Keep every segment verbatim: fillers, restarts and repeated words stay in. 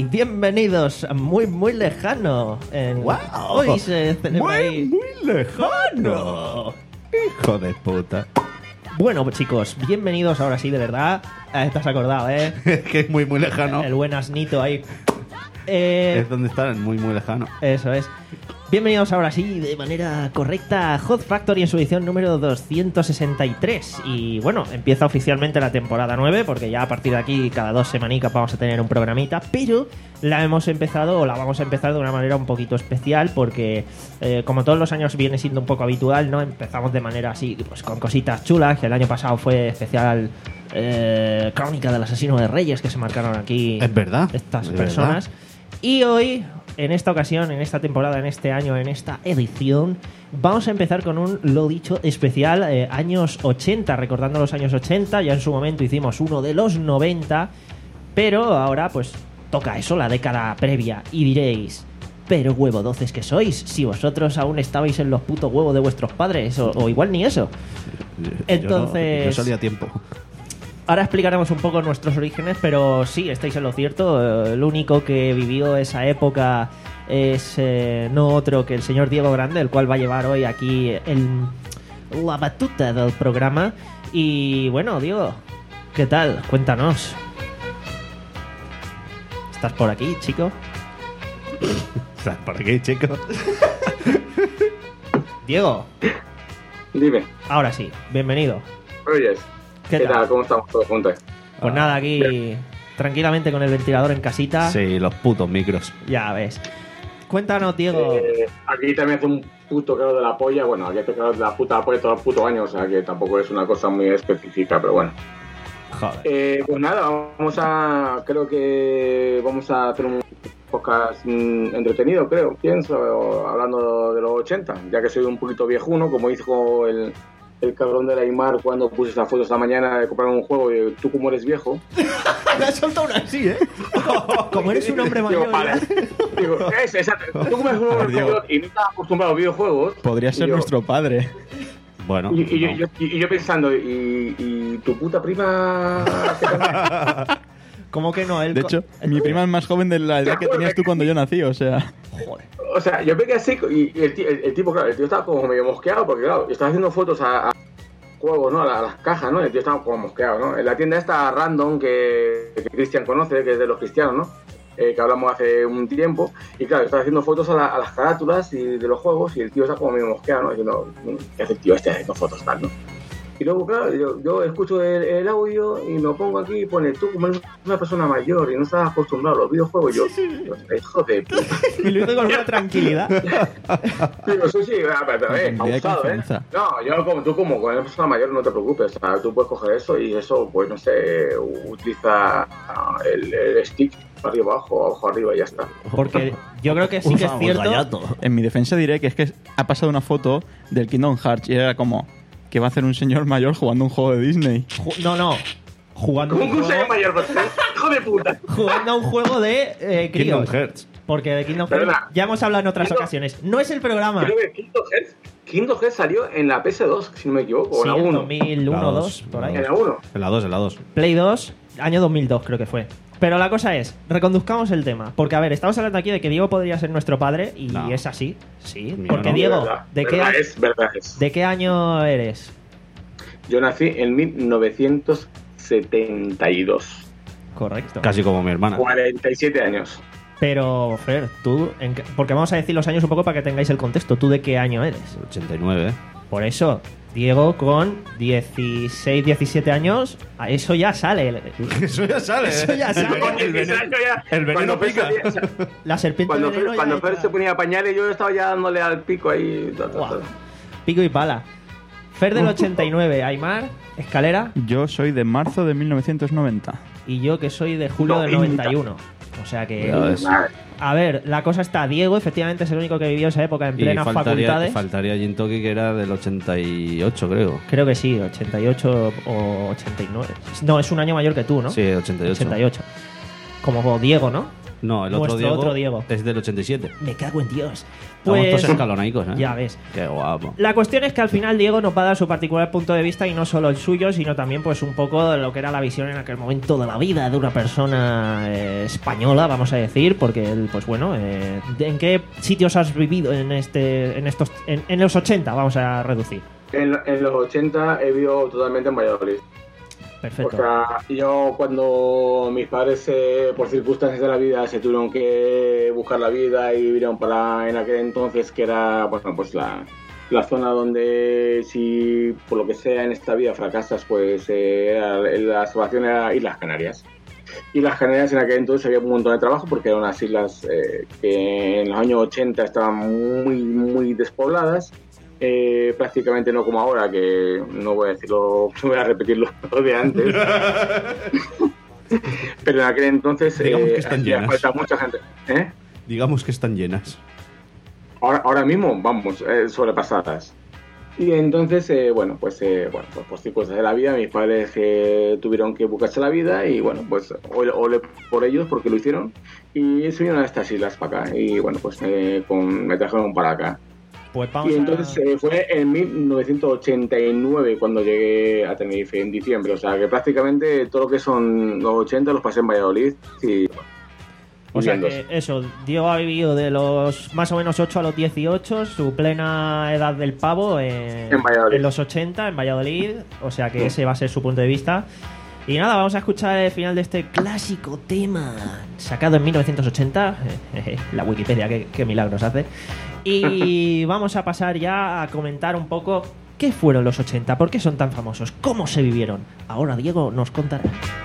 y bienvenidos a Muy Muy Lejano. En... ¡Wow! Hoy se celebra ahí... Muy, muy lejano. Hijo de puta. Bueno, pues, chicos, bienvenidos ahora sí, de verdad. Eh, te has acordado, ¿eh? Es que es muy, muy lejano. El buen asnito ahí. Eh... Es donde está, muy, muy lejano. Eso es. Bienvenidos ahora sí, de manera correcta, a Hot Factory en su edición número doscientos sesenta y tres. Y bueno, empieza oficialmente la temporada nueve, porque ya a partir de aquí, cada dos semanicas vamos a tener un programita. Pero la hemos empezado, o la vamos a empezar de una manera un poquito especial, porque eh, como todos los años viene siendo un poco habitual, ¿no? Empezamos de manera así, pues con cositas chulas, que el año pasado fue especial eh, Crónica del Asesino de Reyes, que se marcaron aquí. Es verdad. Estas es personas. Verdad. Y hoy, en esta ocasión, en esta temporada, en este año, en esta edición, vamos a empezar con un, lo dicho, especial eh, años ochenta, recordando los años ochenta. Ya en su momento hicimos uno de los noventa, pero ahora pues toca eso, la década previa. Y diréis, pero huevo doces que sois, si vosotros aún estabais en los putos huevos de vuestros padres, o, o igual ni eso. Entonces... Yo, no, yo salí a tiempo. Ahora explicaremos un poco nuestros orígenes, pero sí, estáis en lo cierto. El único que vivió esa época es eh, no otro que el señor Diego Grande, el cual va a llevar hoy aquí el, la batuta del programa. Y bueno, Diego, ¿qué tal? Cuéntanos. ¿Estás por aquí, chico? ¿Estás por aquí, chico? Diego. Dime. Ahora sí, bienvenido. Oyes. ¿Qué, ¿Qué tal? tal? ¿Cómo estamos todos juntos? Pues nada, aquí Bien. tranquilamente con el ventilador en casita. Sí, los putos micros. Ya ves. Cuéntanos, Diego. Eh, aquí también hace un puto calor de la polla. Bueno, aquí hace calor de la puta polla todo el puto año, o sea que tampoco es una cosa muy específica, pero bueno. Joder. Eh, pues nada, vamos a... Creo que vamos a hacer un podcast mmm, entretenido, creo, pienso, hablando de los ochenta, ya que soy un poquito viejuno, como dijo el... el cabrón de la Aymar cuando puse esa foto esta mañana de comprar un juego y tú como eres viejo. Me has soltado una así, ¿eh? Como eres un hombre mayor. Digo, vale. Digo, es, exacto. Tú como eres un hombre mayor y no estás acostumbrado a los videojuegos. Podría ser yo, nuestro padre. Bueno. Y, y, no. yo, yo, y yo pensando, ¿y, y tu puta prima? ¿Cómo que no? Él de hecho, mi prima es más joven de la edad que tenías tú cuando yo nací, o sea... Joder. O sea, yo me quedé así y, y el, tío, el, el tipo, claro, el tío estaba como medio mosqueado porque, claro, yo estaba haciendo fotos a, a juegos, ¿no? A, la, a las cajas, ¿no? El tío estaba como mosqueado, ¿no? En la tienda esta Random que, que Cristian conoce, que es de los cristianos, ¿no? Eh, que hablamos hace un tiempo. Y claro, yo estaba haciendo fotos a, la, a las carátulas y de los juegos y el tío está como medio mosqueado, ¿no? Diciendo, ¿qué hace el tío este haciendo fotos tal, no? Y luego, claro, yo, yo escucho el, el audio y me pongo aquí y pone, tú como eres una persona mayor y no estás acostumbrado a los videojuegos, yo, yo hijo de puta. Y lo hice con una tranquilidad. Digo, sí, sí, pero, eh, pausado, ¿eh? No, yo como tú como con una persona mayor no te preocupes, o sea, tú puedes coger eso y eso, pues no sé, utiliza el, el stick arriba abajo, abajo arriba y ya está. Porque yo creo que sí que es cierto. En mi defensa diré que es que ha pasado una foto del Kingdom Hearts y era como... que va a hacer un señor mayor jugando un juego de Disney. No, no. Jugando ¿Cómo un, un señor mayor? ¡Hijo de puta! Jugando a un juego de eh, críos. Kingdom Hearts. Porque de Kingdom Hearts Perdona. ya hemos hablado en otras Kingdom... ocasiones. No es el programa. Creo que Kingdom Hearts, Kingdom Hearts salió en la P S dos, si no me equivoco, o Sí, en la en uno. dos mil uno o dos, por ahí. En la uno. En la dos, en la dos. Play dos, año dos mil dos creo que fue. Pero la cosa es, reconduzcamos el tema. Porque, a ver, estamos hablando aquí de que Diego podría ser nuestro padre y No. es así. Sí. Mira, Porque, no. Diego, verdad, ¿de, qué verdad a- es, verdad es. ¿de qué año eres? Yo nací en mil novecientos setenta y dos. Correcto. Casi como mi hermana. cuarenta y siete años. Pero, Fer, tú... en qué- porque vamos a decir los años un poco para que tengáis el contexto. ¿Tú de qué año eres? ochenta y nueve, ¿eh? Por eso, Diego con dieciséis, diecisiete años, a eso ya sale. Eso ya sale. Eso ya sale. El veneno, el veneno Cuando Fer pica. salía- o sea, La serpiente Cuando veneno Fer, ya cuando está. Fer se ponía pañales, yo estaba ya dándole al pico ahí. ta, ta, ta. Guau. Pico y pala. Fer del ochenta y nueve, Aymar, Escalera, Yo soy de marzo de mil novecientos noventa. y yo que soy de julio del noventa. noventa y uno. O sea que... Ya ves. Madre. A ver, la cosa está. Diego efectivamente es el único que vivió esa época en Y plenas faltaría, facultades. faltaría Jintoki, que era del ochenta y ocho, creo. Creo que sí, ochenta y ocho o ochenta y nueve. No, es un año mayor que tú, ¿no? Sí, ochenta y ocho. ochenta y ocho. Como Diego, ¿no? No, el otro Nuestro Diego, otro Diego. es del ochenta y siete. Me cago en Dios. Estamos Pues todos escalonaicos, ¿eh? ya ves. Qué guapo. La cuestión es que al final Diego nos va a dar su particular punto de vista y no solo el suyo, sino también pues un poco de lo que era la visión en aquel momento de la vida de una persona eh, española, vamos a decir, porque él, pues bueno, eh, ¿en qué sitios has vivido en este, en estos, en, en los ochenta? Vamos a reducir. En, en los ochenta he vivido totalmente en Valladolid. Perfecto. O sea, yo cuando mis padres, eh, por circunstancias de la vida, se tuvieron que buscar la vida y vinieron para en aquel entonces, que era, bueno, pues la, la zona donde si por lo que sea en esta vida fracasas, pues eh, era- la salvación era Islas Canarias. Islas Canarias en aquel entonces había un montón de trabajo porque eran unas islas eh, que en los años ochenta estaban muy, muy despobladas. Eh, prácticamente no como ahora, que no voy a decirlo, no voy a repetir lo de antes. Pero en aquel entonces Digamos eh, que están hacía llenas. falta mucha gente. ¿Eh? Digamos que están llenas. Ahora, ahora mismo, vamos, eh, sobrepasadas. Y entonces, eh, bueno, pues, eh, bueno, pues por circunstancias de la vida, mis padres eh, tuvieron que buscarse la vida y, bueno, pues ole, ole por ellos porque lo hicieron. Y se vinieron a estas islas para acá y, bueno, pues eh, con, me trajeron para acá. Pues vamos Y entonces a... eh, fue en mil novecientos ochenta y nueve cuando llegué a Tenerife, en diciembre. O sea, que prácticamente todo lo que son los ochenta los pasé en Valladolid y... O sea viviendo. que eso, Diego ha vivido de los más o menos ocho a los dieciocho, su plena edad del pavo en, En Valladolid. en los ochenta, en Valladolid. O sea que ese va a ser su punto de vista. Y nada, vamos a escuchar el final de este clásico tema sacado en mil novecientos ochenta. La Wikipedia, qué, qué milagros hace. Y vamos a pasar ya a comentar un poco qué fueron los ochenta, por qué son tan famosos, cómo se vivieron. Ahora Diego nos contará.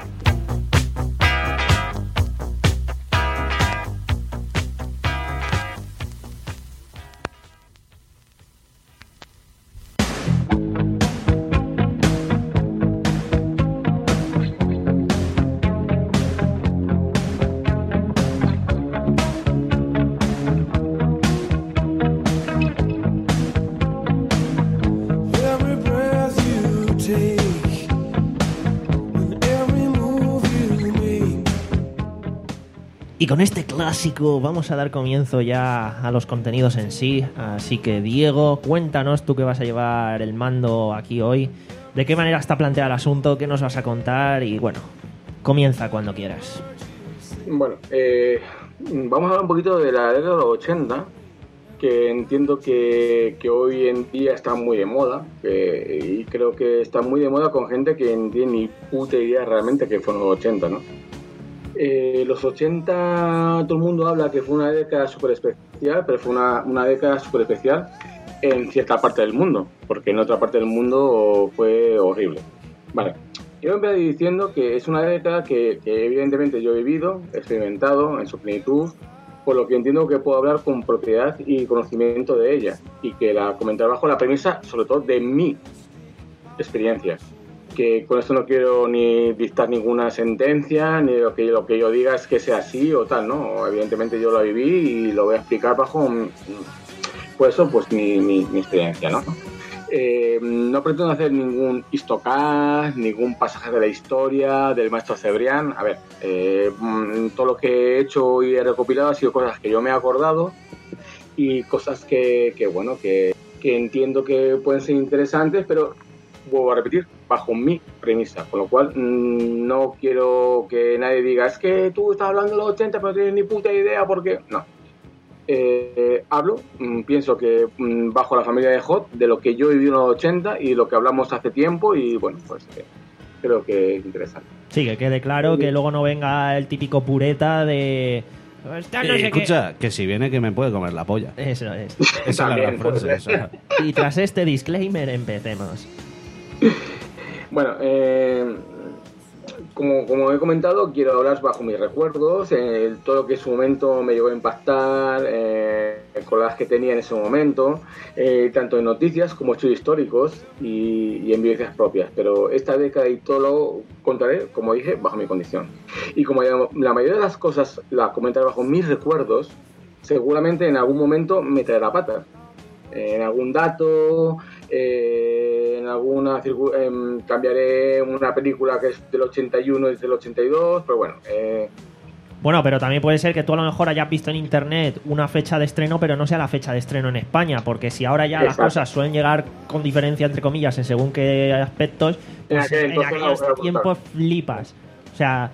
Every breath you take, and every move you make. Y con este clásico vamos a dar comienzo ya a los contenidos en sí. Así que Diego, cuéntanos, tú que vas a llevar el mando aquí hoy, de qué manera está planteado el asunto, qué nos vas a contar y bueno, comienza cuando quieras. Bueno, eh, vamos a hablar un poquito de la década de los ochenta, que entiendo que, que hoy en día está muy de moda, que- y creo que está muy de moda con gente que no tiene ni puta idea realmente que fueron los ochenta, ¿no? Eh, los ochenta, todo el mundo habla que fue una década súper especial, pero fue una, una década súper especial en cierta parte del mundo, porque en otra parte del mundo fue horrible. Vale, yo empecé diciendo que es una década que, que evidentemente yo he vivido, he experimentado en su plenitud, por lo que entiendo que puedo hablar con propiedad y conocimiento de ella, y que la comentar bajo la premisa, sobre todo, de mi experiencia. Que con esto no quiero ni dictar ninguna sentencia, ni lo que, lo que yo diga es que sea así o tal, ¿no? Evidentemente yo lo viví y lo voy a explicar bajo, mm, pues eso, pues mi, mi, mi experiencia, ¿no? Eh, no pretendo hacer ningún histocast, ningún pasaje de la historia del maestro Cebrián. A ver, eh, mm, todo lo que he hecho y he recopilado ha sido cosas que yo me he acordado y cosas que, que bueno, que, que entiendo que pueden ser interesantes, pero vuelvo a repetir, bajo mi premisa, con lo cual mmm, no quiero que nadie diga, es que tú estás hablando de los ochenta pero no tienes ni puta idea porque... No. Eh, hablo, mmm, pienso que mmm, bajo la familia de Hot, de lo que yo he vivido en los ochenta y lo que hablamos hace tiempo y bueno, pues eh, creo que es interesante. Sí, que quede claro, que luego no venga el típico pureta de... "Esta no Eh, sé qué". escucha, que si viene que me puede comer la polla. Eso es. Esa es la También gran frase. puede esa. Y tras este disclaimer empecemos. Bueno, eh, como, como he comentado, quiero hablar bajo mis recuerdos, eh, todo lo que en su momento me llegó a impactar, eh, con las que tenía en ese momento, eh, tanto en noticias como hechos históricos y, y en vivencias propias. Pero esta década y todo lo contaré, como dije, bajo mi condición. Y como ya la mayoría de las cosas las comentaré bajo mis recuerdos, seguramente en algún momento me traerá patas. En algún dato, eh, en alguna circu- eh, cambiaré una película que es del ochenta y uno y del ochenta y dos, pero bueno, eh, Bueno, pero también puede ser que tú a lo mejor hayas visto en internet una fecha de estreno, pero no sea la fecha de estreno en España, porque si ahora ya Exacto. las cosas suelen llegar con diferencia, entre comillas, en según qué aspectos, En pues aquel en, entonces aquellos no, no, tiempos flipas. O sea,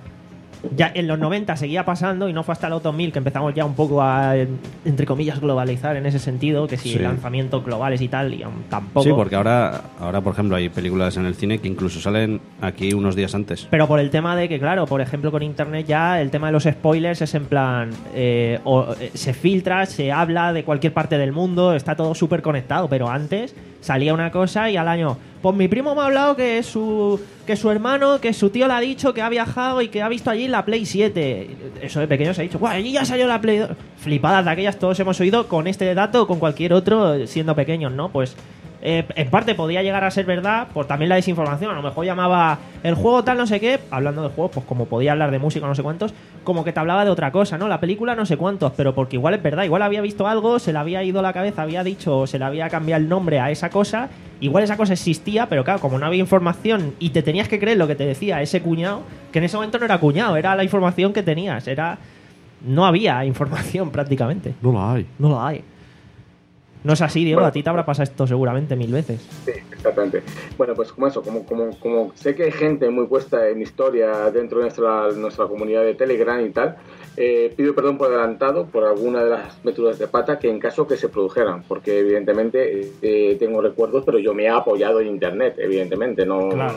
ya en los noventa seguía pasando y no fue hasta los dos mil que empezamos ya un poco a, entre comillas, globalizar en ese sentido, que si Sí. lanzamientos globales y tal, y aún tampoco. Sí, porque ahora, ahora, por ejemplo, hay películas en el cine que incluso salen aquí unos días antes. Pero por el tema de que, claro, por ejemplo, con internet ya el tema de los spoilers es en plan, eh, o, eh, se filtra, se habla de cualquier parte del mundo, está todo súper conectado, pero antes salía una cosa y al año, pues mi primo me ha hablado que su, que su hermano, que su tío le ha dicho que ha viajado y que ha visto allí la Play siete. Eso de pequeño se ha dicho, guau, allí ya salió la Play dos. Flipadas de aquellas todos hemos oído con este dato o con cualquier otro siendo pequeños, ¿no? Pues eh, en parte podía llegar a ser verdad por también la desinformación. A lo mejor llamaba el juego tal no sé qué, hablando de juegos, pues como podía hablar de música no sé cuántos, como que te hablaba de otra cosa, ¿no? La película no sé cuántos, pero porque igual es verdad, igual había visto algo, se le había ido la cabeza, había dicho o se le había cambiado el nombre a esa cosa, igual esa cosa existía, pero claro, como no había información y te tenías que creer lo que te decía ese cuñado, que en ese momento no era cuñado, era la información que tenías, era... No había información prácticamente. No la hay. No la hay. No es así, Diego, Bueno. a ti te habrá pasado esto seguramente mil veces. Sí, exactamente. Bueno, pues como eso, como, como, como sé que hay gente muy puesta en historia dentro de nuestra, nuestra comunidad de Telegram y tal, eh, pido perdón por adelantado por alguna de las meturas de pata que en caso que se produjeran, porque evidentemente eh, tengo recuerdos, pero yo me he apoyado en internet, evidentemente, no... Claro.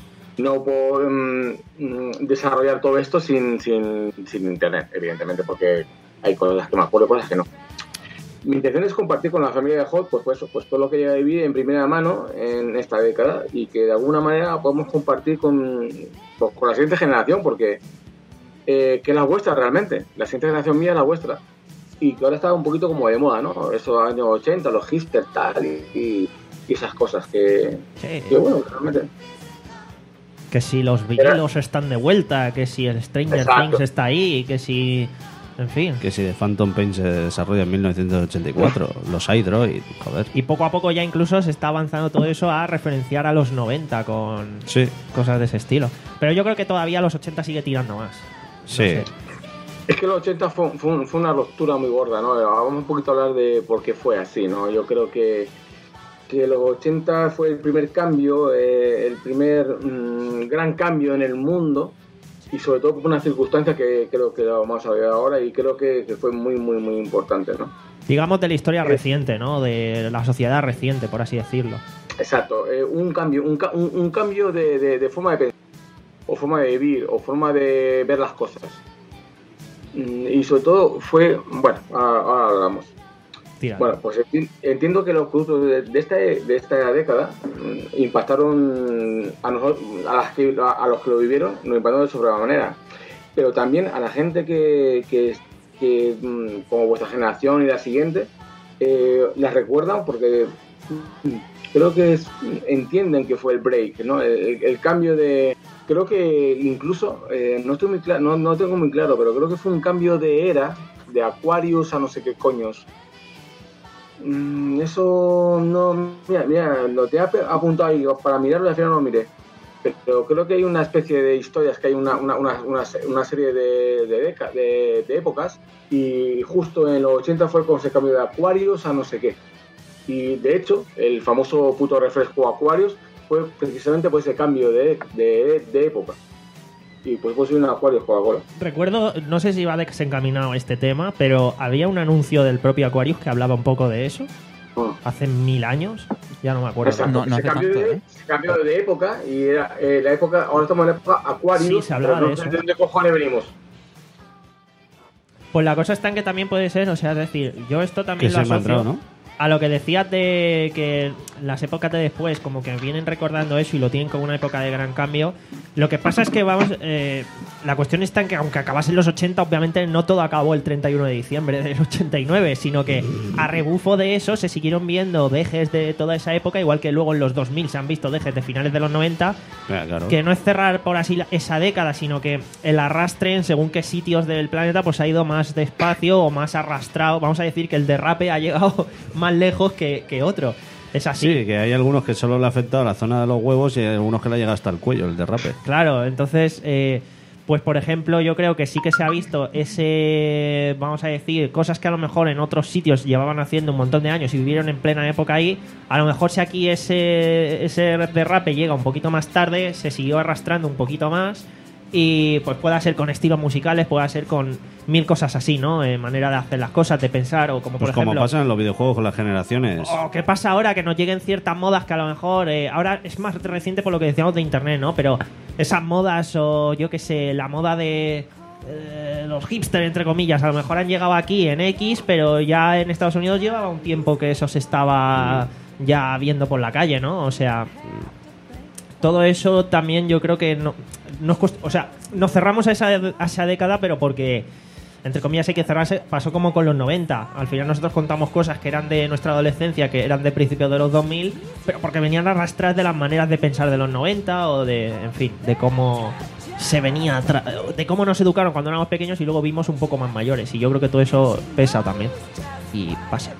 No puedo mm, mm, desarrollar todo esto sin, sin, sin internet, evidentemente, porque hay cosas que me acuerdo y cosas que no. Mi intención es compartir con la familia de Hot pues, pues, pues todo lo que ya viví en primera mano en esta década y que de alguna manera podemos compartir con, pues, con la siguiente generación, porque eh, que es la vuestra realmente, la siguiente generación mía es la vuestra, y que ahora está un poquito como de moda, ¿no? Esos años ochenta, los hipsters tal y, y, y esas cosas que, Sí. que bueno, realmente... Que si los vinilos están de vuelta, que si el Stranger Exacto. Things está ahí, que si... En fin. Que si The Phantom Pain se desarrolla en mil novecientos ochenta y cuatro, los iDroid, joder. Y poco a poco ya incluso se está avanzando todo eso a referenciar a los noventa con Sí, cosas de ese estilo. Pero yo creo que todavía los ochenta sigue tirando más. No sí. sé. Es que los ochenta fue, fue, un- fue una ruptura muy gorda, ¿no? Vamos un poquito a hablar de por qué fue así, ¿no? Yo creo que, que los ochenta fue el primer cambio, eh, el primer mm, gran cambio en el mundo y sobre todo por una circunstancia que creo que lo vamos a ver ahora y creo que, que fue muy, muy, muy importante, ¿no? Digamos de la historia reciente, ¿no? De la sociedad reciente, por así decirlo. Exacto, eh, un cambio, un, ca- un, un cambio de, de, de forma de pensar, o forma de vivir, o forma de ver las cosas. Mm, Y sobre todo fue, bueno, ahora, ahora hablamos. Tira. Bueno, pues enti- entiendo que los productos de, de esta, de esta década mm, impactaron a, nosotros, a, las que, a, a los que lo vivieron, nos impactaron de sobremanera. Pero también a la gente que, que, que mm, como vuestra generación y la siguiente, eh, las recuerdan porque mm, creo que es- entienden que fue el break, ¿no? El, el- el cambio de... Creo que incluso, eh, no, estoy muy cla- no, no tengo muy claro, pero creo que fue un cambio de era, de Aquarius a no sé qué coños. Mm, eso no... Mira, mira, lo te he ap- apuntado ahí para mirarlo y al final no lo miré. Pero creo que hay una especie de historias, que hay una, una, una, una, una serie de, de, deca- de, de épocas y justo en los ochenta fue cuando se cambió de Aquarius a no sé qué. Y de hecho, el famoso puto refresco Aquarius fue precisamente por ese cambio de, de, de época. Y pues pues un Aquarius Coca-Cola. Recuerdo, no sé si va desencaminado este tema, pero había un anuncio del propio Aquarius que hablaba un poco de eso, Ah. hace mil años, ya no me acuerdo. Exacto, No- no se, hace cambió tanto, de, ¿eh? se cambió de época y era eh, la época, ahora estamos en la época Aquarius. Sí, se hablaba pero no de sé eso. de dónde cojones venimos. Pues la cosa está en que también puede ser, o sea, es decir, yo esto Que también se lo me ha asocio entrado, ¿no? a lo que decías de que las épocas de después como que vienen recordando eso y lo tienen como una época de gran cambio. Lo que pasa es que vamos, eh, la cuestión está en que aunque acabasen los ochenta, obviamente no todo acabó el treinta y uno de diciembre del ochenta y nueve, sino que a rebufo de eso se siguieron viendo dejes de toda esa época, igual que luego en los dos mil se han visto dejes de finales de los noventa, Ah, claro. que no es cerrar por así la- esa década, sino que el arrastre en según qué sitios del planeta pues ha ido más despacio o más arrastrado. Vamos a decir que el derrape ha llegado más lejos que, que otro. Es así. Sí, que hay algunos que solo le ha afectado a la zona de los huevos y hay algunos que le ha llegado hasta el cuello, el derrape. Claro, entonces, eh, pues por ejemplo yo creo que sí que se ha visto ese, vamos a decir, cosas que a lo mejor en otros sitios llevaban haciendo un montón de años y vivieron en plena época ahí. A lo mejor si aquí ese, ese derrape llega un poquito más tarde, se siguió arrastrando un poquito más. Y pues pueda ser con estilos musicales, pueda ser con mil cosas así, ¿no? Eh, manera de hacer las cosas, de pensar, o como por Pues ejemplo... como pasa en los videojuegos con las generaciones. Oh, ¿qué pasa ahora? Que nos lleguen ciertas modas que a lo mejor... Eh, ahora es más reciente por lo que decíamos de internet, ¿no? Pero esas modas o yo qué sé, la moda de... Eh, los hipsters, entre comillas, a lo mejor han llegado aquí en X, pero ya en Estados Unidos llevaba un tiempo que eso se estaba ya viendo por la calle, ¿no? O sea... Todo eso también yo creo que no, nos cost- o sea, nos cerramos a esa, a esa década, pero porque, entre comillas, hay que cerrarse. Pasó como con los noventa. Al final nosotros contamos cosas que eran de nuestra adolescencia, que eran de principios de los dos mil, pero porque venían arrastradas de las maneras de pensar de los noventa o de, en fin, de cómo se venía, tra- de cómo nos educaron cuando éramos pequeños y luego vimos un poco más mayores. Y yo creo que todo eso pesa también. Y pasa.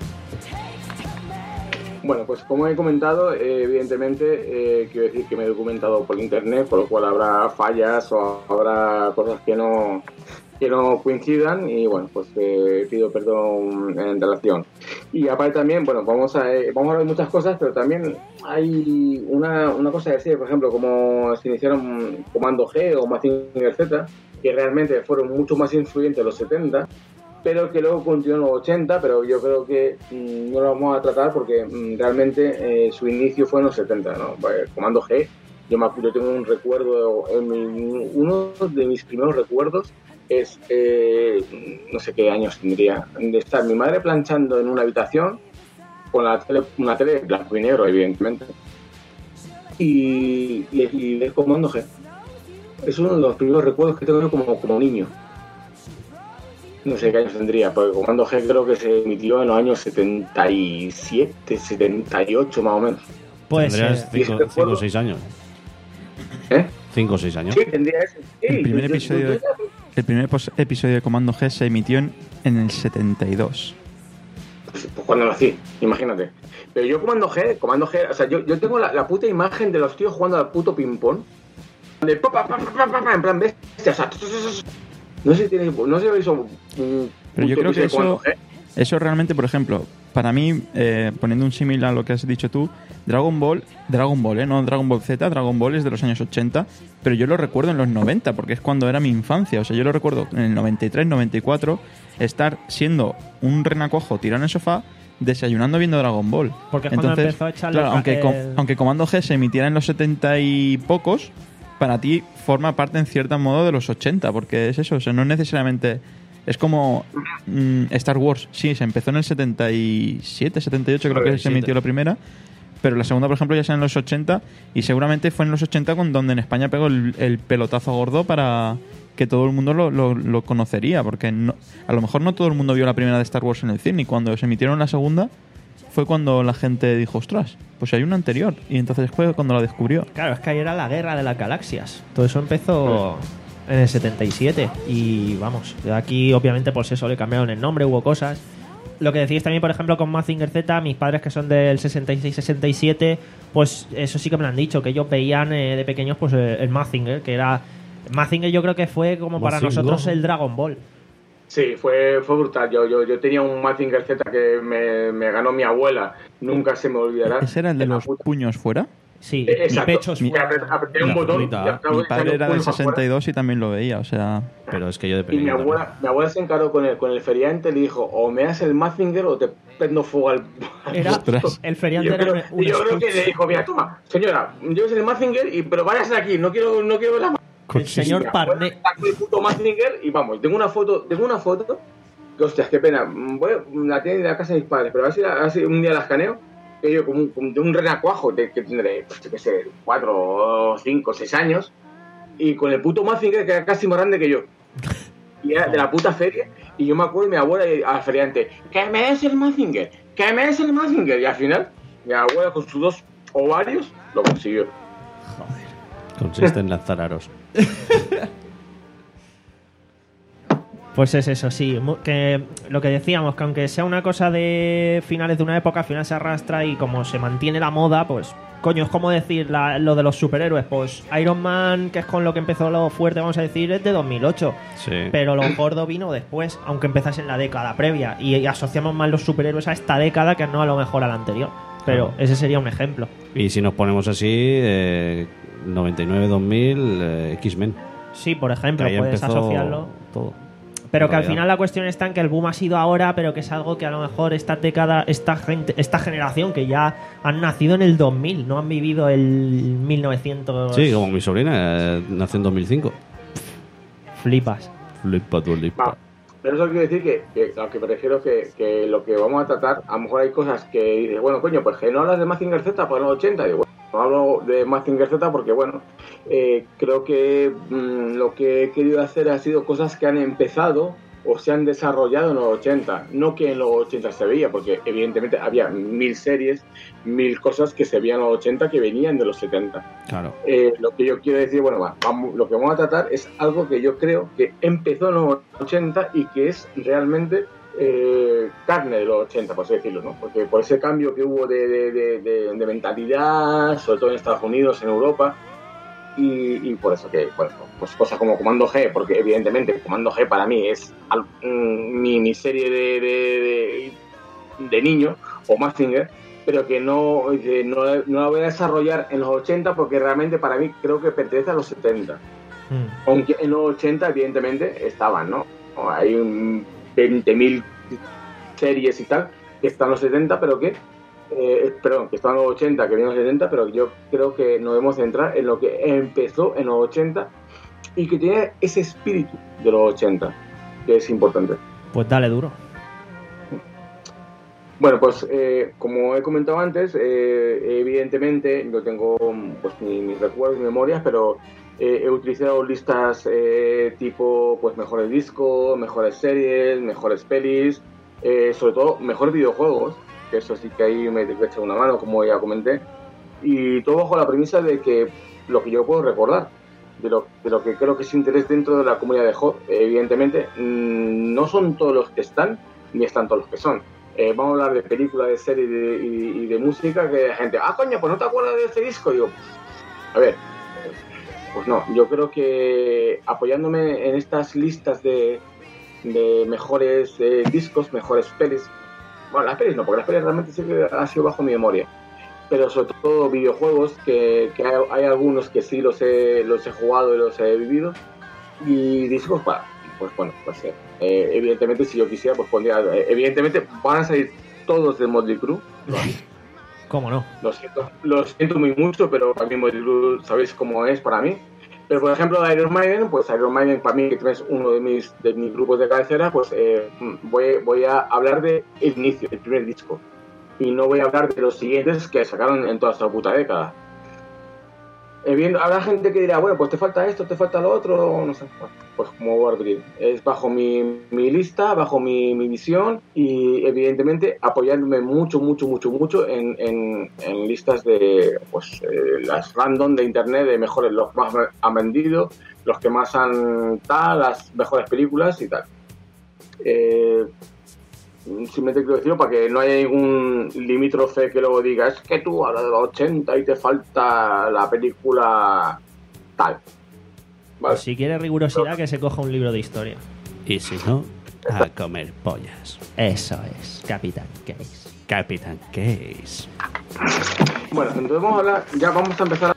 Bueno, pues como he comentado, eh, evidentemente, eh, quiero decir que me he documentado por internet, por lo cual habrá fallas o habrá cosas que no que no coincidan y bueno, pues eh, pido perdón en relación. Y aparte también, bueno, vamos a eh, vamos a ver muchas cosas, pero también hay una, una cosa que decir, por ejemplo, como se iniciaron Comando G o Mazinger Z, que realmente fueron mucho más influyentes en los setenta, pero que luego continuó en los ochenta, pero yo creo que mmm, no lo vamos a tratar porque mmm, realmente eh, su inicio fue en los setenta, ¿no? Pues, Comando G, yo, me, yo tengo un recuerdo, en mi, uno de mis primeros recuerdos es, eh, no sé qué años tendría, de estar mi madre planchando en una habitación con la tele, una tele blanco y negro, evidentemente, y, y, y ver Comando G. Es uno de los primeros recuerdos que tengo yo como, como niño. No sé qué años tendría, porque Comando G creo que se emitió en los años setenta y siete, setenta y ocho más o menos. Pues Tendrías cinco o seis años. ¿Eh? cinco o seis años. Sí, tendría ese. Sí, El primer yo- yo- episodio, yo- de, el primer pos- episodio de Comando G se emitió en, en el setenta y dos. Pues, pues cuando nací, imagínate. Pero yo Comando G, Comando G, o sea, yo, yo tengo la, la puta imagen de los tíos jugando al puto ping-pong. De pa, pa, pa, pa, pa, pa, en plan bestia, o sea, no sé si tiene, no sé si eso un Pero yo puto creo que episodio de Comando eso, G. eso realmente, por ejemplo, para mí, eh, poniendo un símil a lo que has dicho tú, Dragon Ball, Dragon Ball, ¿eh? No Dragon Ball Z, Dragon Ball es de los años ochenta, pero yo lo recuerdo en los noventa, porque es cuando era mi infancia. O sea, yo lo recuerdo en el noventa y tres, noventa y cuatro, estar siendo un renacuajo tirado en el sofá, desayunando viendo Dragon Ball. Porque es cuando empezó a echarle claro, ca- aunque, com- el- aunque Comando G se emitiera en los setenta y pocos, para ti forma parte en cierto modo de los ochenta, porque es eso, o sea, no necesariamente... Es como mm, Star Wars, sí, se empezó en el setenta y siete, setenta y ocho, creo que se setenta y siete. emitió la primera, pero la segunda, por ejemplo, ya sea en los ochenta, y seguramente fue en los ochenta con donde en España pegó el, el pelotazo gordo para que todo el mundo lo, lo, lo conocería, porque no, a lo mejor no todo el mundo vio la primera de Star Wars en el cine, y cuando se emitieron la segunda fue cuando la gente dijo, ostras, pues hay una anterior, y entonces fue cuando la descubrió. Claro, es que ahí era la guerra de las galaxias. Todo eso empezó en el setenta y siete. Y vamos, aquí obviamente por eso le cambiaron el nombre, hubo cosas. Lo que decís también, por ejemplo, con Mazinger Z, mis padres que son del sesenta y seis sesenta y siete, pues eso sí que me lo han dicho, que ellos veían eh, de pequeños pues eh, el Mazinger, que era... Mazinger yo creo que fue como para Mazinger. nosotros el Dragon Ball. Sí, fue, fue brutal. Yo, yo, yo tenía un Mazinger Z que me, me ganó mi abuela. Nunca se me olvidará. ¿Ese era el de La los puta- puños fuera? Sí, Eh, mi Exacto. pecho es Y fuera. apret- apreté un La botón. puta. y estaba Mi padre echando era del puños afuera. sesenta y dos y también lo veía, o sea... Pero es que yo de Y pequeño mi también. abuela, mi abuela se encaró con el, con el feriante y le dijo, o me das el Mazinger o te prendo fuego al... Era, Ostras. el Y feriante yo, era creo, un, un y yo creo que estuche. le dijo, mira, toma, señora, llévese el Mazinger, y, pero váyase de aquí, no quiero, no quiero ver la mano. El señor Parné. Sacó el puto Mazinger y vamos, tengo una foto, tengo una foto, que hostias, qué pena, voy, la tiene en la casa de mis padres, pero a ver si, la- a ver si un día la escaneo, que yo como un, como de un renacuajo, de, que tendré, pues yo qué sé, cuatro, cinco, seis años, y con el puto Mazinger que era casi más grande que yo. Y era de la puta feria, y yo me acuerdo de mi abuela y al feriante, que me des el Mazinger, que me des el Mazinger, y al final, mi abuela con sus dos ovarios lo consiguió. Consiste en lanzar aros. Pues es eso, sí. mu- Que lo que decíamos, que aunque sea una cosa de finales de una época, al final se arrastra y como se mantiene la moda, pues coño, es como decir la- lo de los superhéroes. Pues Iron Man, que es con lo que empezó lo fuerte, vamos a decir, es de dos mil ocho. Sí. Pero lo gordo vino después, aunque empezase en la década previa. Y, y asociamos más los superhéroes a esta década que no a lo mejor a la anterior. Pero Claro. ese sería un ejemplo. Y si nos ponemos así, eh, noventa y nueve dos mil, eh, X-Men. Sí, por Que ejemplo, ahí puedes empezó asociarlo. todo. Pero que al realidad. final la cuestión está en que el boom ha sido ahora, pero que es algo que a lo mejor esta década, esta gente, esta generación que ya han nacido en el dos mil, no han vivido el mil novecientos. Sí, como mi sobrina, eh, nació en dos mil cinco. Flipas. Flipa tu lipa. Va, pero eso quiere decir que, que a lo que me refiero que, que lo que vamos a tratar, a lo mejor hay cosas que dices, bueno, coño, pues que no hablas de Mazinger Z por los ochenta. Digo, bueno, no hablo de Mazinger Z porque, bueno, eh, creo que mm, lo que he querido hacer ha sido cosas que han empezado o se han desarrollado en los ochenta. No que en los ochenta se veía, porque evidentemente había mil series, mil cosas que se veían en los ochenta que venían de los setenta. Claro. Eh, lo que yo quiero decir, bueno, va, vamos, lo que vamos a tratar es algo que yo creo que empezó en los ochenta y que es realmente eh, carne de los ochenta, por así decirlo, ¿no? Porque por ese cambio que hubo de, de, de, de, de mentalidad, sobre todo en Estados Unidos, en Europa, y, y por eso que, bueno, pues cosas como Comando G, porque evidentemente Comando G para mí es al, mm, mi, mi serie de, de, de, de niño, o Mazinger, pero que no, que no, no la voy a desarrollar en los ochenta porque realmente para mí creo que pertenece a los setenta. Mm. Aunque en los ochenta evidentemente estaban, ¿no? Hay un veinte mil series y tal que están en los setenta, pero que, eh, perdón, que están en los ochenta, que vienen en los setenta, pero yo creo que nos debemos centrar en lo que empezó en los ochenta y que tiene ese espíritu de los ochenta, que es importante. Pues dale duro. Bueno, pues eh, como he comentado antes, eh, evidentemente yo tengo pues mi- mis recuerdos, mis memorias, pero eh, he utilizado listas eh, tipo pues mejores discos, mejores series, mejores pelis, eh, sobre todo mejores videojuegos, que eso sí que ahí me echa una mano, como ya comenté, y todo bajo la premisa de que lo que yo puedo recordar, de lo, de lo que creo que es interés dentro de la comunidad de H O D, evidentemente mmm, no son todos los que están, ni están todos los que son. Eh, vamos a hablar de películas, de series y de, y, y de música, que la gente, ah, coño, pues no te acuerdas de este disco. Y digo, a ver, pues no, yo creo que apoyándome en estas listas de, de mejores eh, discos, mejores pelis, bueno, las pelis no, porque las pelis realmente sí que han sido bajo mi memoria, pero sobre todo videojuegos, que, que hay, hay algunos que sí los he, los he jugado y los he vivido, y discos, para, pues bueno, pues eh, eh, evidentemente si yo quisiera, pues pondría, eh, evidentemente van a salir todos de Motley Crue, ¿Cómo no? lo siento, lo siento muy mucho, pero para mí Motley Crue sabéis cómo es para mí. Pero por ejemplo de Iron Maiden, pues Iron Maiden para mí, que es uno de mis, de mis grupos de cabecera, pues eh, voy, voy a hablar de el inicio, el primer disco, y no voy a hablar de los siguientes que sacaron en toda esta puta década. Eh, bien, habrá gente que dirá, bueno, pues te falta esto, te falta lo otro, no sé, bueno, pues como voy a repetir, es bajo mi, mi lista, bajo mi, mi visión, y evidentemente apoyarme mucho, mucho, mucho, mucho en, en, en listas de, pues, eh, las random de internet, de mejores, los más han vendido, los que más han tal, las mejores películas y tal. Eh, simplemente quiero decirlo para que no haya ningún limítrofe que luego diga, es que tú hablas de los ochenta y te falta la película tal. Vale. Pues si quiere rigurosidad, que se coja un libro de historia. Y si no, a comer pollas. Eso es, Capitán Case. Capitán Case. Bueno, entonces vamos a hablar, ya vamos a empezar.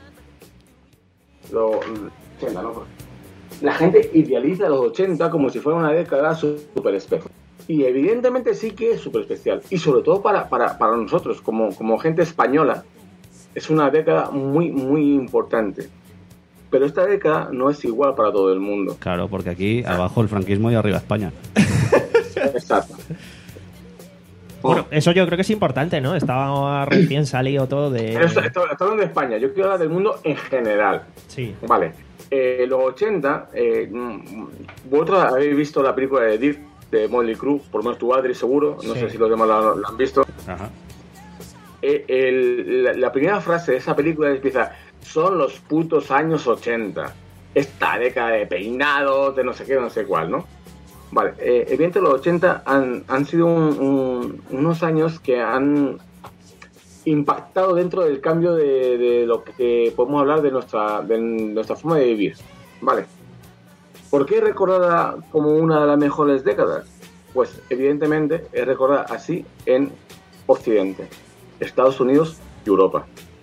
Lo, lo ochenta, ¿no? La gente idealiza los ochenta como si fuera una década súper especial. Y evidentemente sí que es súper especial. Y sobre todo para, para, para nosotros, como, como gente española, es una década muy, muy importante. Pero esta década no es igual para todo el mundo. Claro, porque aquí abajo el franquismo y arriba España. Exacto. Bueno, eso yo creo que es importante, ¿no? Estaba recién salido todo de... Pero esto, esto, esto hablando de España, yo quiero hablar del mundo en general. Sí. Vale. Eh, los ochenta, eh, vosotros habéis visto la película de Dirt, de Motley Crue, por lo menos tu Adri seguro, no Sí. sé si los demás la, la han visto. Ajá. Eh, el- la, la primera frase de esa película empieza, son los putos años ochenta, esta década de peinados, de no sé qué, no sé cuál, ¿no? Vale, eh, evidentemente los ochenta han, han sido un- un- unos años que han impactado dentro del cambio de, de lo que podemos hablar de nuestra, de nuestra forma de vivir. Vale. ¿Por qué es recordada como una de las mejores décadas? Pues evidentemente es recordada así en Occidente, Estados Unidos y Europa.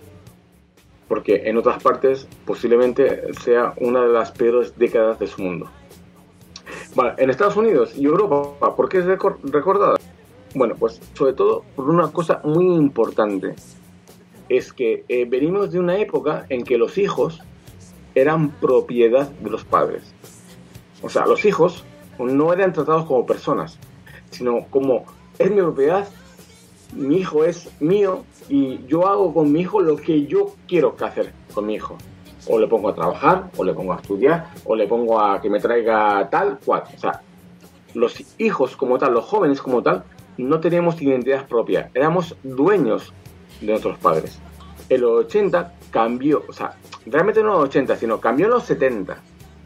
Porque en otras partes posiblemente sea una de las peores décadas de su mundo. Vale, en Estados Unidos y Europa, ¿por qué es recor- recordada? Bueno, pues sobre todo por una cosa muy importante. Es que eh, venimos de una época en que los hijos eran propiedad de los padres. O sea, los hijos no eran tratados como personas, sino como es mi propiedad, mi hijo es mío y yo hago con mi hijo lo que yo quiero que hacer con mi hijo. O le pongo a trabajar, o le pongo a estudiar, o le pongo a que me traiga tal cual. O sea, los hijos como tal, los jóvenes como tal, no teníamos identidad propia. Éramos dueños de nuestros padres. En los ochenta cambió, o sea, realmente no en los ochenta, sino cambió en los setenta.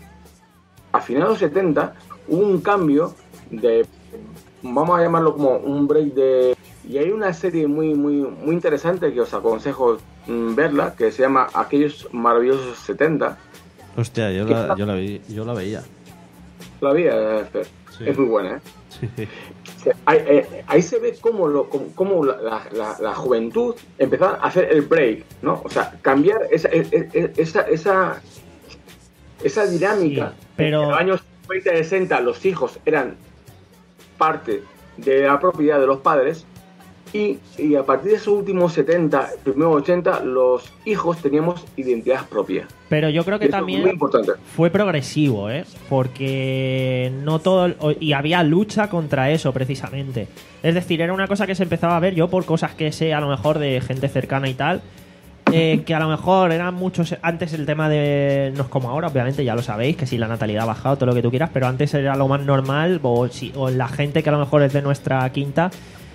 A finales de los setenta hubo un cambio de, vamos a llamarlo como un break de... Y hay una serie muy muy muy interesante que os aconsejo mm, verla, que se llama Aquellos maravillosos setenta. Hostia, yo la, yo la, vi, yo la veía. La vi, eh, Fer. Sí. Es muy buena, ¿eh? Sí. Se- Ahí, eh, ahí se ve cómo, lo, cómo, cómo la, la- la- la juventud empezaba a hacer el break, ¿no? O sea, cambiar esa, e- e- esa, esa, esa dinámica. Sí, pero- En los años cincuenta y sesenta los hijos eran parte de la propiedad de los padres y, y a partir de esos últimos setenta, primeros ochenta, los hijos teníamos identidad propia. Pero yo creo que Y eso es también muy importante. fue progresivo, ¿eh? Porque no todo... Y había lucha contra eso, precisamente. Es decir, era una cosa que se empezaba a ver yo por cosas que sé a lo mejor de gente cercana y tal, eh, que a lo mejor eran muchos... Antes el tema de... No es como ahora, obviamente, ya lo sabéis, que si la natalidad ha bajado, todo lo que tú quieras, pero antes era lo más normal, o, si, o la gente que a lo mejor es de nuestra quinta,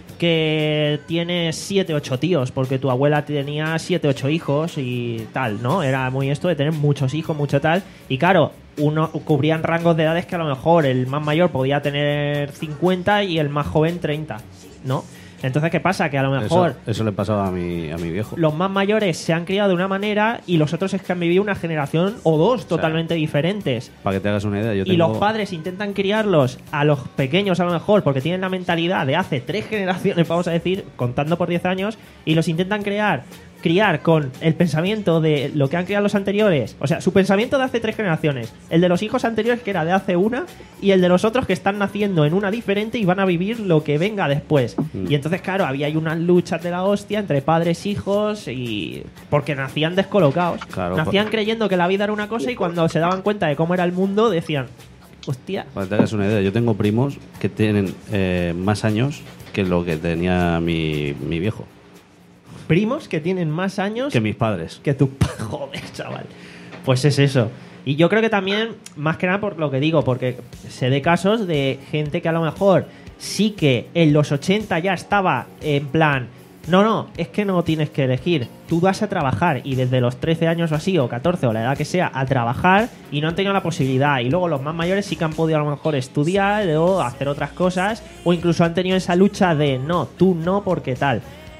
que tiene siete, ocho tíos, porque tu abuela tenía siete, ocho hijos y tal, ¿no? Era muy esto de tener muchos hijos, mucho tal. Y claro, uno cubrían rangos de edades que a lo mejor el más mayor podía tener cincuenta y el más joven treinta, ¿no? Entonces, ¿qué pasa? Que a lo mejor Eso, eso le pasaba a mi, a mi viejo. los más mayores se han criado de una manera y los otros es que han vivido una generación o dos totalmente diferentes. Para que te hagas una idea, yo Y tengo... los padres intentan criarlos a los pequeños a lo mejor porque tienen la mentalidad de hace tres generaciones, vamos a decir, contando por diez años, y los intentan crear criar con el pensamiento de lo que han criado los anteriores. O sea, su pensamiento de hace tres generaciones. El de los hijos anteriores, que era de hace una, y el de los otros que están naciendo en una diferente y van a vivir lo que venga después. Mm. Y entonces, claro, había ahí unas luchas de la hostia entre padres, hijos, y porque nacían descolocados. Claro, nacían por- creyendo que la vida era una cosa y cuando se daban cuenta de cómo era el mundo, decían, hostia, Para que te hagas una idea, yo tengo primos que tienen eh, más años que lo que tenía mi, mi viejo, primos que tienen más años que mis padres. que tu... Joder, chaval. Pues es eso. Y yo creo que también, más que nada por lo que digo, porque sé de casos de gente que a lo mejor sí que en los ochenta ya estaba en plan, no, no, es que no tienes que elegir, tú vas a trabajar y desde los trece años o así, o catorce o la edad que sea, a trabajar y no han tenido la posibilidad. Y luego los más mayores sí que han podido a lo mejor estudiar o hacer otras cosas, o incluso han tenido esa lucha de no, tú no, porque tal.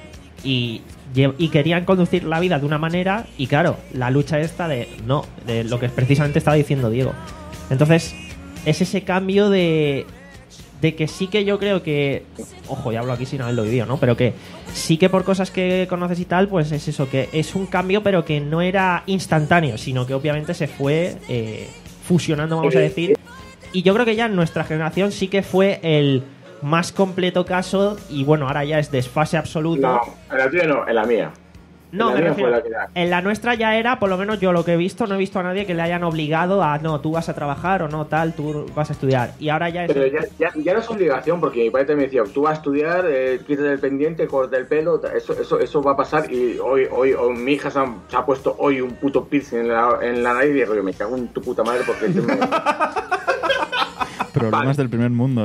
Y, y querían conducir la vida de una manera y claro, la lucha esta de no, de lo que precisamente estaba diciendo Diego. Entonces, es ese cambio de, de que sí que yo creo que, ojo, ya hablo aquí sin haberlo vivido, ¿no? Pero que sí que por cosas que conoces y tal, pues es eso, que es un cambio pero que no era instantáneo, sino que obviamente se fue eh, fusionando, vamos a decir. Y yo creo que ya en nuestra generación sí que fue el más completo caso y bueno, ahora ya es desfase absoluto. No, en la tuya no, en la mía. No, En la me mía refiero, fue la que era. en la nuestra ya era, por lo menos yo lo que he visto, no he visto a nadie que le hayan obligado a, no, tú vas a trabajar o no, tal, tú vas a estudiar. Y ahora ya es... Pero ya, ya, ya no es obligación, porque mi padre te me decía, tú vas a estudiar, eh, quítate el pendiente, corta el pelo, ta- eso, eso, eso va a pasar. Y hoy, hoy, hoy mi hija se ha, se ha puesto hoy un puto piercing en la, en la nariz y digo, yo me cago en tu puta madre porque... tú me- Problemas Vale. del primer mundo, ¿eh?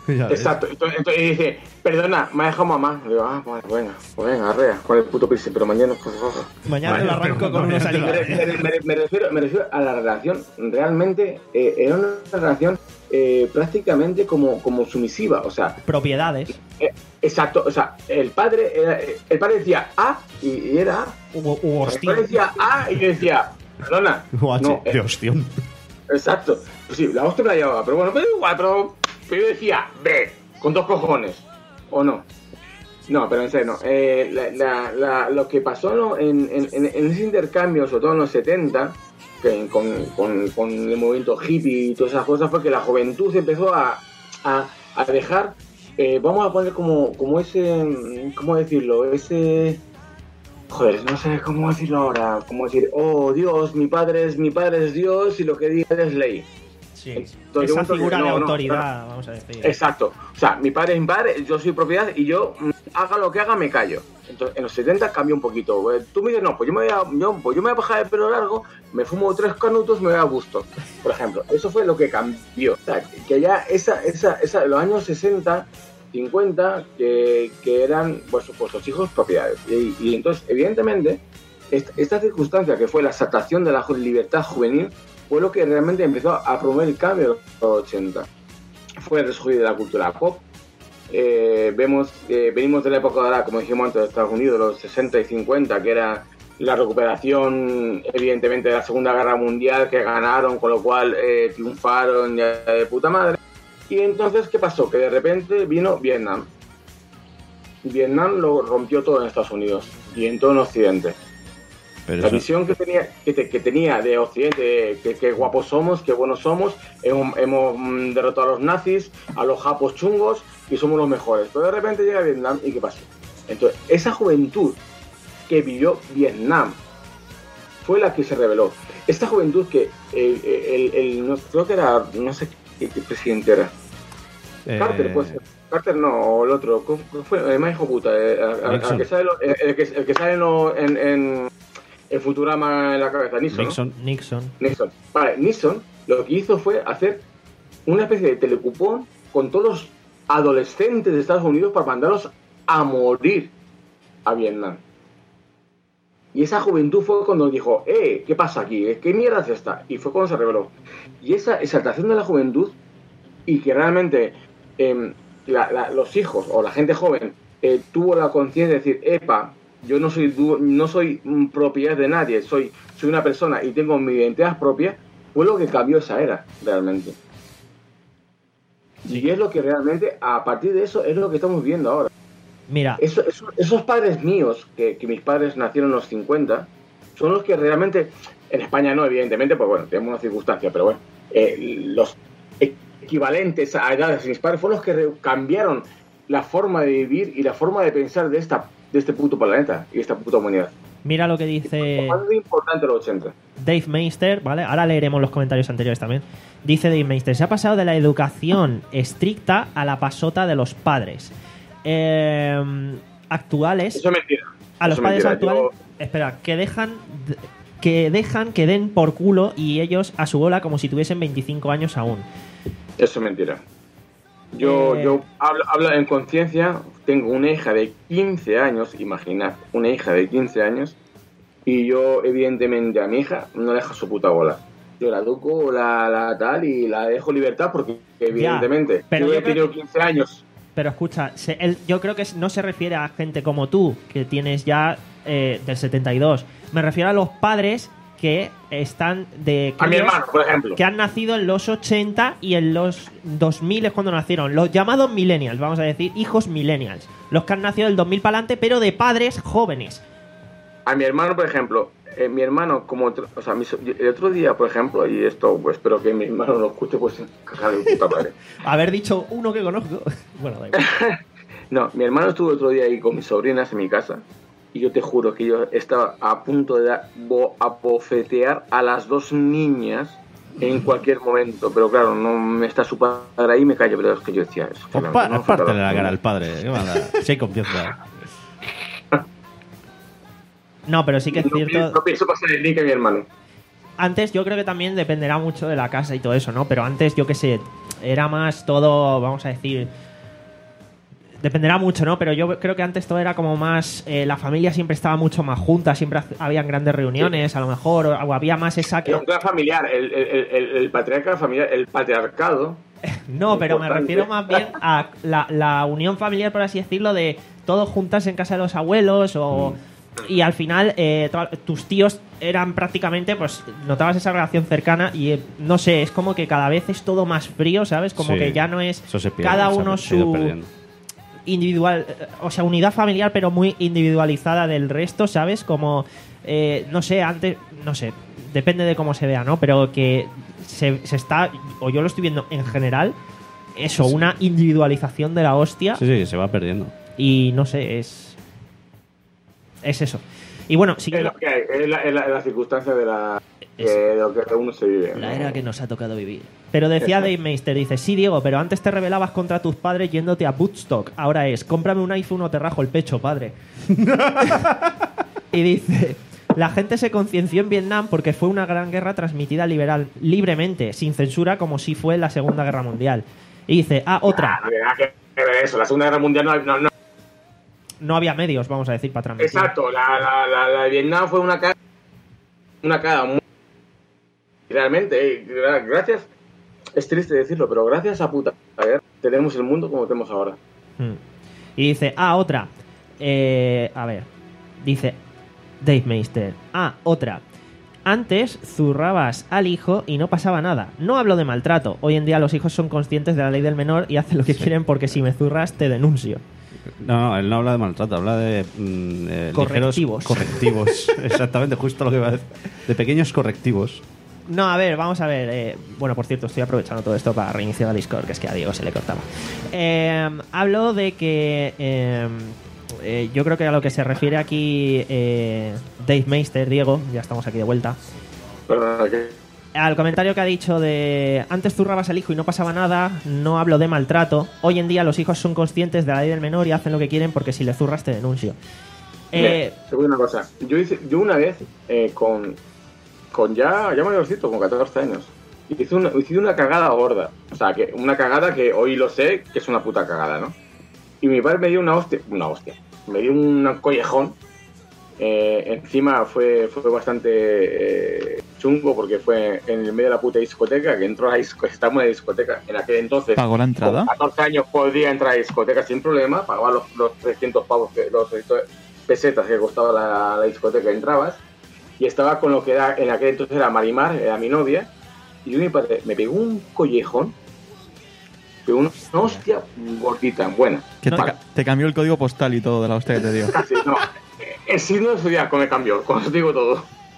Ya ves. Exacto. Entonces, entonces y dice, perdona, me ha dejado mamá. Le digo, ah, pues venga, pues venga, arrea, con el puto príncipe, pero mañana... Mañana te lo arranco con unos Me, alicates. me- me- me refiero, me refiero a la relación, realmente eh, era una relación eh, prácticamente como, como sumisiva, o sea, Propiedades. eh, exacto, o sea, el padre era- el padre decía A y, y era A. U, u El hostia. padre decía A y yo decía, perdona, no, de eh, hostión. exacto, pues sí, la hostia me la llevaba, pero bueno, pero igual, pero, pero yo decía B, con dos cojones, o no. No, pero en serio, no. Eh, la, la, la- lo que pasó ¿no? en, en, en- en ese intercambio, sobre todo en los setenta, que con, con, con el movimiento hippie y todas esas cosas, fue que la juventud empezó a, a, a dejar, eh, vamos a poner como, como ese, ¿cómo decirlo? Ese... Joder, no sé cómo decirlo ahora, como decir, oh Dios, mi padre es mi padre es Dios y lo que diga es ley. Sí. Entonces, Esa un toque- figura de no, no, autoridad, vamos a decir. Exacto. O sea, mi padre es mi padre, yo soy propiedad y yo mm, haga lo que haga, me callo. Entonces, en los setenta cambió un poquito. Eh, Tú me dices, no, pues yo me voy a, yo, pues yo me voy a bajar el pelo largo, me fumo tres canutos, me voy a gusto. Por ejemplo, eso fue lo que cambió. O sea, que ya esa, esa, esa, los años sesenta, cincuenta, que, que eran, pues, pues los hijos propiedades. Y, y entonces, evidentemente, esta, esta circunstancia que fue la exaltación de la ju- libertad juvenil fue lo que realmente empezó a promover el cambio de los ochenta. Fue el resurgir de la cultura pop. Eh, vemos, eh, venimos de la época ahora, como dijimos antes, de Estados Unidos, los sesenta y cincuenta, que era la recuperación, evidentemente, de la Segunda Guerra Mundial, que ganaron, con lo cual eh, triunfaron ya de puta madre. Y entonces, ¿qué pasó? Que de repente vino Vietnam. Vietnam lo rompió todo en Estados Unidos y en todo el Occidente. Pero La eso, visión que tenía, que, te- que tenía de Occidente, que, que guapos somos, que buenos somos, hemos, hemos mm, derrotado a los nazis, a los japos chungos y somos los mejores. Pero de repente llega Vietnam y ¿qué pasó? Entonces, esa juventud que vivió Vietnam fue la que se rebeló. Esta juventud que, el, el- el- no, creo que era, no sé qué, qué presidente era. eh, Carter, pues. Carter no, o el otro. ¿Cómo fue? El más hijo puta. eh, a- a- Nixon. al que sale, lo- el, el que, el que sale en, lo- en, en, en Futurama en la cabeza, Nixon. ¿no? Nixon. Nixon. Nixon. Vale, Nixon lo que hizo fue hacer una especie de telecupón con todos los adolescentes de Estados Unidos para mandarlos a morir a Vietnam. Y esa juventud fue cuando dijo, eh, ¿qué pasa aquí? ¿Qué mierda es esta? Y fue cuando se rebeló. Y esa exaltación de la juventud y que realmente eh, la- la- los hijos o la gente joven eh, tuvo la conciencia de decir, epa, yo no soy du- no soy mm, propiedad de nadie, soy, soy una persona y tengo mi identidad propia, fue lo que cambió esa era, realmente. Y es lo que realmente, a partir de eso, es lo que estamos viendo ahora. Mira, Eso- eso- esos padres míos, que, que mis padres nacieron en los cincuenta, son los que realmente, en España no, evidentemente, pues bueno, tenemos una circunstancia, pero bueno, eh, los equivalentes a edades de mis padres fueron los que re- cambiaron la forma de vivir y la forma de pensar de esta de este puto planeta y de esta puta humanidad. mira lo que dice ¿Cuándo es importante los ochenta? Dave Meister, ¿vale? Ahora leeremos los comentarios anteriores también. Dice Dave Meister, se ha pasado de la educación estricta a la pasota de los padres. Eh, actuales, Eso es mentira. a los eso es padres mentira. actuales, Yo- espera, que dejan d- que dejan que den por culo y ellos a su bola como si tuviesen veinticinco años aún. Eso es mentira. Yo, Eh. yo hablo, hablo en conciencia, tengo una hija de quince años, imaginad, una hija de quince años, y yo, evidentemente, a mi hija no le dejo su puta bola. Yo la educo, la, la tal, y la dejo libertad porque, evidentemente, pero yo yo he creo tenido que- quince años. Pero escucha, se- él- yo creo que no se refiere a gente como tú, que tienes ya eh, del setenta y dos. Me refiero a los padres que están de... A mi críos hermano, por ejemplo. que han nacido en los ochenta y en los dos mil es cuando nacieron. Los llamados millennials, vamos a decir, hijos millennials. Los que han nacido del dos mil para adelante, pero de padres jóvenes. A mi hermano, por ejemplo, eh, mi hermano, como otro, o sea, mi so- el otro día, por ejemplo, y esto, pues, espero que mi hermano lo escuche, pues, cagar de puta madre. Haber dicho uno que conozco. Bueno, da igual. No, mi hermano estuvo el otro día ahí con mis sobrinas en mi casa y yo te juro que yo estaba a punto de dar- bo- abofetear a las dos niñas en cualquier momento, pero claro, no me está su padre ahí y me callo, pero es que yo decía eso. Pues pa- pártele la cara al padre. ¿Qué mala? Si hay confianza. No, pero sí que es No, pi- cierto. no pienso pasar el link a mi hermano. Antes yo creo que también dependerá mucho de la casa y todo eso, ¿no? Pero antes, yo qué sé, era más todo, vamos a decir... Dependerá mucho, ¿no? Pero yo creo que antes todo era como más... Eh, la familia siempre estaba mucho más junta, siempre ha- habían grandes reuniones, sí. a lo mejor, o, o había más esa... Era un clan familiar, el, el, el, el patriarca familiar, el patriarcado. No, pero me Importante. refiero más bien a la, la unión familiar, por así decirlo, de todos juntarse en casa de los abuelos o... Y al final eh, to- tus tíos eran prácticamente, pues notabas esa relación cercana y eh, no sé, es como que cada vez es todo más frío, ¿sabes? Como Sí. que ya no es Eso se pierde, cada se ha- uno se ha ido su perdiendo. individual, eh, o sea, unidad familiar pero muy individualizada del resto, ¿sabes? Como, eh, no sé, antes, no sé, depende de cómo se vea, ¿no? Pero que se, se está, o yo lo estoy viendo en general, eso, una individualización de la hostia. Sí, sí, se va perdiendo. Y no sé, es. Es eso. Y bueno, sí Es que. lo que hay, es la, es la, es la circunstancia de, la, Es- eh, de lo que uno se vive. La ¿no? era que nos ha tocado vivir. Pero decía Eso. Dave Meister, dice, sí, Diego, pero antes te rebelabas contra tus padres yéndote a Woodstock. Ahora es, cómprame un iPhone o te rajo el pecho, padre. Y dice, la gente se concienció en Vietnam porque fue una gran guerra transmitida liberal, libremente, sin censura, como si fue la Segunda Guerra Mundial. Y dice, ah, otra, Ah, no tiene nada que ver eso. La Segunda Guerra Mundial no, no, no. no había medios, vamos a decir, para transmitir. Exacto, la, la, la, la de Vietnam fue una cara, una cara muy... Realmente, eh, gra- gracias, es triste decirlo, pero gracias a puta guerra tenemos el mundo como tenemos ahora. Mm. Y dice, ah, otra. Eh, a ver, dice Dave Meister. Ah, otra. Antes zurrabas al hijo y no pasaba nada. No hablo de maltrato. Hoy en día los hijos son conscientes de la ley del menor y hacen lo que quieren porque si me zurras te denuncio. No, no, él no habla de maltrato, habla de, mm, de Correctivos. ligeros correctivos. Exactamente, justo lo que iba a decir. De pequeños correctivos. No, a ver, vamos a ver. eh, bueno, por cierto, estoy aprovechando todo esto para reiniciar el Discord, que es que a Diego se le cortaba. Eh, hablo de que... eh, eh, yo creo que a lo que se refiere aquí eh, Dave Meister, Diego, ya estamos aquí de vuelta. Perdona, que... Al comentario que ha dicho de antes zurrabas al hijo y no pasaba nada, no hablo de maltrato. Hoy en día los hijos son conscientes de la ley del menor y hacen lo que quieren porque si le zurras te denuncio. Eh, Mira, te voy a decir una cosa. Yo, hice, yo una vez, eh, con, con ya, ya mayorcito, con catorce años, hice una, hice una cagada gorda. O sea, que una cagada que hoy lo sé que es una puta cagada, ¿no? Y mi padre me dio una hostia, una hostia, me dio un collejón. Eh, encima fue, fue bastante eh, chungo porque fue en el medio de la puta discoteca, que entró a la discoteca, estábamos en la discoteca, en aquel entonces ¿Pagó la entrada? con catorce años podía entrar a la discoteca sin problema, pagaba los, los trescientos pavos, que, los trescientos pesetas que costaba la, la discoteca, entrabas, y estaba con lo que era, en aquel entonces era Marimar, era mi novia, y yo mi padre me pegó un collejón, pegó una hostia gordita, buena. Que te, Vale. ca- te cambió el código postal y todo de la hostia que te dio. Casi, no. El signo de zodiaco me cambió, con eso digo todo.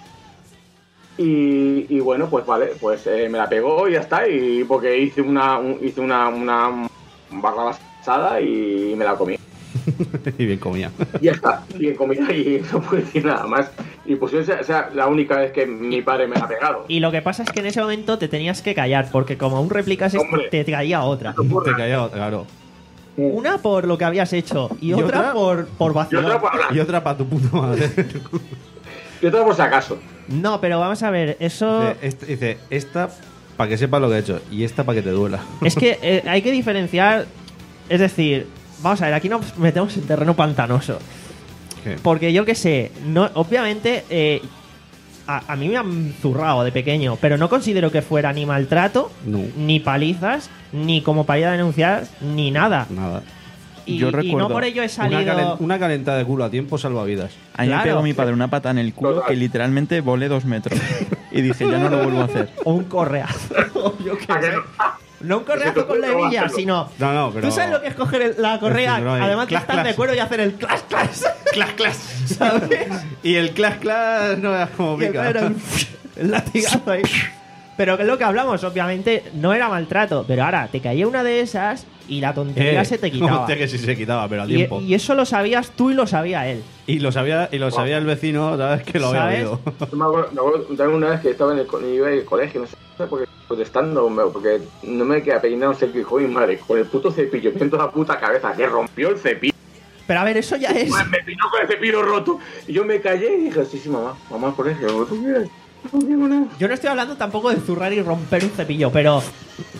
Y, y bueno, pues vale, pues eh, me la pegó y ya está, y porque hice una, un- hice una, una barra basada y me la comí. Y bien comía. Y ya está, bien comida y no puedo decir nada más. Y pues esa esa es la única vez que mi padre me la ha pegado. y lo que pasa es que en ese momento te tenías que callar porque como aún replicas esto, Hombre. te caía otra. Te callaba, claro. Una por lo que habías hecho y, ¿Y otra, otra? por, por Y vacilar. otra por hablar, Y otra para tu puta madre. y otra por si acaso. No, pero vamos a ver, eso... Dice, este- dice, esta para que sepas lo que he hecho y esta para que te duela. Es que eh, hay que diferenciar, es decir, vamos a ver, aquí nos metemos en terreno pantanoso. ¿Qué? Porque yo qué sé, no, obviamente eh, a, a mí me han zurrado de pequeño, pero no considero que fuera ni maltrato, No. ni palizas, ni como para ir a denunciar, ni nada. Nada. Y, Yo y no recuerdo por ello he Una, salido... calen- una calentada de culo a tiempo salva vidas. A mí Claro. me pegó mi padre una pata en el culo Total. que literalmente volé dos metros. Y dije, ya no lo vuelvo a hacer. O un correazo. Yo qué ¿A que sé. no? No un correazo con la No, hebilla, hacerlo. sino... No, no, pero. ¿Tú sabes lo que es coger el- la correa, Es que no hay- además que clas, están de clas. cuero y hacer el clas, clas? Clas, clas. ¿Sabes? Y el clas, clas no veas cómo Y el, pica. el, el latigazo ahí. Pero que es lo que hablamos, obviamente no era maltrato, pero ahora te caía una de esas y la tontería Eh, se te quitaba. hostia, que sí se quitaba, pero a Y, tiempo. y eso lo sabías tú y lo sabía él. Y lo sabía, y lo sabía el vecino, ¿sabes? Que lo había ¿Sabes? oído. Yo me acuerdo, me acuerdo también una vez que estaba en el, co- iba en el colegio, no sé por qué, protestando, hombre, porque no me queda peinar un cepillo, hijo de mi madre, con el puto cepillo, me toda la puta cabeza, que rompió el cepillo. Pero a ver, eso ya es... Me peinó con el cepillo roto. Y yo me callé y dije, sí, sí, mamá, mamá al colegio, ¿tú quieres? No quiero nada. Yo no estoy hablando tampoco de zurrar y romper un cepillo, pero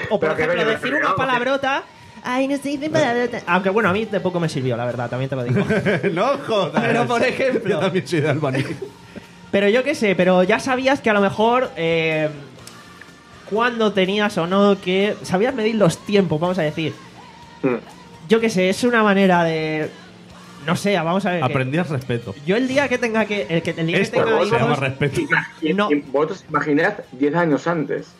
o por Pero que ejemplo, venga, decir pero una no, que- palabrota. Ay, no se dice palabrota. Aunque bueno, a mí de poco me sirvió, la verdad, también te lo digo. no jodas. Pero, por ejemplo. Yo también soy de Albany. Pero yo qué sé, pero ya sabías que a lo mejor eh, cuando tenías o no que... Sabías medir los tiempos, vamos a decir. Mm. Yo qué sé, es una manera de... No sé, vamos a ver. que- Aprendías respeto. Yo el día que tenga que... El, que, el día que Esto tenga se llama hijos, respeto. Y, No. y vosotros imaginad diez años antes.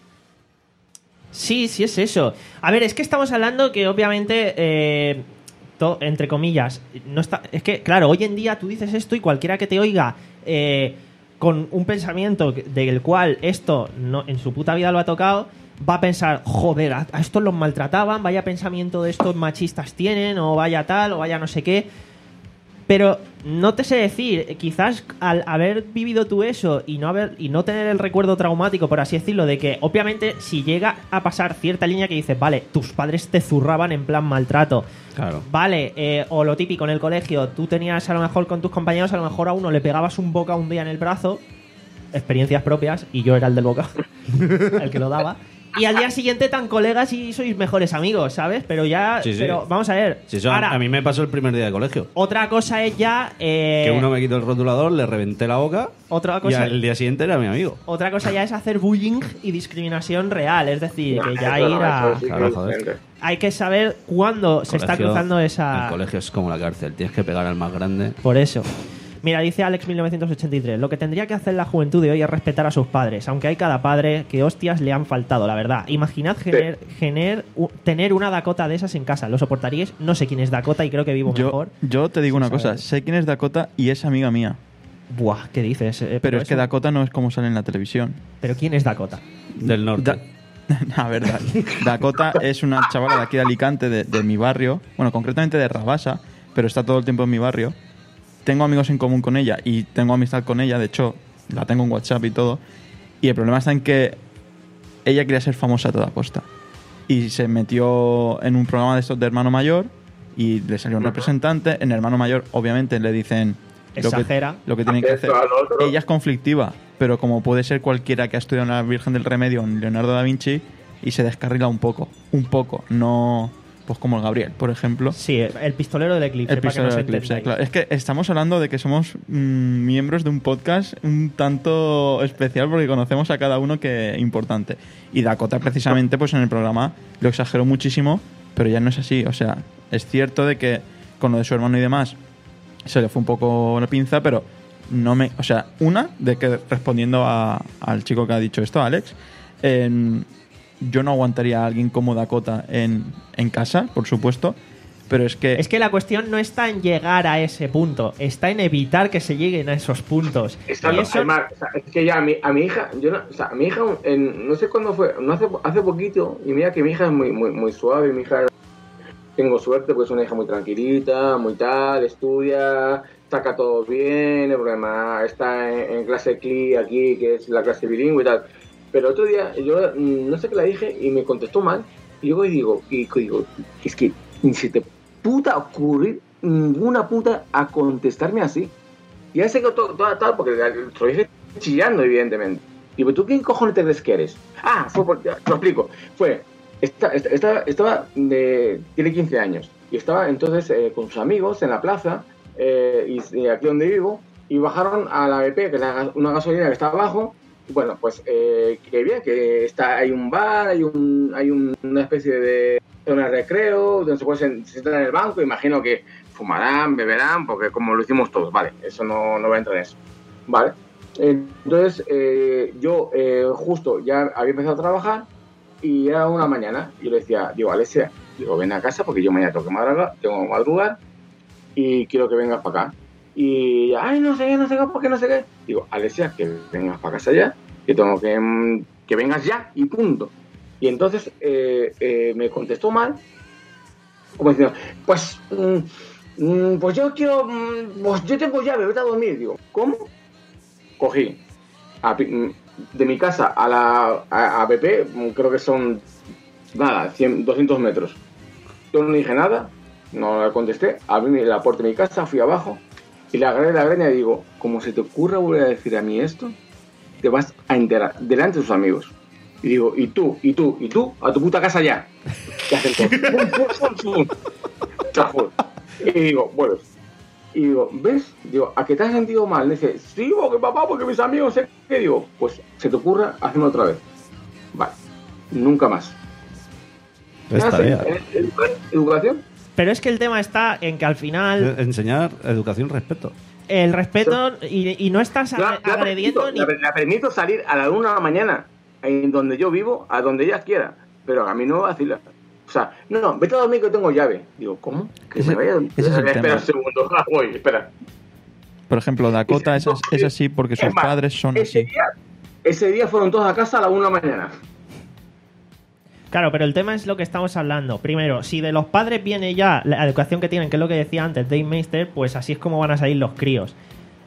Sí, sí es eso. A ver, es que estamos hablando que obviamente, eh, to- entre comillas, no está. Es que, claro, hoy en día tú dices esto y cualquiera que te oiga eh, con un pensamiento que- del cual esto no, en su puta vida lo ha tocado, va a pensar, joder, a, a estos los maltrataban, vaya pensamiento de estos machistas tienen, o vaya tal, o vaya no sé qué. Pero no te sé decir, quizás al haber vivido tú eso y no haber y no tener el recuerdo traumático, por así decirlo, de que obviamente si llega a pasar cierta línea que dices, vale, tus padres te zurraban en plan maltrato, Claro. vale, eh, o lo típico en el colegio, tú tenías a lo mejor con tus compañeros, a lo mejor a uno le pegabas un boca un día en el brazo, experiencias propias, y yo era el del boca, el que lo daba. Y al día siguiente tan colegas y sois mejores amigos, ¿sabes? Pero ya, Sí, sí. pero vamos a ver. Si eso a- Ahora, a mí me pasó el primer día de colegio. otra cosa es ya. eh, Que uno me quitó el rotulador, le reventé la boca Otra y cosa, al día siguiente era mi amigo. otra cosa ya es hacer bullying y discriminación real. Es decir, que ya Eso ir no, a. eso sí que Claro, es joder. diferente. Hay que saber cuándo se está Colegio- cruzando esa. El colegio es como la cárcel, tienes que pegar al más grande. Por eso. Mira, dice Alex mil novecientos ochenta y tres. Lo que tendría que hacer la juventud de hoy es respetar a sus padres, aunque hay cada padre que hostias le han faltado, la verdad. Imaginad gener- gener- u- tener una Dakota de esas en casa. ¿Lo soportaríais? No sé quién es Dakota y creo que vivo Yo, mejor. yo te digo Sí, una cosa, sabes. sé quién es Dakota y es amiga mía. Buah, ¿qué dices? Eh, Pero es que eso- Dakota no es como sale en la televisión. ¿Pero quién es Dakota? Del norte. Da- A ver, Da- Dakota es una chavala de aquí de Alicante, de, de mi barrio, bueno, concretamente de Rabasa, pero está todo el tiempo en mi barrio. Tengo amigos en común con ella y tengo amistad con ella, de hecho, la tengo en WhatsApp y todo. Y el problema está en que ella quería ser famosa a toda costa. Y se metió en un programa de estos de Hermano Mayor y le salió un representante. En Hermano Mayor, obviamente, le dicen lo que, Exagera. lo que tienen que hacer. Esto a lo otro. Ella es conflictiva, pero como puede ser cualquiera que ha estudiado en la Virgen del Remedio o en Leonardo da Vinci, y se descarrila un poco, un poco, no pues como el Gabriel, por ejemplo. Sí, el pistolero del eclipse. El para que pistolero nos del eclipse, entendáis. claro. Es que estamos hablando de que somos mm, miembros de un podcast un tanto especial porque conocemos a cada uno que importante. Y Dakota precisamente pues en el programa lo exageró muchísimo, pero ya no es así. O sea, es cierto de que con lo de su hermano y demás se le fue un poco la pinza, pero no me... O sea, una, de que respondiendo a- al chico que ha dicho esto, Alex, en- yo no aguantaría a alguien como Dakota en, en casa, por supuesto, pero es que... Es que la cuestión no está en llegar a ese punto, está en evitar que se lleguen a esos puntos. Está- Y eso- además, o sea, es que ya a mi, a mi hija, yo no, o sea, a mi hija, en- no sé cuándo fue, no hace, hace poquito, y mira que mi hija es muy, muy, muy suave, mi hija, tengo suerte porque es una hija muy tranquilita, muy tal, estudia, saca todo bien, el problema está en, en clase C L I aquí, que es la clase bilingüe y tal. Pero otro día, yo mm, no sé qué le dije y me contestó mal, y yo digo, y digo, es que ni se te puta ocurrir ninguna puta a contestarme así. Y ya sé que todo, todo, todo porque se lo dije chillando, evidentemente. Digo, ¿tú quién cojones te crees que eres? Ah, fue por, ya, te lo explico. Fue, esta, esta, esta- estaba de, tiene quince años, y estaba entonces eh, con sus amigos en la plaza, eh, y, y aquí donde vivo, y bajaron a la B P, que es la- una gasolina que está abajo. Bueno, pues eh, que bien, que está, hay un bar, hay un hay un- una especie de zona de recreo, donde se pueden sentar en el banco, imagino que fumarán, beberán, porque como lo hicimos todos, vale, eso no, no va a entrar en eso, vale. Entonces, eh, yo eh, justo ya había empezado a trabajar y era una mañana, y yo le decía, digo, Alessia, digo, ven a casa porque yo mañana tengo que madrugar, tengo que madrugar y quiero que vengas para acá. Y, ay, no sé qué, no sé qué, ¿por qué no sé qué? Digo, Alessia, que vengas para casa ya, que tengo que, mm, que vengas ya y punto. Y entonces eh, eh, me contestó mal, como diciendo, pues, mm, mm, pues yo quiero, mm, pues yo tengo llave, vete a dormir. Digo, ¿cómo? Cogí a pi- mm, de mi casa a la a, a B P, mm, creo que son, nada, cien, doscientos metros. Yo no dije nada, no le contesté, abrí la puerta de mi casa, fui abajo, y le agarré la greña y digo, como se te ocurra volver a decir a mí esto, te vas a enterar delante de sus amigos. Y digo, y tú, y tú, y tú, a tu puta casa ya. Y hacen todo. Pum, pum, pum, pum. Chafón. Y digo, bueno. Y digo, ¿ves? Digo, ¿a qué te has sentido mal? Le dice, sí, porque papá, porque mis amigos sé que. Digo, pues se te ocurra, hazme otra vez. Vale. Nunca más. Está bien. ¿Educación? Pero es que el tema está en que al final Enseñar educación, respeto. el respeto y, y no estás La, ag- agrediendo ni... la, la permito salir a la una de la mañana, en donde yo vivo, a donde ella quiera, pero a mí no me vacila. O sea, no, no, vete a dormir que tengo llave. Digo, ¿cómo? Que Ese- me vaya a dormir. ese es el Espera tema. un segundo, ah, voy, espera. Por ejemplo, Dakota es, es así porque sus Es más, padres son ese así. Día, ese día fueron todos a casa a la una de la mañana. Claro, pero el tema es lo que estamos hablando. Primero, si de los padres viene ya la educación que tienen, que es lo que decía antes Dave Meister, pues así es como van a salir los críos.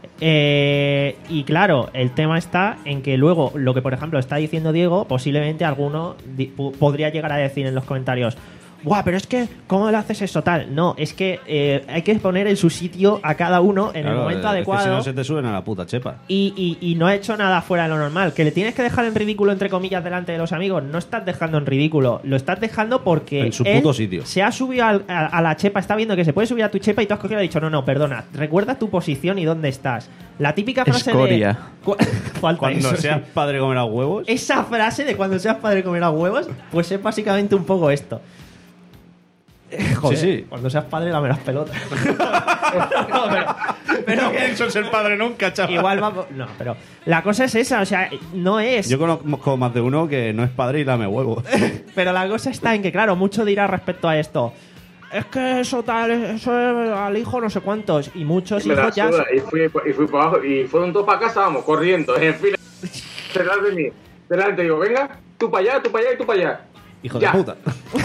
Eh, y claro, el tema está en que luego, lo que por ejemplo está diciendo Diego, posiblemente alguno di- pu- podría llegar a decir en los comentarios: ¡buah, pero es que, ¿cómo le haces eso tal? No, es que eh, hay que poner en su sitio a cada uno en Claro, el momento es adecuado. Que si no se te suben a la puta chepa. Y, y, y no ha hecho nada fuera de lo normal. Que le tienes que dejar en ridículo, entre comillas, delante de los amigos. No estás dejando en ridículo. Lo estás dejando porque En su él puto sitio. se ha subido al- a, a la chepa. Está viendo que se puede subir a tu chepa y tú has cogido y has dicho: no, no, perdona. Recuerda tu posición y dónde estás. La típica frase Escoria. de... Cu- Falta Cuando eso, seas sí. padre comerás huevos. Esa frase de cuando seas padre comerás huevos, pues es básicamente un poco esto. Joder, Sí, sí. cuando seas padre lamerás pelotas. No, pero, pero pienso ser padre nunca, chaval. igual vamos... No, pero la cosa es esa, o sea, no es... Yo conozco más de uno que no es padre y lame huevos. Pero la cosa está en que, claro, mucho dirá respecto a esto. Es que eso tal, eso es al hijo no sé cuántos. Y muchos Me la hijos ya... suda, y, fui, y fui para abajo y fueron todos para casa, vamos, corriendo, en fila, delante de mí. Delante, digo, venga, tú para allá, tú para allá y tú para allá. Hijo Ya. de puta.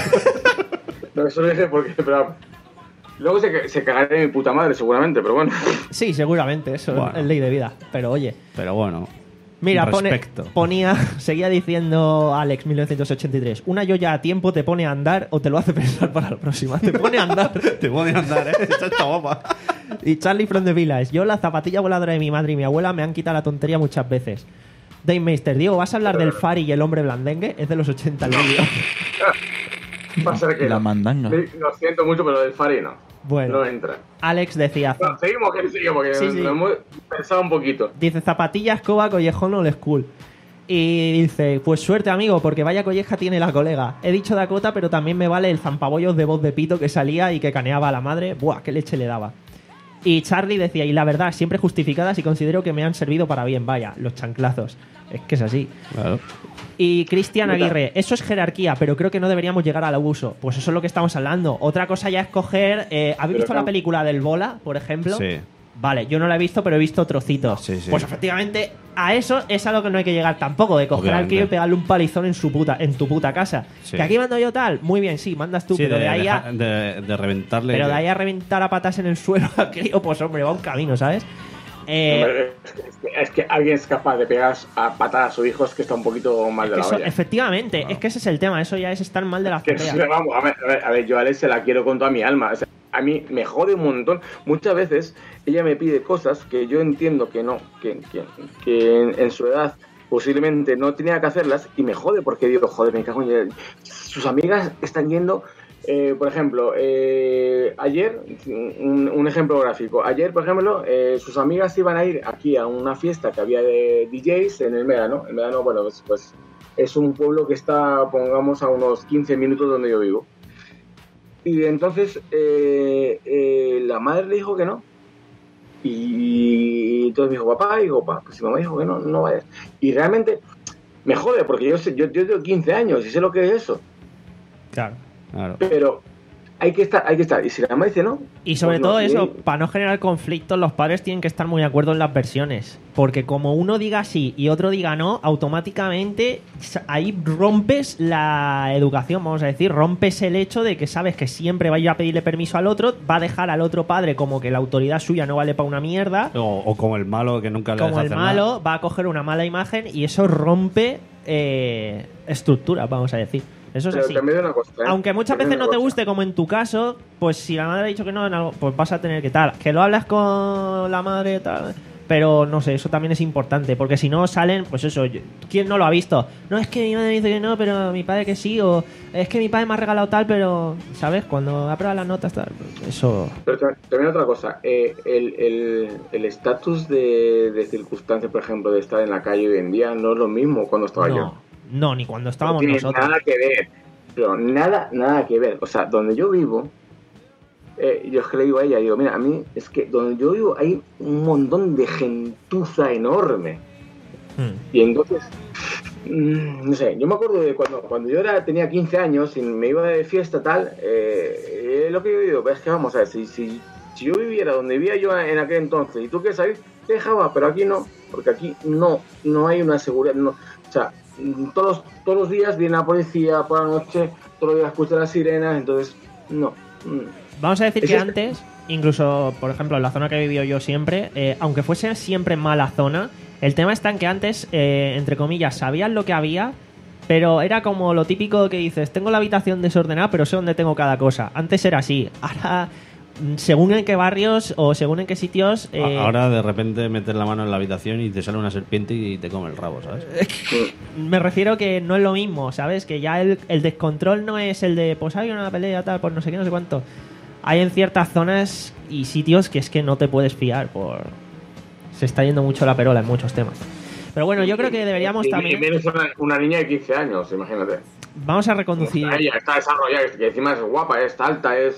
No, eso lo dije porque, pero... Luego se, se cagará de mi puta madre, seguramente, pero bueno. Sí, seguramente, eso Bueno. es ley de vida. Pero oye, Pero bueno. mira, pone, Respecto. ponía, seguía diciendo Alex mil novecientos ochenta y tres, una yoya a tiempo te pone a andar o te lo hace pensar para la próxima. Te pone a andar. Te pueden andar, ¿eh? Esta está guapa. Y Charlie from the Village, yo la zapatilla voladora de mi madre y mi abuela me han quitado la tontería muchas veces. Dave Meister, Diego, ¿vas a hablar del Fari y el hombre blandengue? Es de los ochenta el vídeo. Va a ser que La no. mandanga. Lo siento mucho, pero del Fari no. Bueno. No entra. Alex decía... No, seguimos, que seguimos, que Sí, sí. lo hemos pensado un poquito. Dice, zapatilla, escoba, collejón, old school. Y dice, pues suerte, amigo, porque vaya colleja tiene la colega. He dicho Dakota, pero también me vale el zampabollos de voz de pito que salía y que caneaba a la madre. Buah, qué leche le daba. Y Charlie decía, y la verdad, siempre justificadas y considero que me han servido para bien. Vaya, los chanclazos. Es que es así. Claro. Y Cristian Mira. Aguirre, eso es jerarquía, pero creo que no deberíamos llegar al abuso. Pues eso es lo que estamos hablando. Otra cosa ya es coger... Eh, ¿Habéis Pero visto la claro. película del Bola, por ejemplo? Sí. Vale, yo no la he visto, pero he visto trocitos. Sí, sí. Pues efectivamente, a eso es a lo que no hay que llegar tampoco, de coger al Obviamente. crío y pegarle un palizón en su puta, en tu puta casa. Sí. Que aquí mando yo tal, muy bien, sí, mandas tú, Sí, pero de, de, ahí a, dejar- de, de reventarle. pero de ahí a reventar a patas en el suelo al crío, pues hombre, va un camino, ¿sabes? Eh, Hombre, es, que, es que alguien es capaz de pegar a patada a su hijo, es que está un poquito mal de que la eso- olla. efectivamente, es que ese es el tema, eso ya es estar mal de la Que, azotea. vamos, a ver, a ver, a ver, yo a Alex se la quiero con toda mi alma. O sea, a mí me jode un montón. Muchas veces ella me pide cosas que yo entiendo que no, que, que, que en, en su edad posiblemente no tenía que hacerlas y me jode porque digo, joder, me cago en ella. Sus amigas están yendo, eh, por ejemplo, eh, ayer, un, un ejemplo gráfico, ayer, por ejemplo, eh, sus amigas iban a ir aquí a una fiesta que había de D Js en el Médano. El Médano, bueno, pues, pues es un pueblo que está, pongamos, a unos quince minutos donde yo vivo. Y entonces eh, eh, la madre le dijo que no. Y entonces me dijo, papá, y digo, papá, pues si mamá dijo que no, no vayas. Y realmente me jode, porque yo, sé, yo, yo tengo quince años y sé lo que es eso. Claro. Claro. Pero hay que estar, hay que estar. Y si la mamá dice no... Y sobre pues no. todo Y- eso, para no generar conflictos, los padres tienen que estar muy de acuerdo en las versiones. Porque como uno diga sí y otro diga no, automáticamente ahí rompes la educación, vamos a decir, rompes el hecho de que sabes que siempre va a ir a pedirle permiso al otro, va a dejar al otro padre como que la autoridad suya no vale para una mierda, O, o como el malo que nunca le como deja el hacer malo nada. va a coger una mala imagen y eso rompe eh, estructuras, vamos a decir. Eso es Pero así. también hay una cosa, ¿eh? Aunque muchas También veces hay no una te cosa. guste, como en tu caso, pues si la madre ha dicho que no, en algo, pues vas a tener que tal. Que lo hablas con la madre tal. Pero no sé, eso también es importante, porque si no salen, pues eso, yo- ¿quién no lo ha visto? No, es que mi madre me dice que no, pero mi padre que sí, o es que mi padre me ha regalado tal, pero, ¿sabes? Cuando aprueba las notas, tal, eso... Pero ta- también otra cosa, eh, el el- el estatus de, de circunstancia, por ejemplo, de estar en la calle hoy en día no es lo mismo cuando estaba yo. No, no, ni cuando No estábamos tiene nosotros. nada que ver, pero nada, nada que ver. O sea, donde yo vivo, eh, yo es que le digo a ella, digo, mira, a mí es que donde yo vivo hay un montón de gentuza enorme. Hmm. Y entonces, mm, no sé, yo me acuerdo de cuando, cuando yo era, tenía quince años y me iba de fiesta tal, eh, eh, lo que yo digo, es que vamos a ver, si, si, si yo viviera donde vivía yo en aquel entonces y tú quieres salir, te dejaba, pero aquí no, porque aquí no, no hay una seguridad, no, o sea, mm, todos, todos los días viene la policía por la noche, todos los días escuchan las sirenas, entonces, no. mm. Vamos a decir Es que este- antes, incluso, por ejemplo, en la zona que he vivido yo siempre, eh, aunque fuese siempre mala zona, el tema está en que antes, eh, entre comillas, sabían lo que había, pero era como lo típico que dices, tengo la habitación desordenada, pero sé dónde tengo cada cosa. Antes era así. Ahora, mm, según en qué barrios o según en qué sitios... eh, Ahora de repente metes la mano en la habitación y te sale una serpiente y te come el rabo, ¿sabes? me refiero que no es lo mismo, ¿sabes? Que ya el, el descontrol no es el de, pues hay una pelea, tal, pues no sé qué, no sé cuánto. Hay en ciertas zonas y sitios que es que no te puedes fiar por... Se está yendo mucho la perola en muchos temas. Pero bueno, yo creo que deberíamos Y- y también... menos una, una niña de quince años, imagínate. Vamos a reconducir... Está ella está desarrollada, que encima es guapa, es alta, es...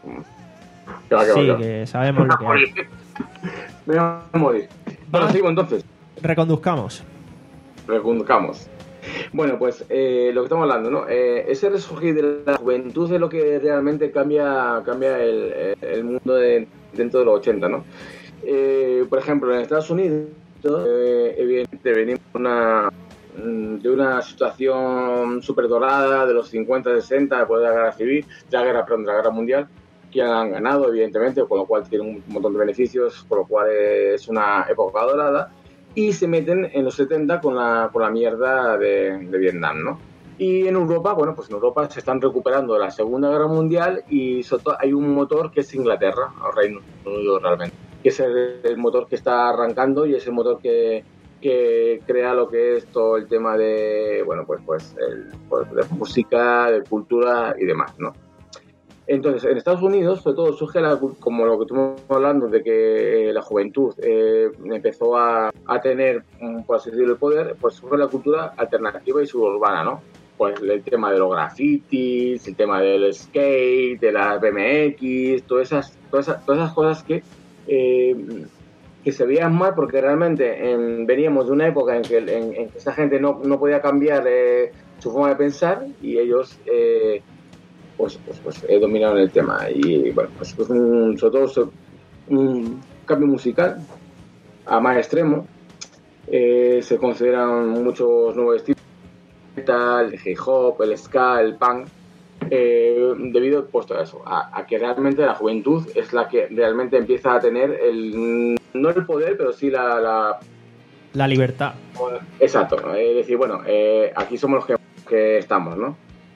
Que va, que va, Sí, que va. que sabemos lo que hay. Me voy a morir. Bueno, Vamos. sigo entonces. Reconduzcamos. Reconduzcamos. Bueno, pues eh, lo que estamos hablando, ¿no? Eh, ese resurgir de la juventud es lo que realmente cambia, cambia el, el mundo de- dentro de los ochenta, ¿no? Eh, por ejemplo, en Estados Unidos, eh, evidentemente venimos de una, de una situación súper dorada de los cincuenta, sesenta, después de la guerra civil, de la guerra, perdón, de la guerra mundial, que han ganado, evidentemente, con lo cual tienen un montón de beneficios, con lo cual es una época dorada, y se meten en los setenta con la, con la mierda de, de Vietnam, ¿no? Y en Europa, bueno, pues en Europa se están recuperando de la Segunda Guerra Mundial y sobre todo hay un motor que es Inglaterra, o Reino Unido realmente, que es el, el motor que está arrancando y es el motor que, que crea lo que es todo el tema de, bueno, pues, pues, el, pues de música, de cultura y demás, ¿no? Entonces, en Estados Unidos, sobre todo, surge la, como lo que estuvimos hablando, de que eh, la juventud eh, empezó a, a tener, mm, por así decirlo, el poder, pues surge la cultura alternativa y suburbana, ¿no? Pues el tema de los grafitis, el tema del skate, de las B M X, todas esas, todas esas, todas esas cosas que, eh, que se veían mal porque realmente en, veníamos de una época en que, en, en que esta gente no, no podía cambiar eh, su forma de pensar y ellos... Eh, pues, pues, pues he dominado el tema y bueno, pues, pues un, sobre todo so- un cambio musical a más extremo, eh, se consideran muchos nuevos estilos, el hip hop, el ska, el punk, eh, debido pues, a eso, a, a que realmente la juventud es la que realmente empieza a tener el, no el poder, pero sí la, la La libertad. exacto, ¿no? Es decir, bueno, eh, aquí somos los que, que estamos, ¿no?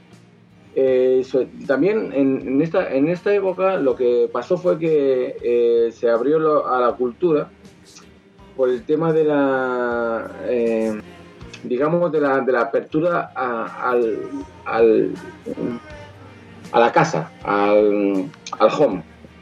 Eh, so- también en, en esta en esta época lo que pasó fue que eh, se abrió lo- a la cultura por el tema de la eh, digamos de la, de la apertura a, al, al a la casa, al, al home,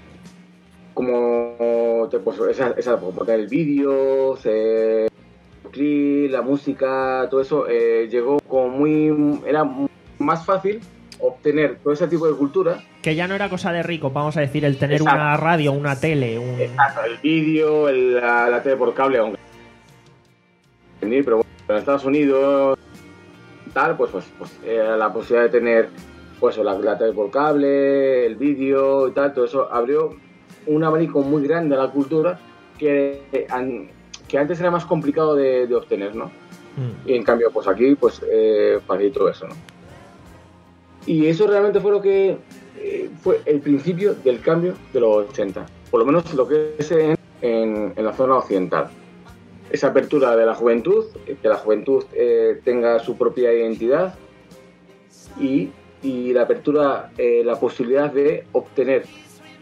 como te, pues, esa, esa como el vídeo, se- la música, todo eso eh, llegó como muy era más fácil obtener todo ese tipo de cultura. Que ya no era cosa de rico, vamos a decir, el tener Exacto. una radio, una tele, un... Exacto, el vídeo, el- la, la tele por cable, aunque pero bueno, en Estados Unidos tal, pues, pues, pues era la posibilidad de tener pues la, la tele por cable, el vídeo y tal, todo eso abrió un abanico muy grande a la cultura que, an- que antes era más complicado de, de obtener, ¿no? Mm. Y en cambio, pues aquí, pues eh, facilitó eso, ¿no? Y eso realmente fue lo que eh, fue el principio del cambio de los ochenta, por lo menos lo que es en, en, en la zona occidental. Esa apertura de la juventud, que la juventud eh, tenga su propia identidad y, y la apertura, eh, la posibilidad de obtener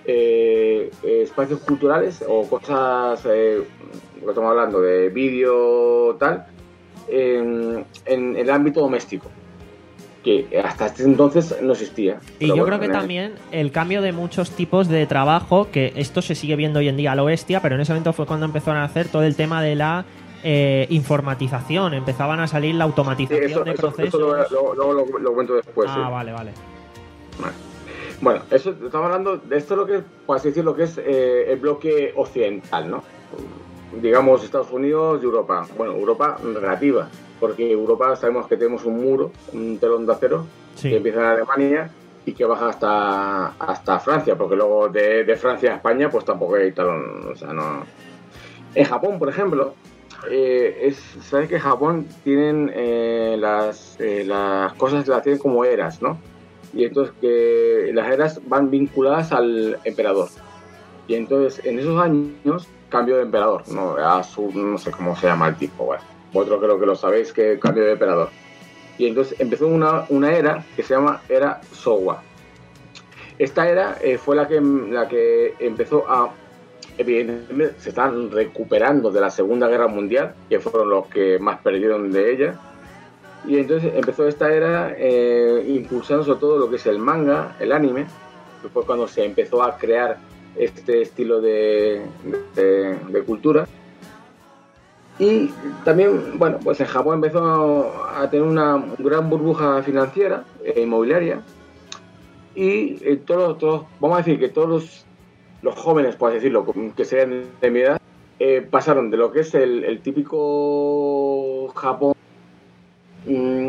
eh, eh, espacios culturales o cosas, eh, lo que estamos hablando de vídeo tal, en, en el ámbito doméstico, que hasta este entonces no existía. Y Pero yo bueno, creo que eh, también el cambio de muchos tipos de trabajo, que esto se sigue viendo hoy en día a lo bestia, pero en ese momento fue cuando empezaron a hacer todo el tema de la eh, informatización, empezaban a salir la sí, automatización eso, de eso, procesos. eso lo, lo, lo, lo, lo cuento después. ah, sí. vale, vale. Vale. Bueno, eso estamos hablando de esto, lo que, por así decirlo, que es eh, el bloque occidental, ¿no? Digamos Estados Unidos y Europa. Bueno, Europa relativa, porque Europa sabemos que tenemos un muro, un telón de acero, Sí. que empieza en Alemania y que baja hasta, hasta Francia, porque luego de, de Francia a España, pues tampoco hay talón, o sea, no. En Japón, por ejemplo, eh, es, sabes que en Japón tienen eh, las, eh, las cosas las tienen como eras, ¿no? Y entonces que las eras van vinculadas al emperador. Y entonces en esos años cambio de emperador, no, a su, no sé cómo se llama el tipo, bueno, vosotros creo que lo sabéis, que cambio de emperador. Y entonces empezó una, una era que se llama era Showa. Esta era eh, fue la que, la que empezó a, evidentemente se están recuperando de la Segunda Guerra Mundial, que fueron los que más perdieron de ella. Y entonces empezó esta era eh, impulsando sobre todo lo que es el manga, el anime, que fue cuando se empezó a crear este estilo de, de, de cultura. Y también, bueno, pues en Japón empezó a tener una gran burbuja financiera e inmobiliaria. Y eh, todos, todos, vamos a decir que todos los, los jóvenes, por así decirlo, que sean de mi edad, eh, pasaron de lo que es el, el típico Japón mm,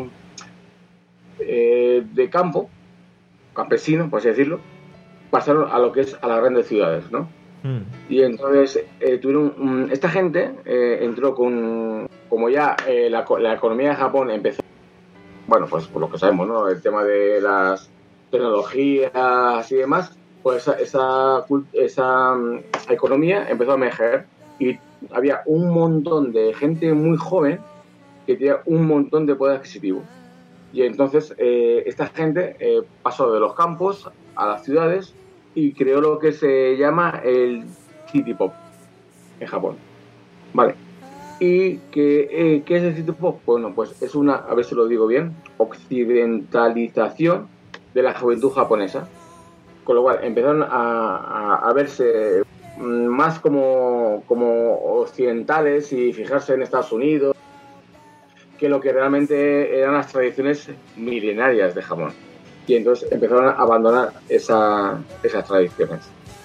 eh, de campo, campesino, por así decirlo, pasaron a lo que es a las grandes ciudades, ¿no? Mm. Y entonces eh, tuvieron um, esta gente eh, entró con, como ya eh, la, la economía de Japón empezó, bueno, pues por lo que sabemos, ¿no? El tema de las tecnologías y demás, pues esa, esa, esa um, economía empezó a emerger y había un montón de gente muy joven que tenía un montón de poder adquisitivo. Y entonces eh, esta gente eh, pasó de los campos a las ciudades y creó lo que se llama el City Pop en Japón. Vale. ¿Y qué, eh, qué es el City Pop? Bueno, pues es una, a ver si lo digo bien, occidentalización de la juventud japonesa. Con lo cual empezaron a, a, a verse más como, como occidentales y fijarse en Estados Unidos que lo que realmente eran las tradiciones milenarias de Japón. Y entonces empezaron a abandonar esa, esas tradiciones.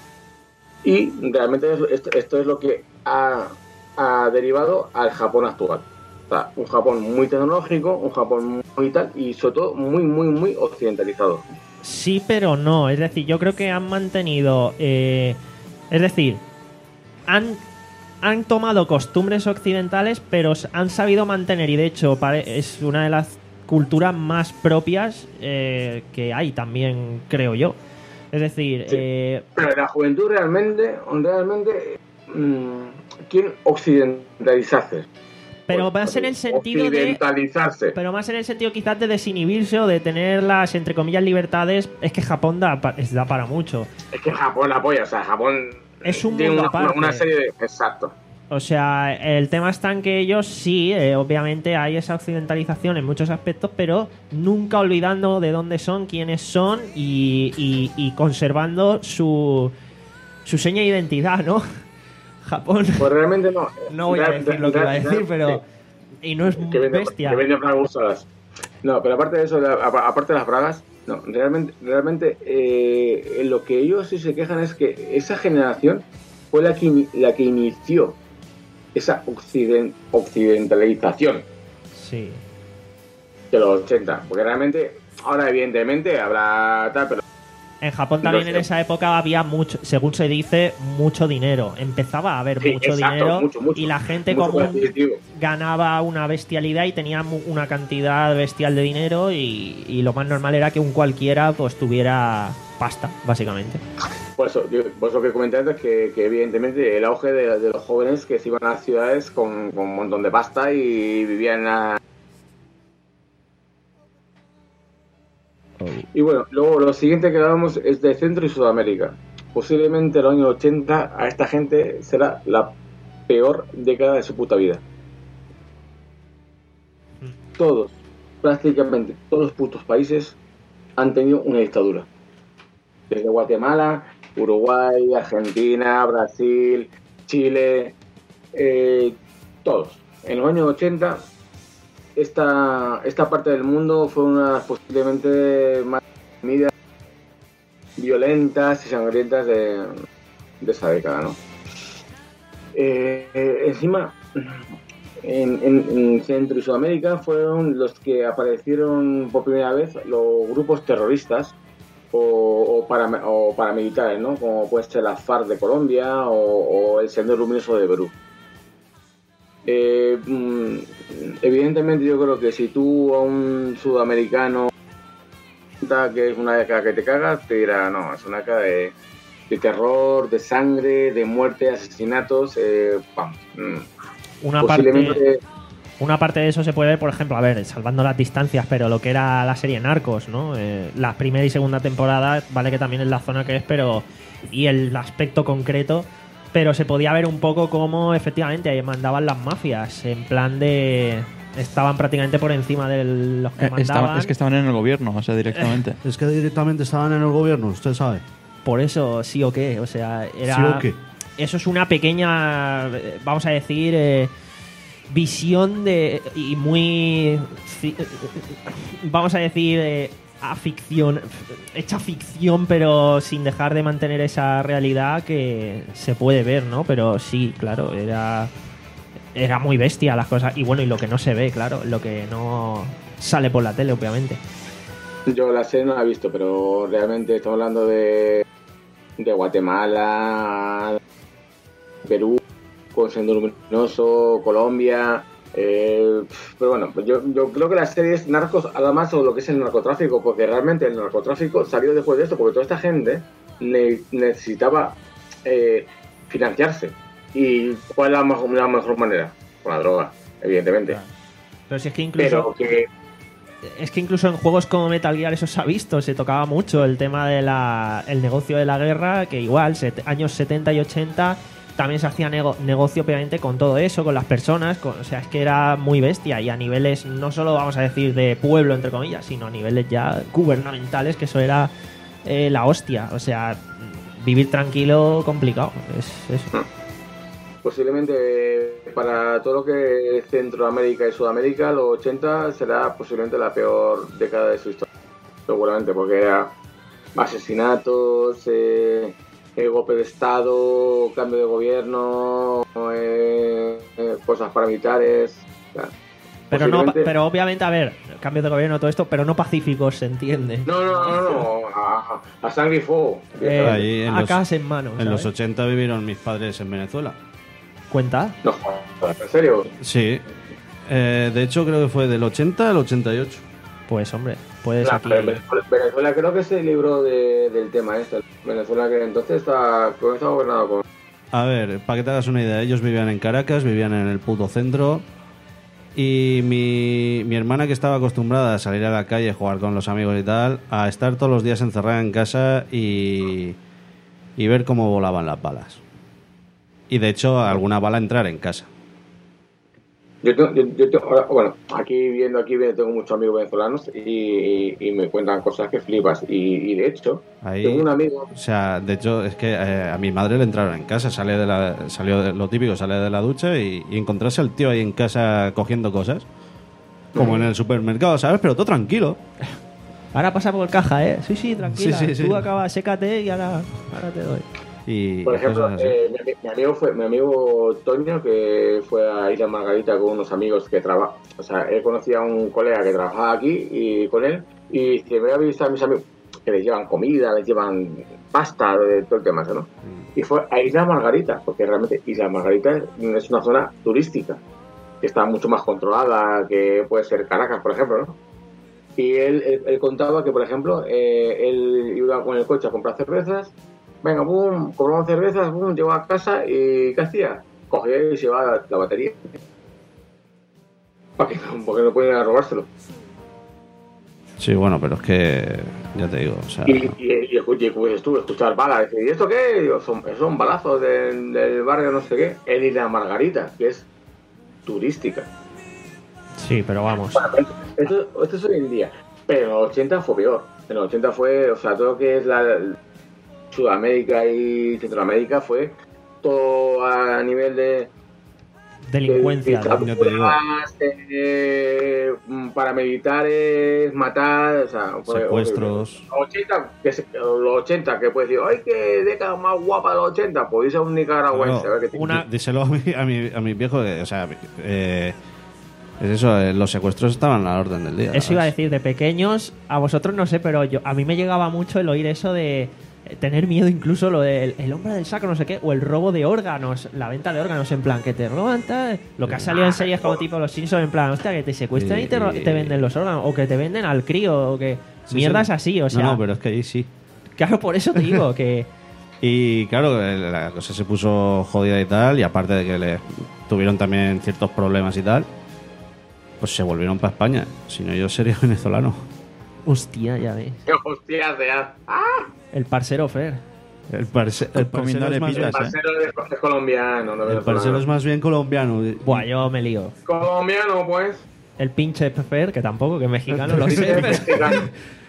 Y realmente esto, esto es lo que ha, ha derivado al Japón actual. O sea, un Japón muy tecnológico, un Japón muy tal, y sobre todo muy, muy, muy occidentalizado. Sí, pero no. Es decir, yo creo que han mantenido... Eh, es decir, han, han tomado costumbres occidentales, pero han sabido mantener, y de hecho es una de las culturas más propias eh, que hay también, creo yo. Es decir... Sí. Eh, pero la juventud realmente, realmente mmm, quiere occidentalizarse. Pero más en el sentido de... Occidentalizarse. Pero más en el sentido quizás de desinhibirse o de tener las, entre comillas, libertades. Es que Japón da, pa- da para mucho. Es que Japón apoya, o sea, Japón Es un tiene mundo una, aparte. una serie de... Exacto. O sea, el tema está en que ellos sí, eh, obviamente hay esa occidentalización en muchos aspectos, pero nunca olvidando de dónde son, quiénes son y, y, y conservando su, su seña de identidad, ¿no? Japón... Pues realmente no. No voy a Real- decir lo que iba a real- decir, pero... sí. Y no es que vende, bestia. que vende bragas. No, pero aparte de eso, la- a- aparte de las bragas, no, realmente, realmente eh, lo que ellos sí se quejan es que esa generación fue la que, ini- la que inició esa occiden- occidentalización Sí. de los ochenta. Porque realmente, ahora evidentemente habrá tal, pero En Japón también No en sé. esa época había mucho, según se dice, mucho dinero. Empezaba a haber sí, mucho exacto, dinero mucho, mucho, y la gente mucho común adquisitivo. ganaba una bestialidad y tenía mu- una cantidad bestial de dinero y, y lo más normal era que un cualquiera pues tuviera pasta, básicamente. Por eso, yo- por eso que comenté antes que, que evidentemente el auge de, de los jóvenes que se iban a las ciudades con, con un montón de pasta y vivían a... Y bueno, luego lo siguiente que hablamos es de Centro y Sudamérica. posiblemente los años ochenta a esta gente será la peor década de su puta vida. Todos, prácticamente todos los putos países han tenido una dictadura. Desde Guatemala, Uruguay, Argentina, Brasil, Chile, eh, todos. En los años ochenta, esta, esta parte del mundo fue una de las posiblemente más medidas violentas y sangrientas de, de esa década, ¿no? Eh, eh, encima, en, en, en Centro y Sudamérica fueron los que aparecieron por primera vez los grupos terroristas o, o, para, o paramilitares, ¿no? Como puede ser la FARC de Colombia o, o el Sendero Luminoso de Perú. Eh, evidentemente yo creo que si tú a un sudamericano que es una década que te cagas, te dirá, no, es una década de, de terror, de sangre, de muerte, asesinatos, eh, pam. Una parte, una parte de eso se puede ver, por ejemplo, a ver, salvando las distancias, pero lo que era la serie Narcos, ¿no? Eh, la primera y segunda temporada, vale que también es la zona que es, pero y el aspecto concreto, pero se podía ver un poco cómo efectivamente ahí mandaban las mafias, en plan de... Estaban prácticamente por encima de los que Eh, mandaban. estaban- es que estaban en el gobierno, o sea, directamente. Es que directamente estaban en el gobierno, usted sabe. Por eso, sí o qué, o sea, era... ¿Sí o qué? Eso es una pequeña, eh, vamos a decir, eh, visión de... y muy... fi- vamos a decir... Eh, a ficción, hecha ficción, pero sin dejar de mantener esa realidad que se puede ver, ¿no? Pero sí, claro, era era muy bestia las cosas. Y bueno, y lo que no se ve, claro, lo que no sale por la tele, obviamente. Yo la serie no la he visto, pero realmente estamos hablando de, de Guatemala, Perú, con Sendero Luminoso, Colombia. Eh, pero bueno, yo, yo creo que la serie es Narcos, además sobre lo que es el narcotráfico, porque realmente el narcotráfico salió después de esto, porque toda esta gente ne- necesitaba eh, financiarse. ¿Y cuál es la mejor, la mejor manera? Con la droga, evidentemente. Pero si es que incluso... Pero que Es que incluso en juegos como Metal Gear eso se ha visto, se tocaba mucho el tema del el negocio de la guerra, que igual, set, años setenta y ochenta, también se hacía nego, negocio obviamente con todo eso, con las personas, con, o sea, es que era muy bestia y a niveles, no solo vamos a decir de pueblo, entre comillas, sino a niveles ya gubernamentales, que eso era eh, la hostia, o sea, vivir tranquilo, complicado, es eso. posiblemente para todo lo que es Centroamérica y Sudamérica, los ochenta será posiblemente la peor década de su historia, seguramente, porque era asesinatos, eh, eh, golpe de estado, cambio de gobierno, eh, eh, cosas paramilitares. O sea, Pero, no, posiblemente- pero obviamente, a ver, cambio de gobierno, todo esto, pero no pacíficos, se entiende. No, no, no, no, a, a sangre y fuego. Eh, Ahí en a los- casa en mano. En los ¿sabes? ochenta vivieron mis padres en Venezuela. ¿Cuenta? No, en serio. Sí. Eh, de hecho, creo que fue del ochenta al ochenta y ocho. Pues hombre, puedes Nah, aquí... pero Venezuela, Venezuela creo que se libró de, del tema este. Venezuela que entonces está, creo que está gobernado por... A ver, para que te hagas una idea, ellos vivían en Caracas, vivían en el puto centro. Y mi, mi hermana, que estaba acostumbrada a salir a la calle, jugar con los amigos y tal, a estar todos los días encerrada en casa y, y ver cómo volaban las balas. Y de hecho, alguna bala entrar en casa. Yo tengo, yo, yo tengo- ahora, bueno, aquí viendo aquí viendo, tengo muchos amigos venezolanos y, y, y me cuentan cosas que flipas. Y, y de hecho, Ahí, tengo un amigo... o sea, de hecho, es que eh, a mi madre le entraron en casa, sale de la, salió de, lo típico, sale de la ducha y, y encontrarse al tío ahí en casa cogiendo cosas, como en el supermercado, ¿sabes? Pero todo tranquilo. Ahora pasa por caja, ¿eh? Sí, sí, tranquila. Sí, sí, sí. Tú acabas, sécate y ahora, ahora te doy. Y Por ejemplo, cosas así. eh, mi, mi amigo fue mi amigo Toño, que fue a Isla Margarita con unos amigos que trabajan. O sea, él conocía a un colega que trabajaba aquí y con él, y se me había visto a mis amigos que les llevan comida, les llevan pasta, de todo el tema, ¿no? Y fue a Isla Margarita, porque realmente Isla Margarita es, es una zona turística, que está mucho más controlada que puede ser Caracas, por ejemplo, ¿no? Y él, él, él contaba que, por ejemplo, eh, él iba con el coche a comprar cervezas. Venga, boom, compramos cervezas, boom, llegó a casa y ¿qué hacía? Cogía y se llevaba la, la batería. ¿Para qué? Porque no podían robárselo. Sí, bueno, pero es que, ya te digo, o sea... Y, y, y, escuché, y pues, estuve escuchar balas. ¿Y esto qué? Digo, son, son balazos del, del barrio no sé qué. En Isla Margarita, que es turística. Sí, pero vamos. Bueno, esto, esto es hoy en día. Pero en los ochenta fue peor. En los ochenta fue, o sea, todo lo que es la Sudamérica y Centroamérica fue todo a nivel de... Delincuencia. de, ¿no? ya te digo. eh, paramilitares, matar, o sea, fue Secuestros. horrible. Los ochenta, que se- los ochenta, que puedes decir, ¡ay, qué década más guapa de los ochenta! Podéis ser un nicaragüense. Claro, a ver qué te- una- dí- díselo a mi, a mi, a mi viejo, que, o sea, eh, es eso, eh, los secuestros estaban a la orden del día. Eso iba a ¿sabes? decir, de pequeños, a vosotros no sé, pero yo a mí me llegaba mucho el oír eso de eh, tener miedo, incluso lo del el hombre del saco, no sé qué, o el robo de órganos, la venta de órganos, en plan, que te roban tal, lo que ha salido en series como tipo Los Simpsons, en plan, hostia, que te secuestran y te, ro- te venden los órganos, o que te venden al crío, o que Sí, mierdas sí. así, o sea, No, no, pero es que ahí sí. claro, por eso te digo que Y claro, el- la cosa se puso jodida y tal, y aparte de que le tuvieron también ciertos problemas y tal, pues se volvieron para España. Si no, yo sería venezolano. hostia, ya ves, Hostias, de ¡ah! el parcero Fer. El, parce, el Comiendo parcero es más bien, arepitas, El parcero es, es colombiano, no el venezolano. parcero es más bien colombiano. Buah, yo me lío. Colombiano, pues. El pinche Fer, que tampoco, que es mexicano, lo sé, pero- Mexicano.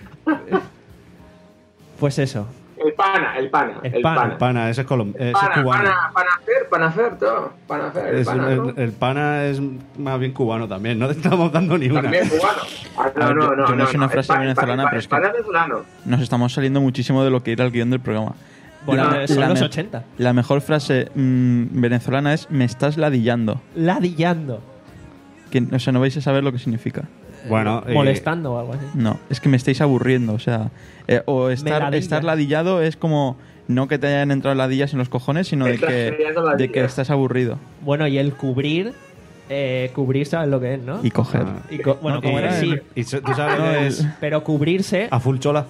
pues eso. El pana, el pana, El el pana. pana. Pana, ese es, colom- ese es Pana, cubano. pana, panafer, panafer, todo. Panafer, el Es- pana, ¿no? el, el pana es más bien cubano también, no te estamos dando ni una. También cubano. Ah, A ver, yo- yo no sé una el frase pana- el venezolana, pana- pero es el que- pana es venezolano. Nos estamos saliendo muchísimo de lo que era el guión del programa. Bueno, La- son la los me- ochenta. La mejor frase mm, venezolana es me estás ladillando. Ladillando. Que, o sea, no vais a saber lo que significa. Bueno, eh, Molestando o algo así. No, es que me estáis aburriendo. O sea, eh, o estar, ladillas. estar ladillado es como no que te hayan entrado ladillas en los cojones, sino de Estás que, ladillando ladillas. de que estás aburrido. Bueno, y el cubrir, eh, cubrir sabes lo que es, ¿no? Y coger. Ah. Y co- bueno, No, como y- era sí, y se- tú sabes lo No, que el- es pero cubrirse a full chola,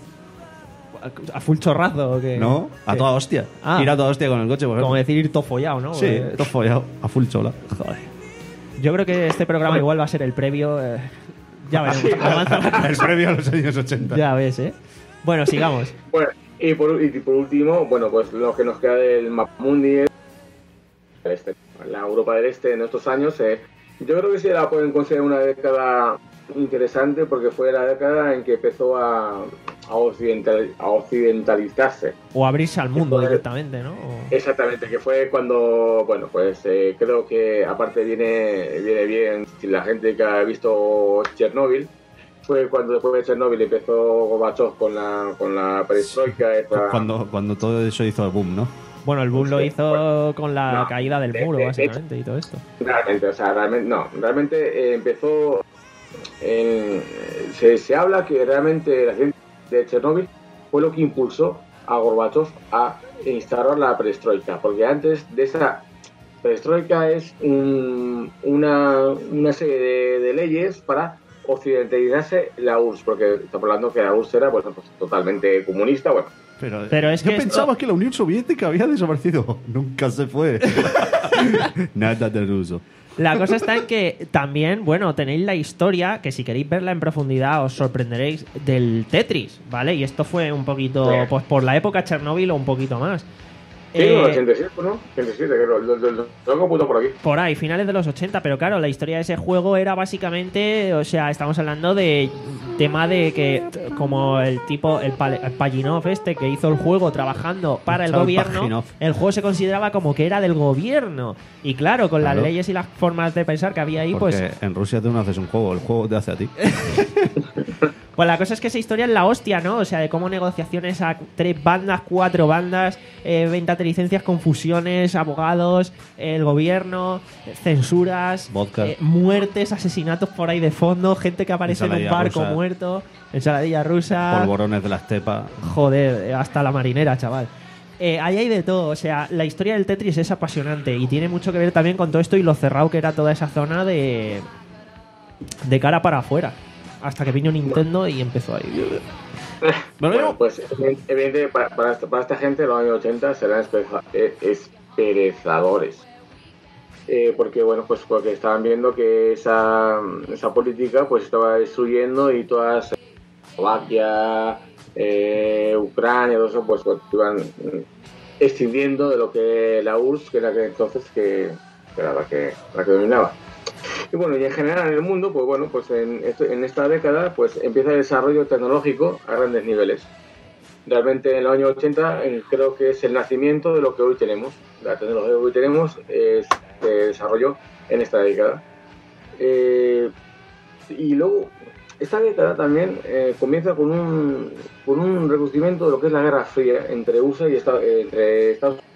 a full chorrazo o que ¿no? A toda hostia. Ah. Ir a toda hostia con el coche, por como ejemplo. decir ir todo follado, ¿no? Sí, Eh, todo follado, a full chola. joder. Yo creo que este programa igual va a ser el previo. eh, ya veremos. Avanza la El cosa. previo a los años ochenta. Ya ves, ¿eh? Bueno, sigamos. Bueno, y por, y por último, bueno, pues lo que nos queda del Mapamundi es el este, la Europa del Este en estos años. Eh, yo creo que sí la pueden considerar una década interesante porque fue la década en que empezó a, a, occidental, a occidentalizarse. O abrirse al mundo Joder. directamente, ¿no? O- Exactamente, que fue cuando, bueno, pues eh, creo que aparte viene, viene bien si la gente que ha visto Chernobyl, fue cuando después de Chernobyl empezó Gorbachev con la, con la perestroika. esa- Cuando, cuando todo eso hizo el boom, ¿no? Bueno, el boom lo Sí, hizo bueno, con la no, caída del de- muro, de- de básicamente, y todo esto. Realmente, o sea, realmente, no, realmente eh, empezó, en- se, se habla que realmente la gente de Chernobyl fue lo que impulsó a Gorbachev a instaurar la perestroika, porque antes de esa perestroika es un- una, una serie de, de leyes para occidentalizarse la U R S S, porque estamos hablando que la U R S S era pues, pues, totalmente comunista, bueno, Pero, Pero es yo que esto- pensaba que la Unión Soviética había desaparecido. Nunca se fue. Nada de ruso. La cosa está en que también, bueno, tenéis la historia, que si queréis verla en profundidad os sorprenderéis, del Tetris, ¿vale? Y esto fue un poquito, Sí. pues por la época Chernobyl o un poquito más. sí, Eh, ochenta y siete, ¿no? ochenta y siete, que lo, lo, lo, lo tengo apuntado por aquí. por ahí, finales de los ochenta, pero claro, la historia de ese juego era básicamente, o sea, estamos hablando de tema de que, t- como el tipo, el, Pal- el Pajinov este que hizo el juego trabajando para el Charles gobierno, Pajinov. el juego se consideraba como que era del gobierno. Y claro, con las Claro. leyes y las formas de pensar que había ahí, Porque pues en Rusia tú no haces un juego, el juego te hace a ti. Pues la cosa es que esa historia es la hostia, ¿no? O sea, de cómo negociaciones a tres bandas, cuatro bandas, eh, venta de licencias, confusiones, abogados, el gobierno, eh, censuras, Vodka. eh, muertes, asesinatos por ahí de fondo, gente que aparece en un Ensaladilla barco rusa. muerto, ensaladilla rusa. Polvorones de la estepa. Joder, eh, hasta la marinera, chaval. Eh, ahí hay de todo, o sea, la historia del Tetris es apasionante y tiene mucho que ver también con todo esto y lo cerrado que era toda esa zona de, de cara para afuera. Hasta que vino Nintendo y empezó ahí. Bueno, pues evidentemente para, para, esta, para esta gente los años ochenta serán espereza- eh, esperezadores. Eh, porque bueno, pues porque estaban viendo que esa, esa política pues estaba destruyendo y todas Checoslovaquia, eh, Ucrania, todo eso, pues, pues iban mm, escindiendo de lo que la U R S S, que era que entonces que, que era la que, la que dominaba. Y bueno, y en general en el mundo, pues bueno, pues en, esto, en esta década pues empieza el desarrollo tecnológico a grandes niveles. Realmente en los años ochenta eh, creo que es el nacimiento de lo que hoy tenemos. La tecnología que hoy tenemos eh, se desarrolló en esta década. Eh, y luego, esta década también eh, comienza con un, con un reconocimiento de lo que es la Guerra Fría entre U S A y Estados, eh, entre Estados Unidos.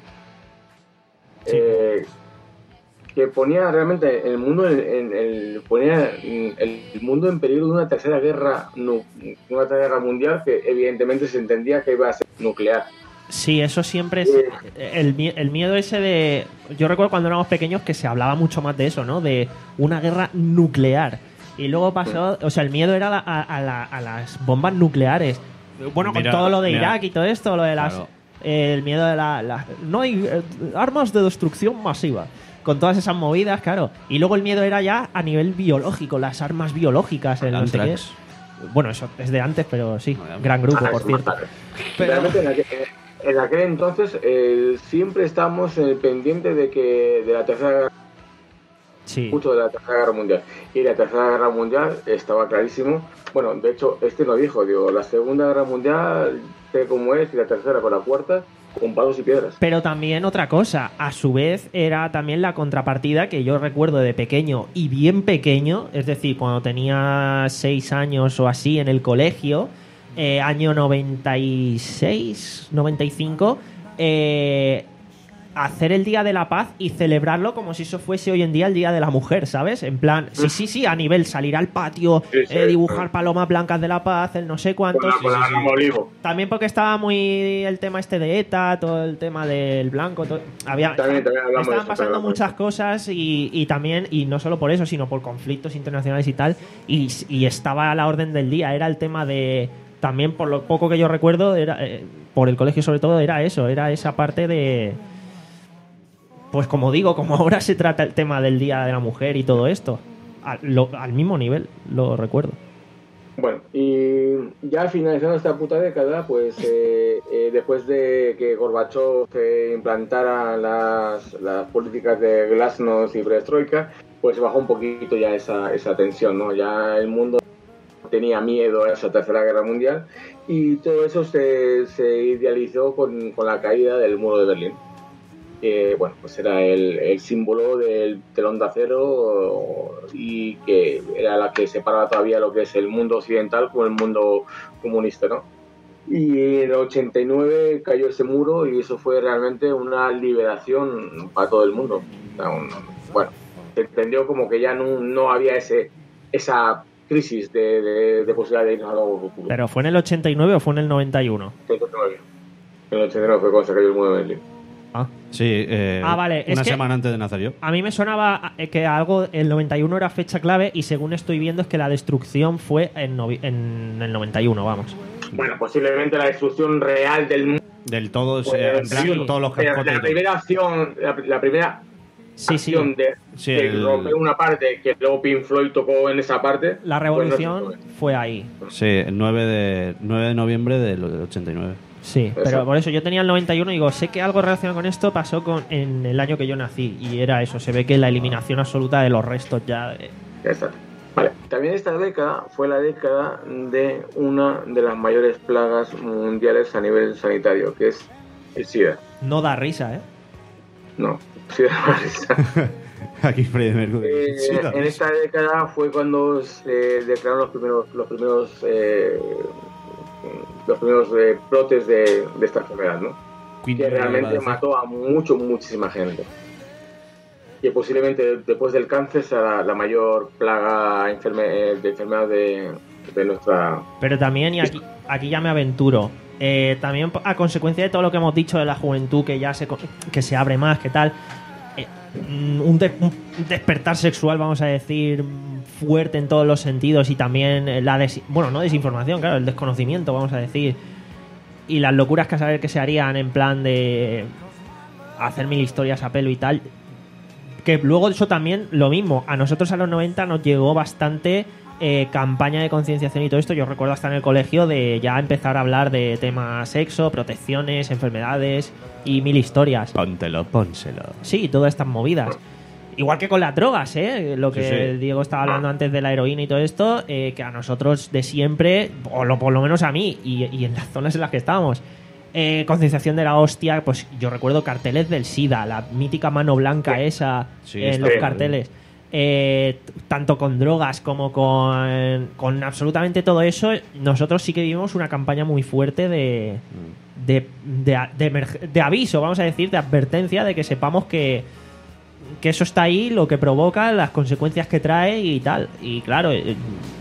Sí. Eh, que ponía realmente el mundo en, en- el, ponía el, el mundo en peligro de una tercera guerra nu- una tercera guerra mundial que evidentemente se entendía que iba a ser nuclear. Sí, eso siempre es el, mie- el miedo ese de... Yo recuerdo cuando éramos pequeños que se hablaba mucho más de eso, ¿no? De una guerra nuclear. Y luego pasó... O sea, el miedo era la- a, a la- a las bombas nucleares. Bueno, Mira, con todo lo de mira. Irak y todo esto, lo de las... Claro. eh, el miedo de la... la- no hay eh, armas de destrucción masiva. Con todas esas movidas, claro. Y luego el miedo era ya a nivel biológico, las armas biológicas, el no sé qué. Anthrax. Bueno, eso es de antes, pero sí. Bueno, Gran grupo, Ah, por es cierto. más tarde. Pero- Realmente en aquel, en aquel entonces eh, siempre estábamos en el pendiente de que de la tercera guerra, Sí. mucho de la tercera guerra mundial. Y la tercera guerra mundial estaba clarísimo. Bueno, de hecho, este lo dijo, digo, la segunda guerra mundial, sé cómo es, y la tercera con la cuarta, con palos y piedras. Pero también otra cosa, a su vez era también la contrapartida que yo recuerdo de pequeño y bien pequeño, es decir, cuando tenía seis años o así en el colegio, eh, año noventa y seis, noventa y cinco, eh, hacer el Día de la Paz y celebrarlo como si eso fuese hoy en día el Día de la Mujer, ¿sabes? En plan, sí, sí, sí, a nivel salir al patio, Sí, sí, eh, dibujar sí. palomas blancas de la paz, el no sé Con cuántos. la, con la rama olivo. También porque estaba muy el tema este de ETA, todo el tema del blanco, todo- había También- también hablamos estaban de eso, pasando pero- muchas cosas y, y también, y no solo por eso, sino por conflictos internacionales y tal, y, y estaba a la orden del día, era el tema de, también por lo poco que yo recuerdo, era eh, por el colegio sobre todo, era eso, era esa parte de, pues como digo, como ahora se trata el tema del Día de la Mujer y todo esto, al, lo- al mismo nivel, lo recuerdo. Bueno, y ya finalizando esta puta década, pues eh, eh, después de que Gorbachov eh, implantara las, las políticas de Glasnost y Perestroika, pues bajó un poquito ya esa, esa tensión, ¿no? Ya el mundo tenía miedo a esa tercera guerra mundial y todo eso se, se idealizó con, con la caída del muro de Berlín. Que, bueno, pues era el, el símbolo del telón de acero y que era la que separaba todavía lo que es el mundo occidental con el mundo comunista, ¿no? Y en el ochenta y nueve cayó ese muro y eso fue realmente una liberación para todo el mundo. O sea, un- bueno, se entendió como que ya no, no había ese esa crisis de, de, de posibilidad de irnos a lo futuro. ¿Pero fue en el ochenta y nueve o fue en el noventa y uno? En el ochenta y nueve. En el ochenta y nueve fue cuando se cayó el muro de Berlín. Ah. Sí, eh, Ah, vale, es una que- semana antes de nacer yo. A mí me sonaba eh, que algo, el noventa y uno era fecha clave y según estoy viendo es que la destrucción fue en, novi- en el noventa y uno, vamos. Bueno, posiblemente la destrucción real del mundo. Del todo, o Pues, sea, en plan, sí, con todos los pero cascotes. y la todo. primera acción, la, la primera Sí, sí. acción de, Sí, de el- romper una parte que luego Pink Floyd tocó en esa parte. La pues revolución no se fue ahí. Sí, el nueve de, nueve de noviembre del ochenta y nueve. Sí, pero Exacto. por eso yo tenía el noventa y uno y digo, sé que algo relacionado con esto pasó con, en el año que yo nací y era eso, se ve que la eliminación absoluta de los restos ya... de- Ya está. Vale. También esta década fue la década de una de las mayores plagas mundiales a nivel sanitario, que es el SIDA. No da risa, ¿eh? No, SIDA no es esa. Aquí Freddie Mercury. Eh, Sí, la- en esta década fue cuando se declararon los primeros los primeros eh, los primeros eh, brotes de, de esta enfermedad, ¿no? Queen Que Mary iba a realmente decir. mató a mucho muchísima gente. Que posiblemente después del cáncer sea la, la mayor plaga enferme- eh, de enfermedad de, de nuestra. Pero también, y aquí, aquí ya me aventuro, eh, también a consecuencia de todo lo que hemos dicho de la juventud, que ya se, co- que se abre más, que tal, eh, un, de- un despertar sexual, vamos a decir, fuerte en todos los sentidos y también la des- bueno, no desinformación, claro, el desconocimiento, vamos a decir, y las locuras que a saber que se harían en plan de hacer mil historias a pelo y tal, que luego eso también lo mismo, a nosotros a los noventa nos llegó bastante eh, campaña de concienciación y todo esto. Yo recuerdo hasta en el colegio de ya empezar a hablar de temas sexo, protecciones, enfermedades y mil historias. Póntelo, pónselo. Sí, todas estas movidas. Igual que con las drogas, ¿eh? Lo que Sí, sí. Diego estaba hablando antes de la heroína y todo esto, eh, que a nosotros de siempre, o lo, por lo menos a mí, y, y en las zonas en las que estábamos, eh, concienciación de la hostia, pues yo recuerdo carteles del SIDA, la mítica mano blanca esa Sí, en está los bien. carteles. Eh, t- tanto con drogas como con, con absolutamente todo eso, nosotros sí que vivimos una campaña muy fuerte de, de, de, de emerg- de aviso, vamos a decir, de advertencia, de que sepamos que, que eso está ahí, lo que provoca, las consecuencias que trae y tal. Y claro, eh,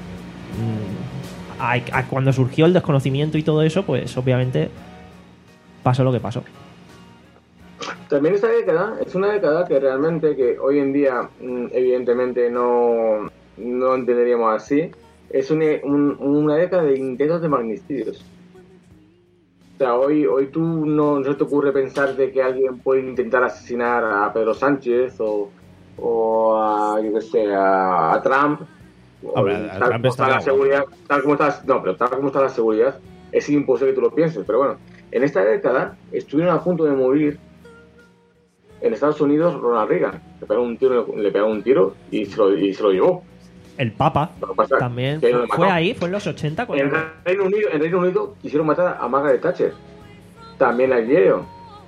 mm, a- a- cuando surgió el desconocimiento y todo eso, pues obviamente pasó lo que pasó. También esta década es una década que realmente, que hoy en día mm, evidentemente no, no entenderíamos así, es una, un- una década de intentos de magnicidios. O sea, hoy, hoy tú no, no se te ocurre pensar de que alguien puede intentar asesinar a Pedro Sánchez o, o a, yo qué sé, a, a Trump. Hombre, O a tal Trump como está está la loco. seguridad, tal como está, no, pero tal como está la seguridad, es imposible que tú lo pienses. Pero bueno, en esta década estuvieron a punto de morir en Estados Unidos Ronald Reagan. Le pegó un tiro, le pegó un tiro y se lo, y se lo llevó. El Papa Lo que pasa también que lo fue, mató. fue ahí, fue en los ochenta cuando... En Reino Unido, en Reino Unido quisieron matar a Margaret Thatcher. También la hirieron.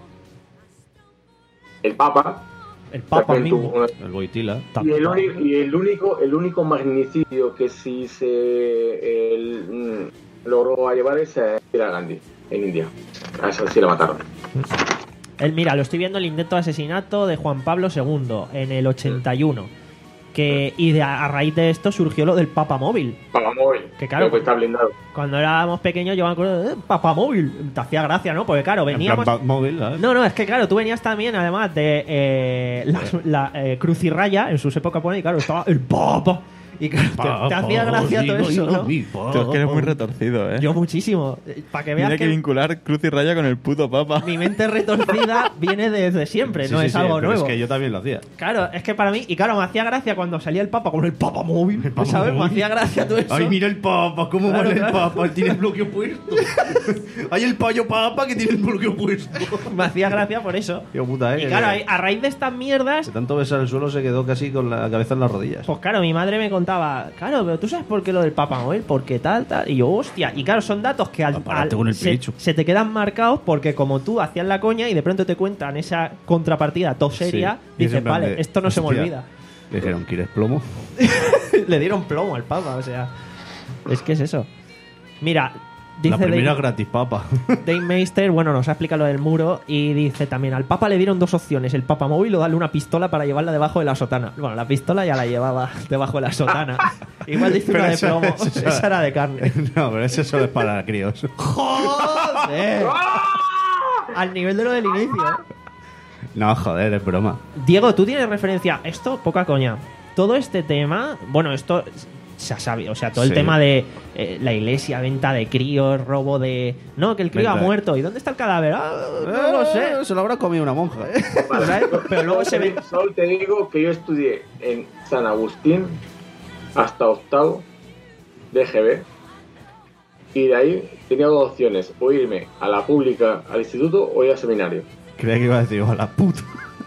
El Papa. El Papa también mismo. tuvo una- El Boitila. Y el, único, y el único el único magnicidio que sí se el, mm, logró a llevar es a Indira Gandhi en India. A eso sí la mataron. El, mira, lo estoy viendo, el intento de asesinato de Juan Pablo segundo en el ochenta y uno. Que, y de, a raíz de esto surgió lo del Papa Móvil. Papamóvil. Que claro, Creo que está blindado. Cuando éramos pequeños yo me acuerdo de eh, Papa Móvil. Te hacía gracia, ¿no? Porque claro, En plan veníamos... Batmóvil, ¿sabes? No, no, es que claro, tú venías también, además de eh, la, la, eh, Cruz y Raya, en sus épocas buenas, y claro, estaba el Papa. Y claro, te, te hacía gracia todo eso, ¿no? Tú es que eres muy retorcido, ¿eh? Yo muchísimo. Para que veas Tiene que que vincular cruz y raya con el puto papa. mi mente retorcida viene desde siempre, Sí, no sí, es sí, algo pero nuevo. Es que yo también lo hacía. Claro, es que para mí, y claro, me hacía gracia cuando salía el Papa con el Papa móvil, Papa ¿sabes? Me móvil. hacía gracia todo eso. Ay, mira el papa, cómo Claro, vale claro. el papa, tiene el bloqueo puesto. Hay el payo papa que tiene el bloqueo puesto. Me hacía gracia por eso. Tío puta, eh. Y que- claro, ahí- a raíz de estas mierdas, De tanto besar el suelo se quedó casi con la cabeza en las rodillas. pues claro, mi madre me contaba, claro, pero tú sabes por qué lo del Papa móvil, porque tal, tal. Y yo, hostia. Y claro, son datos que al, A pararte al- con el se, pecho. se te quedan marcados porque como tú hacías la coña y de pronto te cuentan esa contrapartida todo seria, Sí. Y es dices, en plan vale, de, esto no se me hostia. olvida. Le dijeron, ¿quieres plomo? Le dieron plomo al Papa, o sea. Es que es eso. Mira, dice La primera Dave, gratis, papa. Dave Meister, bueno, nos ha explicado lo del muro y dice también, al Papa le dieron dos opciones, el Papa móvil o darle una pistola para llevarla debajo de la sotana. Bueno, la pistola ya la llevaba debajo de la sotana. Igual dice Pero una de eso- plomo, eso- esa era de carne. No, pero eso solo es para críos. ¡Joder! Al nivel de lo del inicio. No, joder, es broma. Diego, tú tienes referencia. Esto, poca coña. Todo este tema, bueno, esto se ha sabido. O sea, todo el Sí. tema de eh, la iglesia, venta de críos, robo de. No, que el crío Venta ha de- muerto. ¿Y dónde está el cadáver? Ah, no lo sé. Eh, Se lo habrá comido una monja. ¿Sabes? Pero luego se ve. Solo te digo que yo estudié en San Agustín hasta octavo de G B y de ahí tenía dos opciones, o irme a la pública, al instituto, o ir al seminario. Creía que iba a decir, a la puta.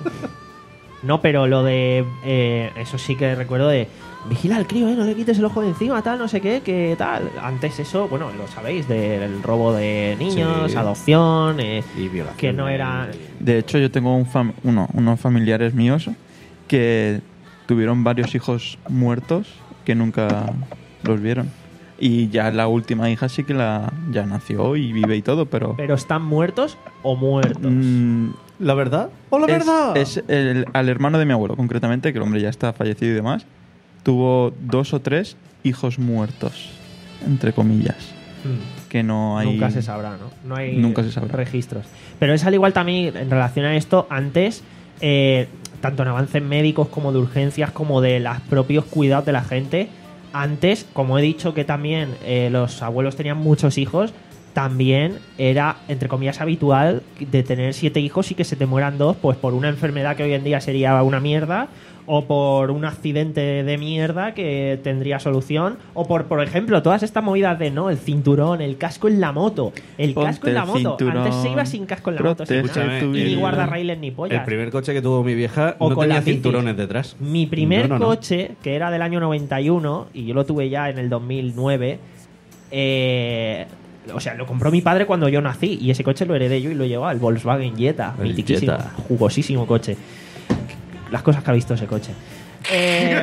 No, pero lo de. eh, eso sí que recuerdo de. Vigila al crío, ¿eh? No le quites el ojo de encima, tal, no sé qué, que tal. Antes eso, bueno, lo sabéis, del robo de niños, Sí. adopción, eh, Y violación. que no era. De hecho, yo tengo un fam- uno, unos familiares míos que tuvieron varios hijos muertos que nunca los vieron. Y ya la última hija sí que la ya nació y vive y todo, pero... Pero están muertos o muertos. mm, ¿La verdad? ¡O la es, verdad! es el, al hermano de mi abuelo, concretamente, que el hombre ya está fallecido y demás, tuvo dos o tres hijos muertos, entre comillas. Mm. Que no hay... Nunca se sabrá, ¿no? No hay Nunca se sabrá. registros. Pero es al igual también en relación a esto, antes, eh, tanto en avances médicos como de urgencias, como de los propios cuidados de la gente, antes, como he dicho que también eh, los abuelos tenían muchos hijos, también era, entre comillas, habitual de tener siete hijos y que se te mueran dos, pues por una enfermedad que hoy en día sería una mierda, o por un accidente de mierda que tendría solución, o por, por ejemplo, todas estas movidas de, ¿no? El cinturón, el casco en la moto, el Ponte casco en la el moto. cinturón, Antes se iba sin casco en la moto, sin protege nada. tu Y ni vida. guardarraíles ni pollas. El primer coche que tuvo mi vieja O no con tenía las bicis. cinturones detrás. Mi primer No, no, no. coche, que era del año noventa y uno, y yo lo tuve ya en el dos mil nueve, eh, o sea, lo compró mi padre cuando yo nací, y ese coche lo heredé yo y lo llevaba, el Volkswagen Jetta, El mitiquísimo, Jetta. jugosísimo coche. Las cosas que ha visto ese coche. Eh,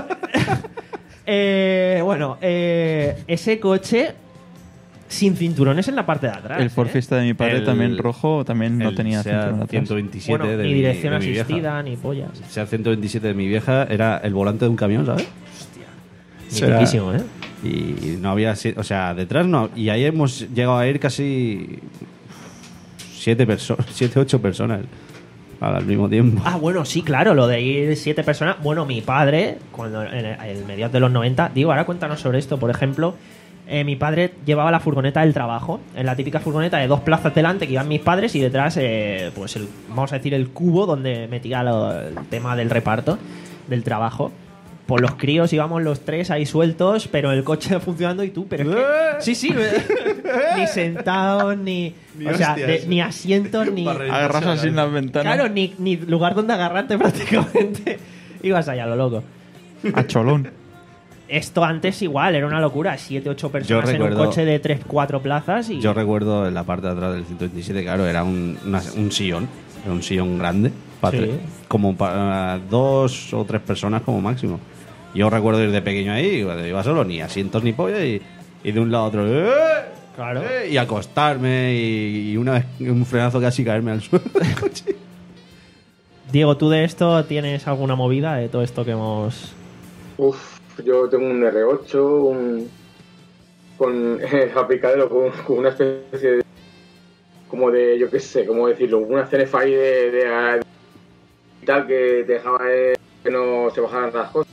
eh, bueno, eh, ese coche sin cinturones en la parte de atrás. El Ford ¿eh? Fiesta de mi padre El- también rojo también no El tenía Seat cinturón atrás. ciento veintisiete Bueno, de ni mi- dirección de mi vieja. asistida, ni pollas. El Seat ciento veintisiete de mi vieja era el volante de un camión, ¿sabes? Será- Mitiquísimo, ¿eh? Y no había, si- o sea, detrás no. Y ahí hemos llegado a ir casi siete personas, siete, ocho personas al mismo tiempo. Ah, bueno, sí, claro, lo de ir siete personas. Bueno, mi padre, cuando en el, en mediados de los noventa, digo, ahora cuéntanos sobre esto. Por ejemplo, eh, mi padre llevaba la furgoneta del trabajo, en la típica furgoneta de dos plazas delante que iban mis padres y detrás, eh, pues el, vamos a decir, el cubo donde metía lo- el tema del reparto del trabajo. Por los críos íbamos los tres ahí sueltos, pero el coche funcionando y tú, pero es que, sí, sí, ni sentados, ni, Ni o sea, hostias. de- ni asientos, ni, Agarras así en las ventanas. claro, ni, ni lugar donde agarrarte prácticamente. Ibas allá, lo loco. A cholón. Esto antes igual, era una locura. Siete, ocho personas en un recuerdo- coche de tres, cuatro plazas y... Yo recuerdo en la parte de atrás del ciento veintisiete, claro, era un, una- un sillón, era un sillón grande, para Sí. tres- como para dos o tres personas como máximo. Yo recuerdo ir de pequeño ahí, cuando iba solo, ni asientos ni polla, y, y de un lado a otro, ¡eh! Claro. ¡eh! Y acostarme, y, y una vez un frenazo casi caerme al suelo del coche. Diego, ¿tú de esto tienes alguna movida de todo esto que hemos... Uf, yo tengo un R ocho, un, con el aplicadero con, con una especie de, como de, yo qué sé, cómo decirlo, una C N F ahí de, de, de tal que te dejaba eh, que no se bajaran las cosas.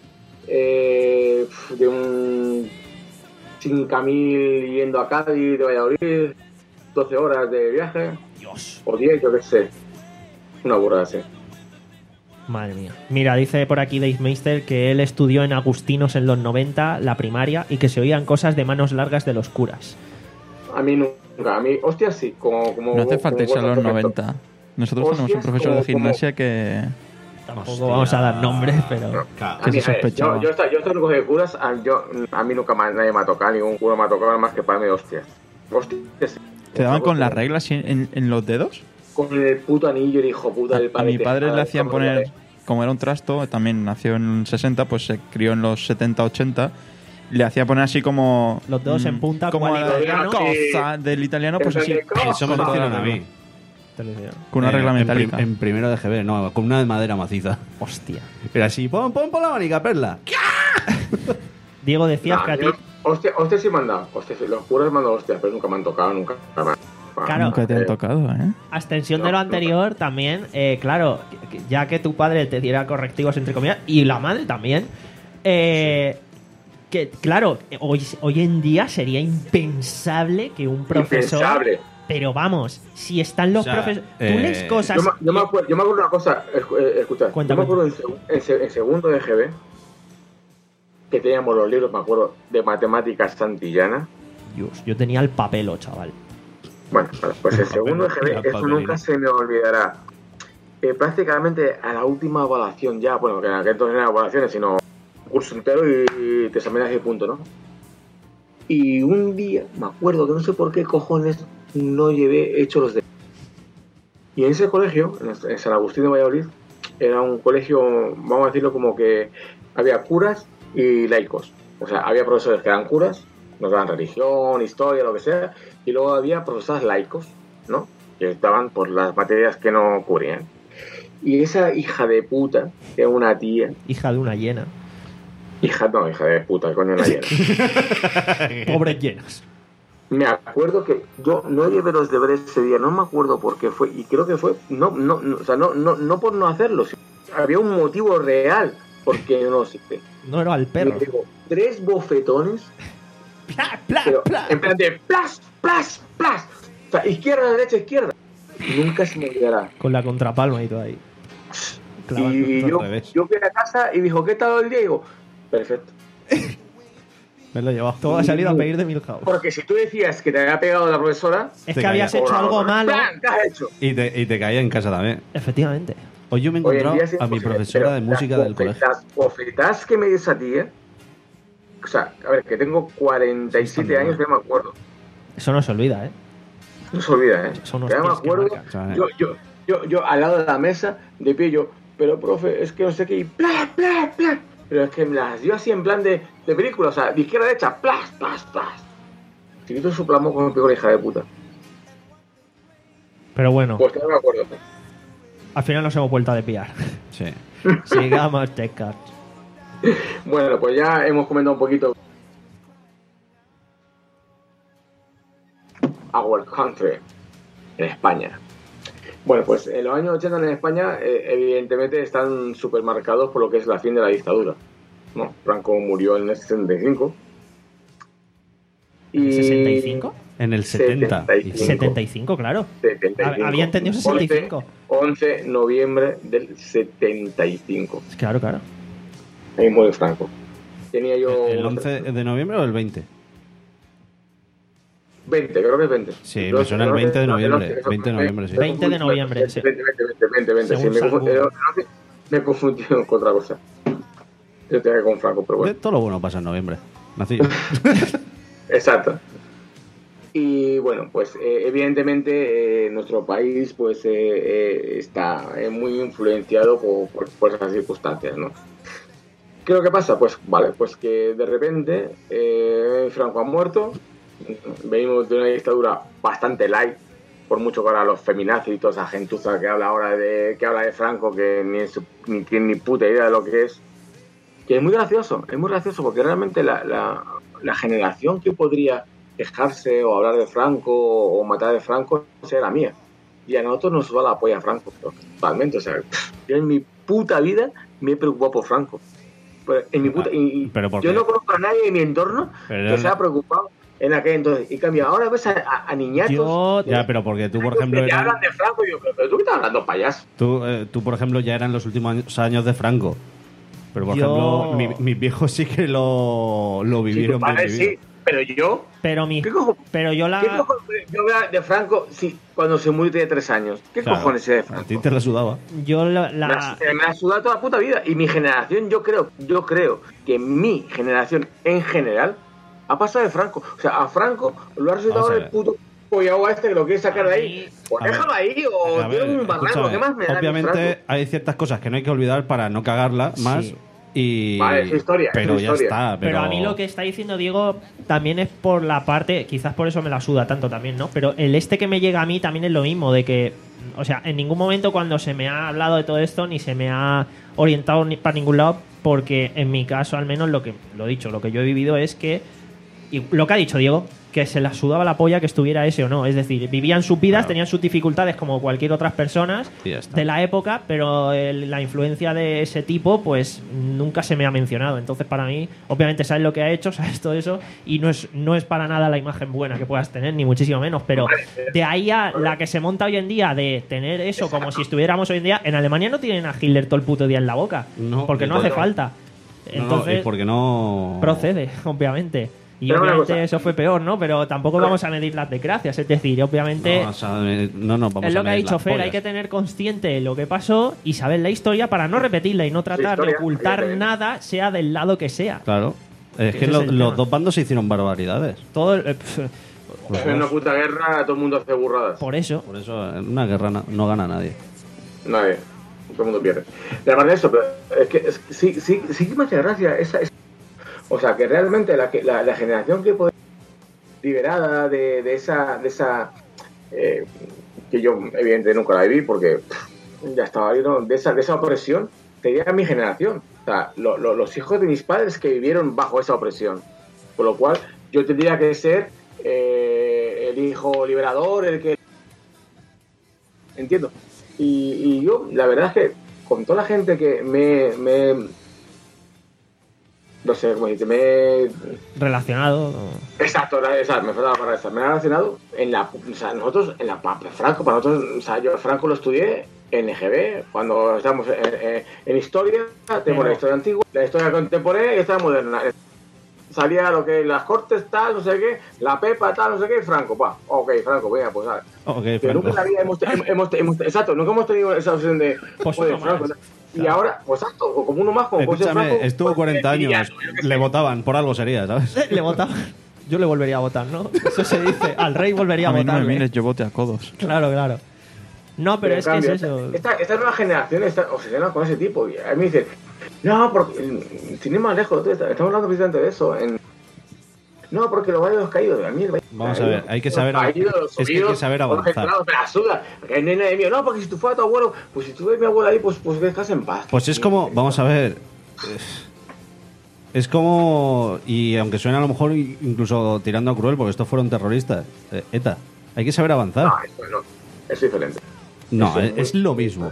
Eh, de un cinco mil yendo a Cádiz de Valladolid, doce horas de viaje, Dios. o diez, yo qué sé. Una burrada así. Madre mía. Mira, dice por aquí Dave Meister que él estudió en Agustinos en los noventa, la primaria, y que se oían cosas de manos largas de los curas. A mí nunca, a mí, hostia, sí, como... como No hace falta como irse a los vosotros, noventa. Nosotros tenemos un Hostias, profesor de como- como- gimnasia que... Tampoco Hostia. vamos a dar nombres, pero... A que mí, se a ver, sospechaba. Yo, yo, esta- yo esto recoge de curas, a, yo, a mí nunca más nadie me ha tocado, ningún cura me ha tocado más que para mí, hostias. Hostias. ¿Te daban con las Hostias. reglas en, en- en los dedos? Con el puto anillo, el hijo puta del A padre. mi padre Tejada, le hacían como poner, ya como era un trasto, también nació en el sesenta, pues se crió en los setenta, ochenta, le hacía poner así como... Los dedos en punta, como cual la italiano. cosa del italiano, pues así, Eso me lo hicieron a mí. con una Eh, regla en prim- metálica. En, primero de G B, no, con una de madera maciza. Hostia. Era así, pon, pon, pon la manica, perla. Diego, decías Nah, que a ti... yo- hostia, hostia sí me han dado. Hostia, sí, los curas me han dado hostias, pero nunca me han tocado, nunca. Nunca me- Claro. Nunca te han Eh, tocado, ¿eh? A extensión No, de lo no. anterior, también, eh, claro, que- que ya que tu padre te diera correctivos, entre comillas, y la madre también, eh, que, claro, hoy, hoy en día sería impensable que un profesor... Impensable. Pero vamos, si están los O sea, profesores... Tú eh, lees cosas... Yo me, yo, me acuerdo, yo me acuerdo una cosa, escu- eh, escucha, Cuenta, yo me cuenta. acuerdo en, seg- en se- en segundo de G B que teníamos los libros, me acuerdo, de matemáticas santillana. Dios, yo tenía el papelo, chaval. Bueno, pues el segundo de G La B, eso papelina. nunca se me olvidará. Eh, prácticamente a la última evaluación ya, bueno, que en aquel entonces no eran evaluaciones, sino un curso entero y te examinas y punto, ¿no? Y un día, me acuerdo que no sé por qué cojones no llevé hecho los de... Y en ese colegio, en en San Agustín de Valladolid, era un colegio, vamos a decirlo como que había curas y laicos. O sea, había profesores que eran curas, nos daban religión, historia, lo que sea, y luego había profesores laicos, ¿no? Que estaban por las materias que no cubrían. Y esa hija de puta, que era una tía, Hija de una hiena. hija, no, hija de puta, coño, una llena. Pobres llenas. Me acuerdo que yo no llevé los deberes ese día, no me acuerdo por qué fue, y creo que fue, no, no, no, o sea, no, no, no por no hacerlo, sino había un motivo real porque no lo hice. No era el perro. Me pegó tres bofetones Pla, pla, Pero pla. en plan de plas, plas, plas. O sea, izquierda, derecha, izquierda. Nunca se me olvidará. Con la contrapalma y todo ahí. Clavando. Y al yo, revés. yo fui a casa y dijo, ¿qué tal el día? Y digo, perfecto. Me lo he llevado. Todo ha salido a pedir de Milhouse. Porque si tú decías que te había pegado la profesora, Es Te que habías callas. hecho algo malo. ¡plan! ¿Qué has hecho? Y te, y te caía en casa también. Efectivamente. Hoy yo me he Hoy en encontrado día es a mi imposible, profesora pero de música las del colegio. bofetas- Las bofetadas que me dio esa tía. O sea, a ver, que tengo cuarenta y siete Sí, años, que me acuerdo. Eso no se olvida, ¿eh? No se olvida, ¿eh? Son unos Ya me pies que acuerdo. marcan. ¿sabes? Yo, yo, yo, yo al lado de la mesa, de pie, yo, pero profe, es que no sé qué, y plas, plas, plas. Pero es que me las dio así en plan de, de película, o sea, de izquierda a derecha, plas, plas, plas. Chiquito su plasmo con el pico, la hija de puta. Pero bueno, Pues no me acuerdo. al final nos hemos vuelto a desviar. Sí. Sigamos, chicos. Bueno, pues ya hemos comentado un poquito. Our country, en España. Bueno, pues en los años ochenta en España, eh, evidentemente están súper marcados por lo que es la fin de la dictadura. ¿No? Franco murió en el sesenta y cinco. Y... ¿sesenta y cinco? En el setenta. setenta y cinco. setenta y cinco, claro. setenta y cinco. Había entendido sesenta y cinco. once, once de noviembre del setenta y cinco. Claro, claro. Ahí muere Franco. Tenía yo... ¿El once de noviembre o el veinte? veinte, creo que es veinte. Sí, me suena el veinte de noviembre. veinte de noviembre, sí. veinte de noviembre, sí. veinte, veinte, veinte, veinte, sí. Según Me San confundí, Google. me he confundido con otra cosa. Yo tenía que con Franco, pero bueno. Todo lo bueno pasa en noviembre. Nací yo. Exacto. Y bueno, pues eh, evidentemente eh, nuestro país pues eh, eh, está eh, muy influenciado por, por, por esas circunstancias, ¿no? ¿Qué es lo que pasa? Pues vale, pues que de repente eh, Franco ha muerto, venimos de una dictadura bastante light, por mucho que ahora los feminazis y toda esa gentuza que habla ahora de que habla de Franco, que ni, es, ni tiene ni puta idea de lo que es, que es muy gracioso, es muy gracioso porque realmente la, la, la generación que podría quejarse o hablar de Franco o matar de Franco sea la mía. Y a nosotros nos va la polla Franco, totalmente. O sea, yo en mi puta vida me he preocupado por Franco. Pero en mi puta, y, ¿Pero por yo qué? no conozco a nadie en mi entorno Pero que no- se haya preocupado en aquel entonces. Y cambia, ahora ves a, a, a niñatos Yo- Ya, pero porque tú, por ejemplo, que ya eras- hablan de Franco y yo, pero tú qué estás hablando, payaso. tú, eh, tú, por ejemplo, ya eran los últimos años, años de Franco. Pero, por Yo- ejemplo, mi- mis viejos sí que lo, lo Sí, vivieron tu padre bien vivido. sí, pero yo, Pero mi. ¿qué cojo- Pero yo ¿qué la. cojones? Yo hablar de Franco sí, cuando se murió tenía tres años. ¿Qué Claro, cojones sé de a Franco? ti te la sudaba. Yo la. Me la- ha, me ha sudado toda la puta vida. Y mi generación, yo creo, yo creo que mi generación en general ha pasado de Franco. O sea, a Franco lo ha resultado Vamos a el ver. puto pollao este que lo quiere sacar de A ahí. mí- Pues A ver, déjalo ahí o A ver, tiene un barranco. escúchame, ¿Qué más me da mi obviamente Franco? hay ciertas cosas que no hay que olvidar para no cagarla más. Sí. Y... Vale, es su historia, es Pero su ya historia. está. Pero, Pero a mí lo que está diciendo Diego también es por la parte, quizás por eso me la suda tanto también, ¿no? Pero el este que me llega a mí también es lo mismo, de que, o sea, en ningún momento cuando se me ha hablado de todo esto ni se me ha orientado ni para ningún lado, porque en mi caso al menos lo que, lo dicho, lo que yo he vivido es que, y lo que ha dicho Diego, que se la sudaba la polla que estuviera ese o no. Es decir, vivían sus vidas, Claro. tenían sus dificultades como cualquier otras personas Y ya está. de la época, pero el- la influencia de ese tipo, pues nunca se me ha mencionado. Entonces, para mí, obviamente, sabes lo que ha hecho, sabes todo eso, y no es, no es para nada la imagen buena que puedas tener, ni muchísimo menos. Pero de ahí a la que se monta hoy en día de tener eso como si estuviéramos hoy en día, en Alemania no tienen a Hitler todo el puto día en la boca, No, porque y no hace porque- falta. No, no, Entonces, y porque no. procede, obviamente. Y Pero una obviamente cosa. eso fue peor, ¿no? Pero tampoco vamos a medir las desgracias. Es decir, obviamente. No, o sea, eh, no nos vamos Es lo a que ha medir dicho las Fer, hay pollas. que tener consciente de lo que pasó y saber la historia para no repetirla y no tratar historia, de ocultar evidentemente. nada, sea del lado que sea. Claro. Es Ese que es lo- el los tema. dos bandos se hicieron barbaridades. Todo el- eh, pf, En una puta guerra todo el mundo hace burradas. por eso. Por eso en una guerra no, no gana nadie. Nadie. Todo el mundo pierde. Y además de eso, pero es que es- sí, sí, sí que me hace gracia esa, esa- o sea, que realmente la, que- la, la generación que puede liberada de, de esa, de esa eh, que yo evidentemente nunca la viví porque pff, ya estaba ¿no? de esa, de esa opresión, sería mi generación. O sea, lo- lo- los hijos de mis padres que vivieron bajo esa opresión. Por lo cual, yo tendría que ser eh, el hijo liberador, el que entiendo. Y, y yo, la verdad es que con toda la gente que me, me no sé cómo decirte, me he... Relacionado. Exacto, exacto, me faltaba para esa. Me ha relacionado en la. O sea, nosotros, en la. Franco, para nosotros, o sea, yo Franco lo estudié en E G B, cuando estábamos en, en, en historia, tenemos Pero- la historia antigua, la historia contemporánea y la historia moderna. Salía lo que las cortes, tal, no sé qué, la Pepa, tal, no sé qué, Franco, pa. Ok, Franco, venga, pues a ver. Ok, Pero Franco. nunca en la vida hemos, hemos, hemos, hemos- exacto, nunca hemos tenido esa opción de. Pues joder, uno Franco, más. y Claro. ahora, pues exacto, como uno más, como puede ser Escúchame, Franco, estuvo pues, cuarenta años, villano, yo qué sé. le votaban, por algo sería, ¿sabes? Le votaba. Yo le volvería a votar, ¿no? Eso se dice. Al rey volvería A a, mí no me votar. mires, yo vote a codos. Claro, claro. No, pero en es cambio, que es eso. Esta, esta nueva generación está obsesionada con ese tipo. Y a mí me dicen, no, porque. Sin ir más lejos, estamos hablando precisamente de eso. En, no, porque los valles los caídos. A mí el valle Vamos a caído, ver, hay que los saber- caídos, los es que hay que subidos, saber los avanzar. entrados, me la suda. Que no hay nadie mío. No, porque si tú fueras tu abuelo, pues si tú ves mi abuelo ahí, pues, pues descansa en paz. Pues es como, vamos a ver, es como, y aunque suene a lo mejor incluso tirando a cruel, porque estos fueron terroristas, eh, ETA, hay que saber avanzar. No, eso no. Es diferente. No, eso es, no. es lo mismo.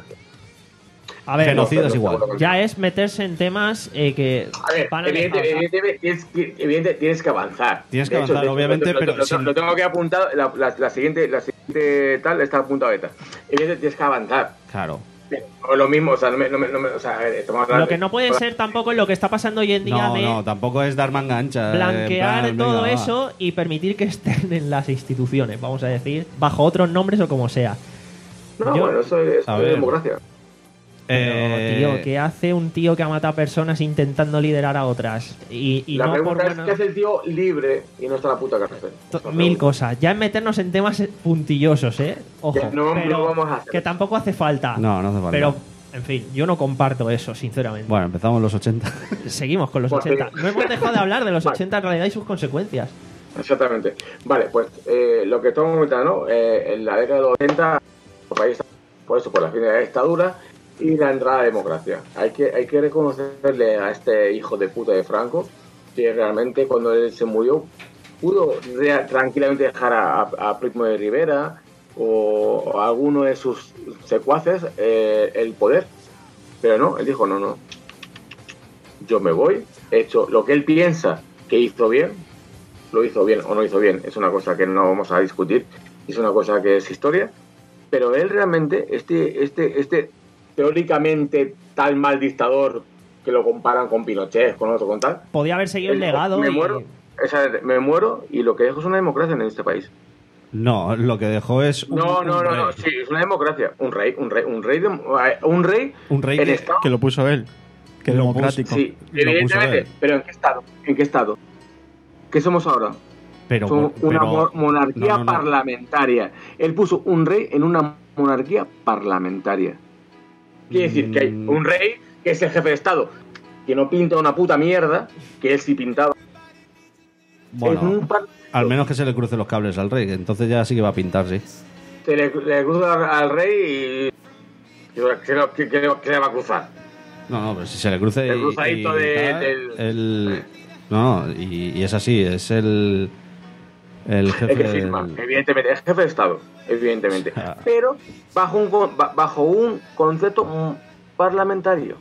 A ver, Genocidio no, es no, igual. no, no, no. ya es meterse en temas eh, que A ver, van a evidente, dejar- evidentemente, tienes, que- evidente, tienes que avanzar. Tienes que De hecho, avanzar, de hecho, obviamente, lo, lo- pero lo, sin- lo tengo que apuntar, la, la, la siguiente, la siguiente tal está apuntada beta. Evidentemente tienes que avanzar. Claro. Pero no es lo mismo, o sea, no me, no me, no me- o sea, a ver, estamos hablando Lo que no puede ser tampoco es lo que está pasando hoy en día No, de no, tampoco es dar manga ancha. eh, blanquear en plan, todo venga, va. eso y permitir que estén en las instituciones, vamos a decir, bajo otros nombres o como sea. No, Yo- bueno, eso es, A eso es ver. democracia. Pero, Eh, tío, ¿qué hace un tío que ha matado personas intentando liderar a otras? Y, y La no por pregunta bueno, es: ¿qué hace el tío libre y no está en la puta cárcel? to- Esa mil pregunta. cosas. Ya en meternos en temas puntillosos, ¿eh? Ojo. Ya, no, no pero vamos a hacer que eso. tampoco hace falta. No, no hace falta. Pero, en fin, yo no comparto eso, sinceramente. Bueno, empezamos en los ochenta. Seguimos con los Pues ochenta. sí. No hemos dejado de hablar de los Vale. ochenta en realidad y sus consecuencias. Exactamente. Vale, pues eh, lo que estamos comentando, ¿no? Eh, en la década de los ochenta, el país, por eso, por la fin de la dictadura y la entrada a la democracia. Hay que, hay que reconocerle a este hijo de puta de Franco que realmente cuando él se murió pudo rea- tranquilamente dejar a, a, a Primo de Rivera o, o a alguno de sus secuaces eh, el poder. Pero no, él dijo, no, no, yo me voy, he hecho lo que él piensa que hizo bien, lo hizo bien o no hizo bien, es una cosa que no vamos a discutir, es una cosa que es historia, pero él realmente, este, este, este teóricamente tal mal dictador que lo comparan con Pinochet, con otro, con tal, Podía haber seguido el él dijo, legado. me y- muero, esa- me muero y lo que dejo es una democracia en este país. No, lo que dejó es un, No, un no, no, rey. no, sí, es una democracia, un rey, un rey, un rey, de- un rey, Un rey en que- estado. Que lo puso él. Que Lo democrático. Sí, lo puso evidentemente, él. pero ¿en qué estado? ¿En qué estado? ¿Qué somos ahora? Pero, Somos una pero- mo- monarquía no, no, no. parlamentaria. Él puso un rey en una monarquía parlamentaria. Quiere decir que hay Mm. un rey que es el jefe de Estado, que no pinta una puta mierda, que él sí pintaba. En Bueno, un par- al menos que se le crucen los cables al rey, que entonces ya sí que va a pintar, sí. Se le, le cruza al, al rey y. ¿Qué, qué, qué- qué le va a cruzar? No, no, pero si se le cruce El y- cruzadito y de- tal, del- el- No, no, y, y es así, es el... El jefe El que firma, del- evidentemente, es jefe de Estado, evidentemente. Ah. Pero bajo un, con- ba- bajo un concepto mm, parlamentario.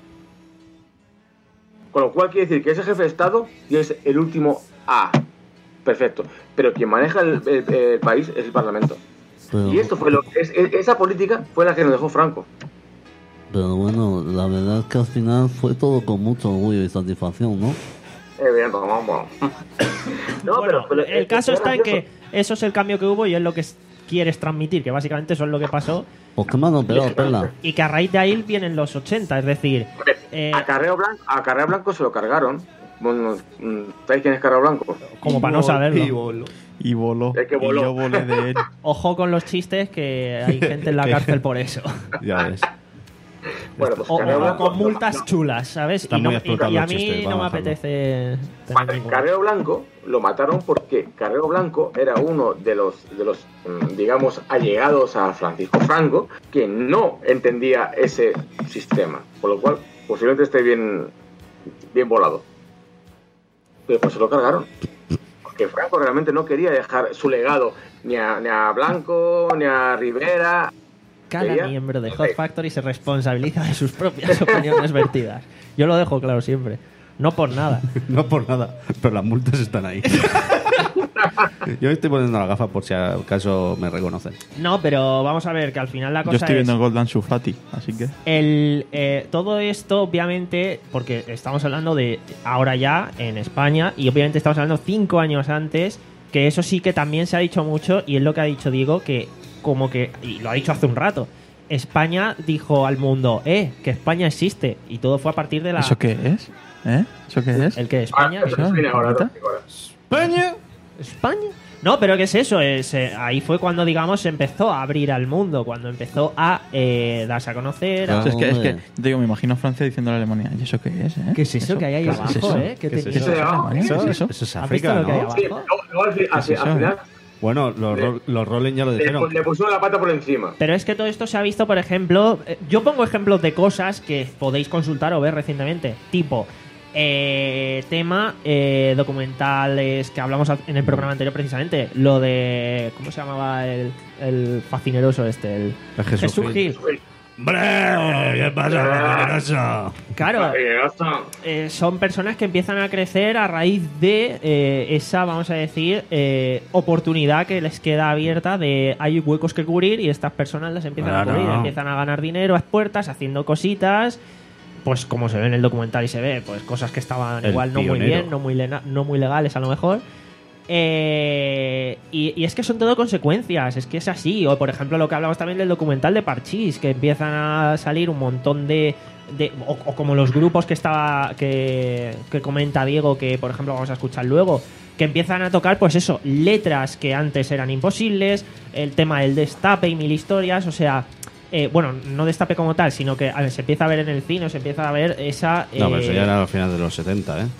Con lo cual quiere decir que ese jefe de Estado y es el último A. Perfecto. Pero quien maneja el, el- el país es el Parlamento. Pero, Y esto fue lo, es- es- esa política fue la que nos dejó Franco. pero bueno, la verdad es que al final fue todo con mucho orgullo y satisfacción, ¿no? Evidente, vamos, vamos. No, Bueno, pero- pero el es- caso es está en que gracioso. eso es el cambio que hubo y es lo que s- quieres transmitir, que básicamente eso es lo que pasó Pues qué mano pegado, Perla. y que a raíz de ahí vienen los ochenta, es decir, eh, A Carreo Blanco, a Carreo Blanco se lo cargaron. Bueno, ¿sabéis quién es Carreo Blanco? como para no saberlo. Y voló. El que Y voló. yo volé de él. Ojo con los chistes que hay gente en la cárcel por eso. Ya ves. Bueno, pues O, Carreo o Blanco. con multas chulas, ¿sabes? Están Y, no- muy y- explotados y a los mí chistes, no me vamos a dejarlo. apetece tener Vale, ninguno. Carrero Blanco lo mataron porque Carrero Blanco era uno de los, de los mm, digamos, allegados a Francisco Franco que no entendía ese sistema, por lo cual posiblemente esté bien, bien volado. Pero pues se lo cargaron. Porque Franco realmente no quería dejar su legado ni a, ni a Blanco, ni a Rivera. Cada Quería- miembro de Hot Factory se responsabiliza de sus propias opiniones vertidas. Yo lo dejo claro siempre. No por nada. No por nada, pero las multas están ahí. Yo me estoy poniendo la gafa por si acaso me reconocen. No, pero vamos a ver que al final la cosa Yo estoy es... viendo Golden Sufati, así que... El, eh, todo esto, obviamente, porque estamos hablando de ahora ya en España y obviamente estamos hablando cinco años antes, que eso sí que también se ha dicho mucho y es lo que ha dicho Diego, que como que, y lo ha dicho hace un rato, España dijo al mundo, eh, que España existe y todo fue a partir de la... ¿Eso qué es? ¿Eh? ¿Eso qué es? El que España... Ah, eso ¿Eso? viene ahora, ¿Ahorita? ahora. ¡España! ¿España? No, pero ¿qué es eso? Es, eh, ahí fue cuando, digamos, se empezó a abrir al mundo, cuando empezó a eh, darse a conocer. A... O sea, es que, es que, Hombre. digo, me imagino a Francia diciendo a la Alemania, ¿y eso qué es? Eh? ¿Qué es eso que hay ahí ¿Qué es abajo, eso? eh? ¿Qué ¿Qué es te- eso? Eso de abajo, Alemania? Eso, ¿Qué es eso? eso es ¿Has visto África, lo que hay ¿no? abajo? Sí, luego, luego al, fi- al, fi- eso, al final Bueno, los, ro- los Rolling ya lo le, dijeron. le pusieron la pata por encima. Pero es que todo esto se ha visto, por ejemplo, eh, yo pongo ejemplos de cosas que podéis consultar o ver recientemente, tipo eh, tema eh, documentales que hablamos al- en el programa anterior precisamente, lo de ¿cómo se llamaba el, el fascineroso este? El, El Jesús Gil. ¡Hombre! ¿Qué pasa, fascineroso? Claro, Eh, ya está. eh, son personas que empiezan a crecer a raíz de eh, esa, vamos a decir, eh, oportunidad que les queda abierta de hay huecos que cubrir y estas personas las empiezan Claro. a cubrir, empiezan a ganar dinero a puertas haciendo cositas, pues como se ve en el documental y se ve, pues cosas que estaban El igual no muy pionero. bien, no muy, lena- no muy legales a lo mejor. Eh, y, y es que son todo consecuencias, es que es así. O por ejemplo lo que hablamos también del documental de Parchís, que empiezan a salir un montón de... de- o, o como los grupos que estaba que, que comenta Diego, que por ejemplo vamos a escuchar luego, que empiezan a tocar pues eso, letras que antes eran imposibles, el tema del destape y mil historias, o sea... eh, bueno, no destape como tal, sino que a ver, se empieza a ver en el cine, o se empieza a ver esa... No, pero eso eh, ya era al final de los setenta, ¿eh?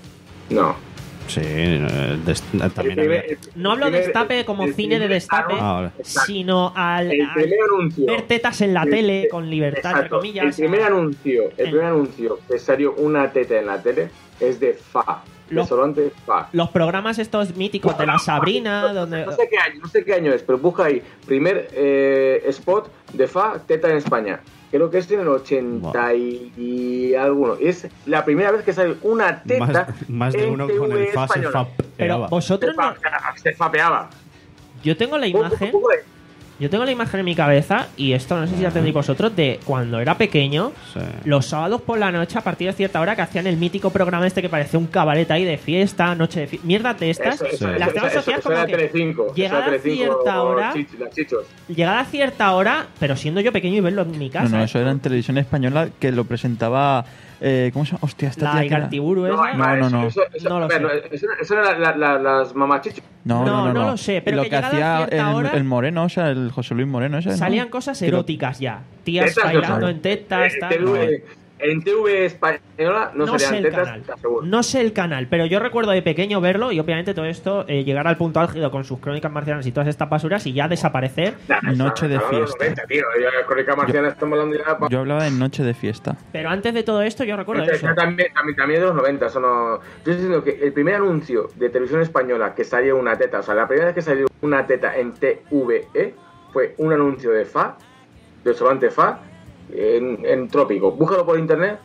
No. Sí, eh, des- también El había... primer- No hablo de primer- destape como el cine de primer- destape, Ah, vale. sino al, El al primer anuncio. ver tetas en la El- tele con libertad, entre Exacto. comillas. El primer a- anuncio, el el- primer anuncio que salió una teta en la tele es de Fa. Lo- Desodorante Fa. Los programas estos míticos de la Sabrina, donde... No sé qué año, no sé qué año es, pero busca ahí. Primer eh, spot de Fa, teta en España. Creo que es en el ochenta y, y alguno. Es la primera vez que sale una teta Más, más de en uno T V con el fa se española. fa Pero pegaba. vosotros Se, no... fa- se fapeaba. Yo tengo la imagen... Yo tengo la imagen en mi cabeza, y esto no sé si la tendréis vosotros, de cuando era pequeño, Sí. los sábados por la noche, a partir de cierta hora, que hacían el mítico programa este que parecía un cabaret ahí de fiesta, noche de fiesta, mierda de estas, Eso, eso, Sí. eso, las eso, tenemos eso, asociadas eso como era que Telecinco. Eso llegada era a Telecinco, cierta hora- chich- las chichos. llegada a cierta hora, pero siendo yo pequeño y verlo en mi casa. No, no, ¿eh? eso era en televisión española que lo presentaba... Eh, ¿Cómo se llama? Hostia, esta La tía que era- Igartiburu esa. No, no, no. Eso, eso, No lo a ver, sé. Eso, eso eran la- la- las mamachichos. No, No, no, no, no no. lo sé, pero lo que que, llegada a hacía cierta el, hora- el Moreno, o sea, el José Luis Moreno, ese, ¿no? Salían cosas Que lo- eróticas ya. Tías Tetas, bailando no, en tetas, En tal. T V, en T V española no, No sé salían el tetas, canal. te aseguro. No sé el canal, pero yo recuerdo de pequeño verlo y obviamente todo esto eh, llegar al punto álgido con sus crónicas marcianas y todas estas basuras y ya desaparecer. Nah, eso, Noche de estamos en los fiesta. noventa, tío. Ya Crónica Marciana estamos hablando ya. pa- Yo hablaba de Noche de Fiesta. Pero antes de todo esto yo recuerdo Eso eso. También, también, también de los noventa, eso no... Yo estoy diciendo que el primer anuncio de televisión española que salió una teta, o sea, la primera vez que salió una teta en T V E fue un anuncio de Fa, de Solante Fa, en, en Trópico. Búscalo por internet,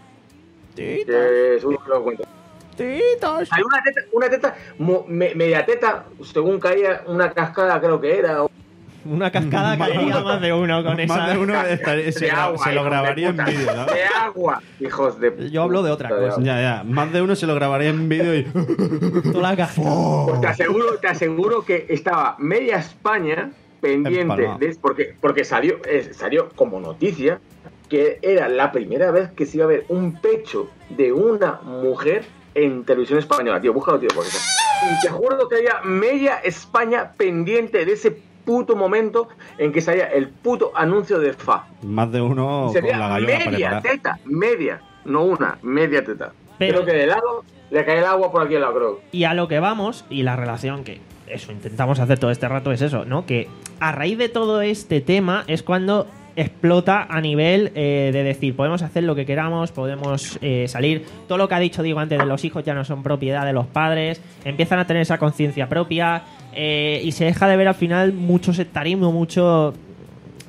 que seguro que lo encuentras. Hay una teta, una teta, mo- me- media teta, según caía una cascada, creo que era. o- Una cascada caería más de uno con esa. Más de uno estaría- se, de gra- agua, se lo hijos de grabaría en puta, vídeo, ¿no? De agua, hijos de. Yo hablo de otra puta, cosa. Ya, ya. Más de uno se lo grabaría en vídeo y... Toda la caja. Pues te aseguro, te aseguro que estaba media España pendiente Empalmado. de porque porque salió eh, salió como noticia que era la primera vez que se iba a ver un pecho de una mujer en televisión española. Tío, búscalo, tío, porque y te juro que había media España pendiente de ese puto momento en que salía el puto anuncio de Fa. Más de uno Se con la veía gallola media preparada. teta, media, no una, media teta. Pero- Creo que de lado le cae el agua por aquí al lado, creo. Y a lo que vamos, y la relación que eso intentamos hacer todo este rato es eso, ¿no? Que a raíz de todo este tema es cuando explota a nivel eh, de decir, podemos hacer lo que queramos, podemos eh, salir. Todo lo que ha dicho Diego antes de los hijos ya no son propiedad de los padres, empiezan a tener esa conciencia propia eh, y se deja de ver al final mucho sectarismo, mucho...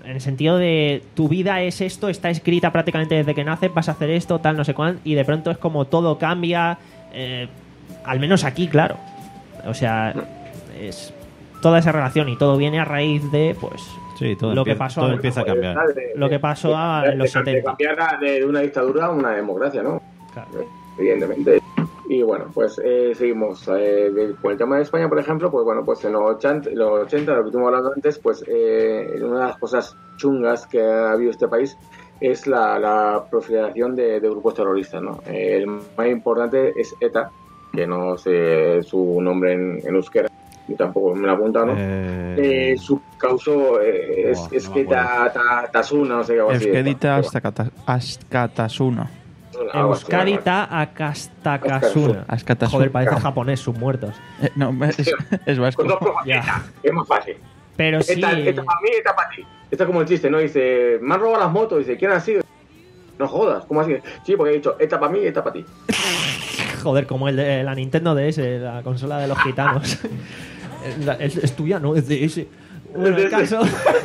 en el sentido de tu vida es esto, está escrita prácticamente desde que naces, vas a hacer esto, tal, no sé cuánto, y de pronto es como todo cambia, eh, al menos aquí, claro. O sea, es toda esa relación y todo viene a raíz de, pues, Sí, todo, lo que empieza, pasó todo a- empieza a cambiar. lo que pasó a- de, en los de- de setenta. cambiar de, de una dictadura a una democracia, ¿no? Claro. Evidentemente. Y bueno, pues eh, seguimos. Eh, de- con el tema de España, por ejemplo, pues bueno, pues en los ochenta, los ochenta lo que estuvimos hablando antes, pues eh, una de las cosas chungas que ha habido este país es la, la proliferación de, de grupos terroristas, ¿no? Eh, el más importante es ETA, que no sé su nombre en, en euskera, yo tampoco me lo he apuntado, ¿no? Eh, Eh, su causó eh, es, Buah, es no que me acuerdo. ta, ta- Tasuna, no sé qué algo así. Euskadita Bueno, Askata- Askatasuna. algo así, Euskadita Akastakasuna. Askatasuna. Joder, parece japonés sus muertos. Eh, no, es, es vasco. Con dos cosas, Ya. ETA, es más fácil. Pero sí, Esta, esta para mí, esta para ti. Esto es como el chiste, ¿no? Dice, me han robado las motos. Dice, ¿quién ha sido? No jodas, ¿cómo así? Sí, porque he dicho, esta para mí y esta para ti. joder, como el de la Nintendo D S, la consola de los gitanos. La- es, es tuya, no, es D S. Bueno, el caso.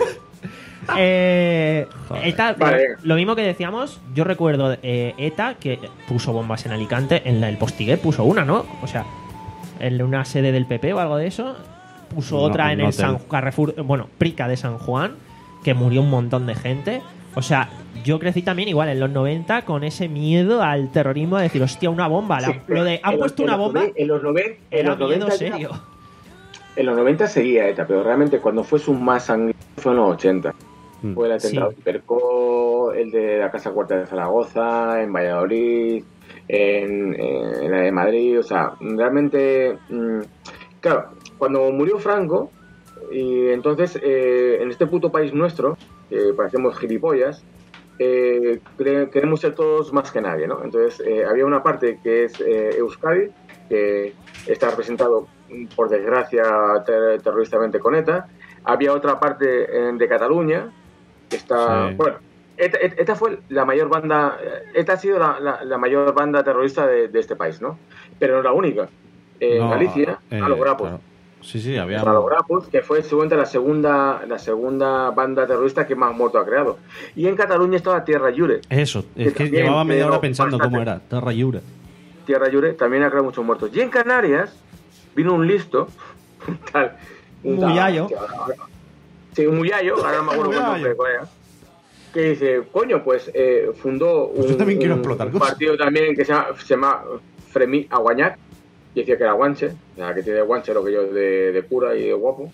eh, ETA, Vale. lo, lo mismo que decíamos, yo recuerdo eh, ETA que puso bombas en Alicante, en la, el Postiguet puso una, ¿no? O sea, en una sede del P P o algo de eso, puso No, otra en en un el hotel. San Carrefour, bueno, Prica de San Juan, que murió un montón de gente. O sea, yo crecí también igual en los noventa con ese miedo al terrorismo de decir, hostia, una bomba. La- Sí, lo de, han en los- puesto en una los bomba, noven- En los noventa, en era los miedo noventa ya- serio. En los noventa seguía ETA, pero realmente cuando fue su más sangriento fue en los ochenta. Mm. Fue el atentado Sí. de Hipercó, el de la Casa Cuarta de Zaragoza, en Valladolid, en, en la de Madrid. O sea, realmente, mm, claro, cuando murió Franco, y entonces eh, en este puto país nuestro, que parecemos gilipollas, eh, cre- queremos ser todos más que nadie, ¿no? Entonces eh, había una parte que es eh, Euskadi, que está representado, por desgracia, ter- terroristamente con ETA. Había otra parte eh, de Cataluña, que está... Sí. Bueno, ETA, ETA fue la mayor banda... ETA ha sido la, la- la mayor banda terrorista de, de este país, ¿no? Pero no la única. En No, Galicia, eh, a los grapos. claro. Sí, sí, había. A los grapos, que fue seguramente la segunda, la segunda banda terrorista que más muertos ha creado. Y en Cataluña estaba Tierra Llure. Eso, es Que que también, llevaba media pero hora pensando bastante. cómo era. Terra Llure. Tierra Llure también ha creado muchos muertos. Y en Canarias vino un listo, un tal... Un tal- muyayo. Sí, un muyayo, ahora no me acuerdo cuál nombre, cuál era, que dice, coño, pues eh, fundó un, Yo también quiero un- explotar un cosas. partido también que se llama, se llama Fremí Aguañac, y decía que era guanche, o sea, que tiene guanche lo que yo de, de cura y de guapo.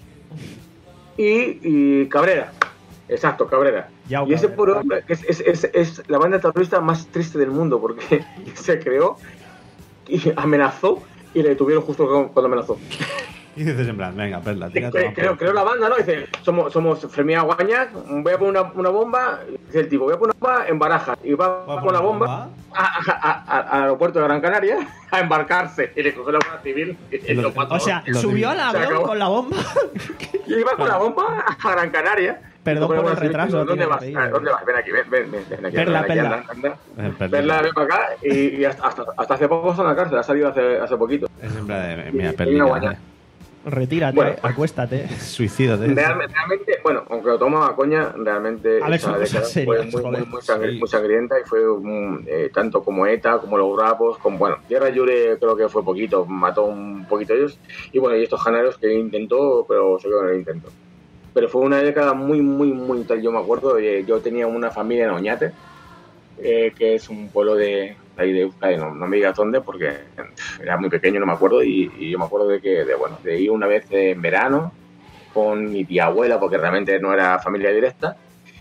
Y, y Cabrera, exacto, Cabrera. Yao y ese Cabrera. puro hombre, que es, es, es, es la banda terrorista más triste del mundo, porque se creó y amenazó y le detuvieron justo cuando amenazó. Y dices en plan, venga, perla, tírate Creo, la creo, creo la banda, ¿no? Dice, somos, somos Fermín Aguañac, voy a poner una, una bomba, dice el tipo, voy a poner una bomba en Barajas, y va, ¿Va a con la poner bomba bomba? a- a- a- al aeropuerto de Gran Canaria a embarcarse, y le cogió la Guardia Civil y Lo- lo mató. O sea, Lo subió divi- al Se avión acabó. con la bomba. y iba con la bomba a Gran Canaria. Perdón Y cogió la por el Guardia Civil, retraso, ¿Dónde tiene vas? que pedir. Ah, ¿Dónde vas? Ven aquí, ven, ven, ven, ven aquí. Perla, ven aquí, perla. anda, anda. Eh, perla. Perla, ven para acá, y, y hasta, hasta, hasta hace poco está en la cárcel, ha salido hace, hace poquito. Es en plan de, mira, Y- y perlita, una guaña. vale. Retírate, Bueno. acuéstate. Suicídate. Realmente, realmente, bueno, aunque lo tomo a coña, realmente A ver, esa son cosas década serias, fue muy, muy, joder. muy, sangri- Sí. muy sangrienta y fue un, eh, tanto como ETA, como los grapos, como, bueno, Tierra Llure creo que fue poquito, mató un poquito ellos, y bueno, y estos canarios que intentó, pero se quedó en el intento. Pero fue una década muy, muy, muy tal, yo me acuerdo, eh, yo tenía una familia en Oñate, eh, que es un pueblo de ahí de Euskadi, no, no me digas dónde porque pff, era muy pequeño, no me acuerdo, y, y yo me acuerdo de que, de, bueno, de ir una vez en verano con mi tía abuela, porque realmente no era familia directa,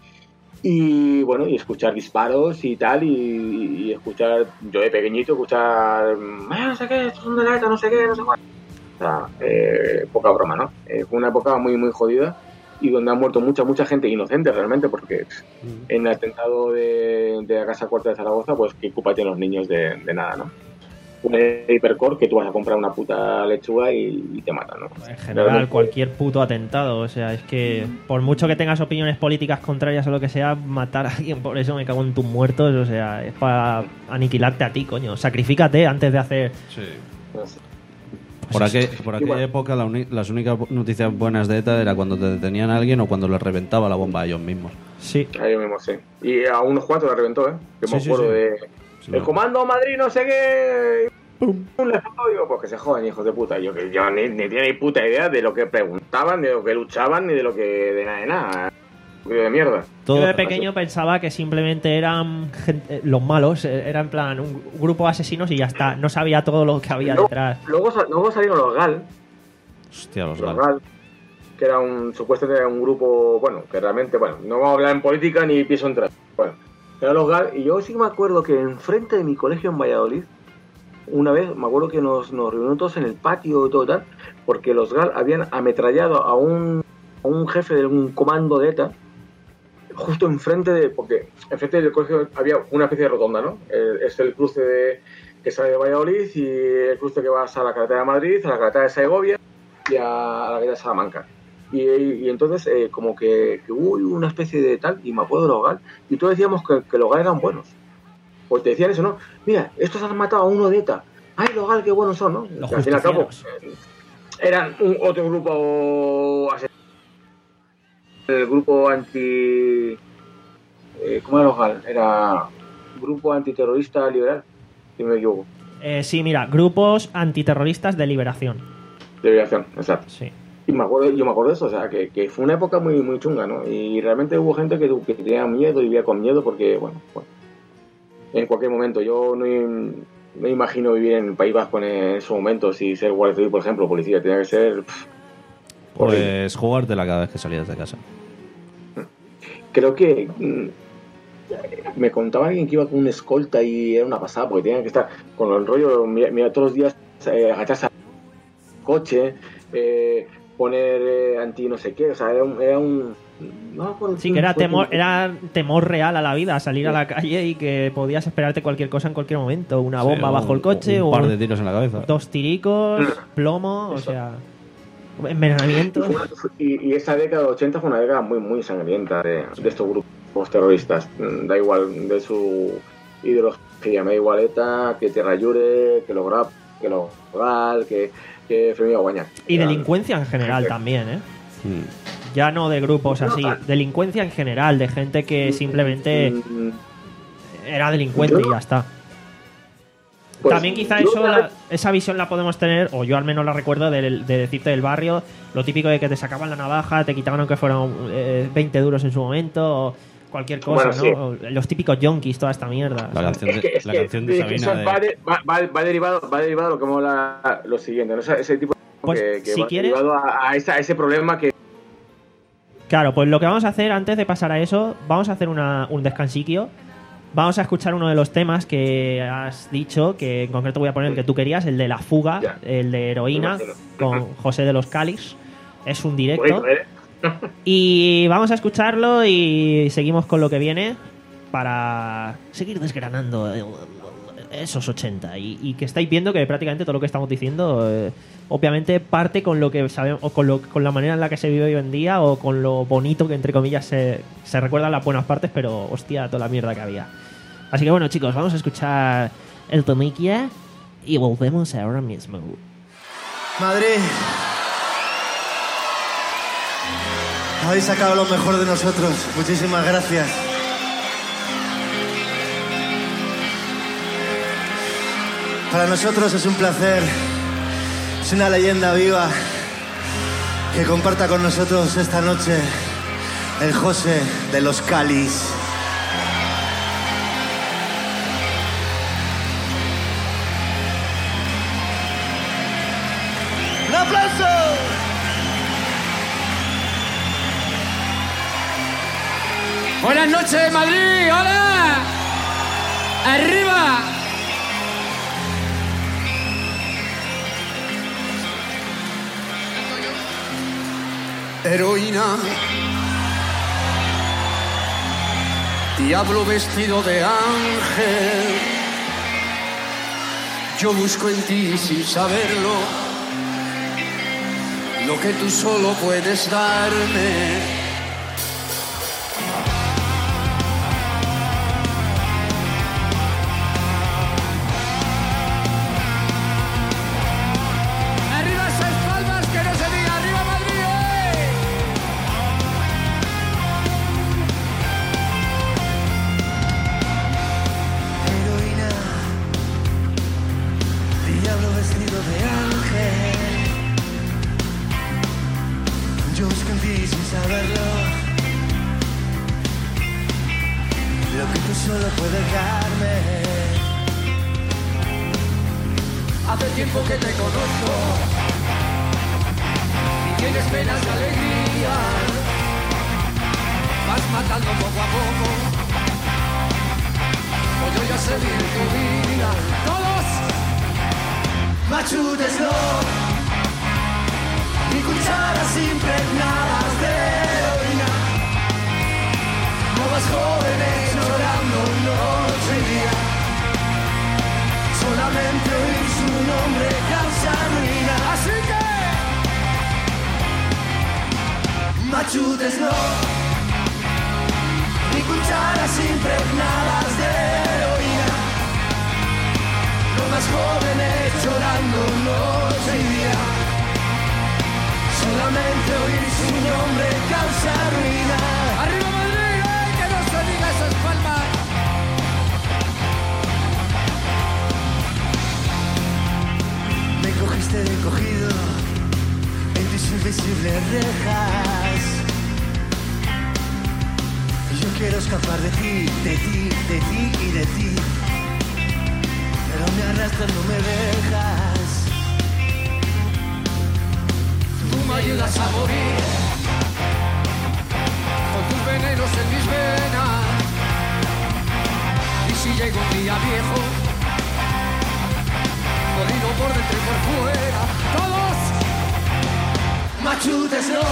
y bueno, y escuchar disparos y tal, y, y escuchar, yo de pequeñito, escuchar, "Ah, no sé qué, estos son de la ETA, no sé qué, no sé cuál". O sea, eh, poca broma, ¿no? Eh, fue una época muy, muy jodida, y donde ha muerto mucha, mucha gente inocente realmente, porque en el atentado de, de la Casa Cuarta de Zaragoza, pues qué culpa tienen los niños de, de nada, ¿no? Un hipercore que tú vas a comprar una puta lechuga y, y te matan, ¿no? En general, Realmente, cualquier puto atentado. O sea, es que por mucho que tengas opiniones políticas contrarias o lo que sea, matar a alguien por eso me cago en tus muertos. O sea, es para aniquilarte a ti, coño. Sacrifícate antes de hacer. Sí. no sé. Por, aquel, por aquella época la uni- las únicas noticias buenas de ETA era cuando te detenían a alguien o cuando les reventaba la bomba a ellos mismos. Sí. A ellos mismos, sí. Y a unos cuantos la reventó, ¿eh? Que Sí, me sí, acuerdo sí. de... Sí, el no. comando Madrid no sé qué... ¡Pum! Les faltó, digo, pues que se joden, hijos de puta. Yo que yo ni, ni tenía ni puta idea de lo que preguntaban, de lo que luchaban, ni de lo que... de nada de nada. De mierda. Todo- Yo de pequeño pensaba que simplemente eran gente- los malos, eh, era en plan un grupo de asesinos y ya está. No sabía todo lo que había Luego, detrás. luego, sa- luego salieron los GAL, Hostia, los los gal. GAL, que era un supuestamente era un grupo, bueno, que realmente, bueno, no vamos a hablar en política ni pienso entrar. Bueno, eran los GAL, y yo sí me acuerdo que enfrente de mi colegio en Valladolid, una vez, me acuerdo que nos, nos reunimos todos en el patio y todo tal, porque los GAL habían ametrallado a un, a un jefe de un comando de ETA, justo enfrente de, porque enfrente del colegio había una especie de rotonda, ¿no? El- es el cruce de, que sale de Valladolid y el cruce que vas a la carretera de Madrid, a la carretera de Segovia y a, a la carretera de Salamanca. Y, y entonces eh, como que, que hubo una especie de tal, y me acuerdo de los GAL, y todos decíamos que, que los GAL eran buenos. Pues te decían eso, ¿no? Mira, estos han matado a uno de ETA. Ay, los GAL qué buenos son, ¿no? Los Y al fin y al cabo, justicieros. eh, eran un, otro grupo asesino. El grupo anti... Eh, ¿Cómo era los GAL? Era Grupo Antiterrorista Liberal, si no me equivoco. Eh, sí, mira, grupos antiterroristas de liberación. De liberación, exacto. Sí. Y me acuerdo, yo me acuerdo de eso, o sea, que, que fue una época muy muy chunga, ¿no? Y realmente hubo gente que, que tenía miedo y vivía con miedo porque, bueno, bueno, en cualquier momento. Yo no im- me imagino vivir en el País Vasco en esos momentos y ser guardia civil, por ejemplo, policía. Tenía que ser... pff, horrible. Pues jugártela cada vez que salías de casa. Creo que mm, me contaba alguien que iba con una escolta y era una pasada porque tenían que estar con el rollo, mira, mira todos los días eh, agacharse al coche, eh, poner eh, anti no sé qué, o sea, era un... Era un no me acuerdo Sí, si que era fue- temor, era temor real a la vida, salir a la calle y que podías esperarte cualquier cosa en cualquier momento. Una Sí, bomba un- bajo el coche, un o par de tiros en la cabeza. dos tiricos, plomo, o sea, envenenamiento. Y, y esa década de ochenta fue una década muy muy sangrienta de, de estos grupos terroristas. Mm, Da igual de su ideología, me da igual ETA, que Terra Llure, que los GRAP, que los GAL, que, que Fermín Guañac. Y delincuencia en general también, ¿eh? Mm. Ya no de grupos No, así, tal. delincuencia en general, de gente que simplemente Mm, era delincuente y ya está. pues, También quizá yo eso, una la- vez- esa visión la podemos tener, o yo al menos la recuerdo, de, de decirte del barrio, lo típico de que te sacaban la navaja, te quitaban aunque fueran eh, veinte duros en su momento, o cualquier cosa, Bueno, sí. ¿no? O los típicos yonkis, toda esta mierda. La canción Es de, que, es la que- canción de es que eso Sabina va, de... de- va, va- va derivado, va derivado lo que mola lo siguiente, ¿no? Ese, ese tipo de Pues, que, que si va quieres- derivado a, a esa- a ese problema que Claro, pues lo que vamos a hacer antes de pasar a eso, vamos a hacer una, un descansiquio. Vamos a escuchar uno de los temas que has dicho, que en concreto voy a poner el que tú querías, el de La Fuga, Ya. el de Heroína, Me imagino. con José de los Calis. Es un directo. bonito, ¿eh? Y vamos a escucharlo y seguimos con lo que viene para seguir desgranando el- esos ochenta. Y, y que estáis viendo que prácticamente todo lo que estamos diciendo, eh, obviamente parte con lo que sabemos, o con, lo, con la manera en la que se vive hoy en día, o con lo bonito que entre comillas se, se recuerdan las buenas partes, pero hostia, toda la mierda que había. Así que bueno, chicos, vamos a escuchar el tomiquia y volvemos ahora mismo. Madrid, habéis sacado lo mejor de nosotros. Muchísimas gracias. Para nosotros es un placer, es una leyenda viva que comparta con nosotros esta noche el José de los Calis. ¡Un aplauso! Buenas noches, Madrid. Hola. Arriba. Heroína. Diablo vestido de ángel. Yo busco en ti sin saberlo lo que tú solo puedes darme. Yo busco en ti sin saberlo lo que tú solo puedes darme. Hace tiempo que te conozco y tienes penas de alegría. Vas matando poco a poco, pues yo ya sé vivir tu vida. ¡Todos! Machúteslo, ni cucharas impregnadas de heroína. No más jóvenes llorando noche y día. Solamente oír su nombre causa ruina. Así que machúteslo, ni cucharas impregnadas de heroína. Los más jóvenes llorando noche y día. Solamente oír su nombre causa ruina. ¡Arriba Madrid! ¡Eh! ¡Que no se diga esas palmas! Me cogiste de cogido en tus invisibles rejas. Yo quiero escapar de ti, de ti, de ti y de ti. Pero me arrastras, no me dejas. Tú me ayudas a morir con tus venenos en mis venas. Y si llego un día viejo, jodido por dentro y por fuera, todos Machúteslo,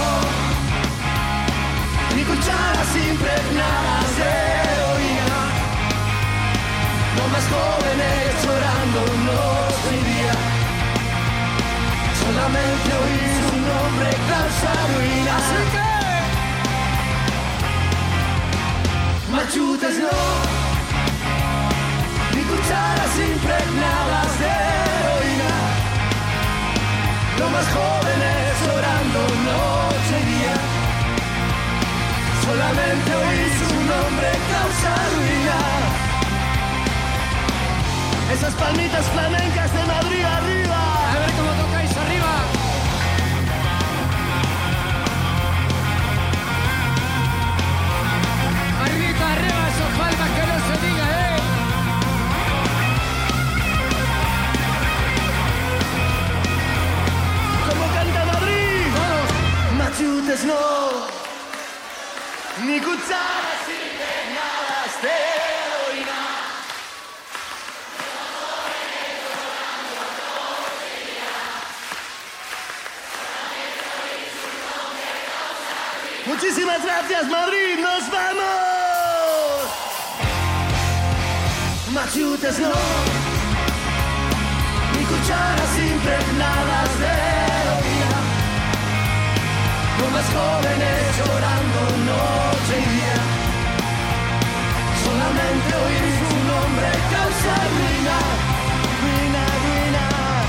ni cucharas impregnadas de heroína. Los más jóvenes llorando noche y día. Solamente oír su nombre causa ruina. Así que machúteslo, ni cucharas impregnadas de heroína. Los más jóvenes llorando noche y día. Solamente oír su nombre causa ruina. Esas palmitas flamencas de Madrid arriba. a ver cómo tocáis arriba. Arriba, arriba, esos palmas que no se diga, eh. Como canta Madrid. Todos. Machúteslo, ni cucharas impregnadas de heroína. Muchísimas gracias, Madrid. ¡Nos vamos! Machúteslo, ni cucharas impregnadas de heroína. Los más jóvenes llorando noche y día. Solamente oír su nombre causa ruina. Ruina, ruina.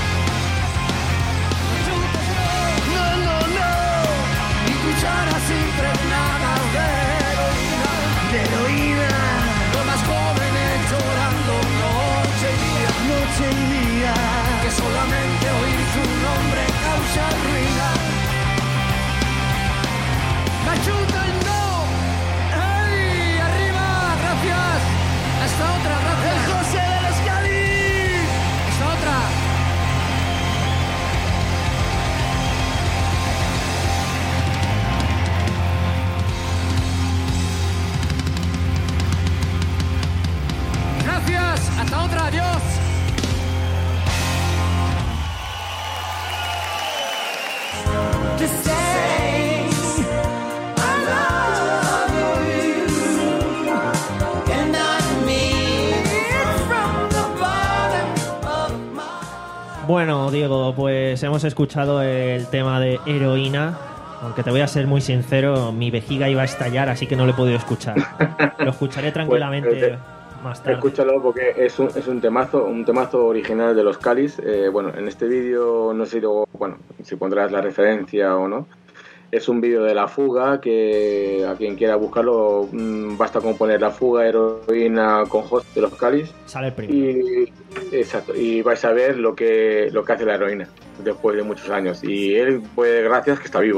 No, no, no. Ni cucharas impregnadas de heroína. De heroína. Los más jóvenes llorando noche y día. Noche y día. Que solamente oír su nombre causa ruina. Machuta el no. ¡Ey! Arriba, gracias. Esta otra, gracias. El José de los Cádiz. Esta otra. Gracias. Hasta otra. Adiós. To say I love you, and I mean it from the bottom of my. Bueno, Diego, pues hemos escuchado el tema de Heroína. Aunque te voy a ser muy sincero, mi vejiga iba a estallar, así que no lo he podido escuchar. Lo escucharé tranquilamente Pues, más tarde. Escúchalo porque es un, es un temazo, un temazo original de los Cáliz. Eh, bueno, en este vídeo no sé si luego, bueno, si pondrás la referencia o no. Es un vídeo de La Fuga que a quien quiera buscarlo mmm, basta con poner La Fuga, Heroína con Host de los Cáliz. Sale el primero. Y exacto, y vais a ver lo que lo que hace la heroína después de muchos años. Y él, pues gracias que está vivo.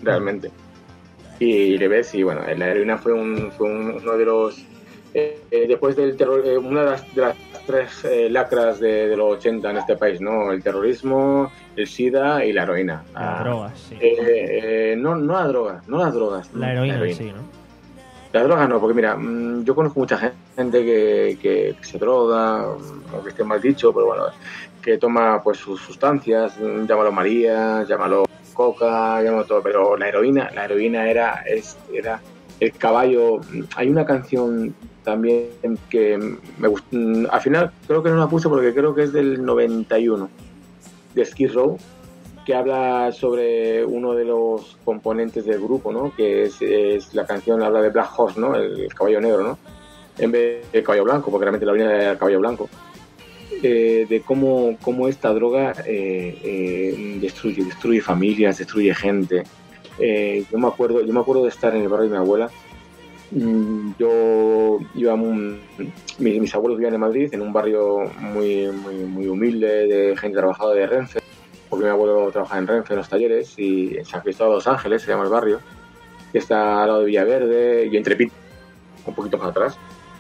realmente. Y le ves, y bueno, la heroína fue, un, fue un- uno de los... eh, eh, después del terror, eh, una de las, de las tres eh, lacras de, de los ochenta en este país, ¿no? El terrorismo, el SIDA y la heroína. Las Ah, drogas, sí. eh, eh, no, no las drogas, no las drogas. La heroína, sí, ¿no? La droga no, porque mira, mm, yo conozco mucha gente que, que se droga, mm, o que esté mal dicho, pero bueno, que toma pues sus sustancias, mm, llámalo María, llámalo coca, llámalo todo, pero la heroína, la heroína era, es, era el caballo. Hay una canción también que me gustó, mm, al final creo que no la puse porque creo que es del noventa y uno, de Skid Row, que habla sobre uno de los componentes del grupo, ¿no? Que es, es la canción, habla de Black Horse, ¿no? El, el caballo negro, ¿no? En vez de caballo blanco, porque realmente la orina era el caballo blanco. Eh, de cómo, cómo esta droga eh, eh, destruye, destruye familias, destruye gente. Eh, yo me acuerdo, yo me acuerdo de estar en el barrio de mi abuela. Mm, Yo iba, muy, mis, mis abuelos vivían en Madrid, en un barrio muy, muy, muy humilde, de gente trabajadora de Renfe, porque mi abuelo trabaja en Renfe, en los talleres, y en San Cristóbal de los Ángeles, se llama el barrio, que está al lado de Villaverde, y entre Pit, un poquito más atrás.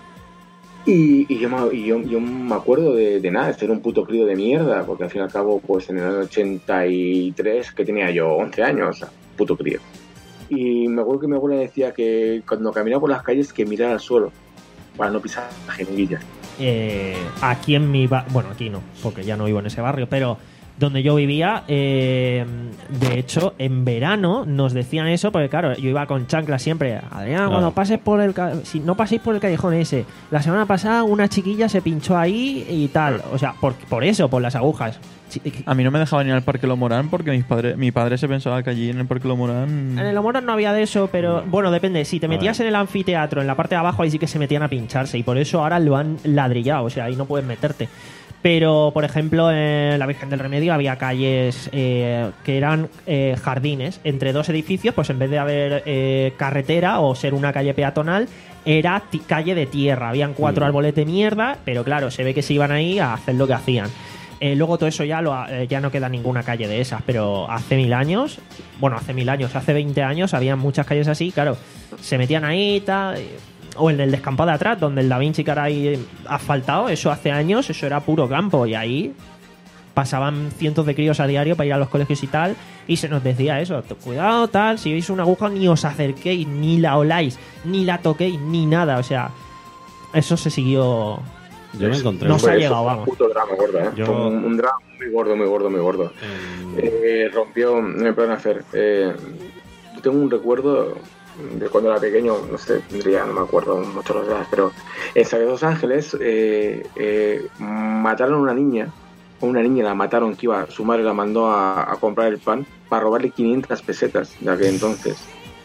Y, y, yo, me, y yo, yo me acuerdo de, de nada, de ser un puto crío de mierda, porque al fin y al cabo, pues en el año ochenta y tres, que tenía yo once años, o sea, puto crío. Y me acuerdo que mi abuela decía que cuando caminaba por las calles que mirara al suelo, para no pisar las jeringuillas. Eh, aquí en mi barrio, bueno, aquí no, porque ya no vivo en ese barrio, pero donde yo vivía, eh, de hecho, en verano nos decían eso, porque claro, yo iba con chancla siempre. Adrián, Claro. cuando pases por el ca- si no paséis por el callejón ese, la semana pasada una chiquilla se pinchó ahí y tal, o sea, por, por eso, por las agujas. Sí, A mí no me dejaban ir al Parque Lomorán porque mis padres, mi padre se pensaba que allí en el Parque Lomorán... En el Omorón no había de eso, pero bueno, depende. Si te metías en el anfiteatro, en la parte de abajo, ahí sí que se metían a pincharse, y por eso ahora lo han ladrillado, o sea, ahí no puedes meterte. Pero, por ejemplo, en la Virgen del Remedio había calles eh, que eran eh, jardines entre dos edificios, pues en vez de haber eh, carretera o ser una calle peatonal, era ti- calle de tierra. Habían cuatro Mm. árboles de mierda, pero claro, se ve que se iban ahí a hacer lo que hacían. Eh, luego todo eso ya lo ha- eh, ya no queda ninguna calle de esas, pero hace mil años, bueno, hace mil años, hace veinte años había muchas calles así, claro, se metían ahí y tal, eh, o en el descampado de atrás, donde el Da Vinci que ahora hay asfaltado, eso hace años, eso era puro campo, y ahí pasaban cientos de críos a diario para ir a los colegios y tal, y se nos decía eso, t- cuidado, tal, si veis una aguja ni os acerquéis, ni la oláis, ni la toquéis, ni nada, o sea, eso se siguió... Yo me encontré No un- se ha Fue llegado, eso, vamos. Un puto drama gordo, ¿eh? Yo- Fue un, un drama muy gordo, muy gordo, muy gordo. en- Eh, rompió, me perdón, Fer, eh, yo tengo un recuerdo de cuando era pequeño, no sé, tendría, no me acuerdo mucho las edades, pero en San Los Ángeles eh, eh, mataron a una niña, a una niña la mataron, que iba, su madre la mandó a, a comprar el pan para robarle quinientas pesetas de aquel entonces.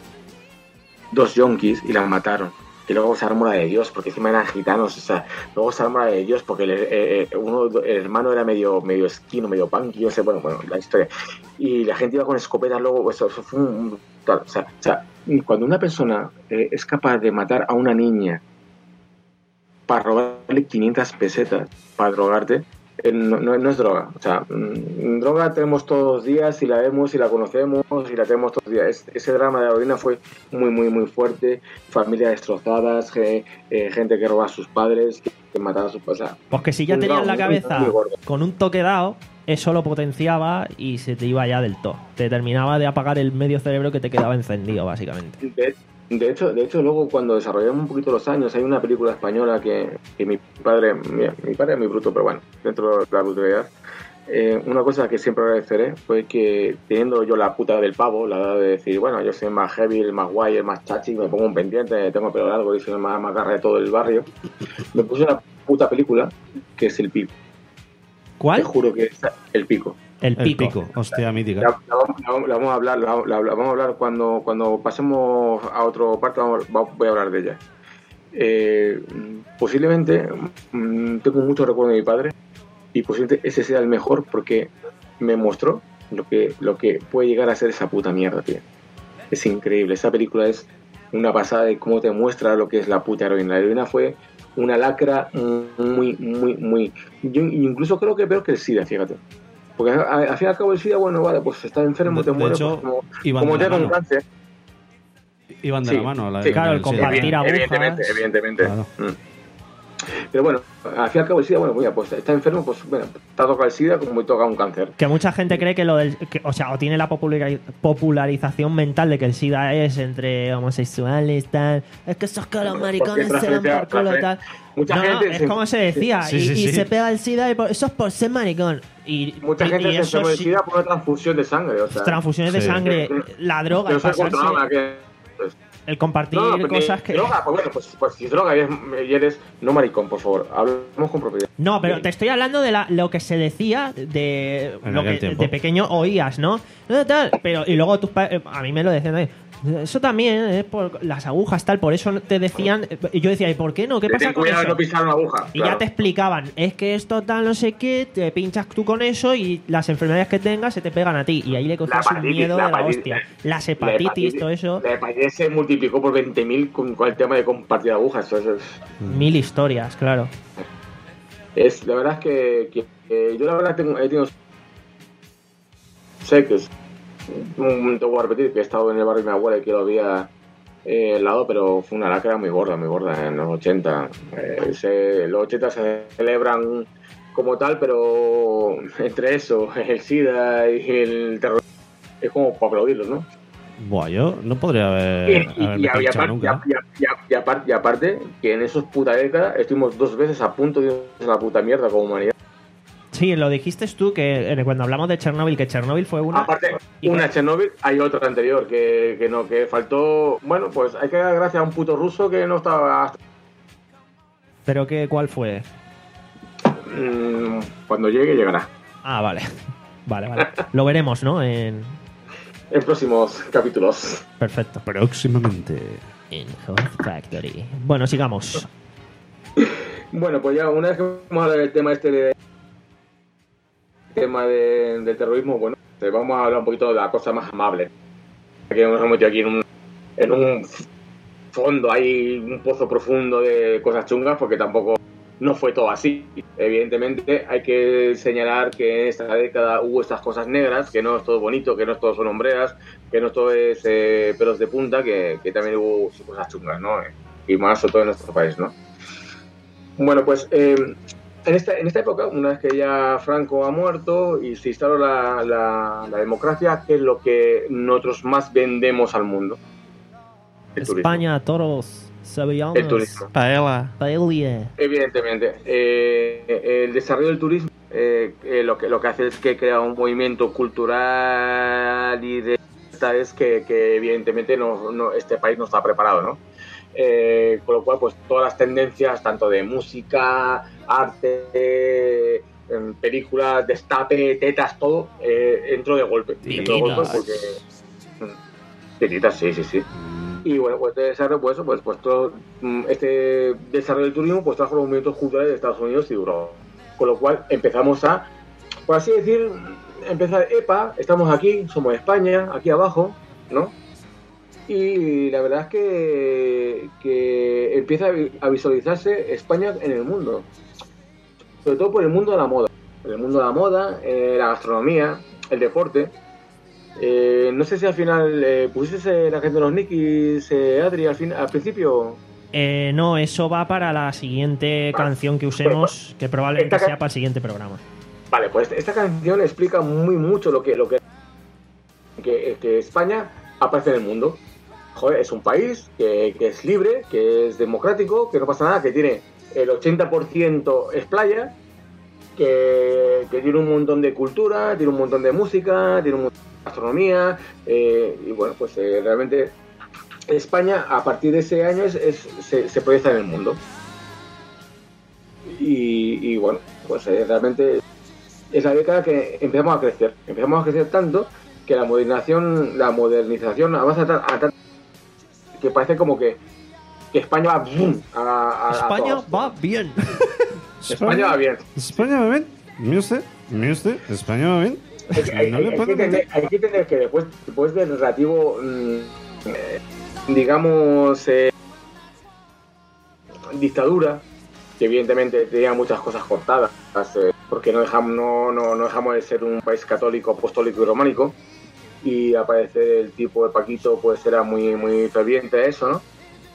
Dos yonkis y la mataron. Y luego se armó la de Dios, porque encima eran gitanos, o sea, luego se armó la de Dios porque el, eh, eh, uno, el hermano era medio medio esquino, medio punk, yo sé, bueno, bueno, la historia. Y la gente iba con escopetas, luego, eso, eso fue un... tal, o sea, o sea, cuando una persona eh, es capaz de matar a una niña para robarle quinientas pesetas, para drogarte, eh, no, no, no es droga. O sea, mm, droga tenemos todos los días y la vemos y la conocemos y la tenemos todos los días. Es- ese drama de la heroína fue muy, muy, muy fuerte. Familias destrozadas, ge- eh, gente que roba a sus padres, que, que mataba a sus padres. O sea, Pues que si ya un tenías drama la muy, cabeza muy gordo. con un toque dado, eso lo potenciaba y se te iba ya del todo. Te terminaba de apagar el medio cerebro que te quedaba encendido, básicamente. De, de hecho, de hecho, luego cuando desarrollamos un poquito los años, hay una película española que, que mi padre, mi, mi padre es muy bruto, pero bueno, dentro de la brutalidad, eh, una cosa que siempre agradeceré fue que teniendo yo la puta del pavo, la edad de decir, bueno, yo soy el más heavy, el más guay, el más chachi, me pongo un pendiente, tengo pelo largo y soy el más, más garra de todo el barrio, me puse una puta película que es El Pico. ¿Cuál? Te juro que es El Pico. El El pico. pico, hostia mítica. La, la vamos, la vamos- la vamos a hablar, la, la- la vamos a hablar cuando, cuando pasemos a otro parte, vamos- va- voy a hablar de ella. Eh, posiblemente mm, tengo mucho recuerdo de mi padre y posiblemente ese sea el mejor porque me mostró lo que, lo que puede llegar a ser esa puta mierda, tío. Es increíble, esa película es una pasada de cómo te muestra lo que es la puta heroína. La heroína fue una lacra muy, muy, muy... Yo incluso creo que peor que el SIDA, fíjate. Porque al, al fin y al cabo el SIDA, bueno, vale, pues estás enfermo, De- te de mueres, hecho, pues, como, iban como de te la da un mano. cáncer. Iban de Sí, la mano. La, sí, claro, el sí, compartir Evidente- agujas. Evidentemente, evidentemente. Claro. Mm. Pero bueno, al fin y al cabo el SIDA, bueno, mira, pues está enfermo, pues bueno, te ha tocado el SIDA como te toca un cáncer. Que mucha gente cree que lo del. Que, o sea, o tiene la populari- popularización mental de que el SIDA es entre homosexuales, tal. Es que esos que los maricones se dan transferencia- por culo y tal. mucha no, no, gente es se- como se decía. Sí, y, sí, y sí. se pega el SIDA y por- eso es por ser maricón. Y, Mucha y- gente y se eso enferma de sí- SIDA por una transfusión de sangre, o sea. transfusiones de Sí. sangre, la droga, Yo el soy pasarse, controlado, que- pues, el compartir no, no, pero cosas ni que. droga, pues bueno, pues, pues si es droga y eres, y eres no maricón, por favor, hablemos con propiedad. No, pero Sí. te estoy hablando de la, lo que se decía de En lo aquel que tiempo. de pequeño oías, ¿no? No, tal, pero y luego tus pa- a mí me lo decían también. Eso también es por las agujas tal, por eso te decían y yo decía, ¿y por qué no? ¿Qué pasa Ten con cuidado de eso? no pisar una aguja. Y claro. ya te explicaban, es que esto tal no sé qué, te pinchas tú con eso y las enfermedades que tengas se te pegan a ti y ahí le cogías un hepatitis, miedo la de la hepatitis, hostia. la- Las hepatitis, todo eso, La hepatitis se multiplicó por veinte mil con, con el tema de compartir agujas. Eso, eso es, mil historias, claro. es- la verdad es que, que- que yo la verdad tengo, he tenido. Sé que es. Un, te voy a repetir que he estado en el barrio de mi abuela y que lo había eh, al lado, pero fue una lacra muy gorda, muy gorda en los ochenta. Eh, se- los ochenta se celebran como tal, pero entre eso, el SIDA y el terror, es como para aplaudirlos, ¿no? Buah, yo no podría haber, Y, y- haberme y- y pinchado aparte, nunca. y, y- y- y aparte, y aparte, que en esos puta décadas estuvimos dos veces a punto de irnos a la puta mierda como humanidad. Sí, lo dijiste tú que eh, cuando hablamos de Chernobyl, que Chernobyl fue una Aparte, y una que- Chernobyl, hay otra anterior que, que no, que faltó. Bueno, pues hay que dar gracias a un puto ruso que no estaba. pero que ¿cuál fue? Mm, cuando llegue, llegará. Ah, vale. Vale, vale. Lo veremos, ¿no? En En próximos capítulos. perfecto. Próximamente. En Hot Factory. Bueno, sigamos. Bueno, pues ya una vez que hemos hablado del tema este de tema de, del terrorismo, bueno, pues vamos a hablar un poquito de la cosa más amable. Que nos hemos metido aquí en un, en un fondo, hay un pozo profundo de cosas chungas, porque tampoco no fue todo así. Evidentemente hay que señalar que en esta década hubo estas cosas negras, que no es todo bonito, que no es todo son hombreras, que no todo es eh, pelos de punta, que, que también hubo cosas chungas, ¿no? Y más sobre todo en nuestro país, ¿no? Bueno, pues eh, en, esta, en esta época, una vez que ya Franco ha muerto y se instaló la, la, la democracia, ¿qué es lo que nosotros más vendemos al mundo? El turismo. España, toros, sevillanas, El turismo. Paella. paella. Evidentemente. Eh, el desarrollo del turismo eh, eh, lo, que, lo que hace es que crea un movimiento cultural y de es que, que evidentemente no, no, este país no está preparado, ¿no? Eh, con lo cual, pues todas las tendencias, tanto de música, arte, eh, películas, destape, tetas, todo, eh, entró de golpe. Entró de golpe porque... mm, Tetitas, sí, sí, sí. Y bueno, pues este desarrollo, pues, pues, pues todo mm, este desarrollo del turismo pues trajo los movimientos culturales de Estados Unidos y de Europa. Con lo cual empezamos a, por así decir, empezar, epa, estamos aquí, somos España, aquí abajo, ¿no? Y la verdad es que, que empieza a vi- a visualizarse España en el mundo. Sobre todo por el mundo de la moda. El mundo de la moda, eh, la gastronomía, el deporte. Eh, no sé si al final eh, pusiste la gente de los Nikis, eh, Adri, al, fin, al principio. Eh, no, eso va para la siguiente Vale. canción que usemos, que probablemente Esta ca- sea para el siguiente programa. Vale, pues esta canción explica muy mucho lo que lo que, que, que España aparece en el mundo. Joder, es un país que, que es libre, que es democrático, que no pasa nada, que tiene el ochenta por ciento es playa, que, que tiene un montón de cultura, tiene un montón de música, tiene un montón de gastronomía, eh, y bueno, pues eh, realmente España a partir de ese año es, es- se, se proyecta en el mundo. Y, y bueno, pues eh, realmente es la década que empezamos a crecer. Empezamos a crecer tanto que la modernización, la modernización avanza tan- a tan que parece como que, que España va boom, a, a- a España todos. va bien. España va bien. España va bien. ¿Mire usted? ¿Mire usted? España va bien. Hay, que- hay- No hay- le hay puedo que entender, hay que entender que después, después del relativo, mm, eh, digamos, eh, dictadura, que evidentemente tenía muchas cosas cortadas, eh, porque no dejamos, no, no, no dejamos de ser un país católico, apostólico y románico, y al parecer el tipo de Paquito pues era muy, muy ferviente a eso, ¿no?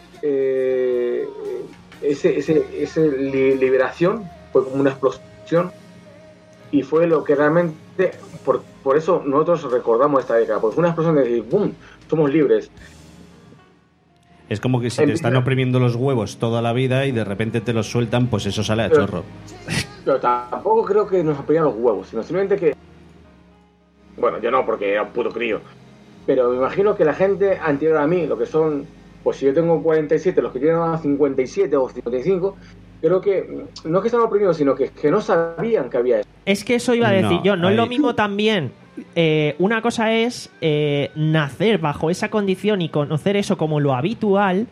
Eh, ese, ese, ese li- liberación fue como una explosión y fue lo que realmente, por, por eso nosotros recordamos esta década, porque fue una explosión de decir, ¡bum!, somos libres. Es como que si te están oprimiendo los huevos toda la vida y de repente te los sueltan, pues eso sale a Pero- chorro. Pero tampoco creo que nos apoyan los huevos, sino simplemente que... Bueno, yo no, porque era un puto crío. Pero me imagino que la gente anterior a mí, lo que son... Pues si yo tengo cuarenta y siete, los que tienen cincuenta y siete o cincuenta y cinco, creo que no es que están oprimidos, sino que, que no sabían que había eso. Es que eso iba a decir No, yo. No es lo ahí- mismo también. eh, una cosa es eh, nacer bajo esa condición y conocer eso como lo habitual,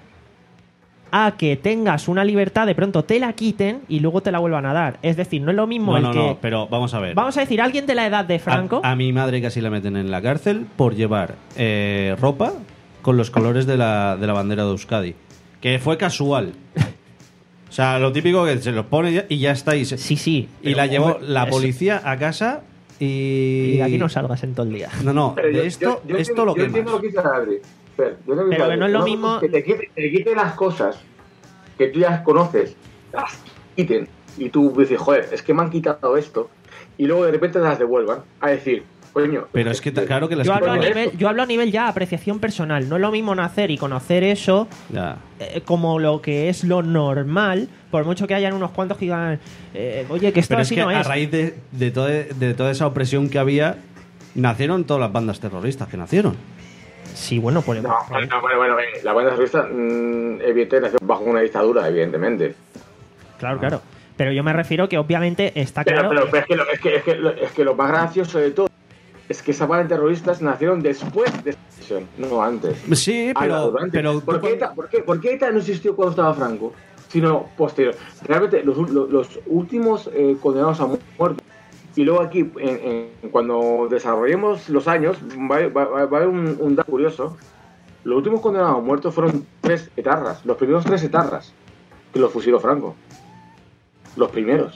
a que tengas una libertad, de pronto te la quiten y luego te la vuelvan a dar. Es decir, no es lo mismo No, el no, que... no, pero vamos a ver. Vamos a decir, alguien de la edad de Franco... A, a mi madre casi la meten en la cárcel por llevar eh, ropa con los colores de la, de la bandera de Euskadi. Que fue casual. O sea, lo típico que se los pone ya- y ya está. Y, se- Sí, sí. y pero, la llevó hombre, la eso- policía a casa y... Y de aquí no salgas en todo el día. No, no, Pero de yo- esto, yo- yo esto entiendo- lo yo que entiendo más. lo que dice Adri. Pero, yo entiendo lo que Pero dice que no Adri. es lo Una mismo- cosa es Que te quite, te quite las cosas que tú ya conoces, las quiten, y tú dices, joder, es que me han quitado esto, y luego de repente te las devuelvan a decir, coño... Pero es que ta- claro que las Yo hablo, a quitan- nivel, yo hablo a nivel ya apreciación personal. No es lo mismo nacer y conocer eso Ya. eh, como lo que es lo normal, por mucho que hayan unos cuantos que digan, eh, oye, que esto Pero es así que no a es. raíz de, de, todo- de toda esa opresión que había, nacieron todas las bandas terroristas que nacieron. Sí, bueno, pues... No, bueno, bueno, bueno, eh, la banda terrorista, mmm, evidentemente, nació bajo una dictadura, evidentemente. Claro, claro. Pero yo me refiero que obviamente está Pero, claro... pero, pero es, que lo, es, que, es, que, lo, es que lo más gracioso de todo es que esas bandas terroristas nacieron después de esta decisión, no antes. Sí, Ah, pero... no, durante. pero ¿Por, qué ETA, por, qué, ¿Por qué ETA no existió cuando estaba Franco? Sino posterior. Realmente, los, los, los últimos eh, condenados a muerte. Y luego aquí, en, en, cuando desarrollemos los años, va, va, va a haber un, un dato curioso. Los últimos condenados a muertos fueron tres etarras. Los primeros tres etarras que los fusiló Franco. Los primeros.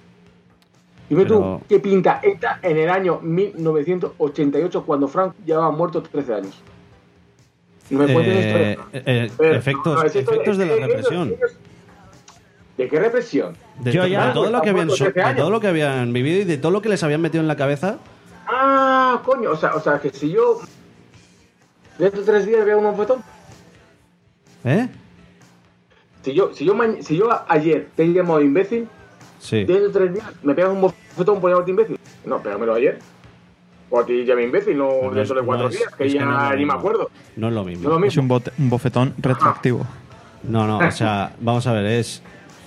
Dime Pero- tú, ¿qué pinta ETA en el año mil novecientos ochenta y ocho cuando Franco llevaba muerto trece años? No me cuentes Eh, historia. eh, Pero, efectos, no, es esto- efectos de la es- es- represión. es- ¿De qué represión? De, Yo to- ya- de todo lo que habían, so- trece de años. todo lo que habían vivido y de todo lo que les habían metido en la cabeza. Ah, coño, o sea, o sea, que si yo dentro de tres días veo un bofetón. ¿Eh? Si yo, si yo, ma- si yo a- ayer te he llamado imbécil, Sí. dentro de tres días me pegas un bofetón por llamarte imbécil. No, pégamelo ayer. O a ti llamé imbécil, no, No es- dentro de cuatro no es- días, que es que ya no es lo ni me mismo. acuerdo. No es lo No es mismo. lo Es mismo. un, bote- un bofetón retroactivo. No, no, o sea, vamos a ver, es...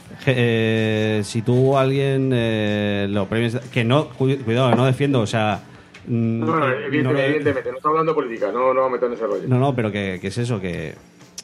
eh, si tú a alguien eh, lo premias... Que no, cu- cuidado, que no defiendo, o sea... mm, No, no, que evidentemente, no lo- evidentemente, no estoy hablando de política, no, no me meto en ese rollo. No, no, pero que, que es eso, que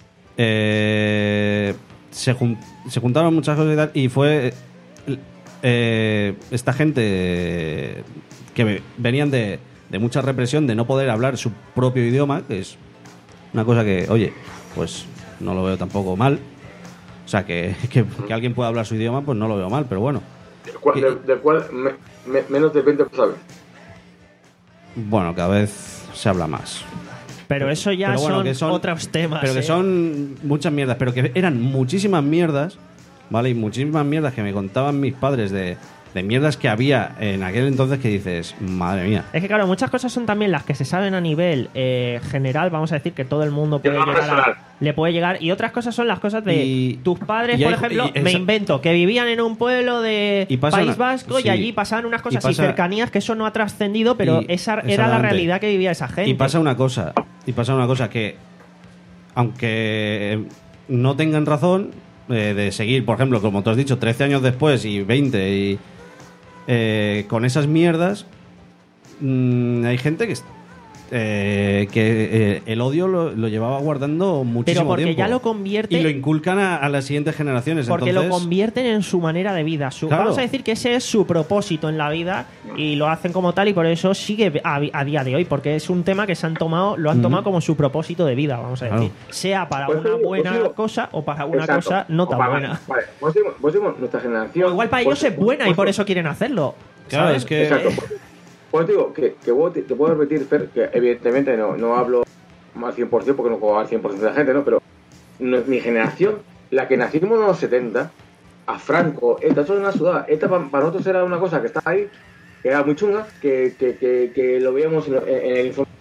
eh, se, jun- se juntaron muchas cosas y tal, y fue eh, esta gente que ve- venían de, de mucha represión, de no poder hablar su propio idioma, que es una cosa que, oye, pues no lo veo tampoco mal. O sea, que, que, que alguien pueda hablar su idioma, pues no lo veo mal, pero bueno. Del cual, que- del- del cual me- me- menos del veinte por ciento sabe. Bueno, cada vez se habla más. Pero eso ya Pero bueno, son, que son- otros temas. Pero que ¿eh? son muchas mierdas, pero que eran muchísimas mierdas, ¿vale? Y muchísimas mierdas que me contaban mis padres de, de mierdas que había en aquel entonces que dices, madre mía. Es que claro, muchas cosas son también las que se saben a nivel eh, general, vamos a decir que todo el mundo puede no llegar personal. a, le puede llegar, y otras cosas son las cosas de Y- tus padres, y por hay- ejemplo, y me esa- invento, que vivían en un pueblo de Y pasa País una- Vasco sí. y allí pasaban unas cosas Y pasa- y cercanías que eso no ha trascendido, pero Y- esa era la exactamente. realidad que vivía esa gente. Y pasa una cosa, y pasa una cosa que, aunque no tengan razón eh, de seguir, por ejemplo, como tú has dicho, trece años después y veinte, y eh, con esas mierdas, mm, hay gente que es- eh, que eh, el odio lo, lo llevaba guardando muchísimo Pero porque tiempo. ya lo convierte... Y lo inculcan a, a las siguientes generaciones. Porque entonces, lo convierten en su manera de vida. Su, Claro. Vamos a decir que ese es su propósito en la vida y lo hacen como tal y por eso sigue a, a día de hoy, porque es un tema que se han tomado, lo han tomado como su propósito de vida, vamos a Claro. decir. Sea para Pues una digo, buena pues digo. cosa o para una Exacto. cosa no O tan para- buena. Vale, pues digo, pues digo, nuestra generación. O igual para pues- ellos es buena y pues- por eso quieren hacerlo. Claro, ¿sabes? es que. Exacto. Pues digo que, que vos te, te puedo repetir, Fer, que evidentemente no, no hablo al cien por ciento porque no juego al cien por ciento de la gente, ¿no? Pero no, mi generación, la que nacimos en los setenta, a Franco, ETA, eso es una sudada. ETA para, para nosotros era una cosa que estaba ahí, que era muy chunga, que, que, que, que lo veíamos en, en el informe.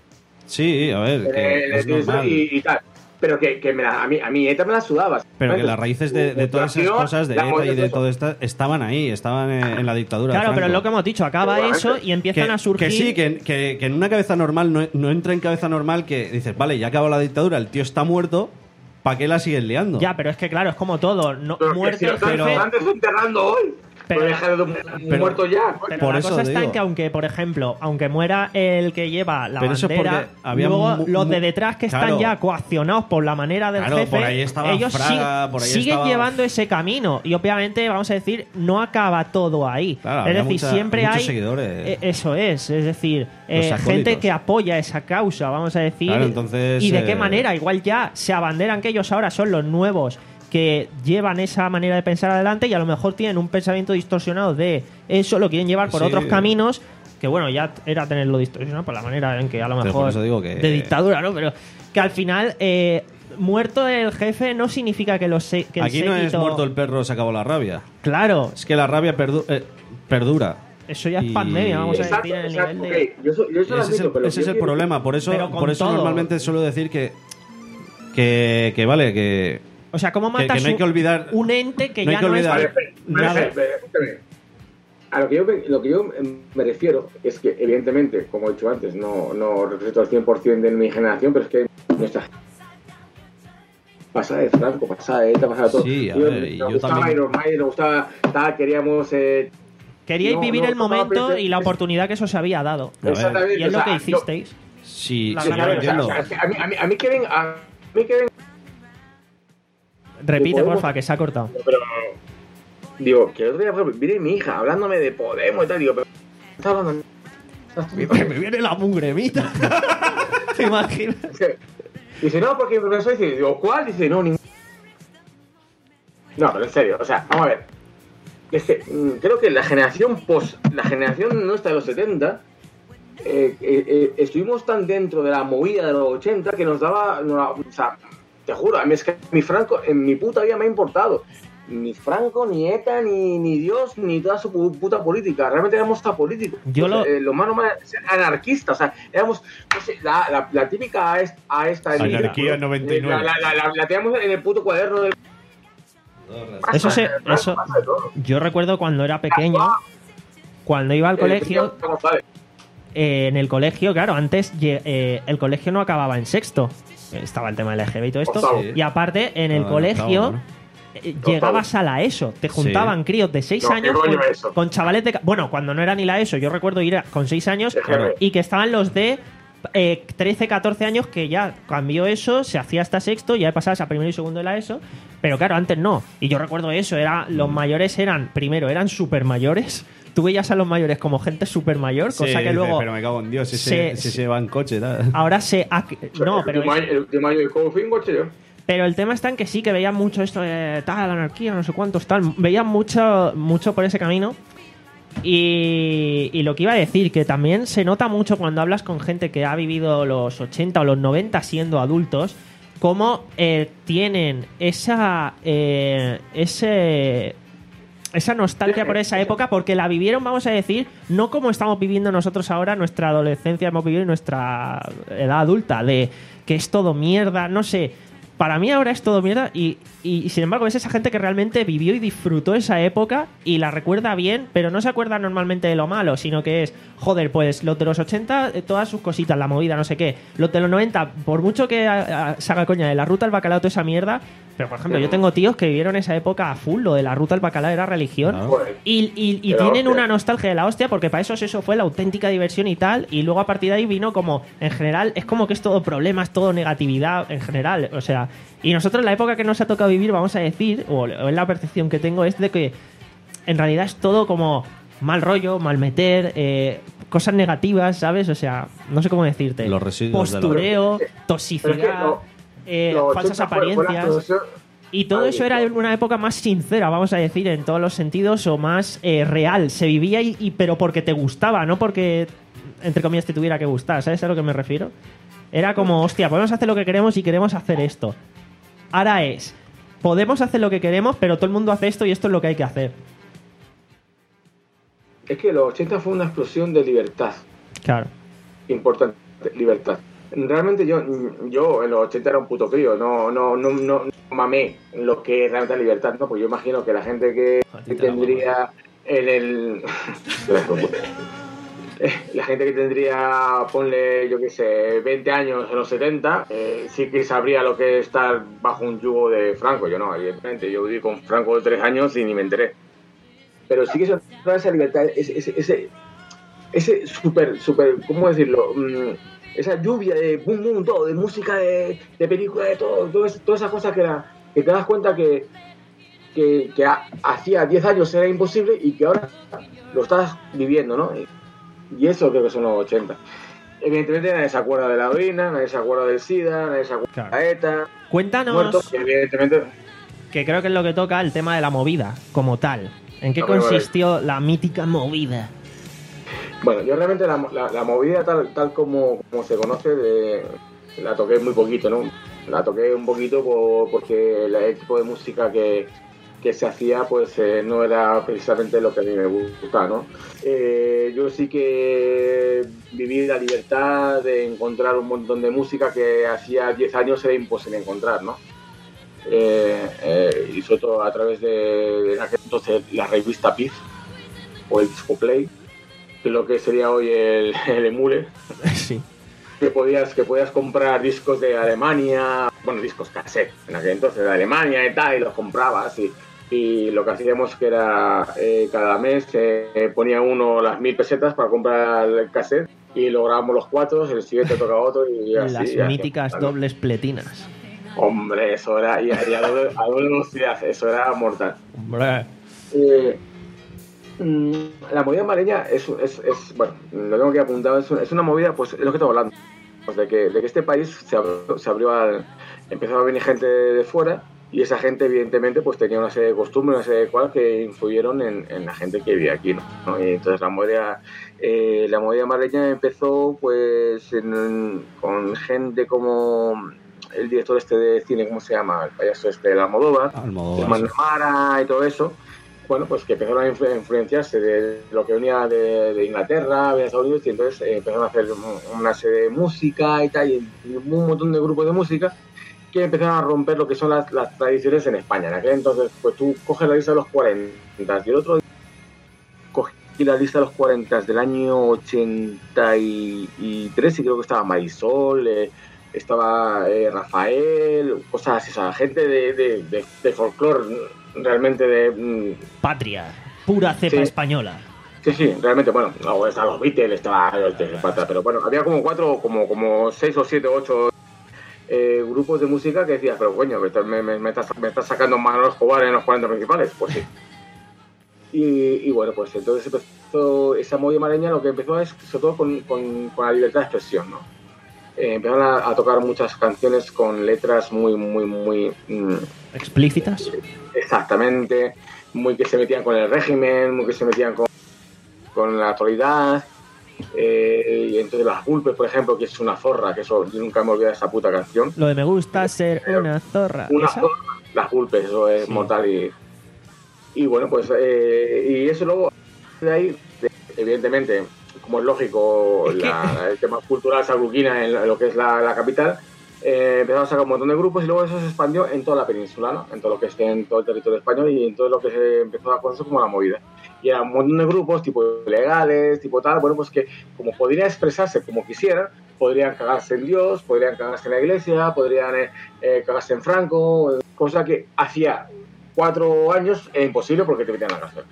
Sí, a ver, en que el- es normal. y, y tal. Pero que, que me la- a, mí, a mí ETA me la sudaba. Pero que las raíces de, de todas esas cosas, de la ETA y de movilización. todo esto, estaban ahí, estaban en, en la dictadura. de Claro, pero Franco. es lo que hemos dicho, acaba Seguramente. eso y empiezan que, a surgir... que sí, que, que, que en una cabeza normal no, no entra en cabeza normal que dices, vale, ya acabó la dictadura, el tío está muerto, ¿para qué la sigues liando? Ya, pero es que claro, es como todo. No, Pero que muerte si lo el están jefe... antes enterrando hoy. Pero- Pero deja de pero- muerto ya. Pero Por la eso cosa está digo. en que aunque, por ejemplo, aunque muera el que lleva la Pero eso es bandera, porque había luego mu- los de mu- detrás que claro. están ya coaccionados por la manera del Claro, jefe, por ahí estaba ellos Fraga, sig- por ahí siguen estaba- llevando ese camino y obviamente, vamos a decir, no acaba todo ahí. Claro, es había decir, mucha- siempre muchos hay... seguidores. eh, Eso es, es decir, Los eh, acólitos. gente que apoya esa causa, vamos a decir. Claro, entonces, ¿Y de qué eh, manera? Igual ya se abanderan que ellos ahora son los nuevos que llevan esa manera de pensar adelante y a lo mejor tienen un pensamiento distorsionado de eso, lo quieren llevar por Sí. otros caminos, que bueno, ya era tenerlo distorsionado por la manera en que a lo Pero mejor por eso digo que- de dictadura, ¿no? Pero que al final eh, muerto el jefe no significa que los se- que el Aquí no es séquito- muerto el perro, se acabó la rabia. Claro, Es que la rabia perdu- eh, perdura. eso ya es Y- pandemia, vamos a Exacto, decir, en el exacto, nivel de... ok. Yo, so- yo eso lo Ese es el, admito, pero ese es yo el quiero- problema. Por eso, Pero con por eso todo. normalmente suelo decir que, que, que vale, que, O sea, ¿cómo que- matas que no hay un- que olvidar. un ente que no hay ya que no olvidar- es... Vale, pero- pero- nada? pero- pero- escúchame. A lo que yo, me- lo que yo me refiero es que, evidentemente, como he dicho antes, no, no represento al cien por ciento de mi generación, pero es que nuestra pasa de Franco, pasa de ETA, pasa de todo. Sí, a Yo- ver, y nos yo gustaba también- Iron Maiden, nos gustaba, tal, queríamos... Eh, Queríais No, vivir no, el no, momento pero- y la oportunidad que eso se había dado. A ver. exactamente, Y es o lo sea, que yo- hicisteis. Sí, La sí, Sí, yo a lo ver, o sea, entiendo. o sea, es que a mí, a mí, a mí que ven, a mí que ven, Repite, Podemos- porfa, que se ha cortado. pero digo, que el otro día, por ejemplo, viene mi hija hablándome de Podemos y tal, digo, pero ¿qué estás hablando? Me viene la mugre, mita. ¿Te imaginas? Es que- dice, no, porque el profesor dice, digo, ¿cuál? Dice, no, ningún. No, pero en serio, o sea, vamos a ver. Es que mm, creo que la generación post, la generación nuestra de los setenta, eh, eh, eh, estuvimos tan dentro de la movida de los ochenta que nos daba, no, o sea, te juro, a mí es que mi Franco en mi puta vida me ha importado. Ni Franco, ni ETA, ni, ni Dios, ni toda su pu- puta política. Realmente éramos apolíticos. Yo lo- Eh, lo más normal es ser anarquistas. O sea, éramos, no sé, la, la, la típica a esta, a esta Anarquía noventa y nueve. La, la, la, la teníamos en el puto cuaderno del. Eso se, Pasa, eso, pasa de todo. yo recuerdo cuando era pequeño, cuando iba al colegio, Eh, González. eh, en el colegio, claro, antes lle- eh, el colegio no acababa en sexto. Estaba el tema L G B y todo esto. Octavo. Y aparte, en el Ah, colegio, octavo, ¿no? eh, llegabas a la ESO. Te juntaban críos de seis No, años ¿qué coño con, ESO? con chavales de... ca- Bueno, cuando no era ni la ESO, yo recuerdo ir a- con seis años Claro. y que estaban los de eh, trece, catorce años que ya cambió eso, se hacía hasta sexto, ya pasabas a primero y segundo de la ESO, pero claro, antes no. Y yo recuerdo eso, era los Mm. mayores eran, primero, eran super mayores. Tú veías a los mayores como gente super mayor, cosa Sí, que dice, luego Pero me cago en Dios, si se- se, si se va en coche. tal. ahora se... ha- No, pero... El último año- el último año de Coffee, coche yo. Pero el tema está en que sí, que veían mucho esto de tal, anarquía, no sé cuántos, tal. Veían mucho, mucho por ese camino. Y, y lo que iba a decir, que también se nota mucho cuando hablas con gente que ha vivido los ochenta o los noventa siendo adultos, cómo eh, tienen esa, eh, ese, esa nostalgia por esa época, porque la vivieron, vamos a decir, no como estamos viviendo nosotros ahora, nuestra adolescencia hemos vivido y nuestra edad adulta, de que es todo mierda, no sé. Para mí ahora es todo mierda y, y, y sin embargo es esa gente que realmente vivió y disfrutó esa época y la recuerda bien, pero no se acuerda normalmente de lo malo, sino que es, joder, pues los de los ochenta, eh, todas sus cositas, la movida, no sé qué. Los de los noventa, por mucho que a- a- se haga coña de la ruta al bacalao, toda esa mierda, Pero, por ejemplo, yo tengo tíos que vivieron esa época a full, lo de la ruta al bacalao era religión. Claro. Joder. Y, y- y Pero, tienen hostia. una nostalgia de la hostia, porque para eso eso fue la auténtica diversión y tal. Y luego a partir de ahí vino como, en general, es como que es todo problemas, todo negatividad en general. O sea, y nosotros la época que nos ha tocado vivir, vamos a decir, o es la percepción que tengo, es de que en realidad es todo como mal rollo, mal meter, eh, cosas negativas, ¿sabes? O sea, no sé cómo decirte. Los residuos de la- Postureo, Pero es que toxicidad, lo- eh, los falsas ochenta fue- fue la apariencias. producción- Y todo Ahí eso era está. una época más sincera, vamos a decir, en todos los sentidos, o más eh, real. Se vivía, y, y- pero porque te gustaba, no porque, entre comillas, te tuviera que gustar. ¿Sabes a lo que me refiero? Era como, hostia, podemos hacer lo que queremos y queremos hacer esto. Ahora es, podemos hacer lo que queremos, pero todo el mundo hace esto y esto es lo que hay que hacer. Es que los ochenta fue una explosión de libertad. Claro. Importante, libertad. Realmente yo, yo en los ochenta era un puto crío, no, no, no, no, no mamé lo que es realmente la libertad, ¿no? Pues yo imagino que la gente que, A ti que te la tendría en el... la gente que tendría, ponle, yo qué sé, veinte años en los setenta, eh, sí que sabría lo que es estar bajo un yugo de Franco. Yo no, evidentemente, yo viví con Franco de tres años y ni me enteré. Pero sí que se nota esa libertad, ese, ese, ese, ese súper, súper, ¿cómo decirlo? Mm, esa lluvia de boom, boom, todo, de música, de, de película, de todo, todo eso- todas esas cosas que, era, que te das cuenta que, que, que ha- hacía diez años era imposible y que ahora lo estás viviendo, ¿no? Y, y eso creo que son los ochenta. Evidentemente nadie se acuerda de la heroína, nadie se acuerda del SIDA, nadie se acuerda Claro. de la ETA, Cuéntanos, muertos, que evidentemente... que creo que es lo que toca el tema de la movida, como tal. ¿En qué Vale, vale. consistió la mítica movida? Bueno, yo realmente la, la, la movida tal, tal como, como se conoce, de, la toqué muy poquito, ¿no? La toqué un poquito por- porque la- el tipo de música que, que se hacía pues eh, no era precisamente lo que a mí me gusta, ¿no? Eh, yo sí que viví la libertad de encontrar un montón de música que hacía diez años era imposible encontrar, ¿no? Eh, eh, y sobre todo a través de, de en aquel entonces la revista P I F o el Disco Play, que es lo que sería hoy el, el Emule, Sí. que podías, que podías comprar discos de Alemania, bueno, discos cassette, en aquel entonces de Alemania y tal, y los comprabas y, y lo que hacíamos que era eh, cada mes eh, ponía uno las mil pesetas para comprar el cassette y lo grabamos los cuatro, el siguiente toca otro y así. Las y así, míticas ¿vale? dobles pletinas. Hombre, eso era, y, y a, doble, a doble velocidad, eso era mortal. Hombre. Eh, mm, la movida maleña es, es, es, bueno, lo tengo que apuntar, es, una- es una movida, pues es lo que estamos hablando, pues, de, que, de que este país se abrió, se abrió al, empezó a venir gente de fuera y esa gente evidentemente pues tenía una serie de costumbres, una serie de cosas que influyeron en, en la gente que vivía aquí, ¿no? ¿no? Y entonces la movida, eh, la movida maleña empezó pues en- con gente como el director este de cine, ¿cómo se llama? El payaso este de la Almodóvar, Almodóvar, Hermano Mara y todo eso, bueno, pues que empezaron a influ- influenciarse de lo que venía de, de Inglaterra, de Estados Unidos, y entonces eh, empezaron a hacer un- una serie de música y tal, y un montón de grupos de música que empezaron a romper lo que son las, las tradiciones en España. En aquel entonces, pues tú coges la lista de los cuarenta, y el otro día cogí la lista de los cuarenta del año ochenta y tres, y creo que estaba Marisol, eh, estaba eh, Rafael, cosas así, o sea, gente de, de, de, de folclore, realmente de... mm, Patria. Pura cepa Sí. española. sí, sí, realmente, bueno, luego estaban los Beatles, estaba los de Pata, pero bueno, había como cuatro, como, como seis o siete, ocho eh, grupos de música que decías, pero coño, me, me, me, me estás, me estás sacando Manolo Escobar en los cuarenta principales, pues sí. Y, y bueno, pues entonces empezó esa movida maleña, lo que empezó es sobre todo con, con, con la libertad de expresión, ¿no? Eh, empezaron a, a tocar muchas canciones con letras muy, muy, muy... mm, Explícitas. exactamente, muy que se metían con el régimen, muy que se metían con, con la actualidad. Eh, y entonces Las Vulpes, por ejemplo, que es una zorra, que eso yo nunca me olvidé de esa puta canción. Lo de me gusta ser una zorra. Una ¿Esa? zorra, Las Vulpes, eso es Sí. mortal. Y, y bueno, pues, eh, y eso luego, de ahí, de- evidentemente, como es lógico, Es que- la- el tema cultural se aglutina en lo que es la, la capital. eh, empezaron a sacar un montón de grupos y luego eso se expandió en toda la península, ¿no? En todo lo que es en todo el territorio español y en todo lo que se empezó a conocer como la movida. Y era un montón de grupos, tipo legales, tipo tal, bueno, pues que como podrían expresarse como quisieran, podrían cagarse en Dios, podrían cagarse en la iglesia, podrían eh, eh, cagarse en Franco, cosa que hacía cuatro años era imposible porque te metían a la cárcel.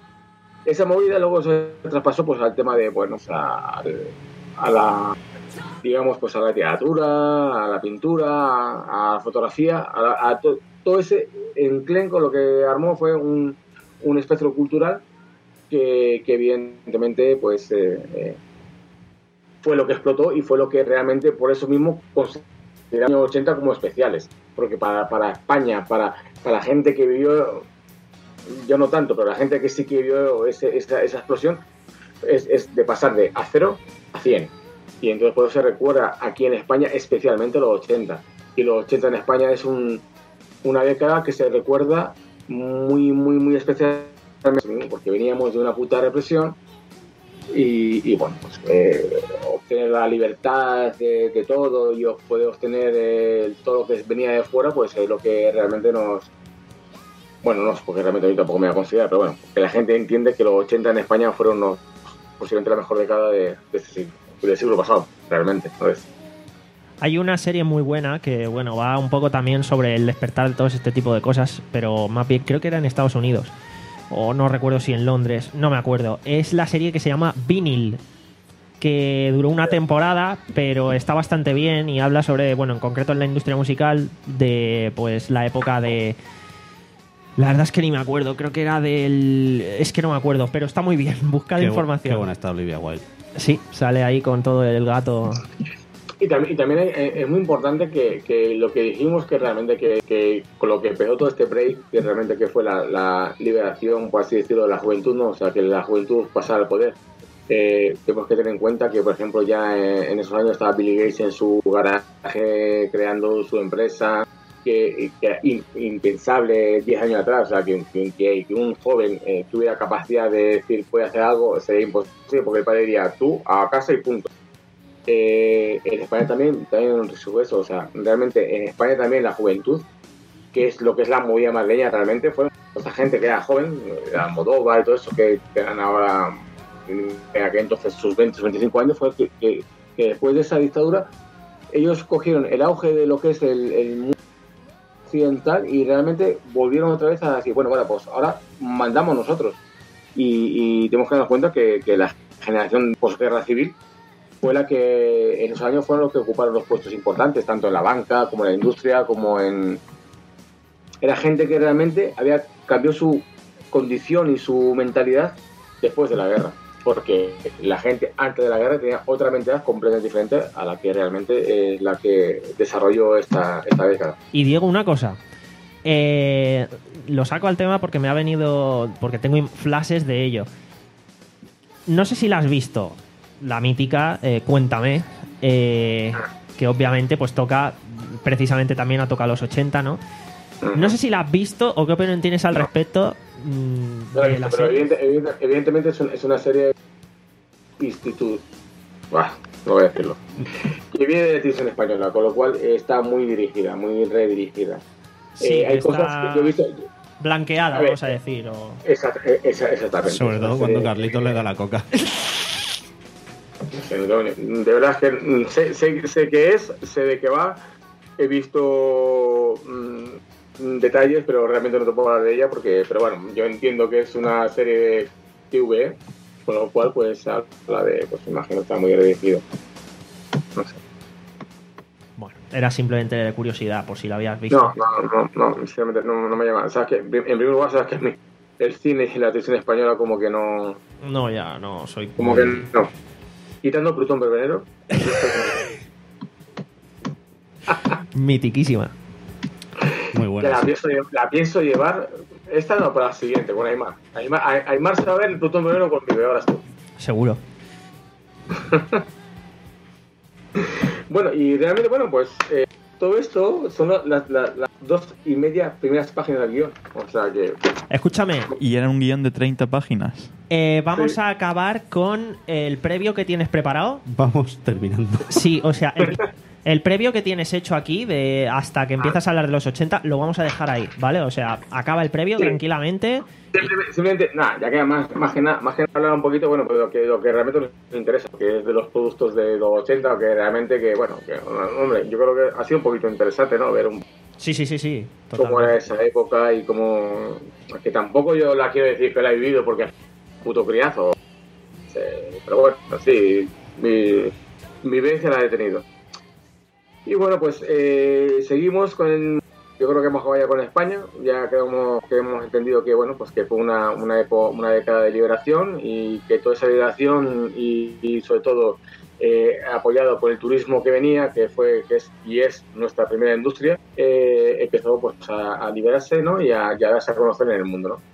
Esa movida luego se traspasó pues al tema de, bueno, o sea, al, a la, digamos, pues a la literatura, a la pintura, a, a la fotografía, a, la, a to, todo ese enclenco. Lo que armó fue un, un espectro cultural que, que evidentemente pues eh, eh, fue lo que explotó y fue lo que realmente por eso mismo consideramos los años ochenta como especiales, porque para, para España, para, para la gente que vivió, yo no tanto, pero la gente que sí que vivió ese, esa, esa explosión es, es de pasar de a cero a cien. Y entonces por eso se recuerda aquí en España especialmente los ochenta. Y los ochenta en España es un, una década que se recuerda muy, muy, muy especialmente porque veníamos de una puta represión y, y bueno, pues eh, obtener la libertad de, de todo y poder obtener eh, todo lo que venía de fuera, pues es lo que realmente nos... Bueno, no, porque realmente a mí tampoco me voy a considerar, pero bueno, que la gente entiende que los ochenta en España fueron los, posiblemente la mejor década de, de este siglo, del siglo pasado, realmente, ¿no es? Hay una serie muy buena que, bueno, va un poco también sobre el despertar de todo este tipo de cosas, pero más bien creo que era en Estados Unidos, o no recuerdo si en Londres, no me acuerdo. Es la serie que se llama Vinyl, que duró una temporada, pero está bastante bien y habla sobre, bueno, en concreto en la industria musical, de pues la época de... La verdad es que ni me acuerdo, creo que era del... Es que no me acuerdo, pero está muy bien, buscad Qué, información. Qué buena está Olivia Wilde. Sí, sale ahí con todo el gato. Y también, y también es, es muy importante que, que lo que dijimos que realmente que, que con lo que empezó todo este break, que realmente que fue la, la liberación, por así decirlo, de la juventud, ¿no? O sea, que la juventud pasara al poder. Eh, tenemos que tener en cuenta que, por ejemplo, ya en, en esos años estaba Billy Gates en su garaje creando su empresa, que, que impensable diez años atrás, o sea, que, que, que un joven eh, tuviera capacidad de decir puede hacer algo, sería imposible, porque el padre diría tú a casa y punto. Eh, en España también, también sube eso, o sea, realmente en España también la juventud, que es lo que es la movida madrileña realmente, fue esa gente que era joven, Almodóvar y todo eso, que eran ahora en aquel entonces sus veinte, veinticinco años, fue que, que, que después de esa dictadura ellos cogieron el auge de lo que es el, el mundo occidental y realmente volvieron otra vez a decir, bueno, bueno, pues ahora mandamos nosotros. Y, y tenemos que darnos cuenta que, que la generación posguerra civil fue la que en esos años fueron los que ocuparon los puestos importantes, tanto en la banca como en la industria, como en... Era gente que realmente había cambiado su condición y su mentalidad después de la guerra, porque la gente antes de la guerra tenía otra mentalidad completamente diferente a la que realmente es la que desarrolló esta, esta década. Y Diego, una cosa, eh, lo saco al tema porque me ha venido, porque tengo flashes de ello. No sé si la has visto, la mítica eh, Cuéntame, eh, que obviamente pues toca, precisamente también ha tocado los ochenta, ¿no? No sé si la has visto o qué opinión tienes al respecto. Mmm, no la he visto, pero evidente, evidente, evidentemente es, un, es una serie institut, bah, no voy a decirlo, que viene de televisión española, con lo cual está muy dirigida, muy redirigida. Sí, eh, hay está cosas que yo he visto blanqueada, a ver, vamos a decir. O... Exact, exactamente. Sobre todo cuando Carlitos le da la coca. De verdad es que sé, sé, sé qué es, sé de qué va, he visto mmm, detalles, pero realmente no te puedo hablar de ella porque, pero bueno, yo entiendo que es una serie de T V, con lo cual pues habla de, pues imagino que está muy dirigido. No sé. Bueno, era simplemente de curiosidad, por si la habías visto. No, no, no, no, sinceramente no, no me llama. Sabes que en primer lugar, sabes que a mí el cine y la televisión española como que no... No, ya, no, soy... Como que no. Quitando Plutón Verbenero. Mitiquísima. Muy buena. La pienso, la pienso llevar. Esta no, para la siguiente, con Aymar. Aymar, Aymar se va a ver el Plutón Verbenero conmigo, y ahora tú. Seguro. Bueno, y realmente, bueno, pues eh, todo esto son las la, la, la dos y media primeras páginas del guión. O sea que... Escúchame. Y era un guión de treinta páginas. Eh, vamos sí. a acabar con el previo que tienes preparado. Vamos terminando. Sí, o sea, el, El previo que tienes hecho aquí, de hasta que empiezas a hablar de los ochenta, lo vamos a dejar ahí, ¿vale? O sea, acaba el previo Sí. tranquilamente. Simplemente, simplemente, nada, ya queda más, más que nada, más que nada hablar un poquito, bueno, pues lo que, lo que realmente nos interesa, que es de los productos de los ochenta, que realmente, que bueno, que, hombre, yo creo que ha sido un poquito interesante, ¿no? Ver un, Sí, sí, sí, sí. cómo totalmente. era esa época y cómo, que tampoco yo la quiero decir que la he vivido porque es puto criazo, eh, pero bueno, sí, mi, mi vivencia la he tenido. Y bueno, pues eh, seguimos con el, yo creo que hemos acabado ya con España, ya que hemos, que hemos entendido que bueno, pues que fue una, una, epo, una década de liberación y que toda esa liberación y, y sobre todo eh, apoyado por el turismo que venía, que fue que es y es nuestra primera industria, eh, empezó pues a, a liberarse, ¿no? y, a, y a darse a conocer en el mundo, ¿no?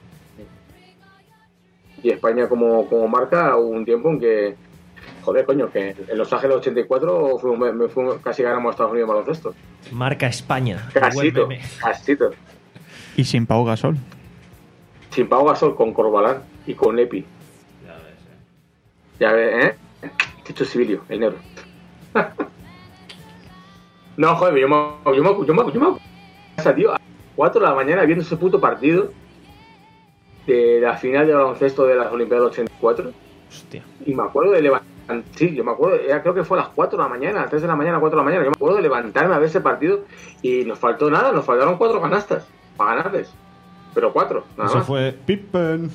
Y España como, como marca hubo un tiempo en que joder, coño, que en Los Ángeles ochenta y cuatro fuimos, me fuimos, casi ganamos a Estados Unidos en baloncesto. Marca España. Casito, Buen meme. casito. Y sin Pau Gasol. Sin Pau Gasol, con Corbalán y con Epi. Ya ves, ¿eh? Tito Sibilio, el negro. No, joder, yo me yo me yo me yo me casa, tío, a cuatro de la mañana viendo ese puto partido de la final de baloncesto de las Olimpiadas del ochenta y cuatro. Hostia. Y me acuerdo de levantar. Sí, yo me acuerdo, era, creo que fue a las cuatro de la mañana, a las tres de la mañana, cuatro de la mañana. Yo me acuerdo de levantarme a ver ese partido y nos faltó nada, nos faltaron cuatro canastas para ganarles. Pero cuatro, nada Eso más. fue Pippen.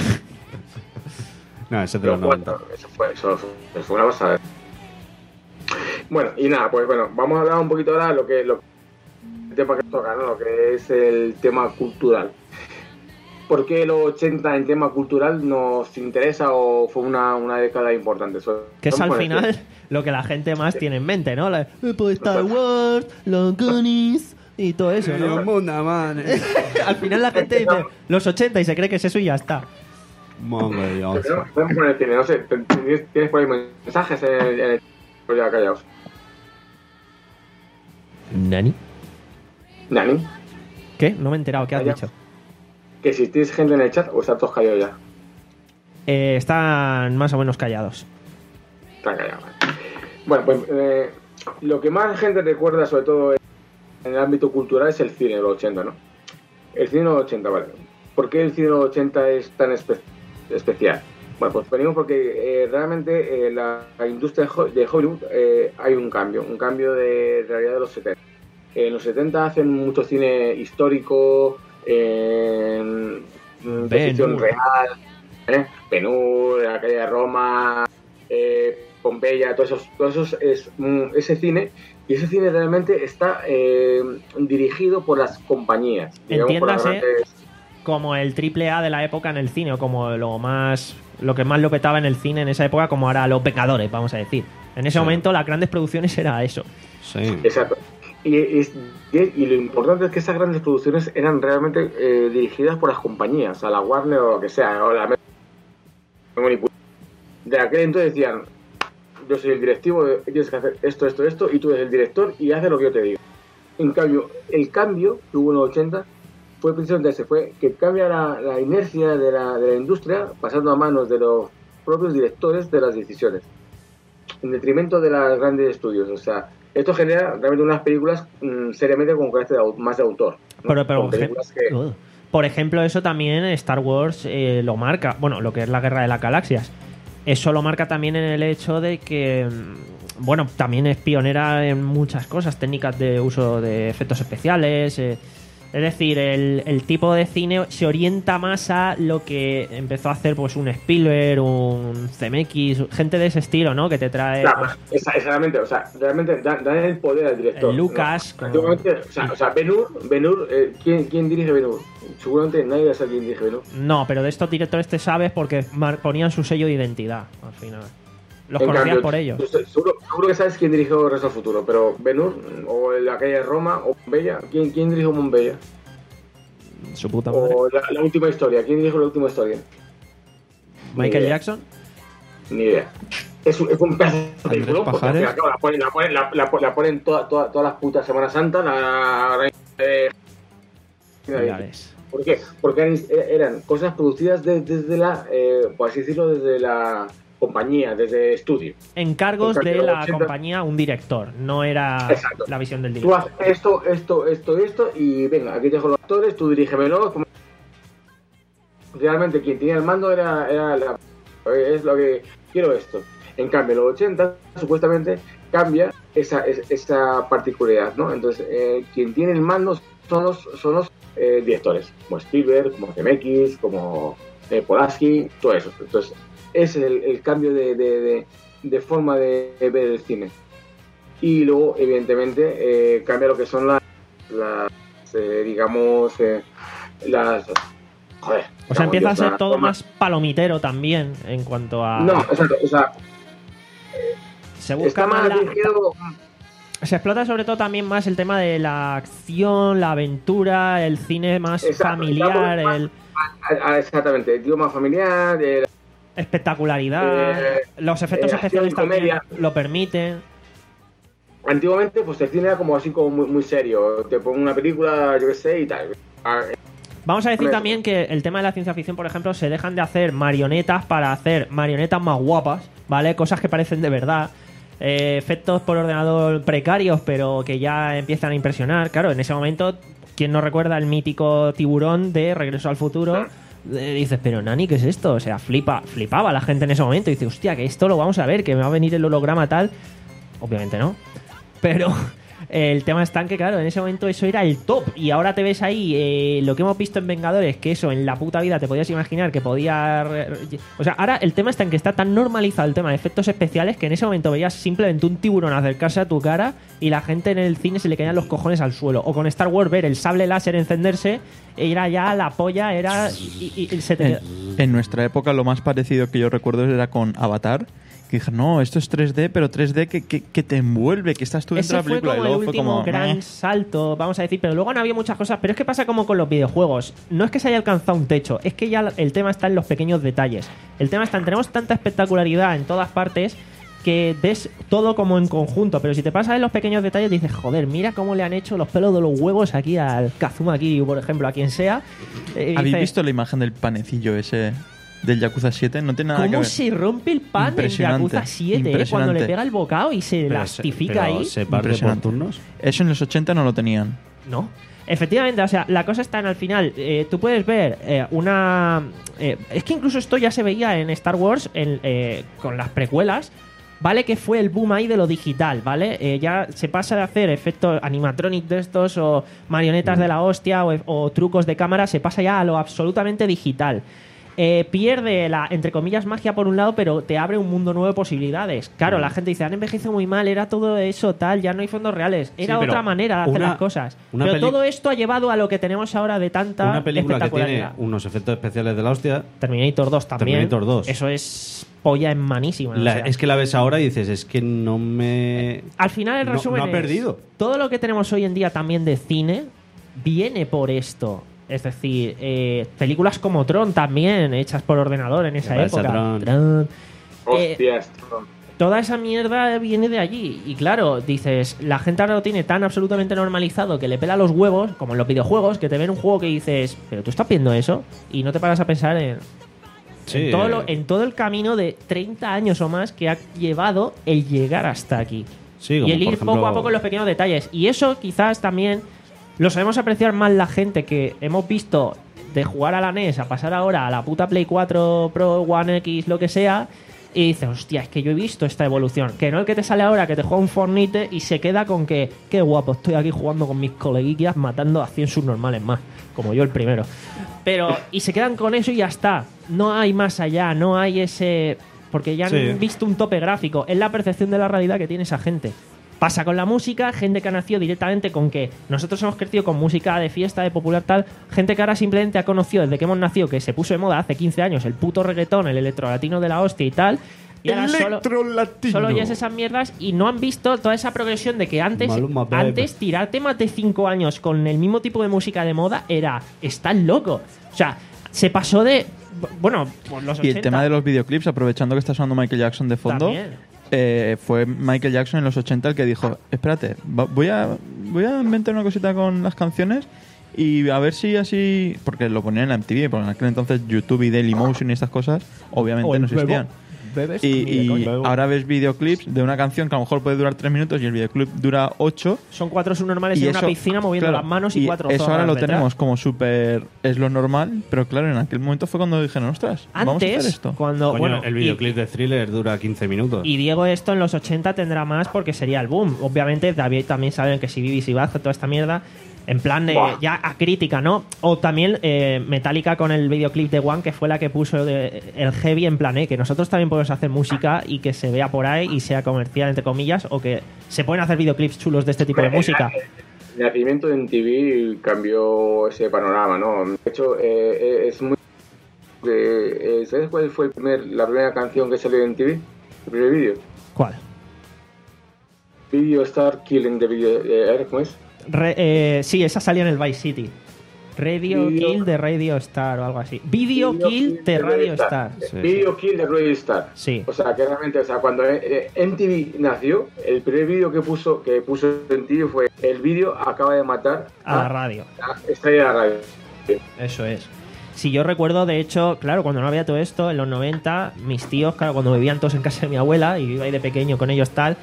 No, ese de Pero los noventa. cuatro, eso fue, eso, eso fue una pasada. Bueno, y nada, pues bueno, vamos a hablar un poquito ahora de lo que, lo, el tema que toca, ¿no? Lo que es el tema cultural. ¿Por qué los ochenta en tema cultural nos interesa o fue una, una década importante? Eso, Que es al bueno, final lo que la gente más tiene en mente, ¿no? La, eh, pues Star Wars, los Goonies y todo eso, ¿no? Al final la gente dice los ochenta y se cree que es eso y ya está. Mamma mía. Tenemos tenemos por el cine, no sé, ¿tienes tienes por ahí mensajes en el, en el pues ya callaos? ¿Nani? Nani, ¿Qué? No me he enterado. ¿Qué has Calla. dicho? que si tienes gente en el chat o están todos callados ya. Eh, están más o menos callados. Están callados. Bueno, pues eh, lo que más gente recuerda, sobre todo en el ámbito cultural, es el cine de los ochenta, ¿no? El cine de los ochenta, vale. ¿Por qué el cine de los ochenta es tan espe- especial? Bueno, pues venimos porque eh, realmente eh, la, la industria de Ho- de Hollywood eh, hay un cambio, un cambio de realidad de los setenta. En los setenta hacen mucho cine histórico, en de Ben ficción Hur. real, ¿eh? Ben-Hur, la calle de Roma, eh, Pompeya, todos esos, todos esos es mm, ese cine, y ese cine realmente está eh, dirigido por las compañías, digamos, por las Entiéndase grandes- como el triple A de la época en el cine, o como lo más lo que más lo petaba en el cine en esa época, como ahora Los Pecadores, vamos a decir. En ese Sí. momento las grandes producciones era eso. Sí. Exacto. Y, es- y, y lo importante es que esas grandes producciones eran realmente eh, dirigidas por las compañías, a la Warner o lo que sea, o la de aquel entonces decían, yo soy el directivo, tienes que hacer esto, esto, esto, y tú eres el director y haces lo que yo te digo. En cambio, el cambio que hubo en los ochenta fue precisamente ese, fue que cambia la, la inercia de la, de la industria pasando a manos de los propios directores de las decisiones, en detrimento de los grandes estudios. O sea, esto genera realmente unas películas mmm, seriamente con carácter de au- más de autor, ¿no? Pero, pero Con películas que... uh, por ejemplo, eso también Star Wars eh, lo marca. Bueno, lo que es la Guerra de las Galaxias. Eso lo marca también en el hecho de que, mm, bueno, también es pionera en muchas cosas, técnicas de uso de efectos especiales. Eh, es decir, el, el tipo de cine se orienta más a lo que empezó a hacer pues un Spielberg, un C M X, gente de ese estilo, ¿no? Que te trae... Claro, pues, esa- exactamente, o sea, realmente dan, dan el poder al director. El Lucas, ¿no? como- Antiguamente, o sea, o sea Ben-Hur, Ben-Hur, eh, ¿quién, ¿quién dirige Ben-Hur? Seguramente nadie sabe quién dirige Ben-Hur. no, pero de estos directores te sabes porque mar- ponían su sello de identidad al final. Los En conocías cambio, por ello. tú- Seguro, seguro que sabes quién dirigió Regreso al Futuro, pero Ben-Hur, o la calle de Roma, o Pompeya, ¿quién, quién dirigió Pompeya? Su puta madre. O la, la última historia, ¿quién dirigió la última historia? Michael idea. Jackson. Ni idea. Es un, es un pedazo de Andrés película, porque Pajares. al final, claro, la ponen, la ponen, la, la, la ponen toda, toda, todas las putas Semana Santa, la, la, eh, Ya ves. ¿Por qué? Porque eran, eran cosas producidas de- desde la, eh, por así decirlo, desde la compañía, desde estudio. Encargos En de cambio, la ochenta compañía, un director, no era Exacto. la visión del Tú director. haces esto, esto, esto, esto, y venga, aquí te dejo los actores, tú dirígemelo. Como... Realmente quien tenía el mando era, era la... Es lo que... Quiero esto. En cambio, en los ochenta, supuestamente, cambia esa, es- esa particularidad, ¿no? Entonces, eh, quien tiene el mando son los, son los eh, directores, como Spielberg, como Zemeckis, como eh, Polaski, todo eso. Entonces, ese es el, el cambio de, de, de, de forma de, de ver el cine. Y luego, evidentemente, eh, cambia lo que son las, las eh, digamos, eh, las... Joder. O sea, digamos, empieza a las ser todo formas- más palomitero también en cuanto a... No, exacto, o sea, se busca está más más la- dirigido... Se explota sobre todo también más el tema de la acción, la aventura, el cine más Exacto, familiar, estamos el a- a- exactamente, el tío más familiar, eh, espectacularidad, Eh, los efectos eh, especiales acción y también comedia. lo permiten. antiguamente pues el cine era como así como muy, muy serio, te pongo una película, yo qué sé, y tal. Ah, Vamos a decir Hombre, también que el tema de la ciencia ficción, por ejemplo, se dejan de hacer marionetas para hacer marionetas más guapas, ¿vale? Cosas que parecen de verdad. Eh, efectos por ordenador precarios, pero que ya empiezan a impresionar. Claro, en ese momento, ¿quién no recuerda el mítico tiburón de Regreso al Futuro? Eh, dices, pero Nani, ¿qué es esto? O sea, flipa, flipaba la gente en ese momento. Y dice, hostia, que esto lo vamos a ver, que me va a venir el holograma tal. Obviamente no. Pero el tema está en que, claro, en ese momento eso era el top. Y ahora te ves ahí eh, lo que hemos visto en Vengadores, que eso en la puta vida te podías imaginar que podía... re- re- O sea, ahora el tema está en que está tan normalizado el tema de efectos especiales que en ese momento veías simplemente un tiburón acercarse a tu cara y la gente en el cine se le caían los cojones al suelo. O con Star Wars ver el sable láser encenderse, era ya la polla, era... Y, y- y se te... En, en nuestra época lo más parecido que yo recuerdo era con Avatar, que dije, no, esto es tres D, pero tres D que, que, que te envuelve, que estás tú dentro Ese de la fue película. como y el luego fue último como, gran "Meh". salto, vamos a decir, pero luego han habido muchas cosas, pero es que pasa como con los videojuegos, no es que se haya alcanzado un techo, es que ya el tema está en los pequeños detalles. El tema está en tenemos tanta espectacularidad en todas partes que ves todo como en conjunto, pero si te pasas en los pequeños detalles dices, joder, mira cómo le han hecho los pelos de los huevos aquí al Kazuma Kiryu, por ejemplo, a quien sea. Eh, ¿Habéis dices, visto la imagen del panecillo ese del Yakuza siete? No tiene nada que ¿Cómo ver. se rompe el pan en Impresionante, Yakuza siete, eh, cuando impresionante. le pega el bocado y se Pero se- lastifica pero ahí? se parte por Impresionante. turnos. Eso en los ochenta no lo tenían. No. Efectivamente, o sea, la cosa está en al final. Eh, tú puedes ver eh, una. eh, es que incluso esto ya se veía en Star Wars en, eh, con las precuelas. ¿Vale? Que fue el boom ahí de lo digital, ¿vale? Eh, ya se pasa de hacer efectos animatronic de estos o marionetas de la hostia o, o trucos de cámara, se pasa ya a lo absolutamente digital. Eh, pierde la, entre comillas, magia por un lado, pero te abre un mundo nuevo de posibilidades. Claro, la gente dice, han envejecido muy mal, era todo eso, tal, ya no hay fondos reales. Era Sí, pero otra manera de hacer una- las cosas. una Pero peli- todo esto ha llevado a lo que tenemos ahora de tanta Una película que tiene espectacularidad. unos efectos especiales de la hostia. Terminator dos también. Terminator dos. Eso es polla en manísima. o La- sea. es que la ves ahora y dices, es que no me. Al final el No- resumen no ha es, perdido. todo lo que tenemos hoy en día también de cine viene por esto. Es decir, eh, películas como Tron también, hechas por ordenador en esa ¿Qué pasa, época. Tron? Tron. Eh, hostias. toda esa mierda viene de allí. Y claro, dices, la gente ahora lo tiene tan absolutamente normalizado que le pela los huevos, como en los videojuegos, que te ven un juego que dices, pero tú estás viendo eso y no te paras a pensar en, Sí, en, todo eh. lo- en todo el camino de treinta años o más que ha llevado el llegar hasta aquí. Sí, como Y el por ir ejemplo- poco a poco en los pequeños detalles. Y eso quizás también lo sabemos apreciar más la gente que hemos visto de jugar a la N E S a pasar ahora a la puta Play cuatro Pro, One X, lo que sea. Y dices, hostia, es que yo he visto esta evolución. Que no el que te sale ahora, que te juega un Fortnite y se queda con que, qué guapo, estoy aquí jugando con mis coleguillas matando a cien subnormales más. Como yo el primero. Pero, y se quedan con eso y ya está. No hay más allá, no hay ese... Porque ya Sí. han visto un tope gráfico. Es la percepción de la realidad que tiene esa gente. Pasa con la música, gente que ha nacido directamente con que nosotros hemos crecido con música de fiesta, de popular tal, gente que ahora simplemente ha conocido desde que hemos nacido, que se puso de moda hace quince años, el puto reggaetón, el electrolatino de la hostia y tal, y ahora solo, solo oyes esas mierdas y no han visto toda esa progresión de que antes, Maluma, baby. antes tirarte más de cinco años con el mismo tipo de música de moda era, estás loco. O sea, se pasó de, bueno, por los Y el ochenta tema de los videoclips, aprovechando que está sonando Michael Jackson de fondo, también. eh, fue Michael Jackson en los ochenta el que dijo, espérate, va- voy a, voy a inventar una cosita con las canciones y a ver si así... Porque lo ponían en la M T V, porque en aquel entonces YouTube y Dailymotion y estas cosas obviamente O el no existían. Bebo. Bebes Y, ni de y coña. ahora ves videoclips de una canción que a lo mejor puede durar tres minutos y el videoclip dura ocho. Son cuatro subnormales Y en eso, una piscina moviendo claro, las manos y, cuatro eso ahora zorras lo detrás. tenemos como súper... Es lo normal, pero claro, en aquel momento fue cuando dijeron, ostras, vamos a hacer Antes, esto. cuando... Coño, bueno, el y- videoclip de Thriller dura quince minutos. Y Diego esto en los ochenta tendrá más porque sería el boom. Obviamente David también saben que si B B C Bath, toda esta mierda, en plan de Buah. ya a crítica, ¿no? O también eh, Metallica con el videoclip de One, que fue la que puso de- el heavy en plan, eh, que nosotros también podemos hacer música y que se vea por ahí y sea comercial, entre comillas, o que se pueden hacer videoclips chulos de este tipo de música. El nacimiento de M T V cambió ese panorama, ¿no? De hecho, eh, es muy... eh, ¿Sabes cuál fue el primer, la primera canción que salió en M T V? El primer vídeo. ¿Cuál? Video Star Killing the Video... Eh, ¿Cómo es? Re- eh, sí, esa salía en el Vice City. Radio Video- Kill de Radio Star o algo así. Video, Kill de Radio Star. Sí, Video Kill de Radio Star. Sí. O sea, que realmente, o sea, cuando eh, M T V nació, el primer vídeo que puso que puso M T V fue el vídeo acaba de matar A la radio. a Estrella de la Radio. Eso es. Si yo recuerdo, de hecho, claro, cuando no había todo esto, en los noventa, mis tíos, claro, cuando vivían todos en casa de mi abuela y yo iba ahí de pequeño con ellos tal,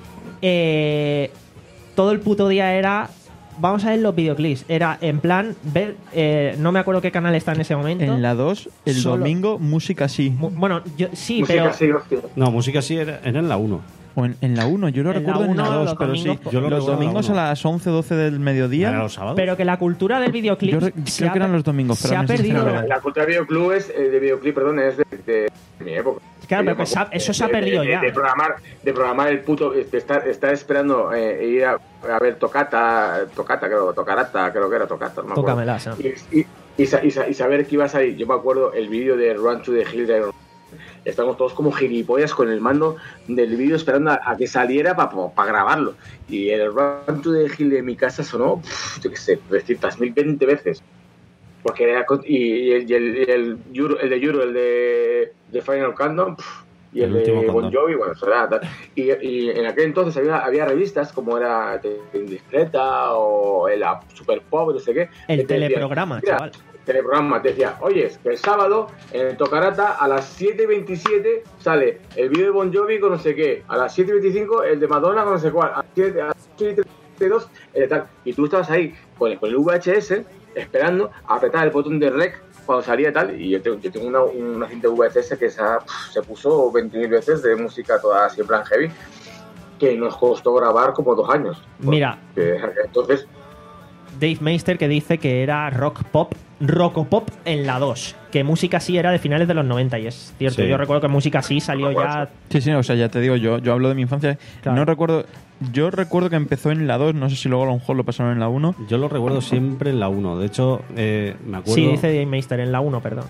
eh, todo el puto día era, vamos a ver los videoclips. Era en plan, ver, eh, no me acuerdo qué canal está en ese momento. En la dos, el Solo- domingo, música sí. Mu- Bueno, yo sí, Música pero... así, hostia. No, música sí era, era en la uno. O en, en la uno, yo lo En la recuerdo en la uno, dos, los pero sí. domingos- Yo lo los recuerdo en la domingos a uno. las once, doce del mediodía. ¿Era los sábados? Pero que la cultura del videoclip Yo re- se creo ha que eran per- los domingos, se pero ha no sé si perdido. será La cultura de videoclub es, eh, de videoclip, perdón, es de, de mi época. Claro, Sí, pero me que se ha- acuerdo. eso se ha De- de- perdido de- ya. De programar, de programar el puto, de estar, estar esperando eh, ir a, a ver Tocata, Tocata, creo, Tocarata, creo que era Tocata, no me acuerdo. Tócamelas, ¿no? Y, y, y, sa- y sa- y saber que iba a salir. Yo me acuerdo el vídeo de Run to the Hill de Iron Man. Estamos todos como gilipollas con el mando del vídeo esperando a, a que saliera para grabarlo. Y el Run to the Hill de mi casa sonó, pff, yo qué sé, trescientas mil, veinte veces. Porque era. con- Y, y el, y el, y el, Euro- el de Euro, el de, de Final Countdown, pff, y el, El último de Bon countdown. Jovi, bueno, eso era tal. Y, y en aquel entonces había, había revistas como era Te- Indiscreta o el Super Pop, no sé qué. El que te decían, teleprograma, "Mira, chaval. teleprograma te decía, oye, es que el sábado en el Tocarata a las siete y veintisiete sale el vídeo de Bon Jovi con no sé qué, a las siete y veinticinco el de Madonna con no sé cuál, a las siete a las siete y treinta y dos el de tal. Y tú estabas ahí con el, con el V H S esperando a apretar el botón de rec cuando salía tal. Y yo tengo, yo tengo una, una cinta V H S que esa, pff, se puso veinte mil veces de música toda así en plan heavy, que nos costó grabar como dos años. Mira. Porque, entonces, Dave Meister que dice que era rock pop, rockopop en la dos. Que música sí era de finales de los noventa y es cierto. Sí. Yo recuerdo que música sí salió ya. Sí, sí, o sea, ya te digo, yo, yo hablo de mi infancia. Claro. No recuerdo. Yo recuerdo que empezó en la dos, no sé si luego a lo mejor lo pasaron en la uno. Yo lo recuerdo siempre en la uno. De hecho, eh, me acuerdo. Sí, dice Dave Meister en la uno, perdón.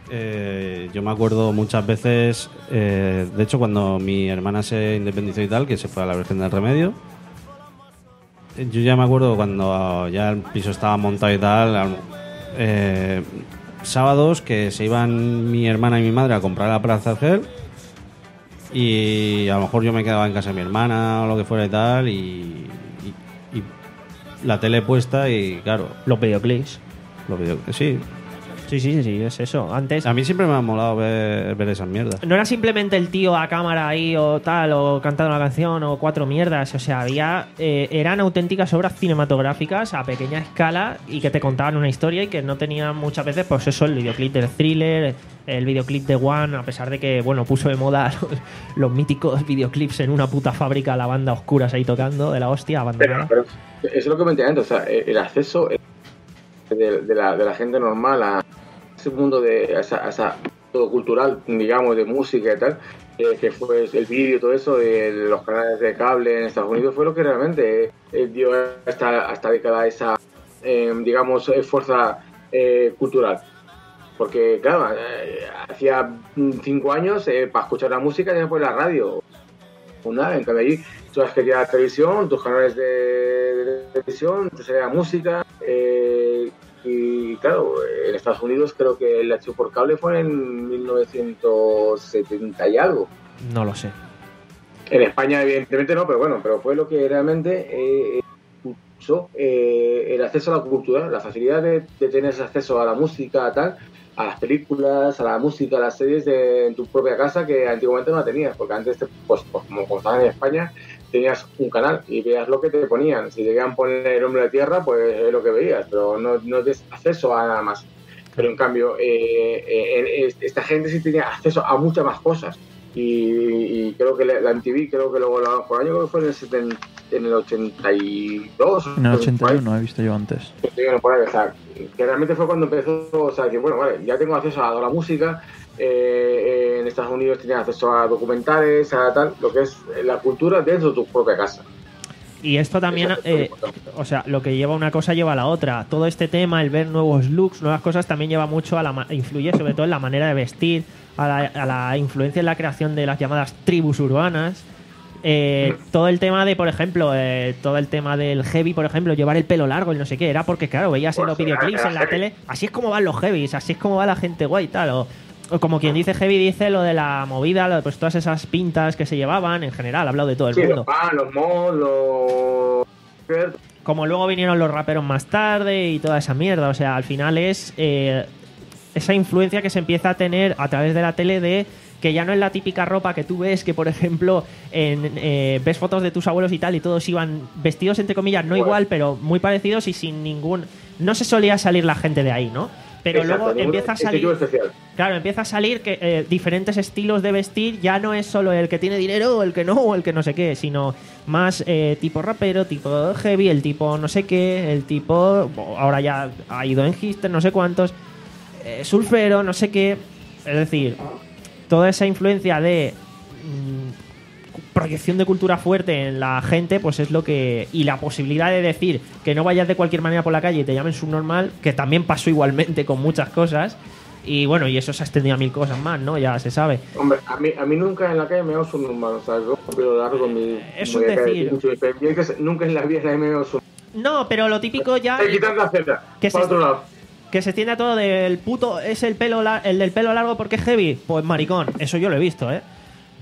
Eh, yo me acuerdo muchas veces, eh, de hecho cuando mi hermana se independizó y tal, que se fue a la Virgen del Remedio, eh, yo ya me acuerdo cuando ya el piso estaba montado y tal, al- eh, sábados que se iban mi hermana y mi madre a comprar a la Plaza Argel y a lo mejor yo me quedaba en casa de mi hermana o lo que fuera y tal y, y- y la tele puesta y claro, Los videoclips. los videos, sí. Sí, sí, sí, sí, es eso. Antes. A mí siempre me ha molado ver, ver esas mierdas. No era simplemente el tío a cámara ahí o tal, o cantando una canción o cuatro mierdas. O sea, había. eh, eran auténticas obras cinematográficas a pequeña escala y que te contaban una historia y que no tenían muchas veces, pues eso, el videoclip del Thriller, el videoclip de One, a pesar de que, bueno, puso de moda los, los míticos videoclips en una puta fábrica, la banda oscuras ahí tocando de la hostia, Pero, abandonada. pero eso es lo que me entiendo antes, o sea, el acceso de, de, la, de la gente normal a ese mundo de a esa, a esa todo cultural, digamos, de música y tal, eh, que fue el vídeo y todo eso de los canales de cable en Estados Unidos, fue lo que realmente eh, dio hasta, hasta década esa, eh, digamos, eh, fuerza eh, cultural. Porque, claro, eh, hacía cinco años, eh, para escuchar la música, tenías por la radio. Una, en cambio allí, tú has querido la televisión, tus canales de, de televisión, te salía la música. Eh, y claro, en Estados Unidos creo que el acceso por cable fue en mil novecientos setenta y algo. No lo sé. En España, evidentemente no, pero bueno, pero fue lo que realmente eh, puso eh, el acceso a la cultura, la facilidad de, de tener ese acceso a la música, tal, a las películas, a la música, a las series de, en tu propia casa que antiguamente no la tenías, porque antes, te, pues, pues como, como estabas en España, tenías un canal y veías lo que te ponían. Si te querían poner El Hombre de Tierra, pues es lo que veías, pero no, no tienes acceso a nada más. Pero en cambio, eh, eh, esta gente sí tenía acceso a muchas más cosas. Y, y creo que la, la M T V, creo que luego la, por año creo que fue en el, setenta, en el ochenta y dos. En el ochenta y uno he visto yo antes. Por ahí, o sea, que realmente fue cuando empezó, o sea, que bueno, vale, ya tengo acceso a la música, eh, en Estados Unidos tenía acceso a documentales, a tal, lo que es la cultura dentro de tu propia casa. Y esto también, eh, o sea, lo que lleva una cosa lleva a la otra. Todo este tema, el ver nuevos looks, nuevas cosas, también lleva mucho a la influye sobre todo en la manera de vestir, a la, a la influencia en la creación de las llamadas tribus urbanas. Eh, todo el tema de, por ejemplo, eh, todo el tema del heavy, por ejemplo, llevar el pelo largo y no sé qué, era porque, claro, veías en los videoclips, en la tele, así es como van los heavies, así es como va la gente guay y tal, o, o como quien dice heavy dice lo de la movida, lo de, pues todas esas pintas que se llevaban, en general, ha hablado de todo el sí, mundo. Los pan, los mods, los... Como luego vinieron los raperos más tarde y toda esa mierda, o sea, al final es eh, esa influencia que se empieza a tener a través de la tele de que ya no es la típica ropa que tú ves, que por ejemplo en, eh, ves fotos de tus abuelos y tal y todos iban vestidos entre comillas, no bueno. igual, pero muy parecidos y sin ningún... No se solía salir la gente de ahí, ¿no? Pero exacto, luego empieza a salir... Claro, empieza a salir que eh, diferentes estilos de vestir, ya no es solo el que tiene dinero o el que no, o el que no sé qué, sino más eh, tipo rapero, tipo heavy, el tipo no sé qué, el tipo... Ahora ya ha ido en hipster, no sé cuántos, eh, surfero, no sé qué... Es decir... Toda esa influencia de mmm, proyección de cultura fuerte en la gente, pues es lo que... Y la posibilidad de decir que no vayas de cualquier manera por la calle y te llamen subnormal, que también pasó igualmente con muchas cosas. Y bueno, y eso se ha extendido a mil cosas más, ¿no? Ya se sabe. Hombre, a mí, a mí nunca en la calle me he dado subnormal. O sea, yo pero largo mi... Es un decir. Nunca en la vida me he dado subnormal. No, pero lo típico ya... Te quitan la celda, que para se... otro lado. Que se extiende a todo del puto... Es el pelo la- el del pelo largo porque es heavy. Pues maricón. Eso yo lo he visto, ¿eh?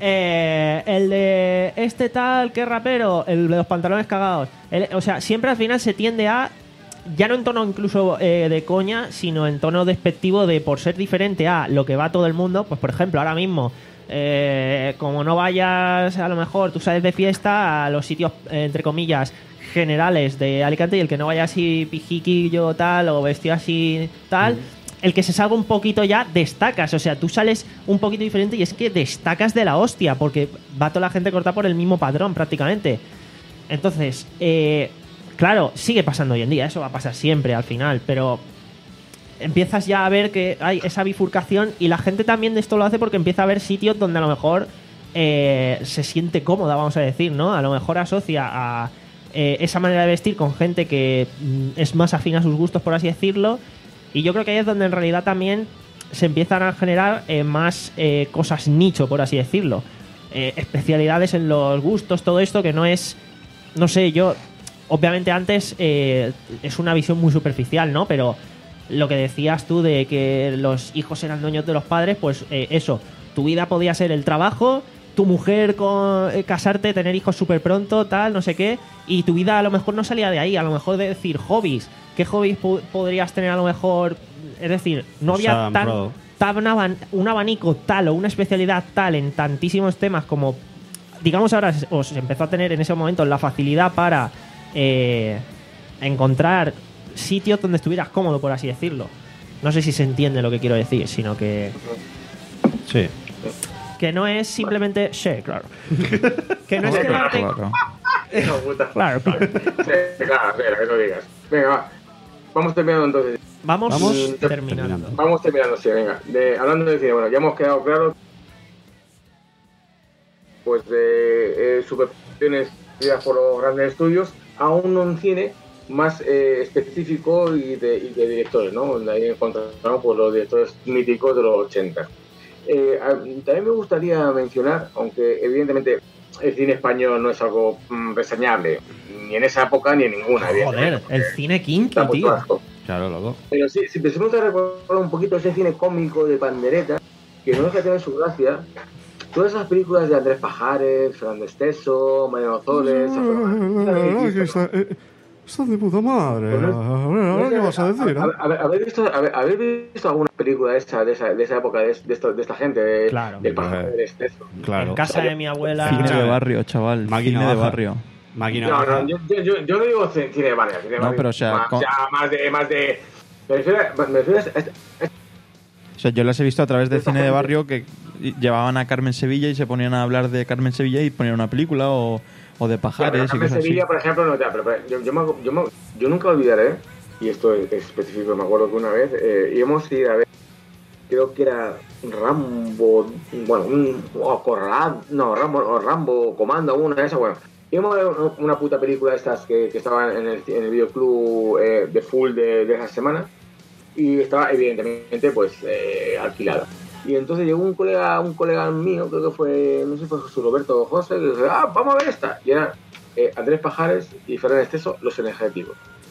eh el de este tal que es rapero. El de los pantalones cagados. El- o sea, siempre al final se tiende a... Ya no en tono incluso eh, de coña, sino en tono despectivo de por ser diferente a lo que va todo el mundo. Pues por ejemplo, ahora mismo... Eh, como no vayas, a lo mejor tú sales de fiesta a los sitios, eh, entre comillas, generales de Alicante, y el que no vaya así pijiquillo tal o vestido así tal, mm. el que se salga un poquito ya destacas, o sea, tú sales un poquito diferente y es que destacas de la hostia porque va toda la gente cortada por el mismo patrón prácticamente. Entonces, eh, claro, sigue pasando hoy en día, eso va a pasar siempre al final, pero empiezas ya a ver que hay esa bifurcación y la gente también de esto lo hace porque empieza a haber sitios donde a lo mejor eh, se siente cómoda, vamos a decir, ¿no? A lo mejor asocia a eh, esa manera de vestir con gente que mm, es más afín a sus gustos, por así decirlo, y yo creo que ahí es donde en realidad también se empiezan a generar eh, más eh, cosas nicho, por así decirlo, eh, especialidades en los gustos, todo esto que no es, no sé, yo obviamente antes eh, es una visión muy superficial, ¿no? Pero lo que decías tú de que los hijos eran dueños de los padres, pues eh, eso, tu vida podía ser el trabajo, tu mujer con, eh, casarte, tener hijos súper pronto, tal, no sé qué, y tu vida a lo mejor no salía de ahí, a lo mejor de decir hobbies, ¿qué hobbies po- podrías tener a lo mejor? Es decir, no había Sam, tan, bro. tan aban- un abanico tal o una especialidad tal en tantísimos temas como, digamos ahora, os empezó a tener en ese momento la facilidad para eh, encontrar sitios donde estuvieras cómodo, por así decirlo. No sé si se entiende lo que quiero decir, sino que... Sí. Que no es simplemente... Sí, claro. Que no es que no te... Claro. Hijo de puta. Claro, claro. Sí, claro, espera, que no digas. Venga, va. Vamos terminando entonces. Vamos, Vamos terminando. terminando. Vamos terminando, sí, venga. De, hablando de cine, bueno, ya hemos quedado claro pues de eh, superproducciones hechas por los grandes estudios a un cine más eh, específico y de, y de directores, ¿no? Donde ahí encontramos pues, los directores míticos de los ochenta. Eh, a, también me gustaría mencionar, aunque evidentemente el cine español no es algo mm, reseñable, ni en esa época ni en ninguna. Joder, el cine kinky, Está muy tío. asco. Claro, loco. Pero sí, si empezamos a recordar un poquito ese cine cómico de pandereta, que no deja de tener su gracia, todas esas películas de Andrés Pajares, Fernando Esteso, Mariano Ozores... Estás de puta madre. Pues no- A ver, ahora qué vas a decir, A- ¿eh? a- a- ¿Habéis visto, a ver, ¿habéis visto alguna película de esa, de esa, de esa época, de, de, esta, de esta gente? De, Claro. Del pájaro del exceso. Claro. En casa de mi abuela. Cine de Escúchame. barrio, chaval. Máquina Cine de baja. barrio. Máquina No, baja. no, yo, yo, yo, yo no digo cine cine de barrio. Cine de No, barrio. pero o sea, Más, con- o sea, más de. Más de me refiero, a- me refiero a este- O sea, yo las he visto a través de Esta cine de gente- barrio que llevaban a Carmen Sevilla y se ponían a hablar de Carmen Sevilla y ponían una película o, o de Ya, pero pajares y Carmen cosas así. Sevilla, por ejemplo, no, ya, pero, pero yo, yo, me, hago- yo, me- yo nunca olvidaré, y esto es, es específico, me acuerdo que una vez eh, íbamos a ir a ver, creo que era Rambo, bueno, un o Corral, no, Rambo, o Rambo Comando, una de esas, bueno. Íbamos a ver una, una puta película de estas que, que estaban en el, en el videoclub eh, de full de, de esa semana y estaba evidentemente pues eh, alquilada. Y entonces llegó un colega, un colega mío, creo que fue, no sé si fue Jesús Roberto José, que dice, ah, vamos a ver esta. Y eran eh, Andrés Pajares y Fernández Esteso, los energéticos.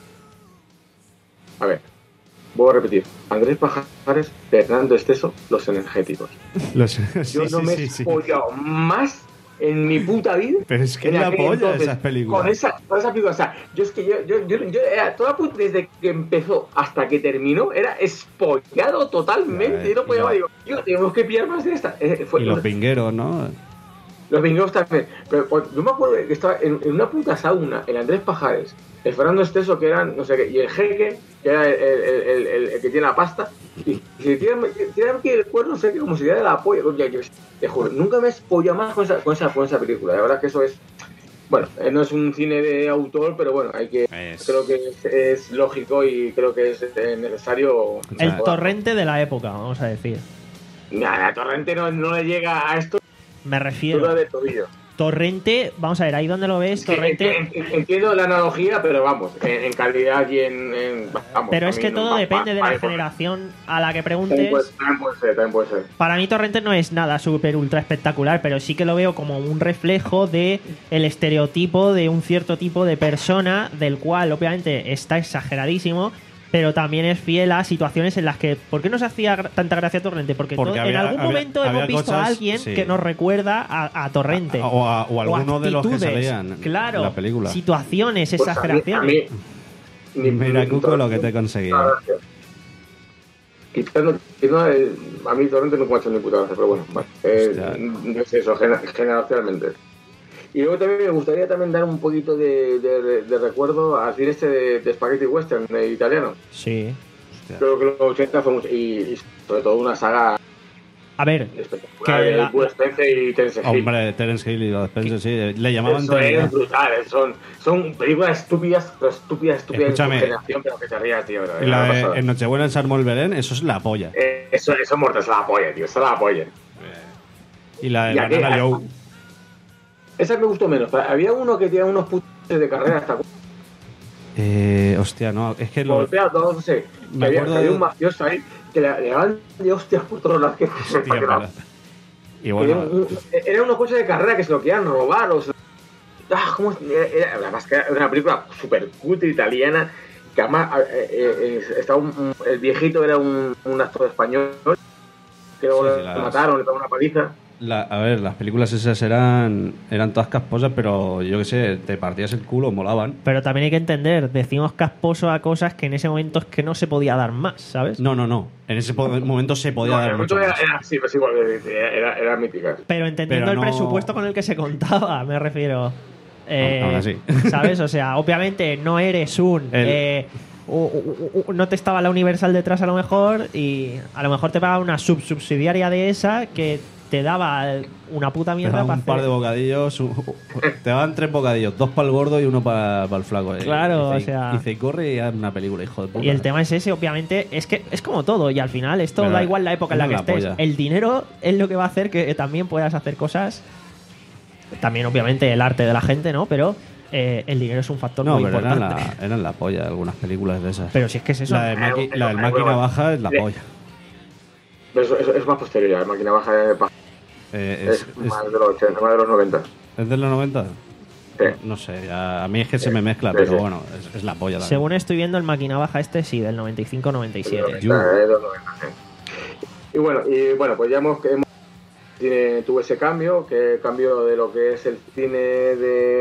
A ver, voy a repetir. Andrés Pajares, Fernando Esteso, los energéticos. Lo sé. Yo Sí, no sí, me sí, he sí. spoilado más en mi puta vida. Pero es que en es la aquel polla entonces, esas películas. Con esa, con esa película, o sea, yo es que yo, yo, yo, yo era toda puta, desde que empezó hasta que terminó, era spoilado totalmente. Ya, Yo no y podía, lo- digo, yo tenemos que pillar más de esta. Eh, fue- Y los pingueros, ¿no? los Vingueros también. Pero pues, yo me acuerdo que estaba en, en una puta sauna, el Andrés Pajares, el Fernando Esteso, que eran, no sé qué, y el Jeque, que era el, el, el, el- el que tiene la pasta, y, y se tiran, tiran aquí el cuerno, no sé qué, como si diera la polla. Yo, yo, te juro, nunca me he spoilado más con esa, con, esa, con esa película. La verdad que eso es. Bueno, eh, no es un cine de autor, pero bueno, hay que. Es- Creo que es, es lógico y creo que es eh, necesario. El Joder. torrente de la época, vamos a decir. Nada, Torrente no, no le llega a esto. Me Todo refiero. de tobillo. Torrente, vamos a ver, ahí donde lo ves, Sí, Torrente. en- en- entiendo la analogía, pero vamos, en, en calidad y en. en- vamos, Pero a es mí que no- todo va- depende va- de va- la va- generación a la que También preguntes. puede, también puede ser, también puede ser. Para mí Torrente no es nada súper ultra espectacular, pero sí que lo veo como un reflejo de el estereotipo de un cierto tipo de persona, del cual obviamente está exageradísimo, pero también es fiel a situaciones en las que... ¿Por qué nos hacía gra- tanta gracia Torrente? Porque, Porque todo- había- en algún había- momento había hemos visto cosas, a alguien sí. que nos recuerda a, a Torrente. A- o a- o alguno de los que actitudes, salían claro, en la película. situaciones, Pues a mí- exageraciones. a mí- ni- Mira, ni- Cuco, lo que te he conseguido. Ah, gracias. Quitando, quitando el- a mí Torrente no me ha hecho ni puta gracia, pero bueno, vale. Eh, Hostia. no es eso, gener- generacionalmente. Y luego también me gustaría también dar un poquito de, de- de recuerdo al cine este de, de Spaghetti Western de italiano. Sí. Creo que los ochenta fue mucho, y, y sobre todo una saga A ver, espectacular Que de la- Bud Spencer y Terence Hill. Hombre, Terence Hill y los Spencer, sí. Le llamaban Eso es Trinidad. brutal, eh, son, son películas estúpidas, pero estúpidas, estúpidas Escúchame. en su generación, pero que te rías, tío. Pero, Y la una de pasada. En Nochebuena en San Molverén, eso es la polla. Eh, eso, eso muerto es la polla, tío, eso es la polla. Y la de Y aquí- Banana Joe. Esa me gustó menos. Había uno que tenía unos putos de carrera hasta Eh, hostia, no, es que lo, golpeado, no sé. Me Que había, acuerdo que había de- un mafioso ahí que le, le daban de hostias por todos lados. Que, Hostia, que no. pero- Y Era bueno, un- era una cosa de carrera que se lo querían robar o se- ah, ¿cómo es? Era, era- además que era una película súper cutre italiana que además eh, eh, eh, estaba un- un- el viejito era un, un actor español que luego Sí, sí, le las- mataron, le pegó una paliza. la- a ver, las películas esas eran eran todas casposas, pero yo qué sé, te partías el culo, molaban. pero también hay que entender, decimos casposo a cosas que en ese momento es que no se podía dar más, ¿sabes? No, no, no. En ese po- momento se podía No, dar el mucho momento más. era, era, sí, pues igual, era, era mítica. Pero entendiendo Pero el no- presupuesto con el que se contaba, me refiero. Eh, Aún así. ¿Sabes? O sea, obviamente no eres un. El- eh, u- u- u- no te estaba la Universal detrás a lo mejor y a lo mejor te pagaba una subsubsidiaria de esa que te daba una puta Te mierda daban para un par hacer. de bocadillos, un- te daban tres bocadillos, dos para el gordo y uno para el flaco. eh. Claro, Dice- o sea- Dice, y corre y haz una película, hijo de puta. Y el tema es ese, obviamente, es que es como todo, y al final esto Verdad, da igual la época en la es que la estés. polla. El dinero es lo que va a hacer que también puedas hacer cosas. También, obviamente, el arte de la gente, ¿no? Pero eh, el dinero es un factor No, muy pero eran importante. la, eran la polla algunas películas de esas. Pero si es que es eso. la, de maqui- la del máquina baja es la polla. Pero eso, eso es más posterior, ya, la máquina baja de pa- Eh, es, es, es, más de los ochenta, más de los noventa. ¿es de los noventa? Sí. No sé, ya- a mí es que se me mezcla, Sí, pero sí. bueno, es, es la polla. también. Según estoy viendo, el máquina baja este sí, del noventa y cinco noventa y siete. Yo- Eh, de los noventa, sí. Y bueno, y bueno, pues ya hemos, hemos tiene, tuvo ese cambio, que cambio de lo que es el cine de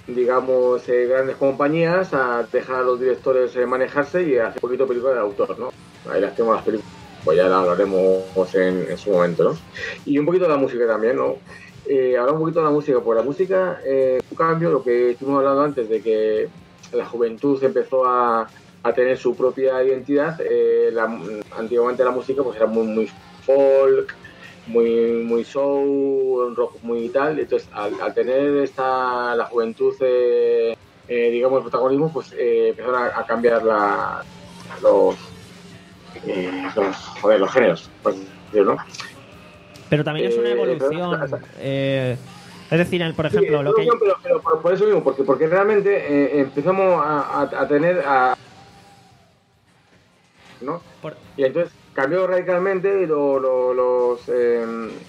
digamos, eh, grandes compañías a dejar a los directores eh, manejarse y hacer un poquito película de autor, ¿no? Ahí las tengo las películas, pues ya las hablaremos en, en su momento, ¿no? Y un poquito de la música también, ¿no? Eh, hablar un poquito de la música, pues la música, eh, un cambio, lo que estuvimos hablando antes de que la juventud empezó a, a tener su propia identidad. Eh, la, antiguamente la música pues era muy, muy folk, muy, muy soul, rock muy tal. Entonces, al, al tener esta la juventud, eh, eh, digamos, el protagonismo, pues eh, empezaron a, a cambiar la, los, eh, los, joder, los géneros, pues, ¿no? Pero también es una Eh, evolución. pero- Eh, es decir, el- por ejemplo, Sí, lo que... pero, pero, pero por, por eso mismo, porque, porque realmente eh, empezamos a, a, a tener a, ¿no? Por- Y entonces cambió radicalmente y lo, lo- los eh,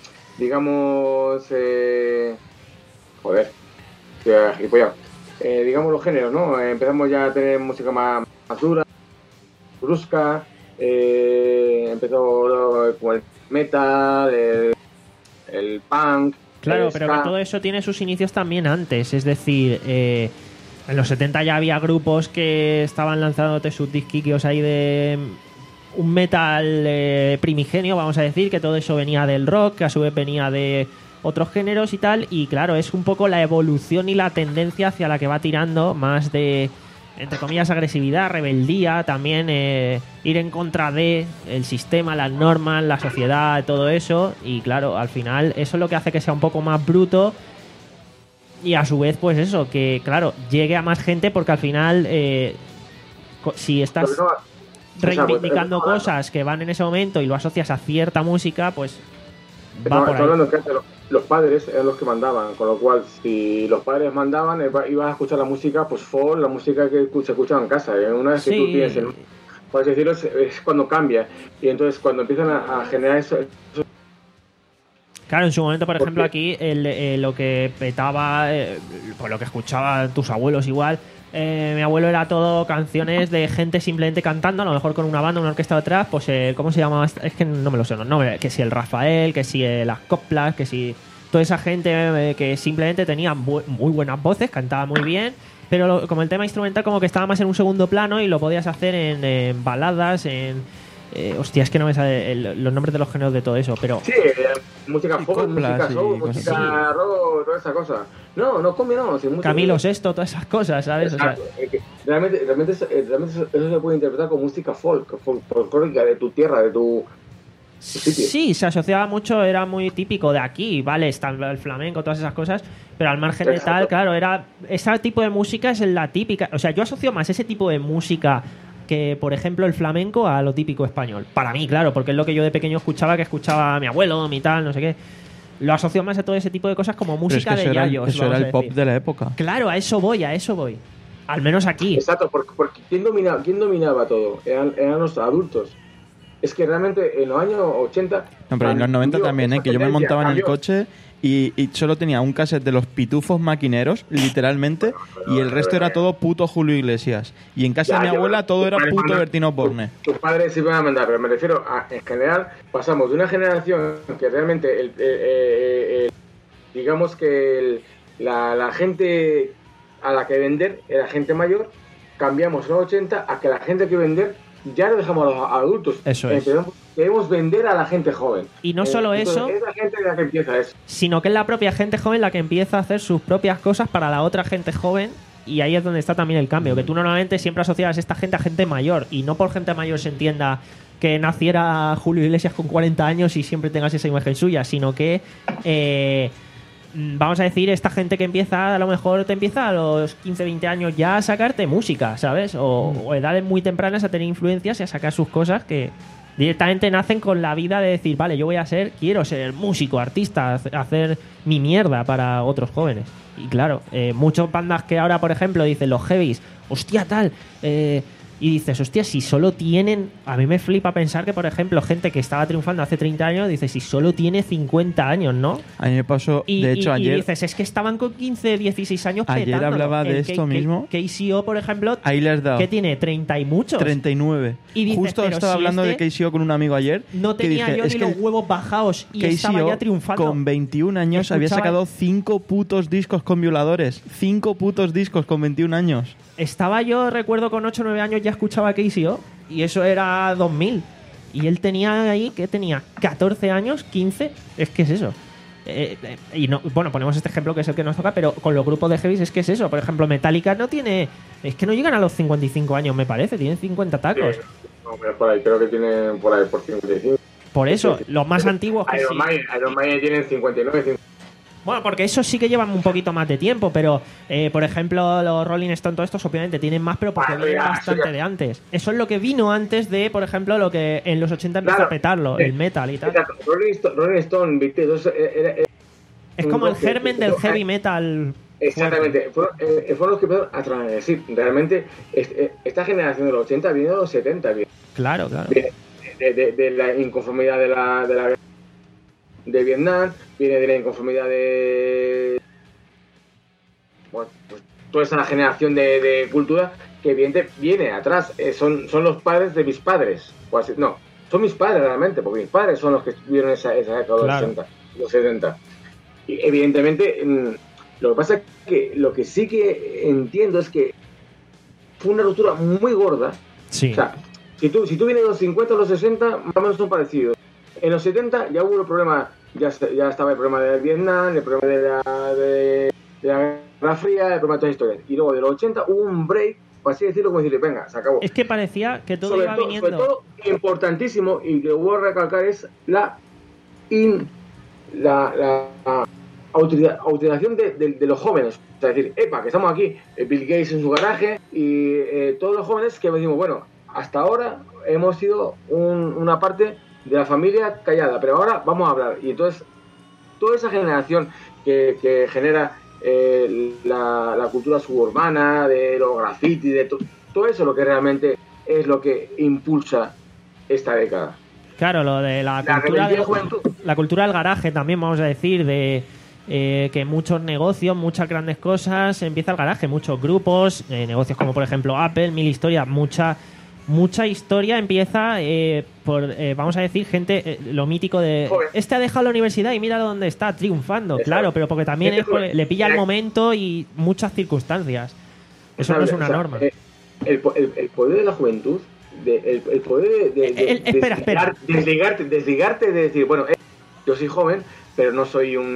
digamos eh, joder estoy gilipollado. Eh, digamos los géneros, ¿no? Eh, empezamos ya a tener música más, más dura, brusca, eh, empezó lo- como el metal, el, el punk. Claro, el pero ska. que todo eso tiene sus inicios también antes. Es decir, eh, en los setenta ya había grupos que estaban lanzándote sus disquiquios ahí de mm, un metal eh, primigenio, vamos a decir, que todo eso venía del rock, que a su vez venía de otros géneros y tal. Y claro, es un poco la evolución y la tendencia hacia la que va tirando más de, entre comillas, agresividad, rebeldía, también eh, ir en contra de el sistema, las normas, la sociedad, todo eso. Y claro, al final eso es lo que hace que sea un poco más bruto y a su vez, pues eso, que claro, llegue a más gente porque al final, eh, co- si estás Pero no, reivindicando o sea, pues, cosas que van en ese momento y lo asocias a cierta música, pues va No, por estoy ahí. hablando que antes los, los padres eran los que mandaban, con lo cual si los padres mandaban eh, va- ibas a escuchar la música, pues folk, la música que escu- se escuchaba en casa. ¿eh? Una vez que tú Sí. tienes el, por así decirlo, es, es cuando cambia. Y entonces cuando empiezan a, a generar eso, eso- Claro, en su momento, por ¿Por ejemplo, qué? aquí el, eh, lo que petaba, eh, pues lo que escuchaban tus abuelos igual, eh, mi abuelo era todo canciones de gente simplemente cantando, a lo mejor con una banda, una orquesta detrás, pues eh, ¿cómo se llamaba? Es que no me lo sé los nombres, que si el Rafael, que si eh, las coplas, que si toda esa gente eh, que simplemente tenía bu- muy buenas voces, cantaba muy bien, pero lo- como el tema instrumental como que estaba más en un segundo plano y lo podías hacer en, en baladas, en... Eh, hostia, es que no me sale el- los nombres de los géneros de todo eso, pero... sí, eh, música Y folk, coplas música y soul, cosas música así. rock, toda esa cosa. No, no combina, no. si música- Camilo Sesto, todas esas cosas, ¿sabes? O sea, Exacto, es que realmente, realmente, eso- eh, realmente eso eso se puede interpretar como música folk, folk- folclórica de tu tierra, de tu... sitio. sí, se asociaba mucho, era muy típico de aquí, ¿vale? Está el flamenco, todas esas cosas, pero al margen de Exacto. tal, claro, era ese tipo de música es la típica. O sea, yo asocio más ese tipo de música que, por ejemplo, el flamenco a lo típico español. Para mí, claro, porque es lo que yo de pequeño escuchaba, que escuchaba a mi abuelo, mi tal, no sé qué. Lo asocio más a todo ese tipo de cosas como Pero es música que de eso era, el- yayos. eso vamos era a el pop decir. de la época. Claro, a eso voy, a eso voy. Al menos aquí. Exacto, porque, porque ¿quién, dominaba, ¿quién dominaba todo? Eran, eran los adultos. Es que realmente en los años ochenta... No, pero en los noventa cambió también, ¿eh? esa Que yo me tendencia, montaba en el cambió. coche y, y solo tenía un cassette de los pitufos maquineros, literalmente, y el resto era todo puto Julio Iglesias. Y en casa Ya, de mi ya, abuela pero todo tus era padres puto mandan- Bertino Borne. Tus padres sí van a mandar, pero me refiero a, en general, pasamos de una generación que realmente, el, eh, eh, eh, digamos que el- la, la gente a la que vender era gente mayor, cambiamos en los ochenta a que la gente que vender ya lo dejamos a los adultos. Eso es. Empezamos- queremos vender a la gente joven. Y no solo entonces, eso- Es la gente la que empieza eso. Sino que es la propia gente joven la que empieza a hacer sus propias cosas para la otra gente joven. Y ahí es donde está también el cambio, que tú normalmente siempre asocias a esta gente a gente mayor, y no por gente mayor se entienda que naciera Julio Iglesias con cuarenta años y siempre tengas esa imagen suya, sino que eh, mm, vamos a decir, esta gente que empieza, a lo mejor te empieza a los quince, veinte años ya a sacarte música, ¿sabes? O, o edades muy tempranas a tener influencias y a sacar sus cosas que directamente nacen con la vida de decir, vale, yo voy a ser, quiero ser músico, artista, hace- hacer mi mierda para otros jóvenes. Y claro, eh, muchos bandas que ahora, por ejemplo, dicen los heavies, hostia, tal, eh, Y dices, hostia, si solo tienen... A mí me flipa pensar que, por ejemplo, gente que estaba triunfando hace treinta años, dice, si solo tiene cincuenta años, ¿no? A mí me pasó, Y, de hecho, y- y ayer, dices, es que estaban con quince, dieciséis años Ayer petándolo. hablaba de El esto K- mismo. K C O, por ejemplo, ahí le has dado que tiene treinta y muchos. treinta y nueve. Y dices, Justo pero estaba si hablando este de K C O con un amigo ayer. No que tenía dije, yo es ni que los huevos bajados y estaba K C O ya triunfando. con veintiún años había Escuchaba- sacado cinco putos discos con violadores. Cinco putos discos con veintiún años. Estaba yo, recuerdo, con ocho o nueve años ya escuchaba K C O y eso era dos mil. Y él tenía ahí, ¿qué tenía? ¿catorce años? ¿quince? Es que es eso. Eh, eh, y no, bueno, ponemos este ejemplo que es el que nos toca, pero con los grupos de heavies es que es eso. Por ejemplo, Metallica no tiene... Es que no llegan a los cincuenta y cinco años, me parece. Tienen cincuenta tacos. Sí, no, pero por ahí, creo que tienen por ahí por cincuenta y cinco. Por eso, los más antiguos que Iron sí. Maiden, Iron Maiden tienen cincuenta y nueve, cincuenta. Bueno, porque esos sí que llevan un poquito más de tiempo, pero eh, por ejemplo los Rolling Stones, todos estos obviamente tienen más, pero porque Ah, viene ya, bastante sí, ya. de antes. Eso es lo que vino antes de, por ejemplo, lo que en los ochenta empezó Claro. a petarlo, Sí. el metal y tal. Exacto, Rolling Stone, Rolling Stone, ¿viste? Entonces, era- era- Es un como el rock que- germen del que- heavy metal. Exactamente, fueron, eh, fueron los que empezaron a transgredir. Realmente, este, eh, esta generación de los ochenta viene de los setenta, viene Claro, claro. de, de- de- de la inconformidad de la, de la guerra de Vietnam, viene de la inconformidad de. Bueno, pues toda esa generación de, de cultura que evidentemente viene atrás. Eh, son, son los padres de mis padres. O así- no, son mis padres realmente, porque mis padres son los que vivieron esa, esa década de los Claro. sesenta, los setenta. Y evidentemente, mm, lo que pasa es que lo que sí que entiendo es que fue una ruptura muy gorda. Sí. O sea, si tú, si tú vienes de los cincuenta a los sesenta, más o menos son parecidos. En los setenta ya hubo el problema, ya, se- ya estaba el problema de Vietnam, el problema de la, de, de la Guerra Fría, el problema de todas las historias. Y luego de los ochenta hubo un break, por así decirlo, como decirle, venga, se acabó. Es que parecía que todo sobre, iba todo, viniendo. sobre todo, importantísimo, y que hubo a recalcar, es la, in, la, la, la utiliza- utilización de, de- de los jóvenes. O sea, decir, epa, que estamos aquí, eh, Bill Gates en su garaje, y eh, todos los jóvenes que decimos, bueno, hasta ahora hemos sido un- una parte de la familia callada, pero ahora vamos a hablar. Y entonces, toda esa generación que, que genera eh, la, la cultura suburbana, de los graffiti, de to- todo eso, lo que realmente es lo que impulsa esta década. Claro, lo de la, La cultura rebeldía del, juventud. la cultura del garaje también, vamos a decir, de eh, que muchos negocios, muchas grandes cosas, empieza el garaje, muchos grupos, eh, negocios como por ejemplo Apple, mil historias, mucha mucha historia empieza eh, por, eh, vamos a decir, gente, eh, lo mítico de Joder. este ha dejado la universidad y mira dónde está, triunfando, Exacto. claro, pero porque también Gente es porque joven. le pilla el Eh. momento y muchas circunstancias. Eso no es una O sea, norma. eh, El, po- el- el poder de la juventud, de, el, el poder de, de- de- El- espera, espera. desligar- desligarte, desligarte de decir, bueno, eh, yo soy joven, pero no soy un,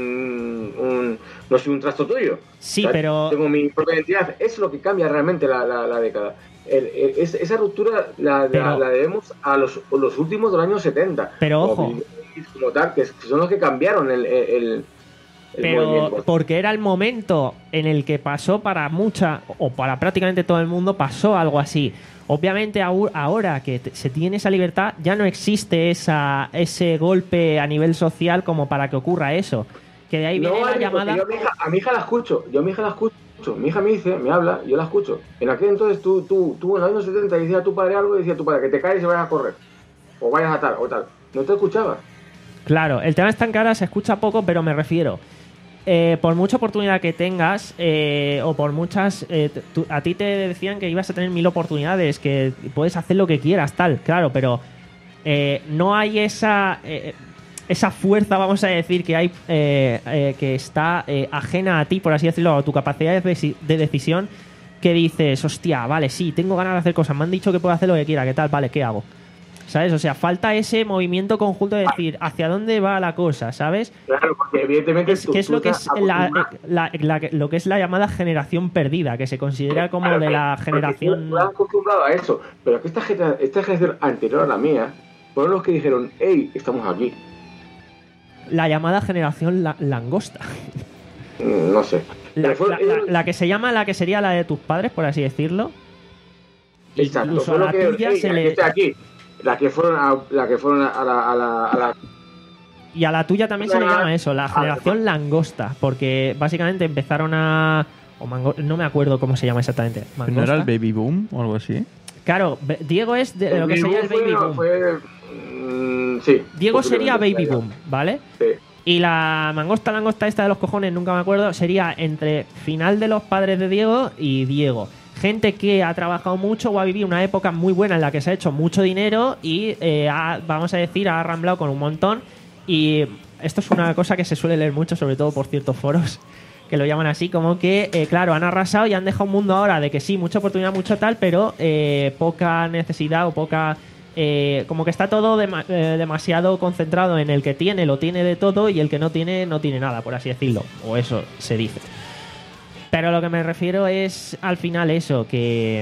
un no soy un trasto tuyo. Sí, O sea, pero- tengo mi propia identidad. Es lo que cambia realmente la, la, la década. El- el- es- esa ruptura la, la- Pero- la debemos a los, los últimos de los años setenta. Pero Como ojo. Bill Gates, como tal, que son los que cambiaron el, el, el- el Pero movimiento. porque era el momento en el que pasó para mucha, o para prácticamente todo el mundo, pasó algo así. Obviamente au- ahora que te- se tiene esa libertad, ya no existe esa, ese golpe a nivel social como para que ocurra eso. Que de ahí No, viene la Adri, porque llamada... yo a mi, hija, a mi hija la escucho, yo a mi hija la escucho, mi hija me dice, me habla, yo la escucho. En aquel entonces tú, tú, tú en los años setenta decía a tu padre algo y decía a tu padre que te caes y vayas a correr, o vayas a tal, o tal. No te escuchaba. Claro, el tema está en cara, se escucha poco, pero me refiero. Eh, por mucha oportunidad que tengas, eh, o por muchas. eh, tú- a ti te decían que ibas a tener mil oportunidades, que puedes hacer lo que quieras, tal, claro, pero eh, no hay esa. eh, esa fuerza, vamos a decir, que hay eh, eh, que está eh, ajena a ti, por así decirlo, a tu capacidad de, deci- de decisión, que dices, hostia, vale, sí, tengo ganas de hacer cosas, me han dicho que puedo hacer lo que quiera, ¿qué tal? Vale, ¿qué hago? ¿Sabes? O sea, falta ese movimiento conjunto de decir hacia dónde va la cosa, ¿sabes? Claro, porque evidentemente Es, tú- que es tú lo que estás es la, acostumbrado- la- la- lo que es la llamada generación perdida, que se considera como Claro, de la porque generación. tú estás acostumbrado a eso, pero que esta, genera- esta generación anterior a la mía fueron los que dijeron, hey, estamos aquí. La llamada generación la- langosta. Mm, No sé. La, Pero fue- la- la- la que se llama la que sería la de tus padres, por así decirlo. Exacto, Incluso fue a lo la que, tuya "Ey, se aquí le. estoy aquí. La que fueron a, la que fueron a la, a la, a la Y a la tuya también se le Ah, llama eso, la ah, generación langosta, porque básicamente empezaron a. O mango- no me acuerdo cómo se llama exactamente. ¿No era ¿Mangosta? el baby boom o algo así? Claro, Be- Diego es de, de lo que sería el Baby Boom. Fue, mm, sí. Diego sería Baby posiblemente, Boom, ¿vale? Sí. Y la mangosta langosta esta de los cojones, nunca me acuerdo, sería entre final de los padres de Diego y Diego. Gente que ha trabajado mucho o ha vivido una época muy buena en la que se ha hecho mucho dinero y, eh, ha, vamos a decir, ha arramblado con un montón. Y esto es una cosa que se suele leer mucho, sobre todo por ciertos foros, que lo llaman así, como que, eh, claro, han arrasado y han dejado un mundo ahora de que sí, mucha oportunidad, mucho tal, pero eh, poca necesidad o poca... Eh, como que está todo dema- eh, demasiado concentrado en el que tiene, lo tiene de todo, y el que no tiene, no tiene nada, por así decirlo. O eso se dice. Pero lo que me refiero es al final eso, que...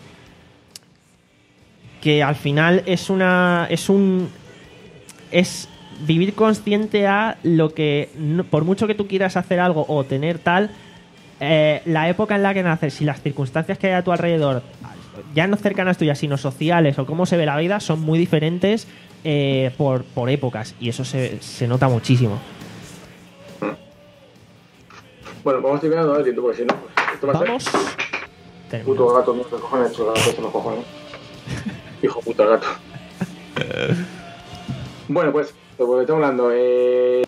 Que al final es una... Es un... Es vivir consciente a lo que... no- por mucho que tú quieras hacer algo o tener tal... eh, la época en la que naces y las circunstancias que hay a tu alrededor, ya no cercanas tuyas, sino sociales, o cómo se ve la vida, son muy diferentes eh, por, por épocas. Y eso se, se nota muchísimo. Bueno, vamos terminando a ver, porque si no, pues, esto va a Vamos. ser puto gato mío, que cojones, hecho gato, se los cojones. Hijo puta gato. Bueno, pues, de lo que estamos hablando, eh,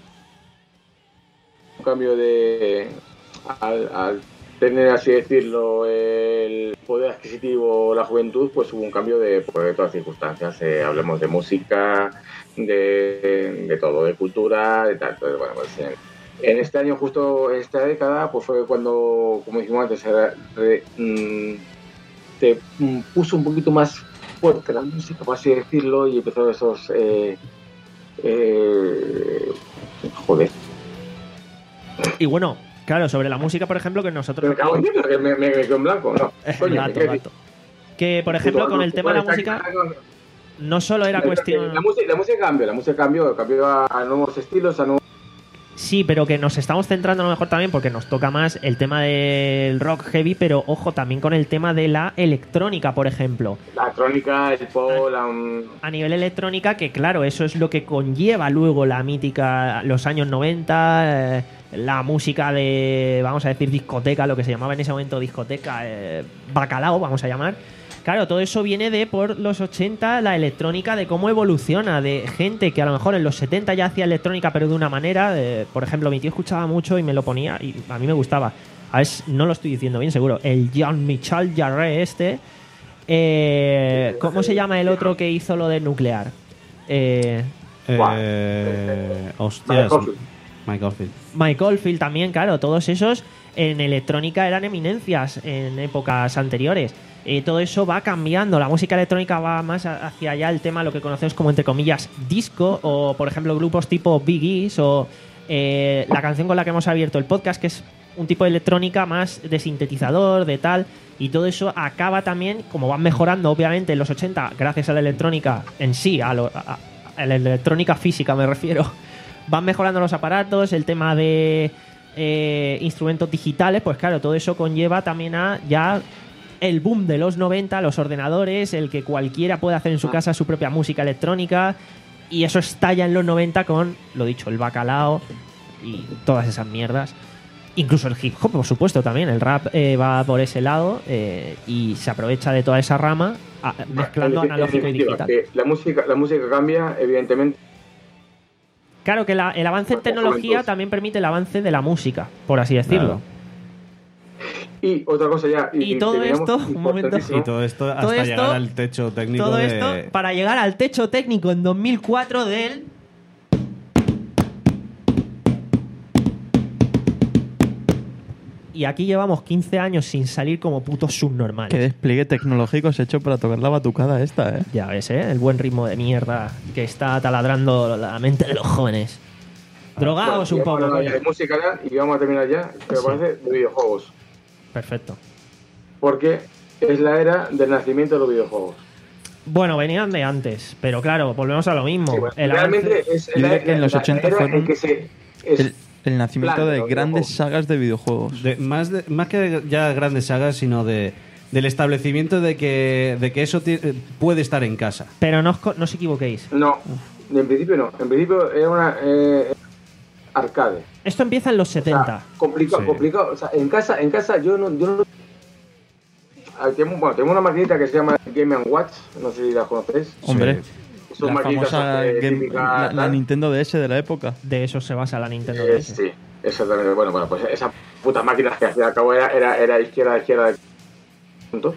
un cambio de... Al, al tener, así decirlo, el poder adquisitivo, la juventud, pues hubo un cambio de, pues, de todas las circunstancias. Eh, hablemos de música, de, de todo, de cultura, de tal. Entonces, bueno, pues en, en este año, justo en esta década, pues fue cuando, como dijimos antes, se, re, mm, se mm, puso un poquito más fuerte la música, por así decirlo, y empezó esos... Eh, eh, joder. Y bueno, claro, sobre la música, por ejemplo, que nosotros... Me cago en Dios, que me, me, me quedo en blanco, ¿no? Coño, gato, ¿qué gato. Que, por ejemplo, con el tema de la música, no solo era cuestión... La música, la música cambió, la música cambió, cambió a, a nuevos estilos, a nuevos... Sí, pero que nos estamos centrando a lo mejor también porque nos toca más el tema del rock heavy, pero ojo, también con el tema de la electrónica, por ejemplo. La electrónica, el pop, la... A nivel electrónica, que claro, eso es lo que conlleva luego la mítica, los años noventa, eh, la música de, vamos a decir, discoteca, lo que se llamaba en ese momento discoteca, eh, bacalao, vamos a llamar. Claro, todo eso viene de por los ochenta, la electrónica, de cómo evoluciona, de gente que a lo mejor en los setenta ya hacía electrónica, pero de una manera. De, por ejemplo, mi tío escuchaba mucho y me lo ponía y a mí me gustaba. A ver, no lo estoy diciendo bien, seguro. El Jean-Michel Jarre este. Eh, ¿Cómo se llama el otro que hizo lo de nuclear? Eh, Eh, hostias. Mike Oldfield. Mike Oldfield también, claro. Todos esos en electrónica eran eminencias en épocas anteriores. Eh, todo eso va cambiando. La música electrónica va más a- hacia allá el tema, lo que conocemos como, entre comillas, disco, o por ejemplo grupos tipo Big E's, o eh, la canción con la que hemos abierto el podcast, que es un tipo de electrónica más de sintetizador, de tal, y todo eso acaba también, como van mejorando obviamente en los ochenta, gracias a la electrónica en sí, a, lo- a- a la electrónica física me refiero, van mejorando los aparatos, el tema de eh, instrumentos digitales, pues claro, todo eso conlleva también a ya el boom de los noventa, los ordenadores, el que cualquiera puede hacer en su casa su propia música electrónica, y eso estalla en los noventa con, lo dicho, el bacalao y todas esas mierdas. Incluso el hip hop, por supuesto, también. El rap eh, va por ese lado eh, y se aprovecha de toda esa rama a- mezclando En analógico y definitiva, digital. que la música, la música cambia, evidentemente. Claro que la- el avance en Porque tecnología juventud. también permite el avance de la música, por así decirlo. Claro. Y otra cosa ya. Y todo terminamos, esto, un momento. importantísimo. Y todo esto hasta Todo esto- llegar al techo técnico Todo de... esto para llegar al techo técnico en dos mil cuatro del... Y aquí llevamos quince años sin salir como putos subnormales. Qué despliegue tecnológico se ha hecho para tocar la batucada esta, ¿eh? Ya ves, ¿eh? El buen ritmo de mierda que está taladrando la mente de los jóvenes. Drogaos Bueno, un poco, ya hemos hablado coño. ya de música ya, y vamos a terminar ya, pero Sí. parece, de videojuegos. Perfecto. Porque es la era del nacimiento de los videojuegos. Bueno, venían de antes, pero claro, volvemos a lo mismo. Sí, bueno, El realmente avance- es Yo la, diría que en los la- ochenta la era fueron en que se... es- El, el nacimiento plan de de los grandes videojuegos. sagas de videojuegos. de- más, de- más que ya grandes sagas, sino de del establecimiento de que, de que eso ti- eh, puede estar en casa. Pero no os, co- no os equivoquéis. No, en principio no. En principio era una eh, arcade. Esto empieza en los O sea, setenta. complicado, Sí. complicado. O sea, en casa, en casa yo no, yo no ah, tenemos, bueno, tenemos una maquinita que se llama Game and Watch, no sé si la conocéis. Hombre, Son la maquinitas famosa eh, Game- típicas, la, la tal. Nintendo D S de la época. De eso se basa la Nintendo Eh, D S. sí, exactamente. Bueno, bueno, pues esa puta máquina que al fin y al cabo era, era, era izquierda, izquierda, punto.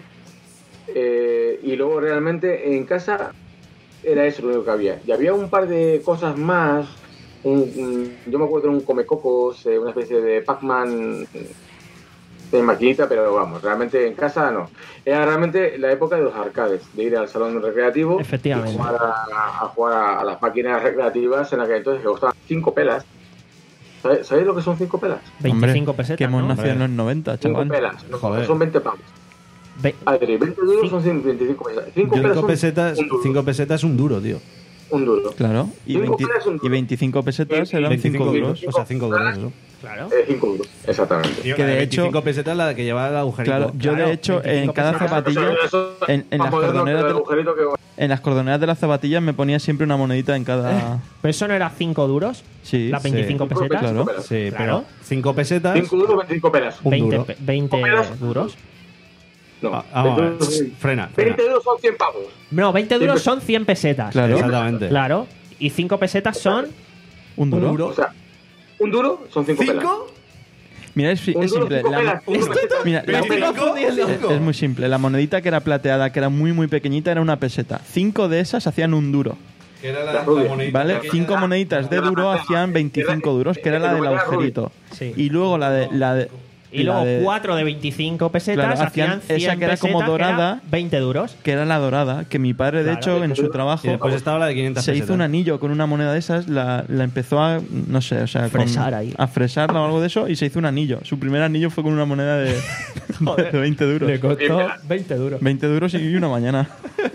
Eh, y luego realmente en casa era eso lo único que había. Y había un par de cosas más. Un, un- yo me acuerdo de un Comecocos, eh, una especie de Pac-Man de maquinita, pero vamos, realmente en casa no. Era realmente la época de los arcades, de ir al salón recreativo Efectivamente. y jugar a, a jugar a, a las máquinas recreativas en aquel entonces que costaban cinco pelas. ¿Sabéis, ¿Sabéis lo que son cinco pelas? veinticinco Hombre, pesetas, que hemos ¿no? nacido en los noventa, cinco chaval. pelas, no, Joder. son veinte pavos. Ve- Adri, veinte duros son veinticinco pesetas. cinco pelas Cinco son pesetas, un duro. cinco pesetas un duro, tío. Un duro. Claro, y, Cinco veinte pelas, un duro. y veinticinco pesetas eran veinticinco cinco duros. O sea, cinco duros, ¿no? Claro. Eh, cinco duros, exactamente. Tío, Que la de veinticinco hecho- pesetas la que llevaba el agujerito. Claro, yo Claro, de hecho en veinticinco cada pesetas. zapatilla, Eso es en, en más las moderno que cordoneras el de, agujerito que- en las cordoneras de las zapatillas me ponía siempre una monedita en cada... Pero eso no era cinco duros, Sí, las sí. veinticinco Cinco pesetas. pelas, cinco claro. pelas. Sí, Claro. pero cinco pesetas. Cinco duros, veinticinco pelas. Un veinte, duro. pe- veinte Cinco pelas. duros. No, Ah, vamos a ver. veinte duros son- Frena, frena. veinte duros son cien pavos. No, veinte duros Siempre- son cien pesetas. Claro, Exactamente. Claro. Y cinco pesetas son... un duro. Un duro. O sea, un duro son cinco, pelas. ¿Cinco? Mira, es, Un es duro, simple. cinco La- pelas. cinco pesetas. mira, la- Cinco pelas. es, es muy simple. La monedita que era plateada, que era muy muy pequeñita, era una peseta. Cinco de esas hacían un duro. Que era La rubia. monedita ¿Vale? pequeña. Cinco moneditas de duro hacían veinticinco duros, que era la del agujerito. Sí. Y luego la de... La de Y la luego de- cuatro de veinticinco pesetas Claro, hacían hacían cien esa que era como pesetas, dorada. veinte duros. que era la dorada, que mi padre, de Claro. hecho, en su trabajo... Y después estaba la de quinientas se hizo pesetas. un anillo con una moneda de esas, la, la empezó a, no sé, o sea, con- Fresar ahí. a fresarla o algo de eso y se hizo un anillo. Su primer anillo fue con una moneda de, de veinte duros. Le costó veinte duros. veinte duros y una mañana.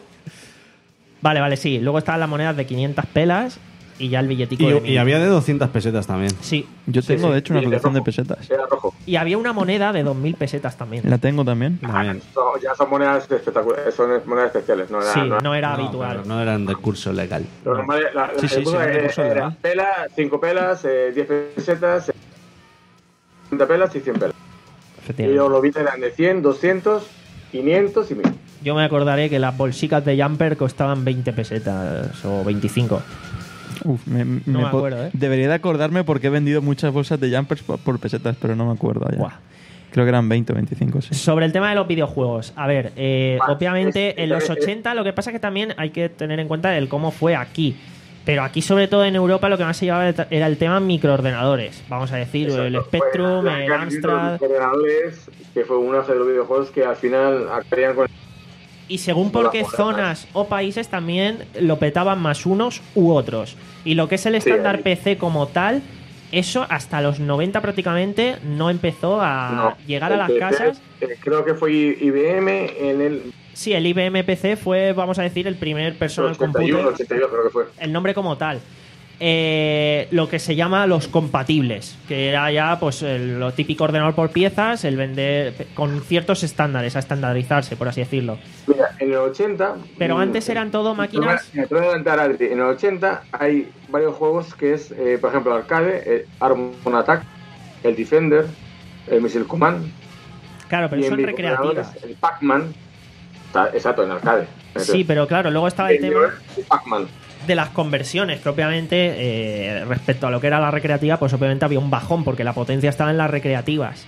Vale, vale, sí. Luego estaban las monedas de quinientas pelas y ya el billetico de Y, mil. y había de doscientas pesetas también. Sí. Yo tengo, sí. de hecho, una Y de colección de rojo. pesetas. Era rojo. Y había una moneda de dos mil pesetas también. La tengo también. También. Son- ya son monedas espectaculares, son monedas especiales. No era, Sí, no, no era No, habitual. pero no eran de curso legal. lo normal era- la, Sí, sí, el sí, era- era de curso era legal. pela, cinco pelas, eh, diez pesetas, eh, cincuenta pelas y cien pelas. Y Efectivamente. los lobitos eran de cien, doscientos, quinientos y mil. Yo me acordaré que las bolsicas de Jumper costaban veinte pesetas o veinticinco. Uf, me, me No me po- acuerdo, ¿eh? Debería de acordarme porque he vendido muchas bolsas de jumpers por, por pesetas, pero no me acuerdo ya. Buah. Creo que eran veinte o veinticinco, sí. Sobre el tema de los videojuegos, a ver, eh, Vale, obviamente es- en los es- ochenta lo que pasa es que también hay que tener en cuenta el cómo fue aquí. Pero aquí, sobre todo en Europa, lo que más se llevaba era el tema microordenadores. Vamos a decir, el Exacto. Spectrum, Fue la el gran Amstrad. crisis de los ordenadores, que fue un auge de los videojuegos que al final acabarían con. Y según por qué Hola, hola. zonas o países también lo petaban más unos u otros. Y lo que es el estándar ahí. P C como tal, eso hasta los noventa prácticamente no empezó a No, llegar a el las P C, casas. eh, creo que fue I B M en el Sí, el I B M P C fue, vamos a decir, el primer personal ochenta y uno, computer. ochenta y dos, creo que fue. El nombre como tal. Eh, lo que se llama los compatibles, que era ya pues el- lo típico ordenador por piezas, el vender con ciertos estándares, a estandarizarse, por así decirlo. Mira, en el ochenta. Pero mm, antes eran todo máquinas. Me voy a adelantar, Adri. En el ochenta hay varios juegos que es, eh, por ejemplo, arcade, el Arm Attack, el Defender, el Missile Command. Claro, pero y en son videojuegos recreativas. el Pac-Man. Está- Exacto, en arcade. Sí, pero claro, luego estaba el tema El Pac-Man. de las conversiones, que obviamente eh, respecto a lo que era la recreativa, pues obviamente había un bajón, porque la potencia estaba en las recreativas.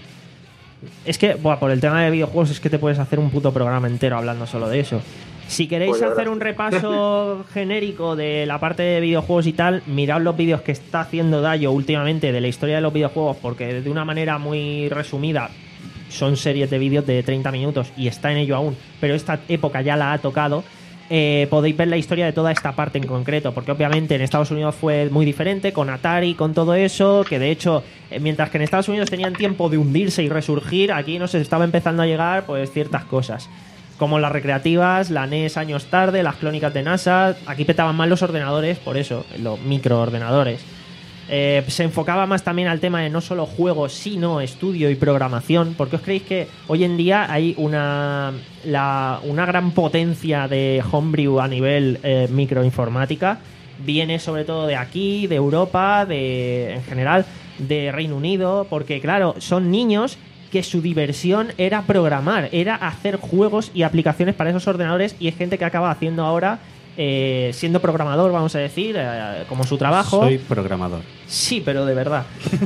Es que, buah, por el tema de videojuegos, es que te puedes hacer un puto programa entero hablando solo de eso. Si queréis Pues ya hacer verás. un repaso genérico de la parte de videojuegos y tal, mirad los vídeos que está haciendo Dayo últimamente de la historia de los videojuegos, porque de una manera muy resumida son series de vídeos de treinta minutos y está en ello aún, pero esta época ya la ha tocado. Eh, podéis ver la historia de toda esta parte en concreto, porque obviamente en Estados Unidos fue muy diferente, con Atari, con todo eso, que de hecho, eh, mientras que en Estados Unidos tenían tiempo de hundirse y resurgir, aquí nos estaba empezando a llegar pues ciertas cosas, como las recreativas, la N E S años tarde, las clónicas de NASA. Aquí petaban más los ordenadores, por eso, los microordenadores. Eh, se enfocaba más también al tema de no solo juegos, sino estudio y programación. ¿Por qué os creéis que hoy en día hay una, la- una gran potencia de homebrew a nivel eh, microinformática? Viene sobre todo de aquí, de Europa, de en general, de Reino Unido, porque claro, son niños que su diversión era programar, era hacer juegos y aplicaciones para esos ordenadores, y es gente que acaba haciendo ahora, eh, siendo programador, vamos a decir, eh, como su trabajo. Soy programador. Sí, pero de verdad.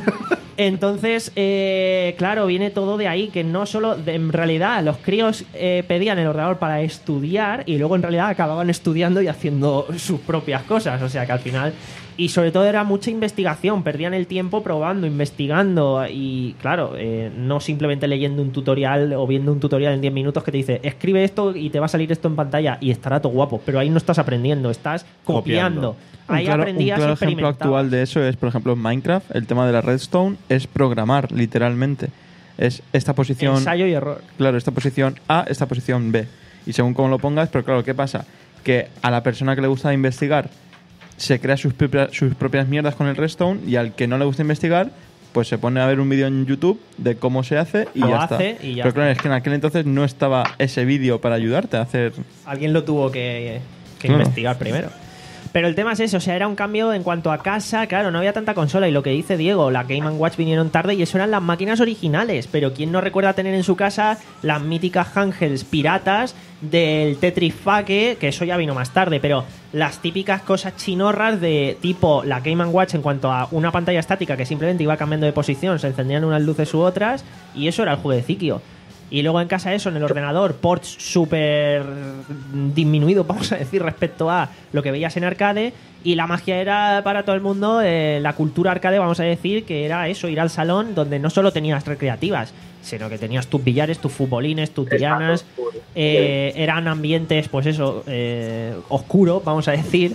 Entonces, eh, claro, viene todo de ahí, que no solo, de, en realidad, los críos eh, pedían el ordenador para estudiar y luego en realidad acababan estudiando y haciendo sus propias cosas, o sea que al final, y sobre todo era mucha investigación, perdían el tiempo probando, investigando y claro, eh, no simplemente leyendo un tutorial o viendo un tutorial en diez minutos que te dice, escribe esto y te va a salir esto en pantalla y estará todo guapo, pero ahí no estás aprendiendo, estás copiando. Copiando. Ahí un claro, aprendías, un claro ejemplo experimentabas. actual de eso es, por ejemplo, en Minecraft, el tema de la redstone es programar, literalmente. Es esta posición... Ensayo y error. Claro, esta posición A, esta posición B. Y según cómo lo pongas, pero claro, ¿qué pasa? Que a la persona que le gusta investigar se crea sus, propia- sus propias mierdas con el redstone, y al que no le gusta investigar, pues se pone a ver un vídeo en YouTube de cómo se hace y Lo ya hace está. y ya pero está. claro, es que en aquel entonces no estaba ese vídeo para ayudarte a hacer... Alguien lo tuvo que, que Claro. investigar primero. Pero el tema es eso, o sea, era un cambio en cuanto a casa, claro, no había tanta consola, y lo que dice Diego, la Game and Watch vinieron tarde y eso eran las máquinas originales, pero ¿quién no recuerda tener en su casa las míticas handhelds piratas del Tetris Fake, que eso ya vino más tarde, pero las típicas cosas chinorras de tipo la Game and Watch en cuanto a una pantalla estática que simplemente iba cambiando de posición, se encendían unas luces u otras, y eso era el juegueciquio. Y luego en casa eso, en el ordenador, ports súper disminuidos, vamos a decir, respecto a lo que veías en arcade. Y la magia era para todo el mundo, eh, la cultura arcade, vamos a decir, que era eso, ir al salón donde no solo tenías recreativas, sino que tenías tus billares, tus futbolines, tus tiranas. Eh, eran ambientes, pues eso, eh, oscuros, vamos a decir.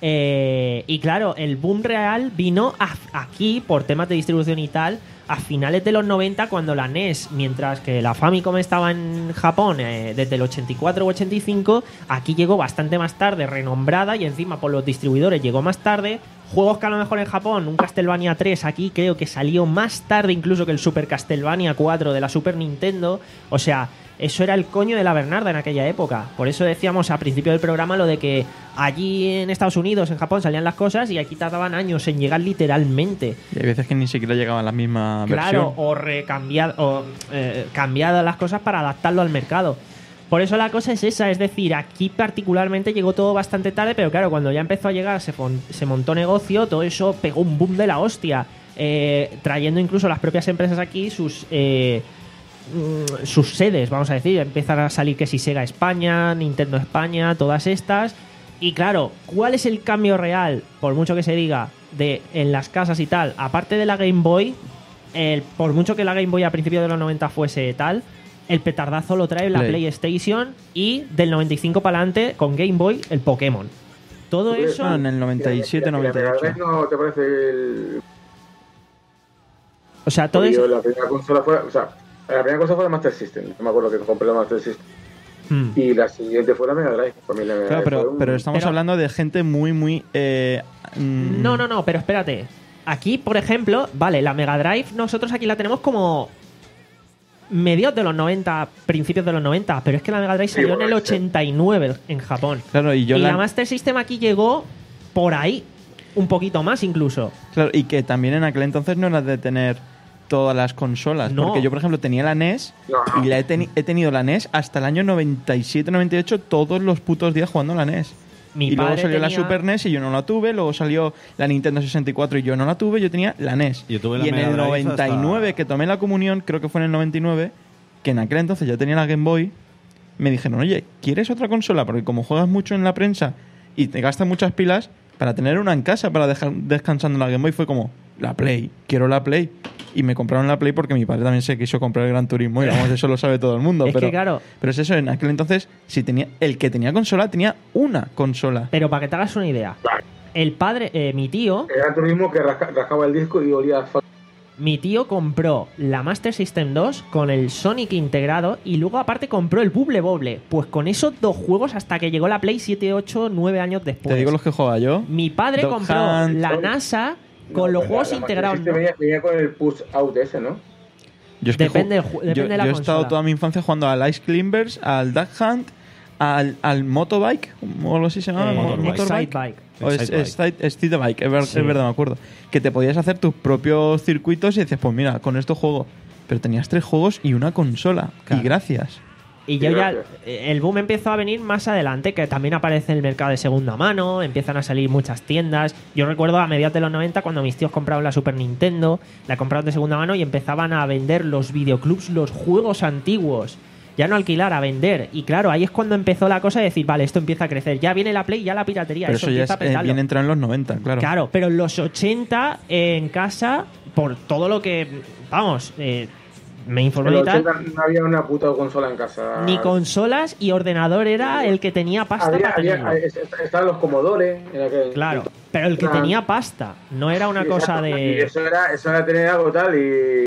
Eh, y claro, el boom real vino a- aquí por temas de distribución y tal a finales de los noventa, cuando la N E S, mientras que la Famicom estaba en Japón eh, desde el ochenta y cuatro o ochenta y cinco, aquí llegó bastante más tarde, renombrada, y encima por los distribuidores llegó más tarde. Juegos que a lo mejor en Japón, un Castlevania tres aquí creo que salió más tarde incluso que el Super Castlevania cuatro de la Super Nintendo. O sea, eso era el coño de la Bernarda en aquella época. Por eso decíamos al principio del programa lo de que allí en Estados Unidos, en Japón, salían las cosas y aquí tardaban años en llegar literalmente. Y hay veces que ni siquiera llegaban a la misma Claro, versión. o recambiado o eh, cambiado las cosas para adaptarlo al mercado. Por eso la cosa es esa, es decir, aquí particularmente llegó todo bastante tarde, pero claro, cuando ya empezó a llegar, se, fon- se montó negocio, todo eso pegó un boom de la hostia, eh, trayendo incluso las propias empresas aquí sus eh, mm, sus sedes, vamos a decir, empiezan a salir que si Sega España, Nintendo España, todas estas. Y claro, ¿cuál es el cambio real, por mucho que se diga, de en las casas y tal? Aparte de la Game Boy, el, por mucho que la Game Boy a principios de los noventa fuese tal, el petardazo lo trae la Play. PlayStation, y del noventa y cinco para adelante con Game Boy el Pokémon. Todo eso... Ah, en el noventa y siete, noventa y ocho. ¿No te parece el...? O sea, todo Yo, eso... la primera consola fue... O sea, la primera consola fue la Master System. No me acuerdo que compré la Master System. Hmm. Y la siguiente fue la Mega Drive. Para mí la Mega Claro, Drive pero, fue un- pero estamos Pero- hablando de gente muy, muy... eh, mm, No, no, no, pero espérate. Aquí, por ejemplo, vale, la Mega Drive nosotros aquí la tenemos como mediados de los noventa, principios de los noventa, pero es que la Mega Drive Sí, salió en el bueno, sí. ochenta y nueve en Japón. Claro, y yo y la... la- Master System aquí llegó por ahí, un poquito más incluso. Claro, y que también en aquel entonces no era de tener todas las consolas. No. Porque yo, por ejemplo, tenía la N E S No, no. y la he, teni- he tenido la N E S hasta el año noventa y siete, noventa y ocho, todos los putos días jugando a la N E S. Mi y luego padre salió la tenía- Super N E S y yo no la tuve, luego salió la Nintendo sesenta y cuatro y yo no la tuve, yo tenía la N E S. Yo tuve la y en Mega el Drive noventa y nueve, hasta- que tomé la comunión, creo que fue en el noventa y nueve, que en aquel entonces ya tenía la Game Boy, me dijeron, oye, ¿quieres otra consola? Porque como juegas mucho en la prensa y te gastas muchas pilas, para tener una en casa para dejar descansando la Game Boy, fue como, la Play, quiero la Play. Y me compraron la Play porque mi padre también se quiso comprar el Gran Turismo, y vamos, eso lo sabe todo el mundo. Es que pero, claro. pero es eso, en aquel entonces, si tenía el que tenía consola, tenía una consola. Pero para que te hagas una idea, el padre, eh, mi tío, El Gran Turismo que rasca- rascaba el disco y olía a asfalto. mi tío compró la Master System dos con el Sonic integrado y luego aparte compró el Bubble Bobble. Pues con esos dos juegos hasta que llegó la Play siete, ocho, nueve años después. Te digo los que jugaba yo. Mi padre Dog compró Hunt. la NASA con los La- juegos la Master integrados. System venía, venía con el push out ese, ¿no? Yo es que Depende ju- del ju- depende yo, de la yo he consola. estado toda mi infancia jugando al Ice Climbers, al Duck Hunt, al, al Motobike, o algo así se llama, Eh, Mo- Motorbike. Motorbike. Excitebike. O es, Excitebike. es, Excite- Excitebike, es, ver- Sí. es verdad, me acuerdo. Que te podías hacer tus propios circuitos y decías, pues mira, con esto juego. Pero tenías tres juegos y una consola. Claro. Y gracias. Y yo Sí, ya, gracias. el boom empezó a venir más adelante, que también aparece el mercado de segunda mano, empiezan a salir muchas tiendas. Yo recuerdo a mediados de los noventa cuando mis tíos compraron la Super Nintendo, la compraron de segunda mano y empezaban a vender los videoclubs, los juegos antiguos. Ya no alquilar, a vender. Y claro, ahí es cuando empezó la cosa de decir, vale, esto empieza a crecer. Ya viene la Play, ya la piratería. Pero eso eso ya empieza es, a eh, petarlo. viene entrado en los noventa, claro. Claro, pero en los ochenta eh, en casa, por todo lo que, vamos, eh, me informé En y los tal, ochenta no había una puta consola en casa. ni consolas y ordenador era el que tenía pasta Había, para había, tenerlo. es- estaban los Commodore. en aquel- Claro, pero el que Ah. tenía pasta, no era una Sí, cosa exacto. Y de... eso era, eso era tener algo tal y.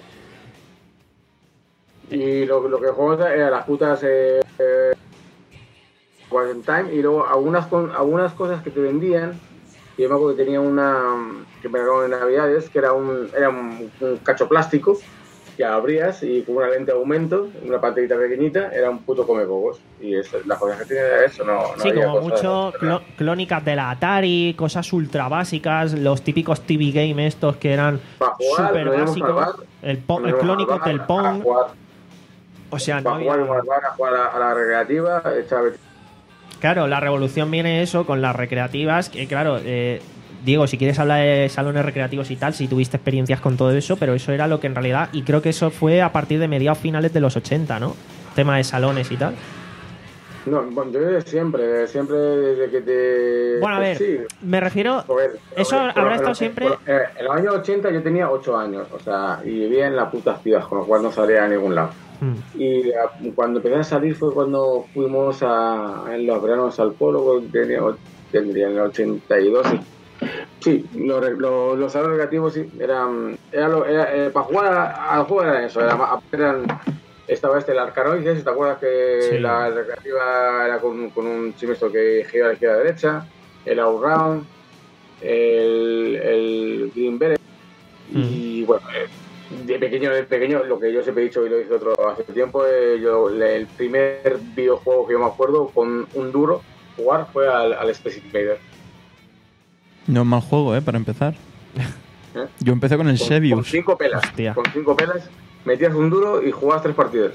Y lo, lo que juego eran las putas. Eh, eh, Wasn't Time y luego algunas, con, algunas cosas que te vendían. Y yo me acuerdo que tenía una. Que me regalaron en Navidades, que era un, era un, un cacho plástico que abrías y con una lente de aumento, una pantallita pequeñita, era un puto comecogos. Y eso, las cosas que tenía era eso, no, no Sí, había como cosas- mucho clo- clónicas de la Atari, cosas ultra básicas, los típicos T V game estos que eran Para jugar, súper nos íbamos al básicos. bar, El, po- nos el íbamos clónico al bar del a Pong. jugar. O sea, no Para había... jugar, íbamos al bar a jugar a, a la recreativa, echaba Claro, la revolución viene eso con las recreativas, que claro, eh, Diego, si quieres hablar de salones recreativos y tal, si tuviste experiencias con todo eso, pero eso era lo que en realidad, y creo que eso fue a partir de mediados finales de los ochenta, ¿no? Tema de salones y tal. No, bueno, yo desde siempre, desde siempre desde que te... Bueno, a ver, Sí, me refiero... joder, Eso joder, habrá pero- estado pero- siempre... pero, eh, en los años ochenta yo tenía ocho años, o sea, y vivía en las putas ciudades, con lo cual no salía a ningún lado. Hmm. Y eh, cuando empecé a salir fue cuando fuimos a, en los veranos al polo, cuando tenía, tendría en el ochenta y dos. Sí, los, re- los, los salones recreativos sí, eran, era lo- era, eh, para jugar a- al juego era eso, era, ma- eran, estaba este, el Arcanoides, ¿te acuerdas que Sí. la recreativa era con, con un chimisto que gira a la izquierda a la derecha, el Outround, el, el Green Beret, y bueno, eh, de pequeño, de pequeño, lo que yo siempre he dicho y lo hice otro hace tiempo, eh, yo, le- el primer videojuego que yo me acuerdo con un duro jugar fue al, al Space Invader. No es mal juego, ¿eh? Para empezar. ¿eh? Yo empecé con el Con, con Sebius. cinco pelas, Hostia. con cinco pelas, metías un duro y jugabas tres partidas.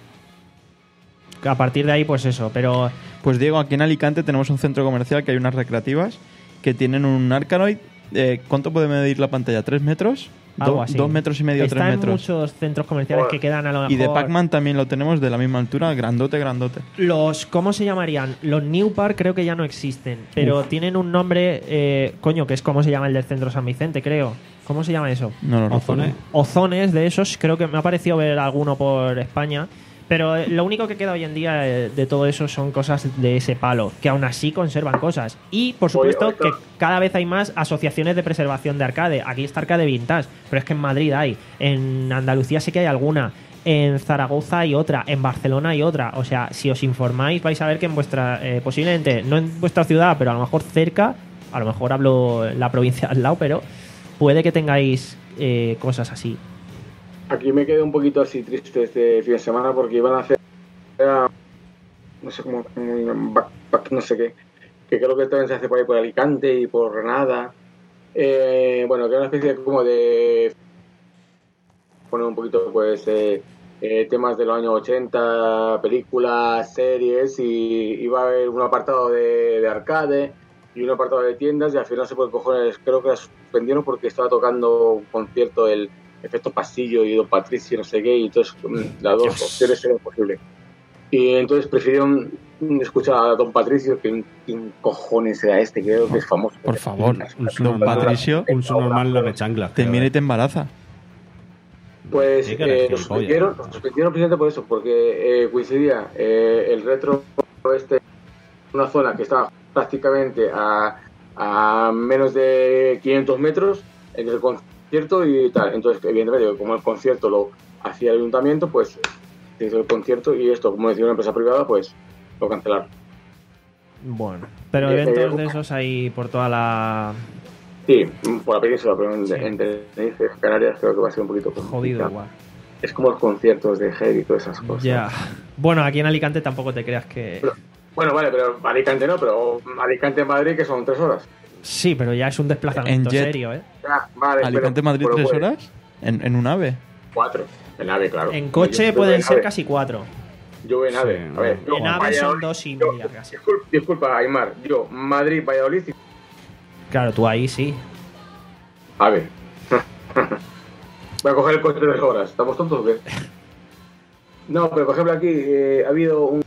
A partir de ahí, pues eso, pero... Pues Diego, aquí en Alicante tenemos un centro comercial que hay unas recreativas que tienen un Arcanoid. Eh, ¿Cuánto puede medir la pantalla? ¿Tres metros? Algo Do- así. Dos metros y medio, Está tres en metros. muchos centros comerciales Joder. que quedan a lo mejor... Y de Pac-Man también lo tenemos de la misma altura, grandote, grandote. Los, ¿cómo se llamarían? Los New Park creo que ya no existen, pero tienen un nombre, eh, coño, que es como se llama el del Centro San Vicente, creo. ¿Cómo se llama eso? No lo Ozone. recuerdo. Ozones de esos, creo que me ha parecido ver alguno por España. Pero eh, lo único que queda hoy en día eh, de todo eso son cosas de ese palo, que aún así conservan cosas. Y, por supuesto, Oye, oye, que cada vez hay más asociaciones de preservación de arcade. Aquí está Arcade Vintage, pero es que en Madrid hay, en Andalucía sí que hay alguna, en Zaragoza hay otra, en Barcelona hay otra. O sea, si os informáis vais a ver que en vuestra, eh, posiblemente, no en vuestra ciudad, pero a lo mejor cerca, a lo mejor hablo en la provincia al lado, pero puede que tengáis eh, cosas así. Aquí me quedé un poquito así triste este fin de semana porque iban a hacer, era, no sé cómo, un backpack, no sé qué, que creo que también se hace por ahí por Alicante y por Granada. Eh, bueno, que era una especie de, como de poner un poquito pues eh, eh, temas de los años ochenta, películas, series, y iba a haber un apartado de, de arcade y un apartado de tiendas, y al final se por cojones creo que la suspendieron porque estaba tocando un concierto el Efecto Pasillo y Don Patricio, no sé qué, y entonces mm, las dos opciones eran posibles. Y entonces prefirieron escuchar a Don Patricio, que quién cojones era este, creo que es famoso. Por favor, Un Don subnormal, Patricio un subnormal lame chanclas. te creo, mira y eh. te embaraza. Pues Sí, que eres eh, lo gilipollas. suspendieron, lo suspendieron precisamente por eso, porque eh, coincidía eh, el retro este, una zona que estaba prácticamente a, a menos de quinientos metros entre el concierto y tal. Entonces, evidentemente, como el concierto lo hacía el ayuntamiento, pues se hizo el concierto y esto, como decía una empresa privada, pues lo cancelaron. Bueno, pero Eh, eventos eh, de esos hay por toda la... Sí, por la península, pero en- Sí. entre Tenerife y Canarias creo que va a ser un poquito Jodido complicado. igual. Es como los conciertos de Heavy y todas esas cosas. Ya. Bueno, aquí en Alicante tampoco te creas que... Pero- bueno, vale, pero Alicante no, pero Alicante-Madrid, que son tres horas. Sí, pero ya es un desplazamiento En jet. serio, ¿eh? Ya, vale, pero- ¿Alicante-Madrid pero tres puede- horas? ¿En, en un ave? Cuatro. En AVE, claro. En coche Yo- yo pueden en ser AVE. casi cuatro. Yo voy en AVE. Sí, a ver, yo, En AVE Valladolid- son dos y yo- media casi. Disculpa, disculpa, Aymar. Yo, Madrid, Valladolid y Claro, tú ahí sí. AVE. Voy a coger el coche de tres horas. ¿Estamos tontos o qué? No, pero por ejemplo aquí eh, ha habido un...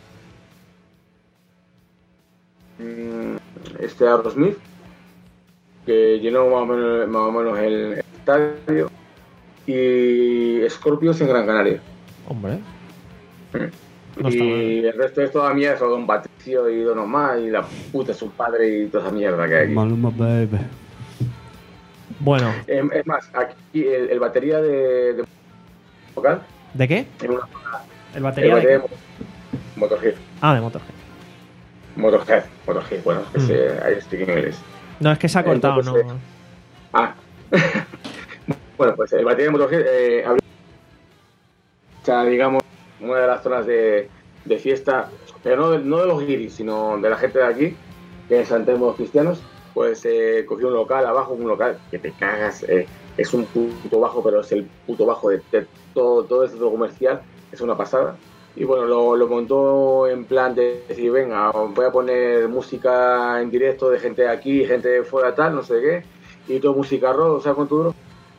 mm, Este Aerosmith que llenó más o menos, más o menos el estadio y Scorpions en Gran Canaria. Hombre. No está Y el resto es toda mierda, Don Patricio y Don Omar y la puta de su padre y toda esa mierda que hay aquí. Maluma, baby. Bueno, Eh, es más, aquí el, el batería de, de local ¿de qué? en una ¿El el batería batería de de Motorhead. Ah, de Motorhead. Motorhead, Motorhead, bueno, que Mm. se, ahí estoy en inglés. No, es que se ha cortado, Entonces, ¿no? Ah, bueno, pues el batería de Motorhead eh, abrió, o sea, digamos, una de las zonas de, de fiesta, pero no de, no de los guiris, sino de la gente de aquí, que es San Telmo de los Cristianos, pues eh, cogió un local abajo, un local que te cagas, eh, es un puto bajo, pero es el puto bajo de, de todo, todo el centro comercial, es una pasada. Y bueno, lo, lo montó en plan de decir, venga, voy a poner música en directo de gente de aquí, gente de fuera tal, no sé qué, y todo música rock, ¿sabes cuánto duró?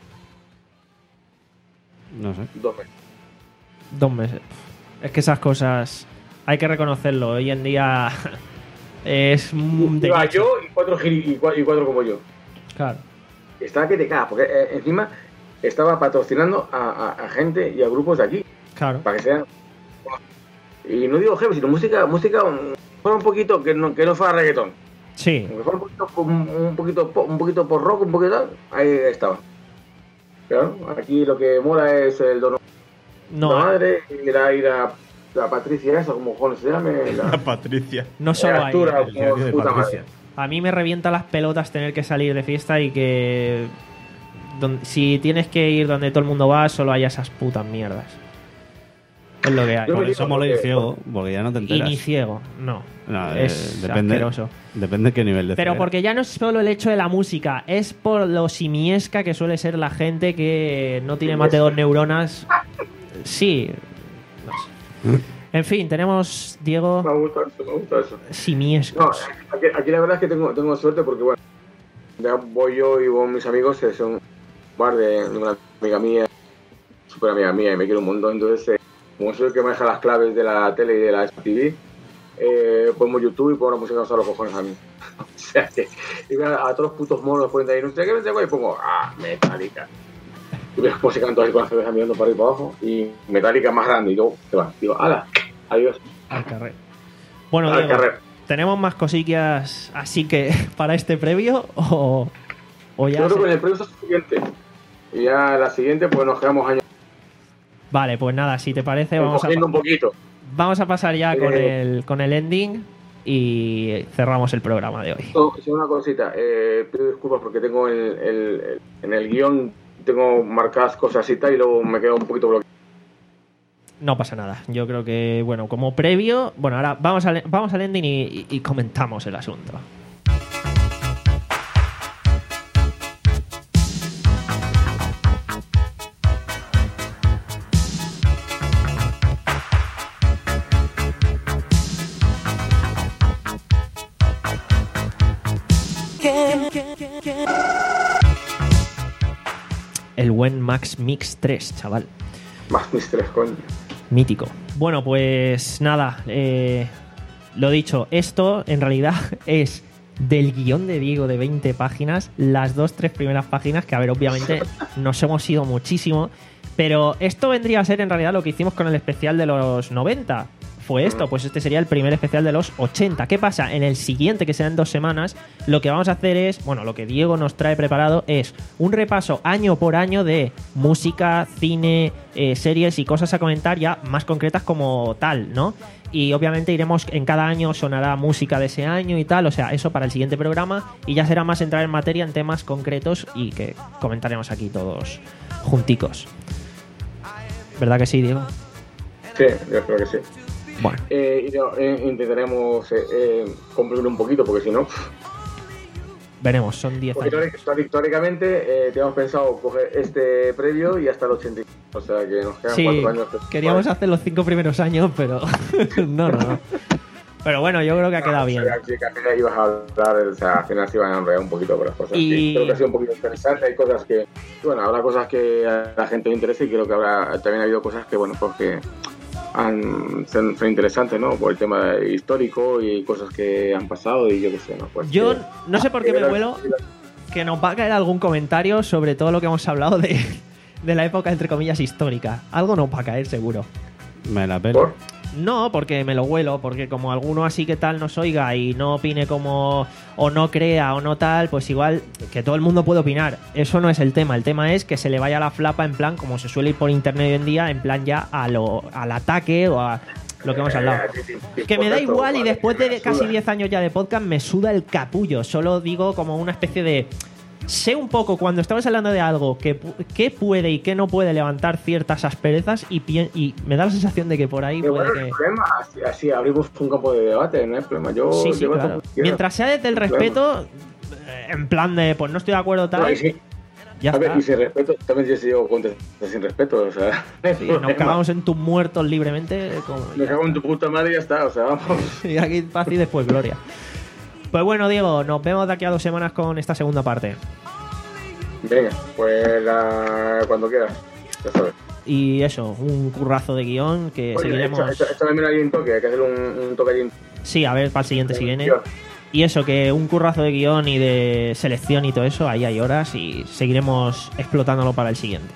No sé. Dos meses. Dos meses. Es que esas cosas hay que reconocerlo. Hoy en día es un de Iba nicho. yo y cuatro, giri- y cua- y cuatro como yo. Claro. Estaba que te cagas, porque eh, encima estaba patrocinando a, a- a gente y a grupos de aquí, Claro. para que sean... Y no digo jefe, sino música, música um, fuera un poquito, que no, que no fuera reggaetón. Sí. Aunque fuera un poquito, un, un poquito, po- un poquito por rock, un poquito tal, ahí estaba. Claro, aquí lo que mola es el dono No, la madre y la, y la, la Patricia esa, como joder se llame, la, Patricia. no solo la ahí. Artura, el diario como de puta Patricia. madre. A mí me revienta las pelotas tener que salir de fiesta y que don- si tienes que ir donde todo el mundo va, solo haya esas putas mierdas. Es lo que hay. Yo Por me eso digo mola ir porque- ciego, porque ya no te Y enteras. ni ciego, no. No, eh, es depende, asqueroso. depende de qué nivel de Pero ceguera. porque ya no es solo el hecho de la música, es por lo simiesca que suele ser la gente que no tiene más de dos neuronas. Sí. No sé. En fin, tenemos, Diego, Me gusta eso, me gusta eso. No, simiescos. aquí, aquí la verdad es que tengo, tengo suerte porque, bueno, ya voy yo y voy mis amigos, que son un bar de, de una amiga mía, súper amiga mía, y me quiero un montón. Entonces, eh, como soy el que maneja las claves de la tele y de la T V, eh, pongo YouTube y pongo la música a los cojones a mí. O sea, que y veo a, a todos los putos monos pueden ahí, no sé qué, no sé qué, y pongo, ah, Metallica. Y veo música entonces con la cerveza mirando para arriba y para abajo, y Metallica más grande, y luego se va. Digo, ala, adiós, Al carrer. Bueno, al Diego, carrer. ¿tenemos más cosillas así que para este previo o, o ya? Yo creo se- que en el previo está suficiente. Y ya la siguiente, pues nos quedamos años Vale, pues nada, si te parece, vamos a, cogiendo un poquito. vamos a pasar ya con Eh. el, con el ending y cerramos el programa de hoy. No, sí, una cosita, eh, pido disculpas porque tengo el, el- el- en el guión tengo marcadas cosas y tal y luego me quedo un poquito bloqueado. No pasa nada. Yo creo que, bueno, como previo, bueno, ahora vamos al, vamos al ending y, y- y comentamos el asunto. El buen Max Mix tres, chaval. Más mis tres, coño. Mítico. Bueno, pues nada, eh, lo dicho, esto en realidad es del guión de Diego de veinte páginas, las dos, tres primeras páginas, que a ver, obviamente nos hemos ido muchísimo, pero esto vendría a ser en realidad lo que hicimos con el especial de los noventa. Fue esto, pues este sería el primer especial de los ochenta. ¿Qué pasa? En el siguiente, que será en dos semanas, lo que vamos a hacer es, bueno, lo que Diego nos trae preparado es un repaso año por año de música, cine, eh, series y cosas a comentar ya más concretas como tal, ¿no? Y obviamente iremos, en cada año sonará música de ese año y tal, o sea, eso para el siguiente programa, y ya será más entrar en materia en temas concretos y que comentaremos aquí todos junticos. ¿Verdad que sí, Diego? Sí, yo creo que sí. Bueno. Eh, y no, eh, intentaremos eh, eh, comprimir un poquito porque si no... Veremos, son diez Porque años. teóric- teóricamente eh, teníamos pensado coger este previo y hasta el ochenta y cinco. O sea que nos quedan Sí, cuatro años. queríamos hacer los cinco primeros años, pero no, no, no. Pero bueno, yo creo que ha quedado bien. Sí, que al final ibas a hablar, o sea, al final se iban a enredar un poquito por las cosas. Y- Sí, creo que ha sido un poquito interesante. Hay cosas que, bueno, habrá cosas que a la gente le interesa y creo que habrá, también ha habido cosas que, bueno, pues que han, son, son interesantes, ¿no? Por el tema histórico y cosas que han pasado y yo qué sé, ¿no? Pues Yo que- no sé por qué me que- vuelo que nos va a caer algún comentario sobre todo lo que hemos hablado de, de la época, entre comillas, histórica. Algo nos va a caer, seguro. Me la pelo. ¿Por? No, porque me lo huelo, porque como alguno así que tal nos oiga y no opine como o no crea o no tal, pues igual que todo el mundo puede opinar. Eso no es el tema. El tema es que se le vaya la flapa en plan, como se suele ir por internet hoy en día, en plan ya a lo, al ataque o a lo que hemos hablado. Que me da igual y después de casi diez años ya de podcast me suda el capullo. Solo digo como una especie de... Sé un poco cuando estamos hablando de algo que, pu- que puede y que no puede levantar ciertas asperezas y, pien- y me da la sensación de que por ahí Pero puede bueno, que... el problema, así, así abrimos un campo de debate, no hay problema. Yo Sí, sí, llego claro. como quiera. Mientras sea desde el No hay problema. respeto, eh, en plan de, pues no estoy de acuerdo tal, No, y sí, ya a ver, está. y sin respeto, también yo si digo contestar sin respeto, o sea, no hay Sí, nos problema. cagamos en tus muertos libremente. Como, Me cago en tu puta madre y ya está, o sea, vamos. y aquí paz y después gloria. Pues bueno, Diego, nos vemos de aquí a dos semanas con esta segunda parte. Venga, pues la... cuando quieras, ya sabes. Y eso, un currazo de guión que Oye, seguiremos... echa- echa- échame ahí un toque, hay que hacer un, un toque allí. Sí, a ver para el siguiente si viene. Y eso, que un currazo de guión y de selección y todo eso, ahí hay horas y seguiremos explotándolo para el siguiente.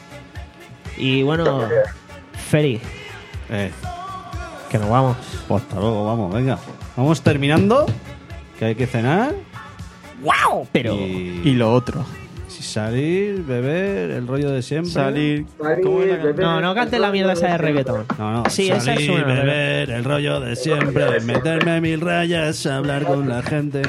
Y bueno, Feri, Eh, que nos vamos. pues hasta luego, vamos, venga. Vamos terminando, que hay que cenar. ¡Wow! Pero... Y, Y lo otro. si salir, beber, el rollo de siempre. Salir. Salir, ¿Cómo era? beber, No, no cantes la mierda esa de reggaetón. No, no. Sí, esa es salir, una, pero- beber, el rollo de siempre. Meterme mil rayas, hablar con la gente.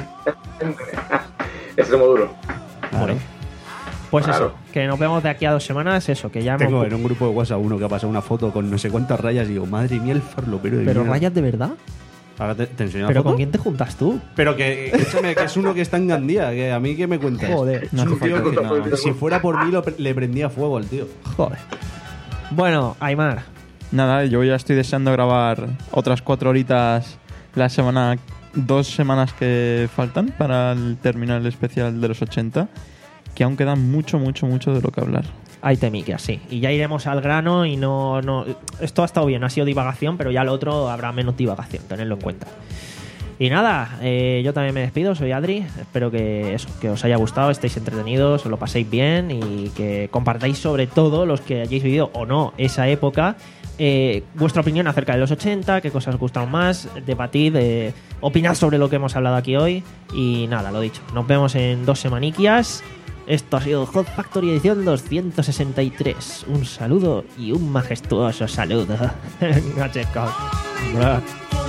Extremo duro. Claro. Pues Claro. eso, que nos vemos de aquí a dos semanas, eso, que ya Tengo hemos... en un grupo de WhatsApp uno que ha pasado una foto con no sé cuántas rayas y digo, madre mía, el farlopero de Pero mierda. rayas de verdad. Ahora te, te enseño la ¿Pero foto. con quién te juntas tú? Pero que, escúchame, que es uno que está en Gandía, que a mí que me cuentas. Joder, Es no un hace tío falta que, decir nada más. si fuera por mí lo pre- le prendía fuego al tío. Joder. Bueno, Aymar, Nada, yo ya estoy deseando grabar otras cuatro horitas la semana, dos semanas que faltan para el terminar el especial de los ochenta, que aún queda mucho, mucho, mucho de lo que hablar. hay temique así. Y ya iremos al grano y no, no... Esto ha estado bien, ha sido divagación, pero ya lo otro habrá menos divagación, tenedlo en cuenta. Y nada, eh, yo también me despido, soy Adri. Espero que eso, que os haya gustado, estéis entretenidos, os lo paséis bien y que compartáis sobre todo los que hayáis vivido o no esa época. Eh, vuestra opinión acerca de los ochenta, qué cosas os gustaron más, debatid, eh, opinad sobre lo que hemos hablado aquí hoy. Y nada, lo dicho, nos vemos en dos semaniquias. Esto ha sido Hot Factory edición doscientos sesenta y tres. Un saludo y un majestuoso saludo. Gracias, Carl.